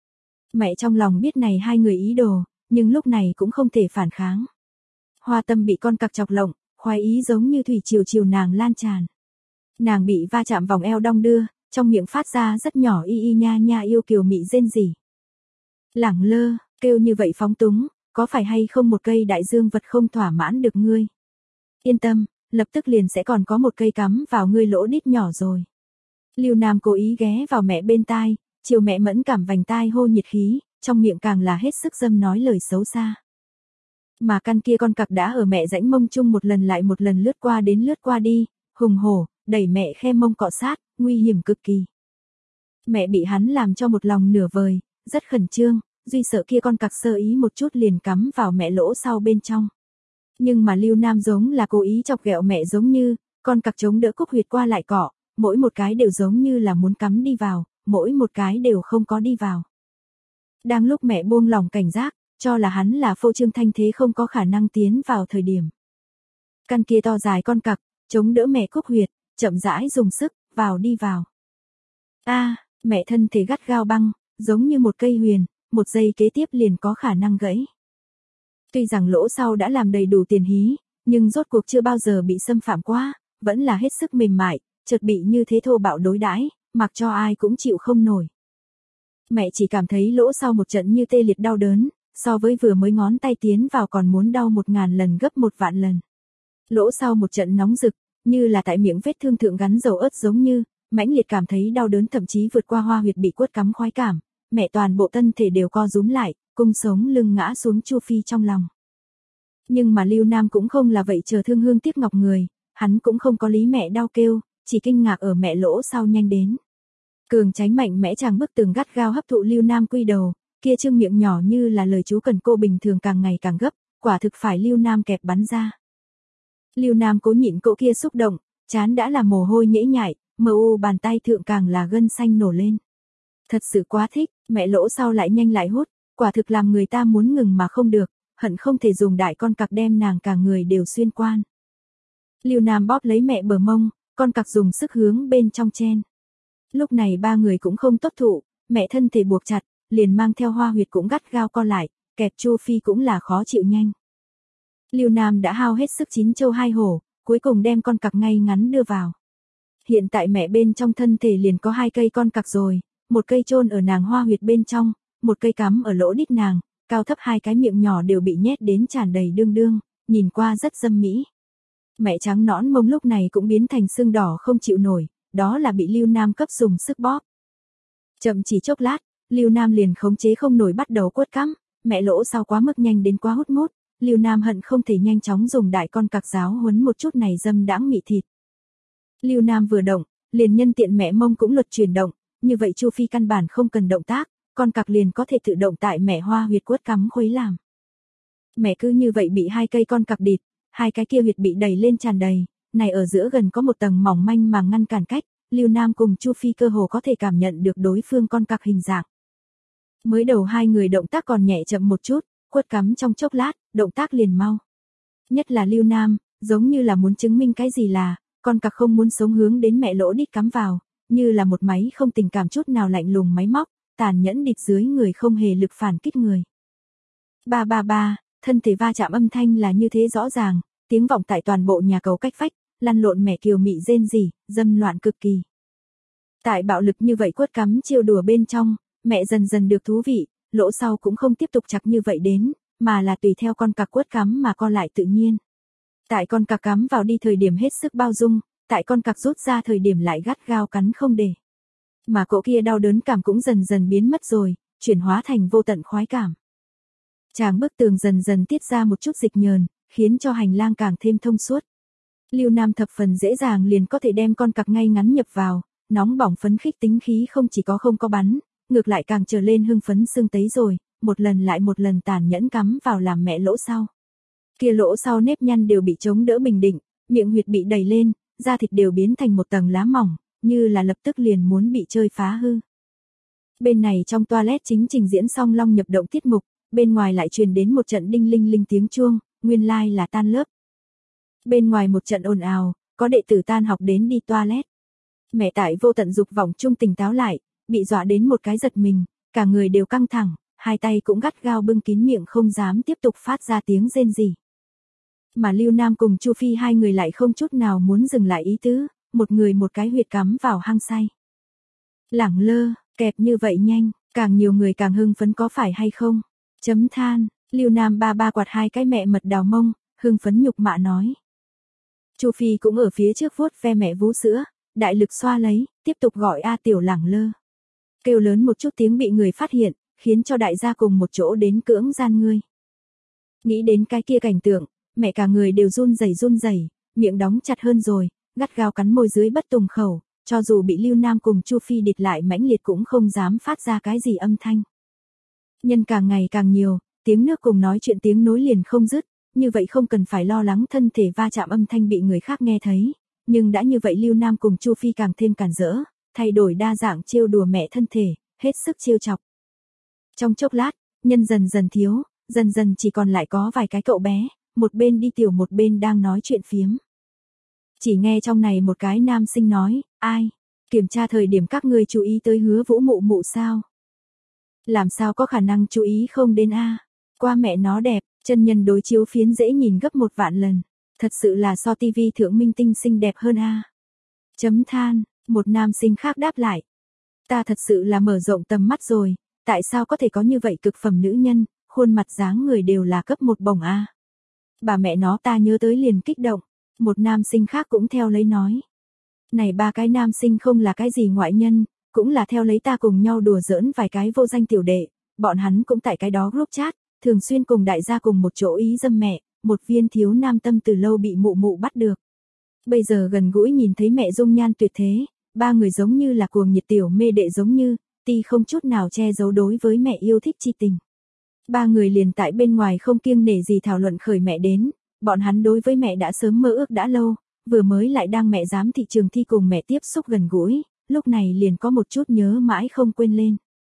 Mẹ trong lòng biết này hai người ý đồ, nhưng lúc này cũng không thể phản kháng. Hoa tâm bị con cặc chọc lộng, khoái ý giống như thủy triều chiều nàng lan tràn. Nàng bị va chạm vòng eo đong đưa, trong miệng phát ra rất nhỏ y y nha nha yêu kiều mị rên rỉ. Lẳng lơ, Kêu như vậy phóng túng, có phải hay không một cây đại dương vật không thỏa mãn được ngươi? Yên tâm, lập tức liền sẽ còn có một cây cắm vào ngươi lỗ đít nhỏ rồi. Lưu Nam cố ý ghé vào mẹ bên tai, chiều mẹ mẫn cảm vành tai hô nhiệt khí, trong miệng càng là hết sức dâm nói lời xấu xa. Mà căn kia con cặc đã ở mẹ rãnh mông chung một lần lại một lần lướt qua đến lướt qua đi, hùng hổ, đẩy mẹ khe mông cọ sát, nguy hiểm cực kỳ. Mẹ bị hắn làm cho một lòng nửa vời, rất khẩn trương, duy sợ kia con cặc sơ ý một chút liền cắm vào mẹ lỗ sau bên trong. Nhưng mà Lưu Nam giống là cố ý chọc ghẹo mẹ giống như, con cặc chống đỡ cúc huyệt qua lại cọ, mỗi một cái đều giống như là muốn cắm đi vào, mỗi một cái đều không có đi vào. Đang lúc mẹ buông lòng cảnh giác, cho là hắn là phô trương thanh thế không có khả năng tiến vào thời điểm. Căn kia to dài con cặc, chống đỡ mẹ cúc huyệt, chậm rãi dùng sức, vào đi vào. Mẹ thân thể gắt gao băng, giống như một cây huyền, một giây kế tiếp liền có khả năng gãy. Tuy rằng lỗ sau đã làm đầy đủ tiền hí, nhưng rốt cuộc chưa bao giờ bị xâm phạm qua, vẫn là hết sức mềm mại, chợt bị như thế thô bạo đối đãi, mặc cho ai cũng chịu không nổi. Mẹ chỉ cảm thấy lỗ sau một trận như tê liệt đau đớn, so với vừa mới ngón tay tiến vào còn muốn đau 1000 lần gấp 1 vạn lần. Lỗ sau một trận nóng rực, như là tại miệng vết thương thượng gắn dầu ớt giống như, mãnh liệt cảm thấy đau đớn thậm chí vượt qua hoa huyệt bị quất cắm khoái cảm, mẹ toàn bộ thân thể đều co rúm lại, cung sống lưng ngã xuống Chu Phi trong lòng. Nhưng mà Lưu Nam cũng không là vậy chờ thương hương tiếc ngọc người, hắn cũng không có lý mẹ đau kêu, chỉ kinh ngạc ở mẹ lỗ sau nhanh đến. Cường tránh mạnh mẽ chàng bức tường gắt gao hấp thụ Lưu Nam quy đầu, kia trương miệng nhỏ như là lời chú cần cô bình thường càng ngày càng gấp, quả thực phải Lưu Nam kẹp bắn ra. Lưu Nam cố nhịn cỗ kia xúc động, chán đã là mồ hôi nhễ nhại, mờ u bàn tay thượng càng là gân xanh nổ lên. Thật sự quá thích, mẹ lỗ sau lại nhanh lại hút, quả thực làm người ta muốn ngừng mà không được, hận không thể dùng đại con cặc đem nàng cả người đều xuyên quan. Lưu Nam bóp lấy mẹ bờ mông, con cặc dùng sức hướng bên trong chen. Lúc này ba người cũng không tốt thụ, mẹ thân thể buộc chặt, liền mang theo hoa huyệt cũng gắt gao co lại, kẹp Chu Phi cũng là khó chịu nhanh. Lưu Nam đã hao hết sức 9 châu 2 hổ, cuối cùng đem con cặc ngay ngắn đưa vào. Hiện tại mẹ bên trong thân thể liền có 2 cây con cặc rồi, một cây chôn ở nàng hoa huyệt bên trong, một cây cắm ở lỗ đít nàng, cao thấp 2 cái miệng nhỏ đều bị nhét đến tràn đầy đương đương, nhìn qua rất dâm mỹ. Mẹ trắng nõn mông lúc này cũng biến thành sưng đỏ không chịu nổi, đó là bị Lưu Nam cấp dùng sức bóp. Chậm chỉ chốc lát, Lưu Nam liền khống chế không nổi bắt đầu quất cắm, mẹ lỗ sau quá mức nhanh đến quá hút mút, Lưu Nam hận không thể nhanh chóng dùng đại con cặc giáo huấn một chút này dâm đãng mị thịt. Lưu Nam vừa động, liền nhân tiện mẹ mông cũng luật chuyển động, như vậy Chu Phi căn bản không cần động tác, con cặc liền có thể tự động tại mẹ hoa huyệt quất cắm khuấy làm. Mẹ cứ như vậy bị 2 cây con cặc địt, 2 cái kia huyệt bị đẩy lên tràn đầy, này ở giữa gần có một tầng mỏng manh màng ngăn cản cách, Lưu Nam cùng Chu Phi cơ hồ có thể cảm nhận được đối phương con cặc hình dạng. Mới đầu 2 người động tác còn nhẹ chậm một chút, quất cắm trong chốc lát, động tác liền mau. Nhất là Lưu Nam, giống như là muốn chứng minh cái gì là, con cặc không muốn sống hướng đến mẹ lỗ đít cắm vào, như là một máy không tình cảm chút nào lạnh lùng máy móc, tàn nhẫn địt dưới người không hề lực phản kích người. Ba ba ba, thân thể va chạm âm thanh là như thế rõ ràng, tiếng vọng tại toàn bộ nhà cầu cách vách, lăn lộn mẹ kiều mị rên rỉ, dâm loạn cực kỳ. Tại bạo lực như vậy quất cắm chiêu đùa bên trong, mẹ dần dần được thú vị, lỗ sau cũng không tiếp tục chặt như vậy đến, mà là tùy theo con cặc quất cắm mà co lại tự nhiên. Tại con cặc cắm vào đi thời điểm hết sức bao dung, tại con cặc rút ra thời điểm lại gắt gao cắn không để. Mà cỗ kia đau đớn cảm cũng dần dần biến mất rồi, chuyển hóa thành vô tận khoái cảm. Chàng bức tường dần dần tiết ra một chút dịch nhờn, khiến cho hành lang càng thêm thông suốt. Lưu Nam thập phần dễ dàng liền có thể đem con cặc ngay ngắn nhập vào, nóng bỏng phấn khích tính khí không chỉ có không có bắn, ngược lại càng trở lên hưng phấn sưng tấy rồi, một lần lại một lần tàn nhẫn cắm vào làm mẹ lỗ sau. Kia lỗ sau nếp nhăn đều bị chống đỡ bình định, miệng huyệt bị đẩy lên, da thịt đều biến thành một tầng lá mỏng, như là lập tức liền muốn bị chơi phá hư. Bên này trong toilet chính trình diễn xong long nhập động tiết mục, bên ngoài lại truyền đến một trận đinh linh linh tiếng chuông, nguyên lai là tan lớp. Bên ngoài một trận ồn ào, có đệ tử tan học đến đi toilet. Mẹ tại vô tận dục vọng trung tỉnh táo lại, bị dọa đến một cái giật mình, cả người đều căng thẳng, 2 tay cũng gắt gao bưng kín miệng không dám tiếp tục phát ra tiếng rên rỉ. Mà Lưu Nam cùng Chu Phi 2 người lại không chút nào muốn dừng lại ý tứ, một người một cái huyệt cắm vào hang say. Lẳng lơ, kẹp như vậy nhanh, càng nhiều người càng hưng phấn có phải hay không? Chấm than, Lưu Nam ba ba quạt hai cái mẹ mật đào mông, hưng phấn nhục mạ nói. Chu Phi cũng ở phía trước vuốt ve mẹ vú sữa, đại lực xoa lấy, tiếp tục gọi a tiểu lẳng lơ. Kêu lớn một chút tiếng bị người phát hiện, khiến cho đại gia cùng một chỗ đến cưỡng gian ngươi. Nghĩ đến cái kia cảnh tượng, mẹ cả người đều run rẩy, miệng đóng chặt hơn rồi, gắt gao cắn môi dưới bất tùng khẩu, cho dù bị Lưu Nam cùng Chu Phi địch lại mãnh liệt cũng không dám phát ra cái gì âm thanh. Nhân càng ngày càng nhiều, tiếng nước cùng nói chuyện tiếng nối liền không dứt, như vậy không cần phải lo lắng thân thể va chạm âm thanh bị người khác nghe thấy, nhưng đã như vậy Lưu Nam cùng Chu Phi càng thêm cản rỡ, thay đổi đa dạng trêu đùa mẹ thân thể, hết sức trêu chọc. Trong chốc lát, nhân dần dần thiếu, dần dần chỉ còn lại có vài cái cậu bé, một bên đi tiểu một bên đang nói chuyện phiếm. Chỉ nghe trong này một cái nam sinh nói, ai, kiểm tra thời điểm các ngươi chú ý tới Hứa Vũ mụ mụ sao? Làm sao có khả năng chú ý không đến a? Qua mẹ nó đẹp, chân nhân đối chiếu phiến dễ nhìn gấp 1 vạn lần, thật sự là so tivi thượng minh tinh xinh đẹp hơn a. Chấm than, một nam sinh khác đáp lại. Ta thật sự là mở rộng tầm mắt rồi, tại sao có thể có như vậy cực phẩm nữ nhân, khuôn mặt dáng người đều là cấp 1 bổng a. Bà mẹ nó ta nhớ tới liền kích động, một nam sinh khác cũng theo lấy nói. Này ba cái nam sinh không là cái gì ngoại nhân, cũng là theo lấy ta cùng nhau đùa giỡn vài cái vô danh tiểu đệ, bọn hắn cũng tại cái đó group chat, thường xuyên cùng đại gia cùng một chỗ ý dâm mẹ, một viên thiếu nam tâm từ lâu bị mụ mụ bắt được. Bây giờ gần gũi nhìn thấy mẹ dung nhan tuyệt thế, ba người giống như là cuồng nhiệt tiểu mê đệ giống như, ti không chút nào che giấu đối với mẹ yêu thích chi tình. Ba người liền tại bên ngoài không kiêng nể gì thảo luận khởi mẹ đến, bọn hắn đối với mẹ đã sớm mơ ước đã lâu, vừa mới lại đang mẹ giám thị trường thi cùng mẹ tiếp xúc gần gũi, lúc này liền có một chút nhớ mãi không quên lên.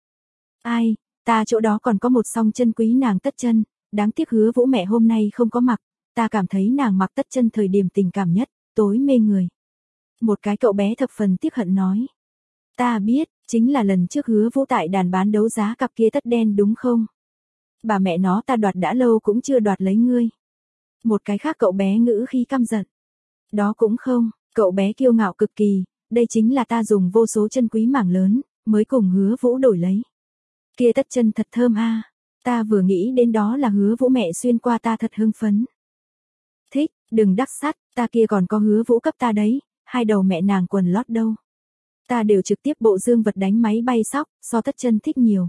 Ai, ta chỗ đó còn có một song chân quý nàng tất chân, đáng tiếc Hứa Vũ mẹ hôm nay không có mặc, ta cảm thấy nàng mặc tất chân thời điểm tình cảm nhất, tối mê người. Một cái cậu bé thập phần tiếc hận nói. Ta biết, chính là lần trước Hứa Vũ tại đàn bán đấu giá cặp kia tất đen đúng không? Bà mẹ nó ta đoạt đã lâu cũng chưa đoạt lấy ngươi. Một cái khác cậu bé ngữ khi căm giận. Đó cũng không, cậu bé kiêu ngạo cực kỳ, đây chính là ta dùng vô số chân quý mảng lớn, mới cùng Hứa Vũ đổi lấy. Kia tất chân thật thơm a, ta vừa nghĩ đến đó là Hứa Vũ mẹ xuyên qua ta thật hưng phấn. Thích, đừng đắc sắt, ta kia còn có Hứa Vũ cấp ta đấy, hai đầu mẹ nàng quần lót đâu. Ta đều trực tiếp bộ dương vật đánh máy bay sóc, so tất chân thích nhiều.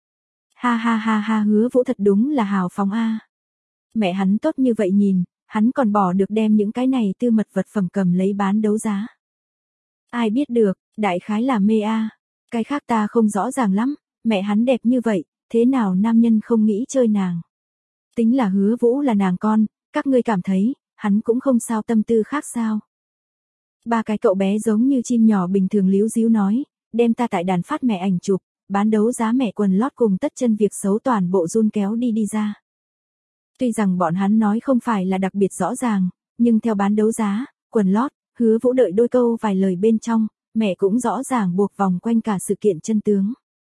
Ha ha ha ha, Hứa Vũ thật đúng là hào phóng a. Mẹ hắn tốt như vậy nhìn, hắn còn bỏ được đem những cái này tư mật vật phẩm cầm lấy bán đấu giá. Ai biết được, đại khái là mê a. Cái khác ta không rõ ràng lắm, mẹ hắn đẹp như vậy, thế nào nam nhân không nghĩ chơi nàng. Tính là Hứa Vũ là nàng con, các ngươi cảm thấy, hắn cũng không sao tâm tư khác sao. Ba cái cậu bé giống như chim nhỏ bình thường líu díu nói, đem ta tại đàn phát mẹ ảnh chụp, bán đấu giá mẹ quần lót cùng tất chân việc xấu toàn bộ run kéo đi ra. Tuy rằng bọn hắn nói không phải là đặc biệt rõ ràng, nhưng theo bán đấu giá, quần lót, Hứa Vũ đợi đôi câu vài lời bên trong, mẹ cũng rõ ràng buộc vòng quanh cả sự kiện chân tướng.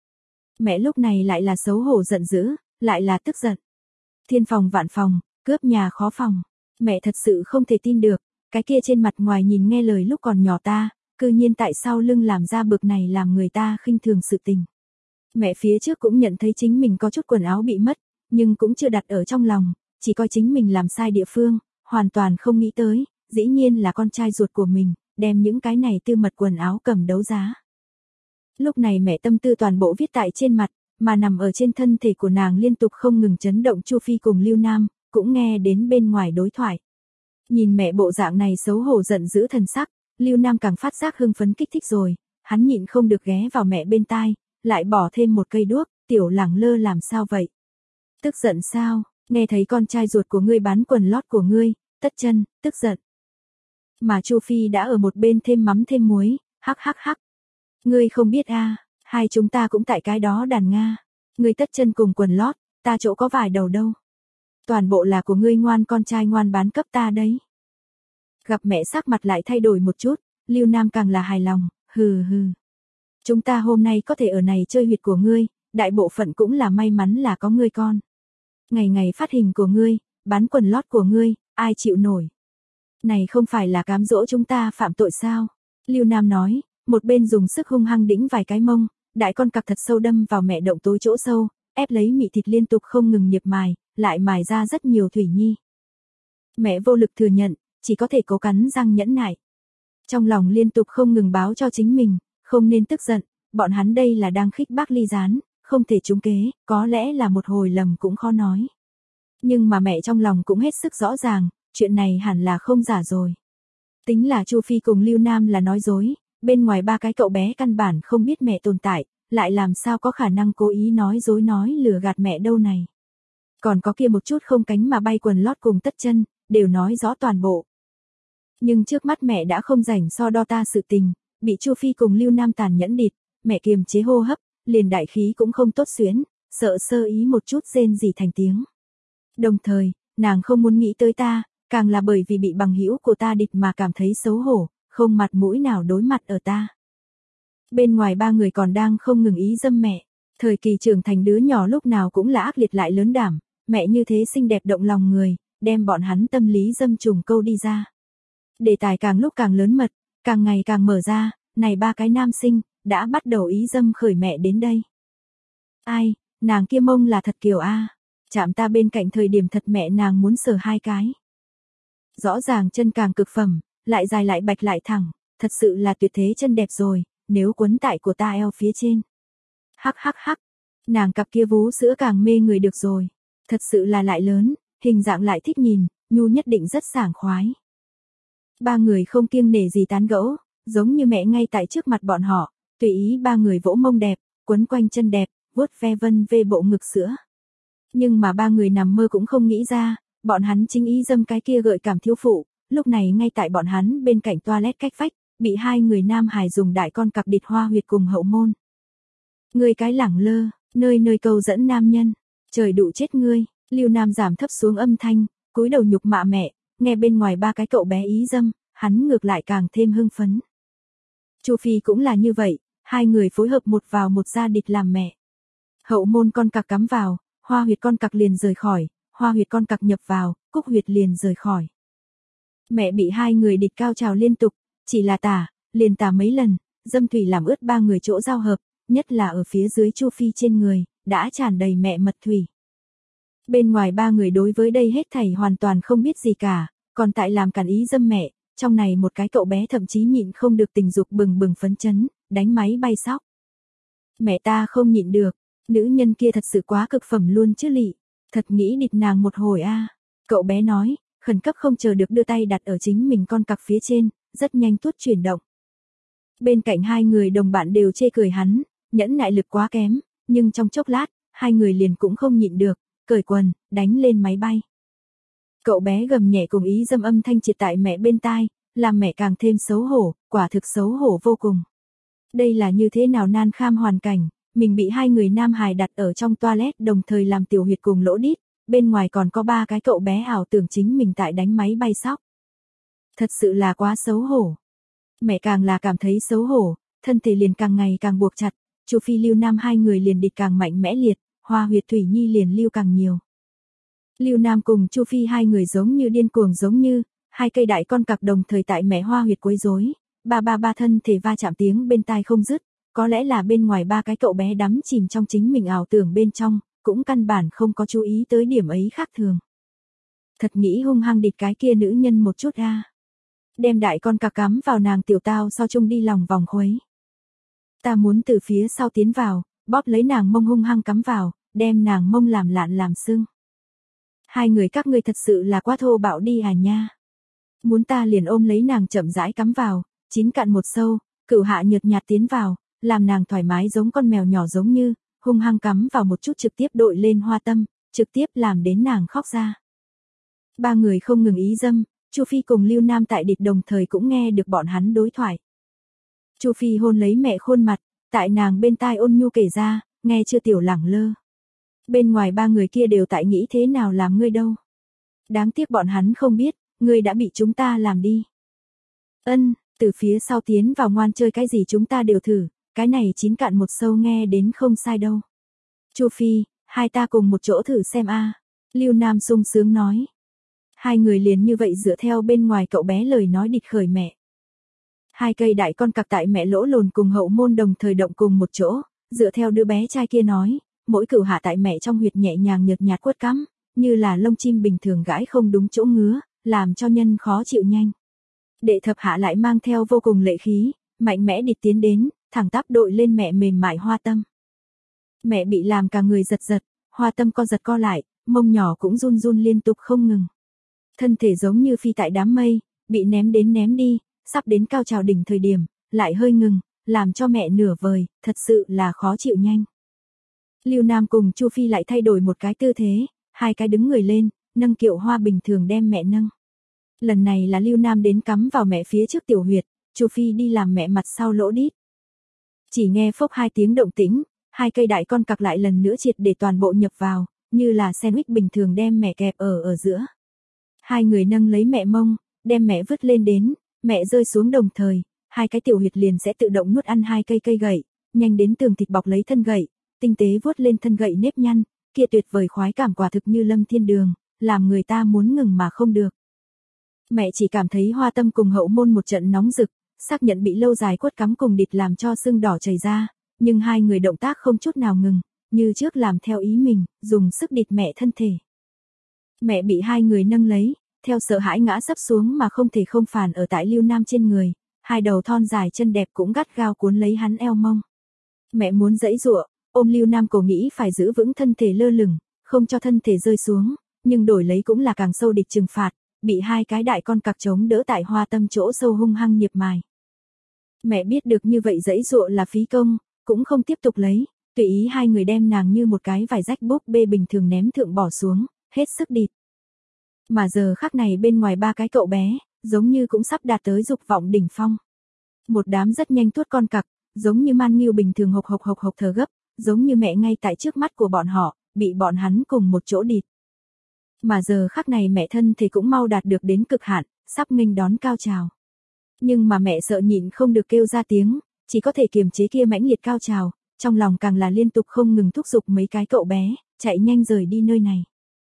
Mẹ lúc này lại là xấu hổ giận dữ, lại là tức giận. Thiên phòng vạn phòng, cướp nhà khó phòng. Mẹ thật sự không thể tin được, cái kia trên mặt ngoài nhìn nghe lời lúc còn nhỏ ta, cư nhiên tại sao lưng làm ra bực này làm người ta khinh thường sự tình. Mẹ phía trước cũng nhận thấy chính mình có chút quần áo bị mất, nhưng cũng chưa đặt ở trong lòng, chỉ coi chính mình làm sai địa phương, hoàn toàn không nghĩ tới, dĩ nhiên là con trai ruột của mình, đem những cái này tư mật quần áo cầm đấu giá. Lúc này mẹ tâm tư toàn bộ viết tại trên mặt, mà nằm ở trên thân thể của nàng liên tục không ngừng chấn động. Chu Phi cùng Lưu Nam, cũng nghe đến bên ngoài đối thoại. Nhìn mẹ bộ dạng này xấu hổ giận dữ thần sắc, Lưu Nam càng phát giác hưng phấn kích thích rồi, hắn nhịn không được ghé vào mẹ bên tai, lại bỏ thêm một cây đuốc, tiểu lẳng lơ làm sao vậy? Tức giận sao, nghe thấy con trai ruột của ngươi bán quần lót của ngươi, tất chân, tức giận. Mà Chu Phi đã ở một bên thêm mắm thêm muối, hắc hắc hắc. Ngươi không biết a, hai chúng ta cũng tại cái đó đàn Nga. Ngươi tất chân cùng quần lót, ta chỗ có vài đầu đâu. Toàn bộ là của ngươi ngoan con trai ngoan bán cấp ta đấy. Gặp mẹ sắc mặt lại thay đổi một chút, Lưu Nam càng là hài lòng, hừ hừ. Chúng ta hôm nay có thể ở này chơi huyệt của ngươi, đại bộ phận cũng là may mắn là có ngươi con. Ngày ngày phát hình của ngươi, bán quần lót của ngươi, ai chịu nổi. Này không phải là cám dỗ chúng ta phạm tội sao? Lưu Nam nói, một bên dùng sức hung hăng đĩnh vài cái mông, đại con cặc thật sâu đâm vào mẹ động tối chỗ sâu, ép lấy mị thịt liên tục không ngừng nhiệt mài, lại mài ra rất nhiều thủy nhi. Mẹ vô lực thừa nhận, chỉ có thể cố cắn răng nhẫn nại. Trong lòng liên tục không ngừng báo cho chính mình, không nên tức giận, bọn hắn đây là đang khích bác ly gián, không thể trúng kế, có lẽ là một hồi lầm cũng khó nói. Nhưng mà mẹ trong lòng cũng hết sức rõ ràng, chuyện này hẳn là không giả rồi. Tính là Chu Phi cùng Lưu Nam là nói dối, bên ngoài ba cái cậu bé căn bản không biết mẹ tồn tại, lại làm sao có khả năng cố ý nói dối nói lừa gạt mẹ đâu này. Còn có kia một chút không cánh mà bay quần lót cùng tất chân, đều nói rõ toàn bộ. Nhưng trước mắt mẹ đã không rảnh so đo ta sự tình, bị Chu Phi cùng Lưu Nam tàn nhẫn địt, mẹ kiềm chế hô hấp, liền đại khí cũng không tốt xuyến, sợ sơ ý một chút rên rỉ thành tiếng. Đồng thời, nàng không muốn nghĩ tới ta, càng là bởi vì bị bằng hữu của ta địch mà cảm thấy xấu hổ, không mặt mũi nào đối mặt ở ta. Bên ngoài ba người còn đang không ngừng ý dâm mẹ, thời kỳ trưởng thành đứa nhỏ lúc nào cũng là ác liệt lại lớn đảm, mẹ như thế xinh đẹp động lòng người, đem bọn hắn tâm lý dâm trùng câu đi ra. Đề tài càng lúc càng lớn mật, càng ngày càng mở ra, này ba cái nam sinh, đã bắt đầu ý dâm khởi mẹ đến đây. Ai, nàng kia mông là thật kiểu a, chạm ta bên cạnh thời điểm thật mẹ nàng muốn sờ hai cái. Rõ ràng chân càng cực phẩm, lại dài lại bạch lại thẳng, thật sự là tuyệt thế chân đẹp rồi, nếu quấn tại của ta eo phía trên. Hắc hắc hắc, nàng cặp kia vú sữa càng mê người được rồi, thật sự là lại lớn, hình dạng lại thích nhìn, nhu nhất định rất sảng khoái. Ba người không kiêng nể gì tán gẫu, giống như mẹ ngay tại trước mặt bọn họ, tùy ý ba người vỗ mông đẹp, quấn quanh chân đẹp, vuốt ve vân vê bộ ngực sữa. Nhưng mà ba người nằm mơ cũng không nghĩ ra, bọn hắn chính ý dâm cái kia gợi cảm thiếu phụ, lúc này ngay tại bọn hắn bên cạnh toilet cách vách, bị hai người nam hài dùng đại con cặc địt hoa huyệt cùng hậu môn. Ngươi cái lẳng lơ, nơi nơi cầu dẫn nam nhân, trời đụ chết ngươi. Lưu Nam giảm thấp xuống âm thanh, cúi đầu nhục mạ mẹ, nghe bên ngoài ba cái cậu bé ý dâm, hắn ngược lại càng thêm hưng phấn. Chu Phi cũng là như vậy, hai người phối hợp một vào một ra địch làm mẹ. Hậu môn con cặc cắm vào, hoa huyệt con cặc liền rời khỏi, hoa huyệt con cặc nhập vào, cúc huyệt liền rời khỏi. Mẹ bị hai người địch cao trào liên tục, chỉ là liền tả mấy lần, dâm thủy làm ướt ba người chỗ giao hợp, nhất là ở phía dưới Chu Phi trên người, đã tràn đầy mẹ mật thủy. Bên ngoài ba người đối với đây hết thảy hoàn toàn không biết gì cả, còn tại làm càn ý dâm mẹ, trong này một cái cậu bé thậm chí nhịn không được tình dục bừng bừng phấn chấn, đánh máy bay sóc. Mẹ ta không nhịn được, nữ nhân kia thật sự quá cực phẩm luôn chứ lị, thật nghĩ địt nàng một hồi a. Cậu bé nói, khẩn cấp không chờ được đưa tay đặt ở chính mình con cặc phía trên, rất nhanh tuốt chuyển động. Bên cạnh hai người đồng bạn đều chê cười hắn, nhẫn nại lực quá kém, nhưng trong chốc lát, hai người liền cũng không nhịn được, cởi quần, đánh lên máy bay. Cậu bé gầm nhẹ cùng ý dâm âm thanh triệt tại mẹ bên tai, làm mẹ càng thêm xấu hổ, quả thực xấu hổ vô cùng. Đây là như thế nào nan kham hoàn cảnh, mình bị hai người nam hài đặt ở trong toilet đồng thời làm tiểu huyệt cùng lỗ đít, bên ngoài còn có ba cái cậu bé ảo tưởng chính mình tại đánh máy bay sóc. Thật sự là quá xấu hổ. Mẹ càng là cảm thấy xấu hổ, thân thể liền càng ngày càng buộc chặt, Chu Phi Lưu Nam hai người liền địch càng mạnh mẽ liệt, hoa huyệt thủy nhi liền lưu càng nhiều. Lưu Nam cùng Chu Phi hai người giống như điên cuồng giống như, hai cây đại con cặc đồng thời tại mẹ hoa huyệt quấy rối, ba thân thể va chạm tiếng bên tai không dứt, có lẽ là bên ngoài ba cái cậu bé đắm chìm trong chính mình ảo tưởng bên trong, cũng căn bản không có chú ý tới điểm ấy khác thường. Thật nghĩ hung hăng địch cái kia nữ nhân một chút a. Đem đại con cặc cắm vào nàng tiểu tao sau chung đi lòng vòng khuấy. Ta muốn từ phía sau tiến vào, bóp lấy nàng mông hung hăng cắm vào, đem nàng mông làm lạn làm sưng. Hai người các ngươi thật sự là quá thô bạo đi à nha. Muốn ta liền ôm lấy nàng chậm rãi cắm vào, chín cạn một sâu, cửu hạ nhợt nhạt tiến vào, làm nàng thoải mái giống con mèo nhỏ giống như, hung hăng cắm vào một chút trực tiếp đội lên hoa tâm, trực tiếp làm đến nàng khóc ra. Ba người không ngừng ý dâm, Chu Phi cùng Lưu Nam tại địch đồng thời cũng nghe được bọn hắn đối thoại. Chu Phi hôn lấy mẹ khuôn mặt, tại nàng bên tai ôn nhu kể ra, nghe chưa tiểu lẳng lơ. Bên ngoài ba người kia đều tại nghĩ thế nào làm ngươi đâu. Đáng tiếc bọn hắn không biết, ngươi đã bị chúng ta làm đi. Từ phía sau tiến vào ngoan chơi cái gì chúng ta đều thử, cái này chín cạn một sâu nghe đến không sai đâu. Chu Phi, hai ta cùng một chỗ thử xem a. Lưu Nam sung sướng nói. Hai người liền như vậy dựa theo bên ngoài cậu bé lời nói địch khởi mẹ. Hai cây đại con cặc tại mẹ lỗ lồn cùng hậu môn đồng thời động cùng một chỗ, dựa theo đứa bé trai kia nói, mỗi cửu hạ tại mẹ trong huyệt nhẹ nhàng nhợt nhạt quất cắm, như là lông chim bình thường gãi không đúng chỗ ngứa, làm cho nhân khó chịu nhanh. Đệ thập hạ lại mang theo vô cùng lệ khí, mạnh mẽ địt tiến đến, thẳng tắp đội lên mẹ mềm mại hoa tâm. Mẹ bị làm cả người giật giật, hoa tâm co giật co lại, mông nhỏ cũng run run liên tục không ngừng. Thân thể giống như phi tại đám mây, bị ném đến ném đi, sắp đến cao trào đỉnh thời điểm, lại hơi ngừng, làm cho mẹ nửa vời, thật sự là khó chịu nhanh. Lưu Nam cùng Chu Phi lại thay đổi một cái tư thế, hai cái đứng người lên, nâng kiệu hoa bình thường đem mẹ nâng. Lần này là Lưu Nam đến cắm vào mẹ phía trước tiểu huyệt, Chu Phi đi làm mẹ mặt sau lỗ đít. Chỉ nghe phốc hai tiếng động tĩnh, hai cây đại con cặc lại lần nữa triệt để toàn bộ nhập vào, như là sandwich bình thường đem mẹ kẹp ở giữa. Hai người nâng lấy mẹ mông, đem mẹ vứt lên đến, mẹ rơi xuống đồng thời, hai cái tiểu huyệt liền sẽ tự động nuốt ăn hai cây gậy, nhanh đến tường thịt bọc lấy thân gậy, tinh tế vuốt lên thân gậy nếp nhăn, kia tuyệt vời khoái cảm quả thực như lâm thiên đường, làm người ta muốn ngừng mà không được. Mẹ chỉ cảm thấy hoa tâm cùng hậu môn một trận nóng rực, xác nhận bị lâu dài quất cắm cùng địt làm cho sưng đỏ chảy ra, nhưng hai người động tác không chút nào ngừng, như trước làm theo ý mình, dùng sức địt mẹ thân thể. Mẹ bị hai người nâng lấy, theo sợ hãi ngã sấp xuống mà không thể không phản ở tại Lưu Nam trên người, hai đầu thon dài chân đẹp cũng gắt gao cuốn lấy hắn eo mông. Mẹ muốn giãy giụa, ôm Lưu Nam cổ nghĩ phải giữ vững thân thể lơ lửng, không cho thân thể rơi xuống, nhưng đổi lấy cũng là càng sâu địch trừng phạt, bị hai cái đại con cặc chống đỡ tại hoa tâm chỗ sâu hung hăng nhiệp mài. Mẹ biết được như vậy giãy giụa là phí công, cũng không tiếp tục lấy, tùy ý hai người đem nàng như một cái vải rách búp bê bình thường ném thượng bỏ xuống, hết sức địt. Mà giờ khắc này bên ngoài ba cái cậu bé, giống như cũng sắp đạt tới dục vọng đỉnh phong. Một đám rất nhanh tuốt con cặc, giống như man nghiêu bình thường hộc hộc thở gấp, giống như mẹ ngay tại trước mắt của bọn họ, bị bọn hắn cùng một chỗ địt. Mà giờ khắc này mẹ thân thì cũng mau đạt được đến cực hạn, sắp nghênh đón cao trào. Nhưng mà mẹ sợ nhịn không được kêu ra tiếng, chỉ có thể kiềm chế kia mãnh liệt cao trào, trong lòng càng là liên tục không ngừng thúc giục mấy cái cậu bé, chạy nhanh rời đi nơi này.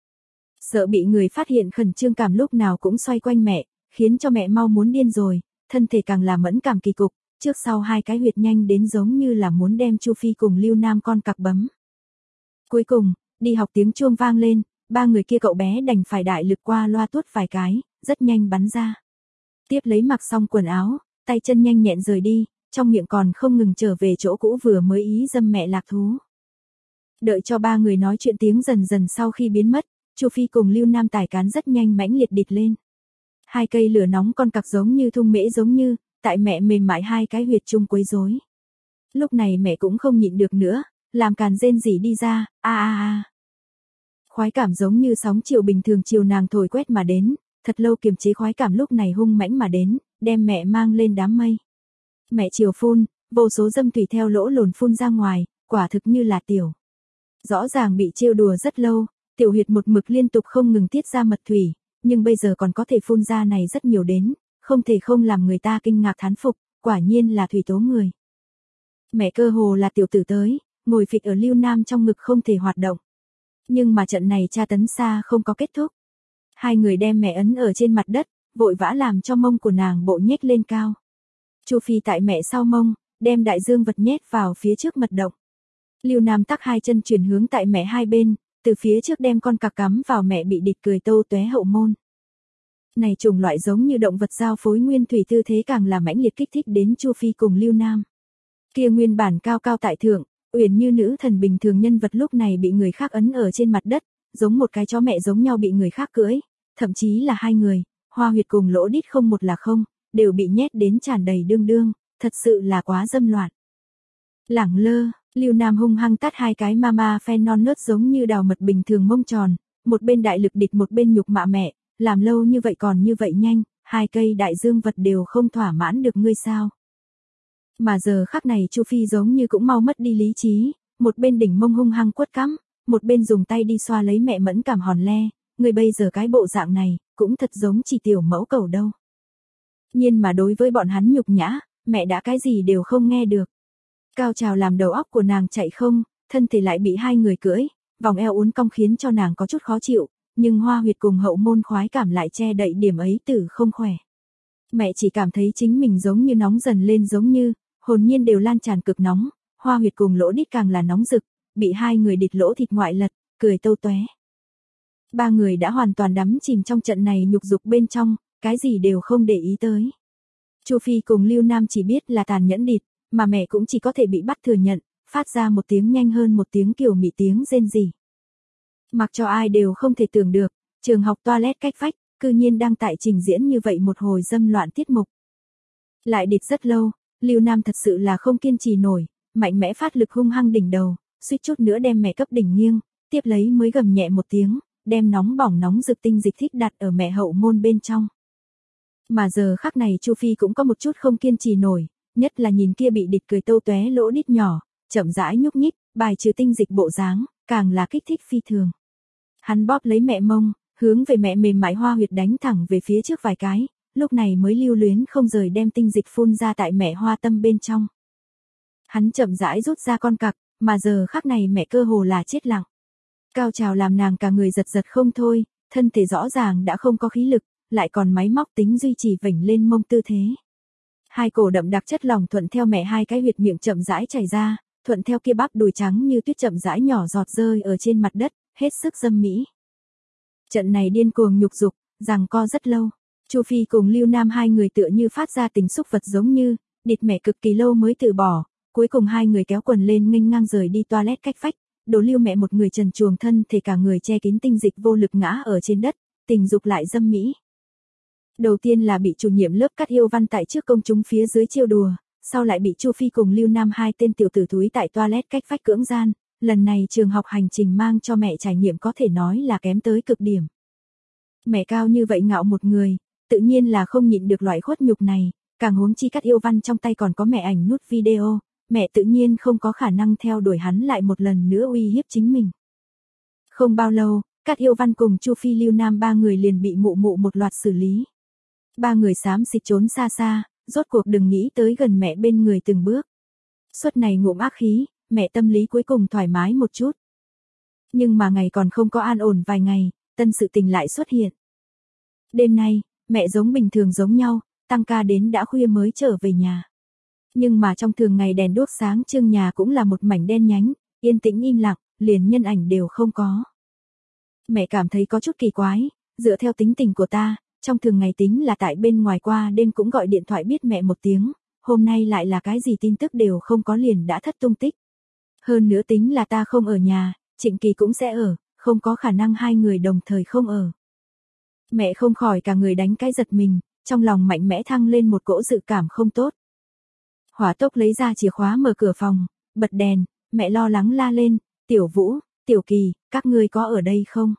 Sợ bị người phát hiện khẩn trương cảm lúc nào cũng xoay quanh mẹ, khiến cho mẹ mau muốn điên rồi, thân thể càng là mẫn cảm kỳ cục, trước sau hai cái huyệt nhanh đến giống như là muốn đem Chu Phi cùng Lưu Nam con cặc bấm. Cuối cùng, đi học tiếng chuông vang lên, ba người kia cậu bé đành phải đại lực qua loa tuốt vài cái, rất nhanh bắn ra. Tiếp lấy mặc xong quần áo, tay chân nhanh nhẹn rời đi, trong miệng còn không ngừng trở về chỗ cũ vừa mới ý dâm mẹ lạc thú. Đợi cho ba người nói chuyện tiếng dần dần sau khi biến mất, Chu Phi cùng Lưu Nam tải cán rất nhanh mãnh liệt địt lên. Hai cây lửa nóng con cặc giống như thung mễ giống như, tại mẹ mềm mại hai cái huyệt chung quấy rối. Lúc này mẹ cũng không nhịn được nữa, làm càn rên rỉ đi ra, a. Khoái cảm giống như sóng chiều bình thường chiều nàng thổi quét mà đến, thật lâu kiềm chế khoái cảm lúc này hung mãnh mà đến, đem mẹ mang lên đám mây. Mẹ chiều phun, vô số dâm thủy theo lỗ lồn phun ra ngoài, quả thực như là tiểu. Rõ ràng bị trêu đùa rất lâu, tiểu huyệt một mực liên tục không ngừng tiết ra mật thủy, nhưng bây giờ còn có thể phun ra này rất nhiều đến, không thể không làm người ta kinh ngạc thán phục, quả nhiên là thủy tố người. Mẹ cơ hồ là tiểu tử tới, ngồi phịch ở Lưu Nam trong ngực không thể hoạt động. Nhưng mà trận này tra tấn xa không có kết thúc. Hai người đem mẹ ấn ở trên mặt đất, vội vã làm cho mông của nàng bộ nhếch lên cao. Chu Phi tại mẹ sau mông, đem đại dương vật nhét vào phía trước mật động. Lưu Nam tắc hai chân chuyển hướng tại mẹ hai bên, từ phía trước đem con cặc cắm vào mẹ bị địt cười tô tóe hậu môn. Này chủng loại giống như động vật giao phối nguyên thủy tư thế càng là mãnh liệt kích thích đến Chu Phi cùng Lưu Nam. Kia nguyên bản cao cao tại thượng, uyển như nữ thần bình thường nhân vật lúc này bị người khác ấn ở trên mặt đất, giống một cái chó mẹ giống nhau bị người khác cưỡi, thậm chí là hai người, hoa huyệt cùng lỗ đít không một là không, đều bị nhét đến tràn đầy đương, thật sự là quá dâm loạn. Lẳng lơ, Lưu Nam hung hăng tát hai cái mama phen non nớt giống như đào mật bình thường mông tròn, một bên đại lực địt một bên nhục mạ mẹ, làm lâu như vậy còn như vậy nhanh, hai cây đại dương vật đều không thỏa mãn được ngươi sao. Mà giờ khắc này Chu Phi giống như cũng mau mất đi lý trí, một bên đỉnh mông hung hăng quất cắm, một bên dùng tay đi xoa lấy mẹ mẫn cảm hòn le, người bây giờ cái bộ dạng này, cũng thật giống chỉ tiểu mẫu cầu đâu. Nhưng mà đối với bọn hắn nhục nhã, mẹ đã cái gì đều không nghe được. Cao trào làm đầu óc của nàng chạy không, thân thể lại bị hai người cưỡi, vòng eo uốn cong khiến cho nàng có chút khó chịu, nhưng hoa huyệt cùng hậu môn khoái cảm lại che đậy điểm ấy từ không khỏe. Mẹ chỉ cảm thấy chính mình giống như nóng dần lên giống như, hồn nhiên đều lan tràn cực nóng, hoa huyệt cùng lỗ đít càng là nóng rực, bị hai người địt lỗ thịt ngoại lật, cười tâu tóe. Ba người đã hoàn toàn đắm chìm trong trận này nhục dục bên trong, cái gì đều không để ý tới. Chu Phi cùng Lưu Nam chỉ biết là tàn nhẫn địt, mà mẹ cũng chỉ có thể bị bắt thừa nhận, phát ra một tiếng nhanh hơn một tiếng kiểu mị tiếng rên rỉ. Mặc cho ai đều không thể tưởng được, trường học toilet cách vách, cư nhiên đang tại trình diễn như vậy một hồi dâm loạn tiết mục. Lại địt rất lâu, Lưu Nam thật sự là không kiên trì nổi, mạnh mẽ phát lực hung hăng đỉnh đầu, suýt chút nữa đem mẹ cấp đỉnh nghiêng, tiếp lấy mới gầm nhẹ một tiếng, đem nóng bỏng nóng rực tinh dịch thích đặt ở mẹ hậu môn bên trong. Mà giờ khắc này Chu Phi cũng có một chút không kiên trì nổi, nhất là nhìn kia bị địt cười tâu tóe lỗ đít nhỏ, chậm rãi nhúc nhích, bài trừ tinh dịch bộ dáng, càng là kích thích phi thường. Hắn bóp lấy mẹ mông, hướng về mẹ mềm mại hoa huyệt đánh thẳng về phía trước vài cái, lúc này mới lưu luyến không rời đem tinh dịch phun ra tại mẹ hoa tâm bên trong. Hắn chậm rãi rút ra con cặc, mà giờ khắc này mẹ cơ hồ là chết lặng. Cao trào làm nàng cả người giật giật không thôi, thân thể rõ ràng đã không có khí lực, lại còn máy móc tính duy trì vểnh lên mông tư thế. Hai cổ đậm đặc chất lỏng thuận theo mẹ hai cái huyệt miệng chậm rãi chảy ra, thuận theo kia bắp đùi trắng như tuyết chậm rãi nhỏ giọt rơi ở trên mặt đất, hết sức dâm mỹ. Trận này điên cuồng nhục dục, giằng co rất lâu. Chu Phi cùng Lưu Nam hai người tựa như phát ra tình xúc vật giống như, địt mẹ cực kỳ lâu mới từ bỏ, cuối cùng hai người kéo quần lên nghênh ngang rời đi toilet cách vách, đổ Lưu mẹ một người trần truồng thân thể cả người che kín tinh dịch vô lực ngã ở trên đất, tình dục lại dâm mỹ. Đầu tiên là bị chủ nhiệm lớp Cát Yêu Văn tại trước công chúng phía dưới trêu đùa, sau lại bị Chu Phi cùng Lưu Nam hai tên tiểu tử thúi tại toilet cách vách cưỡng gian, lần này trường học hành trình mang cho mẹ trải nghiệm có thể nói là kém tới cực điểm. Mẹ cao như vậy ngạo một người, tự nhiên là không nhịn được loại khuất nhục này, càng huống chi Cát Yêu Văn trong tay còn có mẹ ảnh nút video, mẹ tự nhiên không có khả năng theo đuổi hắn lại một lần nữa uy hiếp chính mình. Không bao lâu, Cát Yêu Văn cùng Chu Phi Lưu Nam ba người liền bị mụ mụ một loạt xử lý. Ba người xám xịt trốn xa xa, rốt cuộc đừng nghĩ tới gần mẹ bên người từng bước. Suốt này ngụm ác khí, mẹ tâm lý cuối cùng thoải mái một chút. Nhưng mà ngày còn không có an ổn vài ngày, tân sự tình lại xuất hiện. Đêm nay, mẹ giống bình thường giống nhau, tăng ca đến đã khuya mới trở về nhà. Nhưng mà trong thường ngày đèn đuốc sáng trưng nhà cũng là một mảnh đen nhánh, yên tĩnh im lặng, liền nhân ảnh đều không có. Mẹ cảm thấy có chút kỳ quái, dựa theo tính tình của ta, trong thường ngày tính là tại bên ngoài qua đêm cũng gọi điện thoại biết mẹ một tiếng, hôm nay lại là cái gì tin tức đều không có liền đã thất tung tích. Hơn nữa tính là ta không ở nhà, Trịnh Kỳ cũng sẽ ở, không có khả năng hai người đồng thời không ở. Mẹ không khỏi cả người đánh cái giật mình, trong lòng mạnh mẽ thăng lên một cỗ dự cảm không tốt. Hỏa tốc lấy ra chìa khóa mở cửa phòng, bật đèn, mẹ lo lắng la lên, Tiểu Vũ, Tiểu Kỳ, các ngươi có ở đây không?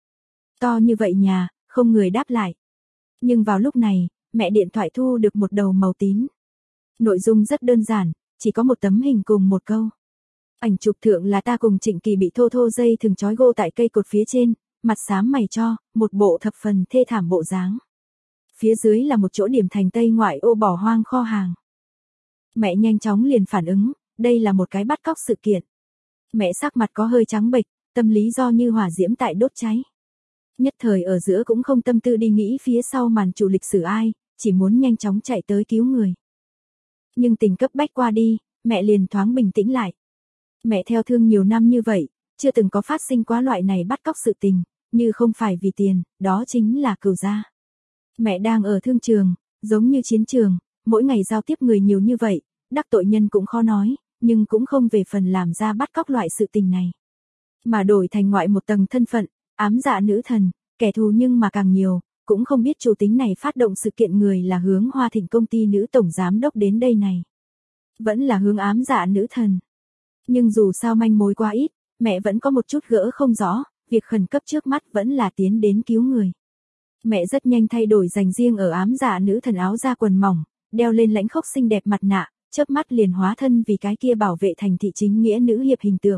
To như vậy nhà, không người đáp lại. Nhưng vào lúc này, mẹ điện thoại thu được một đầu màu tím. Nội dung rất đơn giản, chỉ có một tấm hình cùng một câu. Ảnh chụp thượng là ta cùng Trịnh Kỳ bị thô thô dây thừng trói gô tại cây cột phía trên, mặt xám mày cho, một bộ thập phần thê thảm bộ dáng. Phía dưới là một chỗ điểm thành Tây ngoại ô bỏ hoang kho hàng. Mẹ nhanh chóng liền phản ứng, đây là một cái bắt cóc sự kiện. Mẹ sắc mặt có hơi trắng bệch, tâm lý do như hỏa diễm tại đốt cháy. Nhất thời ở giữa cũng không tâm tư đi nghĩ phía sau màn trụ lịch sử ai, chỉ muốn nhanh chóng chạy tới cứu người. Nhưng tình cấp bách qua đi, mẹ liền thoáng bình tĩnh lại. Mẹ theo thương nhiều năm như vậy, chưa từng có phát sinh quá loại này bắt cóc sự tình, như không phải vì tiền, đó chính là cừu gia. Mẹ đang ở thương trường, giống như chiến trường, mỗi ngày giao tiếp người nhiều như vậy, đắc tội nhân cũng khó nói, nhưng cũng không về phần làm ra bắt cóc loại sự tình này. Mà đổi thành ngoại một tầng thân phận, ám dạ nữ thần, kẻ thù nhưng mà càng nhiều, cũng không biết chủ tính này phát động sự kiện người là hướng Hoa Thịnh công ty nữ tổng giám đốc đến đây này. Vẫn là hướng ám dạ nữ thần. Nhưng dù sao manh mối quá ít, mẹ vẫn có một chút gỡ không rõ, việc khẩn cấp trước mắt vẫn là tiến đến cứu người. Mẹ rất nhanh thay đổi dành riêng ở ám dạ nữ thần áo da quần mỏng, đeo lên lãnh khốc xinh đẹp mặt nạ, chớp mắt liền hóa thân vì cái kia bảo vệ thành thị chính nghĩa nữ hiệp hình tượng.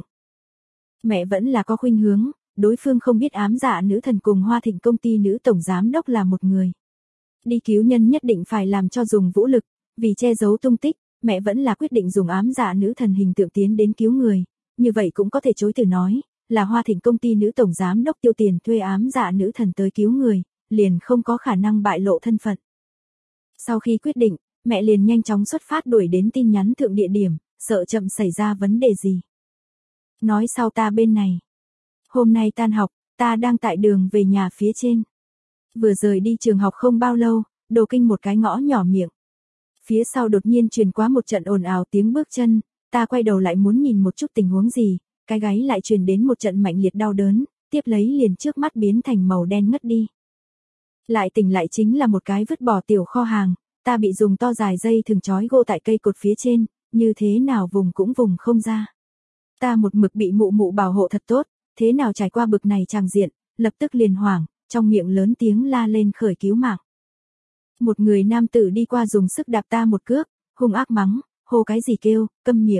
Mẹ vẫn là có khuynh hướng, đối phương không biết ám dạ nữ thần cùng Hoa Thịnh công ty nữ tổng giám đốc là một người. Đi cứu nhân nhất định phải làm cho dùng vũ lực, vì che giấu tung tích, mẹ vẫn là quyết định dùng ám dạ nữ thần hình tượng tiến đến cứu người, như vậy cũng có thể chối từ nói, là Hoa Thịnh công ty nữ tổng giám đốc tiêu tiền thuê ám dạ nữ thần tới cứu người, liền không có khả năng bại lộ thân phận. Sau khi quyết định, mẹ liền nhanh chóng xuất phát đuổi đến tin nhắn thượng địa điểm, sợ chậm xảy ra vấn đề gì. Nói sau ta bên này. Hôm nay tan học, ta đang tại đường về nhà phía trên. Vừa rời đi trường học không bao lâu, đồ kinh một cái ngõ nhỏ miệng. Phía sau đột nhiên truyền qua một trận ồn ào tiếng bước chân, ta quay đầu lại muốn nhìn một chút tình huống gì, cái gáy lại truyền đến một trận mạnh liệt đau đớn, tiếp lấy liền trước mắt biến thành màu đen ngất đi. Lại tỉnh lại chính là một cái vứt bỏ tiểu kho hàng, ta bị dùng to dài dây thường trói gô tại cây cột phía trên, như thế nào vùng cũng vùng không ra. Ta một mực bị mụ mụ bảo hộ thật tốt, thế nào trải qua bực này tràng diện, lập tức liền hoảng, trong miệng lớn tiếng la lên khởi cứu mạng. Một người nam tử đi qua dùng sức đạp ta một cước, hung ác mắng, hô cái gì kêu, câm miệng.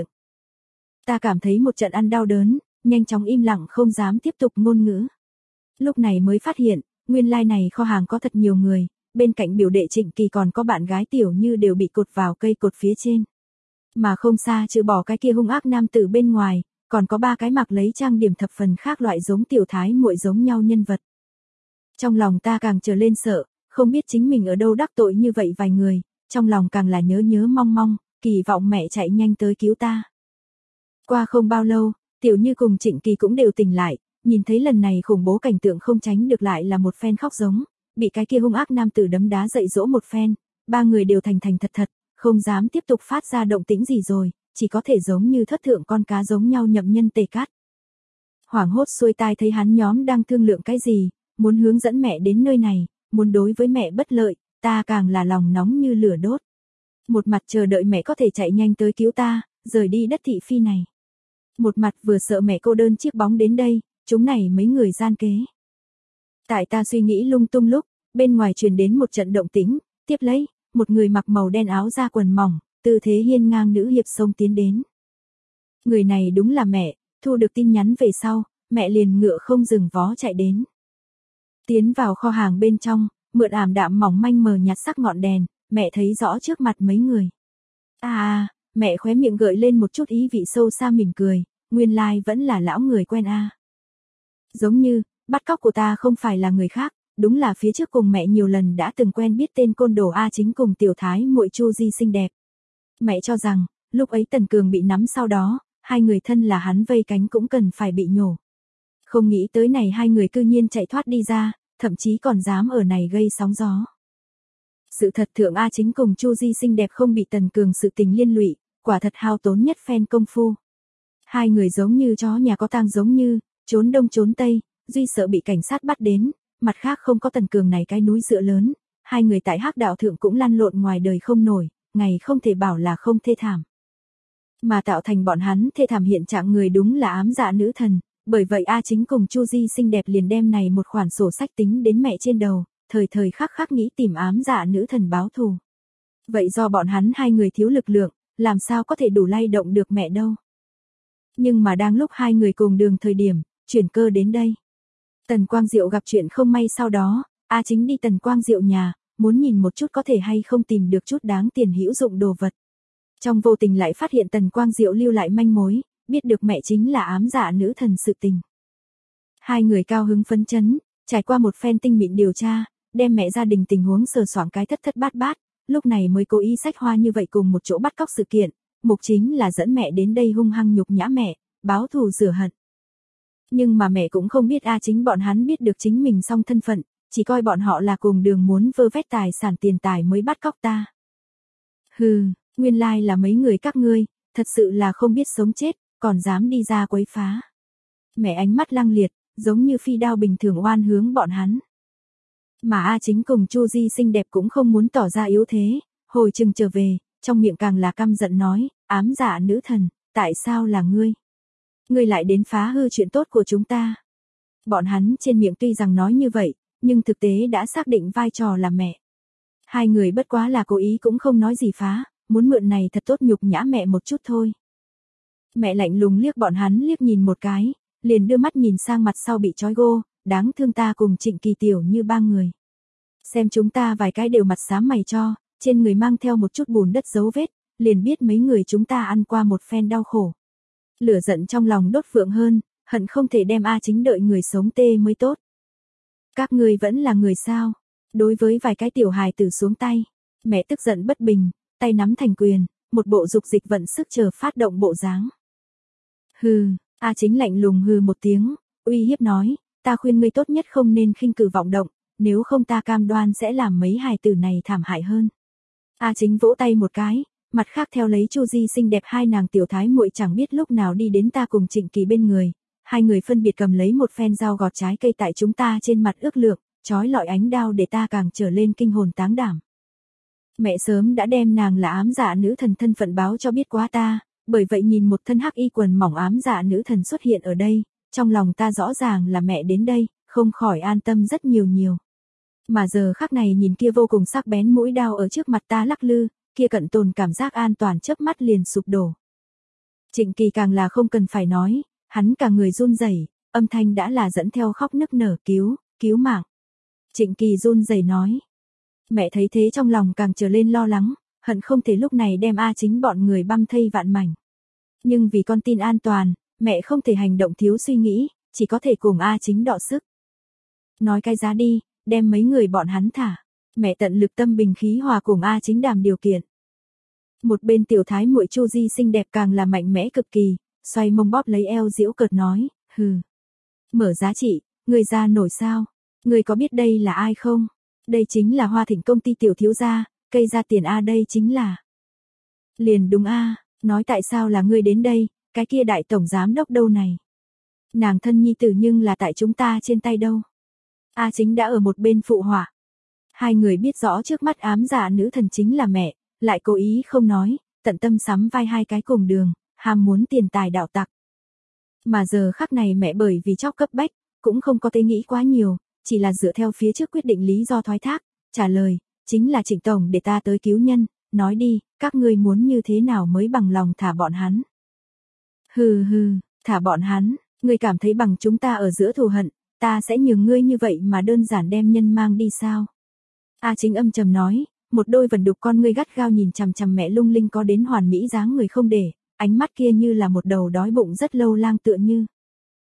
Ta cảm thấy một trận ăn đau đớn, nhanh chóng im lặng không dám tiếp tục ngôn ngữ. Lúc này mới phát hiện, nguyên lai này kho hàng có thật nhiều người, bên cạnh biểu đệ Trịnh Kỳ còn có bạn gái Tiểu Như đều bị cột vào cây cột phía trên. Mà không xa trừ bỏ cái kia hung ác nam tử bên ngoài, còn có 3 cái mặc lấy trang điểm thập phần khác loại giống tiểu thái muội giống nhau nhân vật. Trong lòng ta càng trở lên sợ, không biết chính mình ở đâu đắc tội như vậy vài người, trong lòng càng là nhớ mong mong, kỳ vọng mẹ chạy nhanh tới cứu ta. Qua không bao lâu, Tiểu Như cùng Trịnh Kỳ cũng đều tỉnh lại, nhìn thấy lần này khủng bố cảnh tượng không tránh được lại là một phen khóc giống, bị cái kia hung ác nam tử đấm đá dạy dỗ một phen, 3 người đều thành thật, không dám tiếp tục phát ra động tĩnh gì rồi, chỉ có thể giống như thất thượng con cá giống nhau nhậm nhân tề cát. Hoảng hốt xuôi tai thấy hắn nhóm đang thương lượng cái gì, muốn hướng dẫn mẹ đến nơi này, muốn đối với mẹ bất lợi, ta càng là lòng nóng như lửa đốt. Một mặt chờ đợi mẹ có thể chạy nhanh tới cứu ta, rời đi đất thị phi này. Một mặt vừa sợ mẹ cô đơn chiếc bóng đến đây, chúng này mấy người gian kế. Tại ta suy nghĩ lung tung lúc, bên ngoài truyền đến một trận động tĩnh, tiếp lấy, một người mặc màu đen áo da quần mỏng, tư thế hiên ngang nữ hiệp xông tiến đến. Người này đúng là mẹ, thu được tin nhắn về sau, mẹ liền ngựa không dừng vó chạy đến. Tiến vào kho hàng bên trong, mượn ảm đạm mỏng manh mờ nhạt sắc ngọn đèn, mẹ thấy rõ trước mặt mấy người. Mẹ khóe miệng gợi lên một chút ý vị sâu xa mỉm cười, nguyên lai vẫn là lão người quen a. Giống như, bắt cóc của ta không phải là người khác, đúng là phía trước cùng mẹ nhiều lần đã từng quen biết tên côn đồ A Chính cùng tiểu thái muội Chu Di xinh đẹp. Mẹ cho rằng, lúc ấy Tần Cường bị nắm sau đó, 2 người thân là hắn vây cánh cũng cần phải bị nhổ. Không nghĩ tới này 2 người cư nhiên chạy thoát đi ra, thậm chí còn dám ở này gây sóng gió. Sự thật thượng A Chính cùng Chu Di xinh đẹp không bị Tần Cường sự tình liên lụy, quả thật hao tốn nhất phen công phu. 2 người giống như chó nhà có tang giống như, trốn đông trốn tây, duy sợ bị cảnh sát bắt đến, mặt khác không có Tần Cường này cái núi dựa lớn, 2 người tại hắc đạo thượng cũng lăn lộn ngoài đời không nổi, ngày không thể bảo là không thê thảm. Mà tạo thành bọn hắn thê thảm hiện trạng người đúng là ám dạ nữ thần, bởi vậy A Chính cùng Chu Di xinh đẹp liền đem này một khoản sổ sách tính đến mẹ trên đầu, thời khắc khắc nghĩ tìm ám dạ nữ thần báo thù. Vậy do bọn hắn 2 người thiếu lực lượng, làm sao có thể đủ lay động được mẹ đâu. Nhưng mà đang lúc 2 người cùng đường thời điểm, chuyển cơ đến đây. Tần Quang Diệu gặp chuyện không may sau đó, A Chính đi Tần Quang Diệu nhà, muốn nhìn một chút có thể hay không tìm được chút đáng tiền hữu dụng đồ vật. Trong vô tình lại phát hiện Tần Quang Diệu lưu lại manh mối, biết được mẹ chính là ám dạ nữ thần sự tình. 2 người cao hứng phấn chấn, trải qua một phen tinh mịn điều tra, đem mẹ gia đình tình huống sờ soạng cái thất bát, lúc này mới cố ý sách hoa như vậy cùng một chỗ bắt cóc sự kiện, mục chính là dẫn mẹ đến đây hung hăng nhục nhã mẹ, báo thù rửa hận. Nhưng mà mẹ cũng không biết A Chính bọn hắn biết được chính mình song thân phận, chỉ coi bọn họ là cùng đường muốn vơ vét tài sản tiền tài mới bắt cóc ta. Hừ, nguyên lai là mấy người các ngươi, thật sự là không biết sống chết, còn dám đi ra quấy phá. Mẹ ánh mắt lăng liệt, giống như phi đao bình thường oan hướng bọn hắn. Mà A Chính cùng Chu Di xinh đẹp cũng không muốn tỏ ra yếu thế, hồi chừng trở về, trong miệng càng là căm giận nói, ám dạ nữ thần, tại sao là ngươi? Ngươi lại đến phá hư chuyện tốt của chúng ta. Bọn hắn trên miệng tuy rằng nói như vậy, nhưng thực tế đã xác định vai trò là mẹ. 2 người bất quá là cố ý cũng không nói gì phá, muốn mượn này thật tốt nhục nhã mẹ một chút thôi. Mẹ lạnh lùng liếc bọn hắn liếc nhìn một cái, liền đưa mắt nhìn sang mặt sau bị trói gô, đáng thương ta cùng Trịnh Kỳ Tiểu Như 3 người. Xem chúng ta vài cái đều mặt xám mày cho, trên người mang theo một chút bùn đất dấu vết, liền biết mấy người chúng ta ăn qua một phen đau khổ. Lửa giận trong lòng đốt phượng hơn, hận không thể đem A Chính đợi người sống tê mới tốt. Các ngươi vẫn là người sao? Đối với vài cái tiểu hài tử xuống tay, mẹ tức giận bất bình, tay nắm thành quyền, một bộ dục dịch vận sức chờ phát động bộ dáng. Hừ, A Chính lạnh lùng hừ một tiếng, uy hiếp nói, ta khuyên ngươi tốt nhất không nên khinh cử vọng động, nếu không ta cam đoan sẽ làm mấy hài tử này thảm hại hơn. A Chính vỗ tay một cái, mặt khác theo lấy Chu Di xinh đẹp hai nàng tiểu thái muội chẳng biết lúc nào đi đến ta cùng Trịnh Kỳ bên người, hai người phân biệt cầm lấy một phen dao gọt trái cây tại chúng ta trên mặt ước lượng, chói lọi ánh đao để ta càng trở lên kinh hồn táng đảm. Mẹ sớm đã đem nàng là ám dạ nữ thần thân phận báo cho biết quá ta, bởi vậy nhìn một thân hắc y quần mỏng ám dạ nữ thần xuất hiện ở đây, trong lòng ta rõ ràng là mẹ đến đây, không khỏi an tâm rất nhiều. Mà giờ khắc này nhìn kia vô cùng sắc bén mũi đao ở trước mặt ta lắc lư, kia cận tồn cảm giác an toàn chớp mắt liền sụp đổ. Trịnh Kỳ càng là không cần phải nói, hắn cả người run rẩy, âm thanh đã là dẫn theo khóc nức nở cứu mạng. Trịnh Kỳ run rẩy nói. Mẹ thấy thế trong lòng càng trở lên lo lắng, hận không thể lúc này đem A Chính bọn người băm thây vạn mảnh. Nhưng vì con tin an toàn, mẹ không thể hành động thiếu suy nghĩ, chỉ có thể cùng A Chính đọ sức. Nói cái giá đi, đem mấy người bọn hắn thả. Mẹ tận lực tâm bình khí hòa cùng A Chính đàm điều kiện. Một bên tiểu thái muội Chu Di xinh đẹp càng là mạnh mẽ cực kỳ, xoay mông bóp lấy eo giễu cợt nói, hừ. Mở giá trị, người ra nổi sao? Người có biết đây là ai không? Đây chính là Hoa Thịnh công ty tiểu thiếu gia, cây ra tiền A đây chính là. Liền đúng A, nói tại sao là ngươi đến đây, cái kia đại tổng giám đốc đâu này? Nàng thân nhi tử nhưng là tại chúng ta trên tay đâu? A Chính đã ở một bên phụ họa. Hai người biết rõ trước mắt ám dạ nữ thần chính là mẹ, lại cố ý không nói, tận tâm sắm vai hai cái cùng đường, ham muốn tiền tài đạo tặc. Mà giờ khắc này mẹ bởi vì chóc cấp bách, cũng không có tế nghĩ quá nhiều, chỉ là dựa theo phía trước quyết định lý do thoái thác, trả lời, chính là Trịnh tổng để ta tới cứu nhân, nói đi, các ngươi muốn như thế nào mới bằng lòng thả bọn hắn. Hừ, thả bọn hắn, ngươi cảm thấy bằng chúng ta ở giữa thù hận, ta sẽ nhường ngươi như vậy mà đơn giản đem nhân mang đi sao? A Chính âm trầm nói, một đôi vần đục con ngươi gắt gao nhìn chằm chằm mẹ lung linh có đến hoàn mỹ dáng người không để, ánh mắt kia như là một đầu đói bụng rất lâu lang tựa như.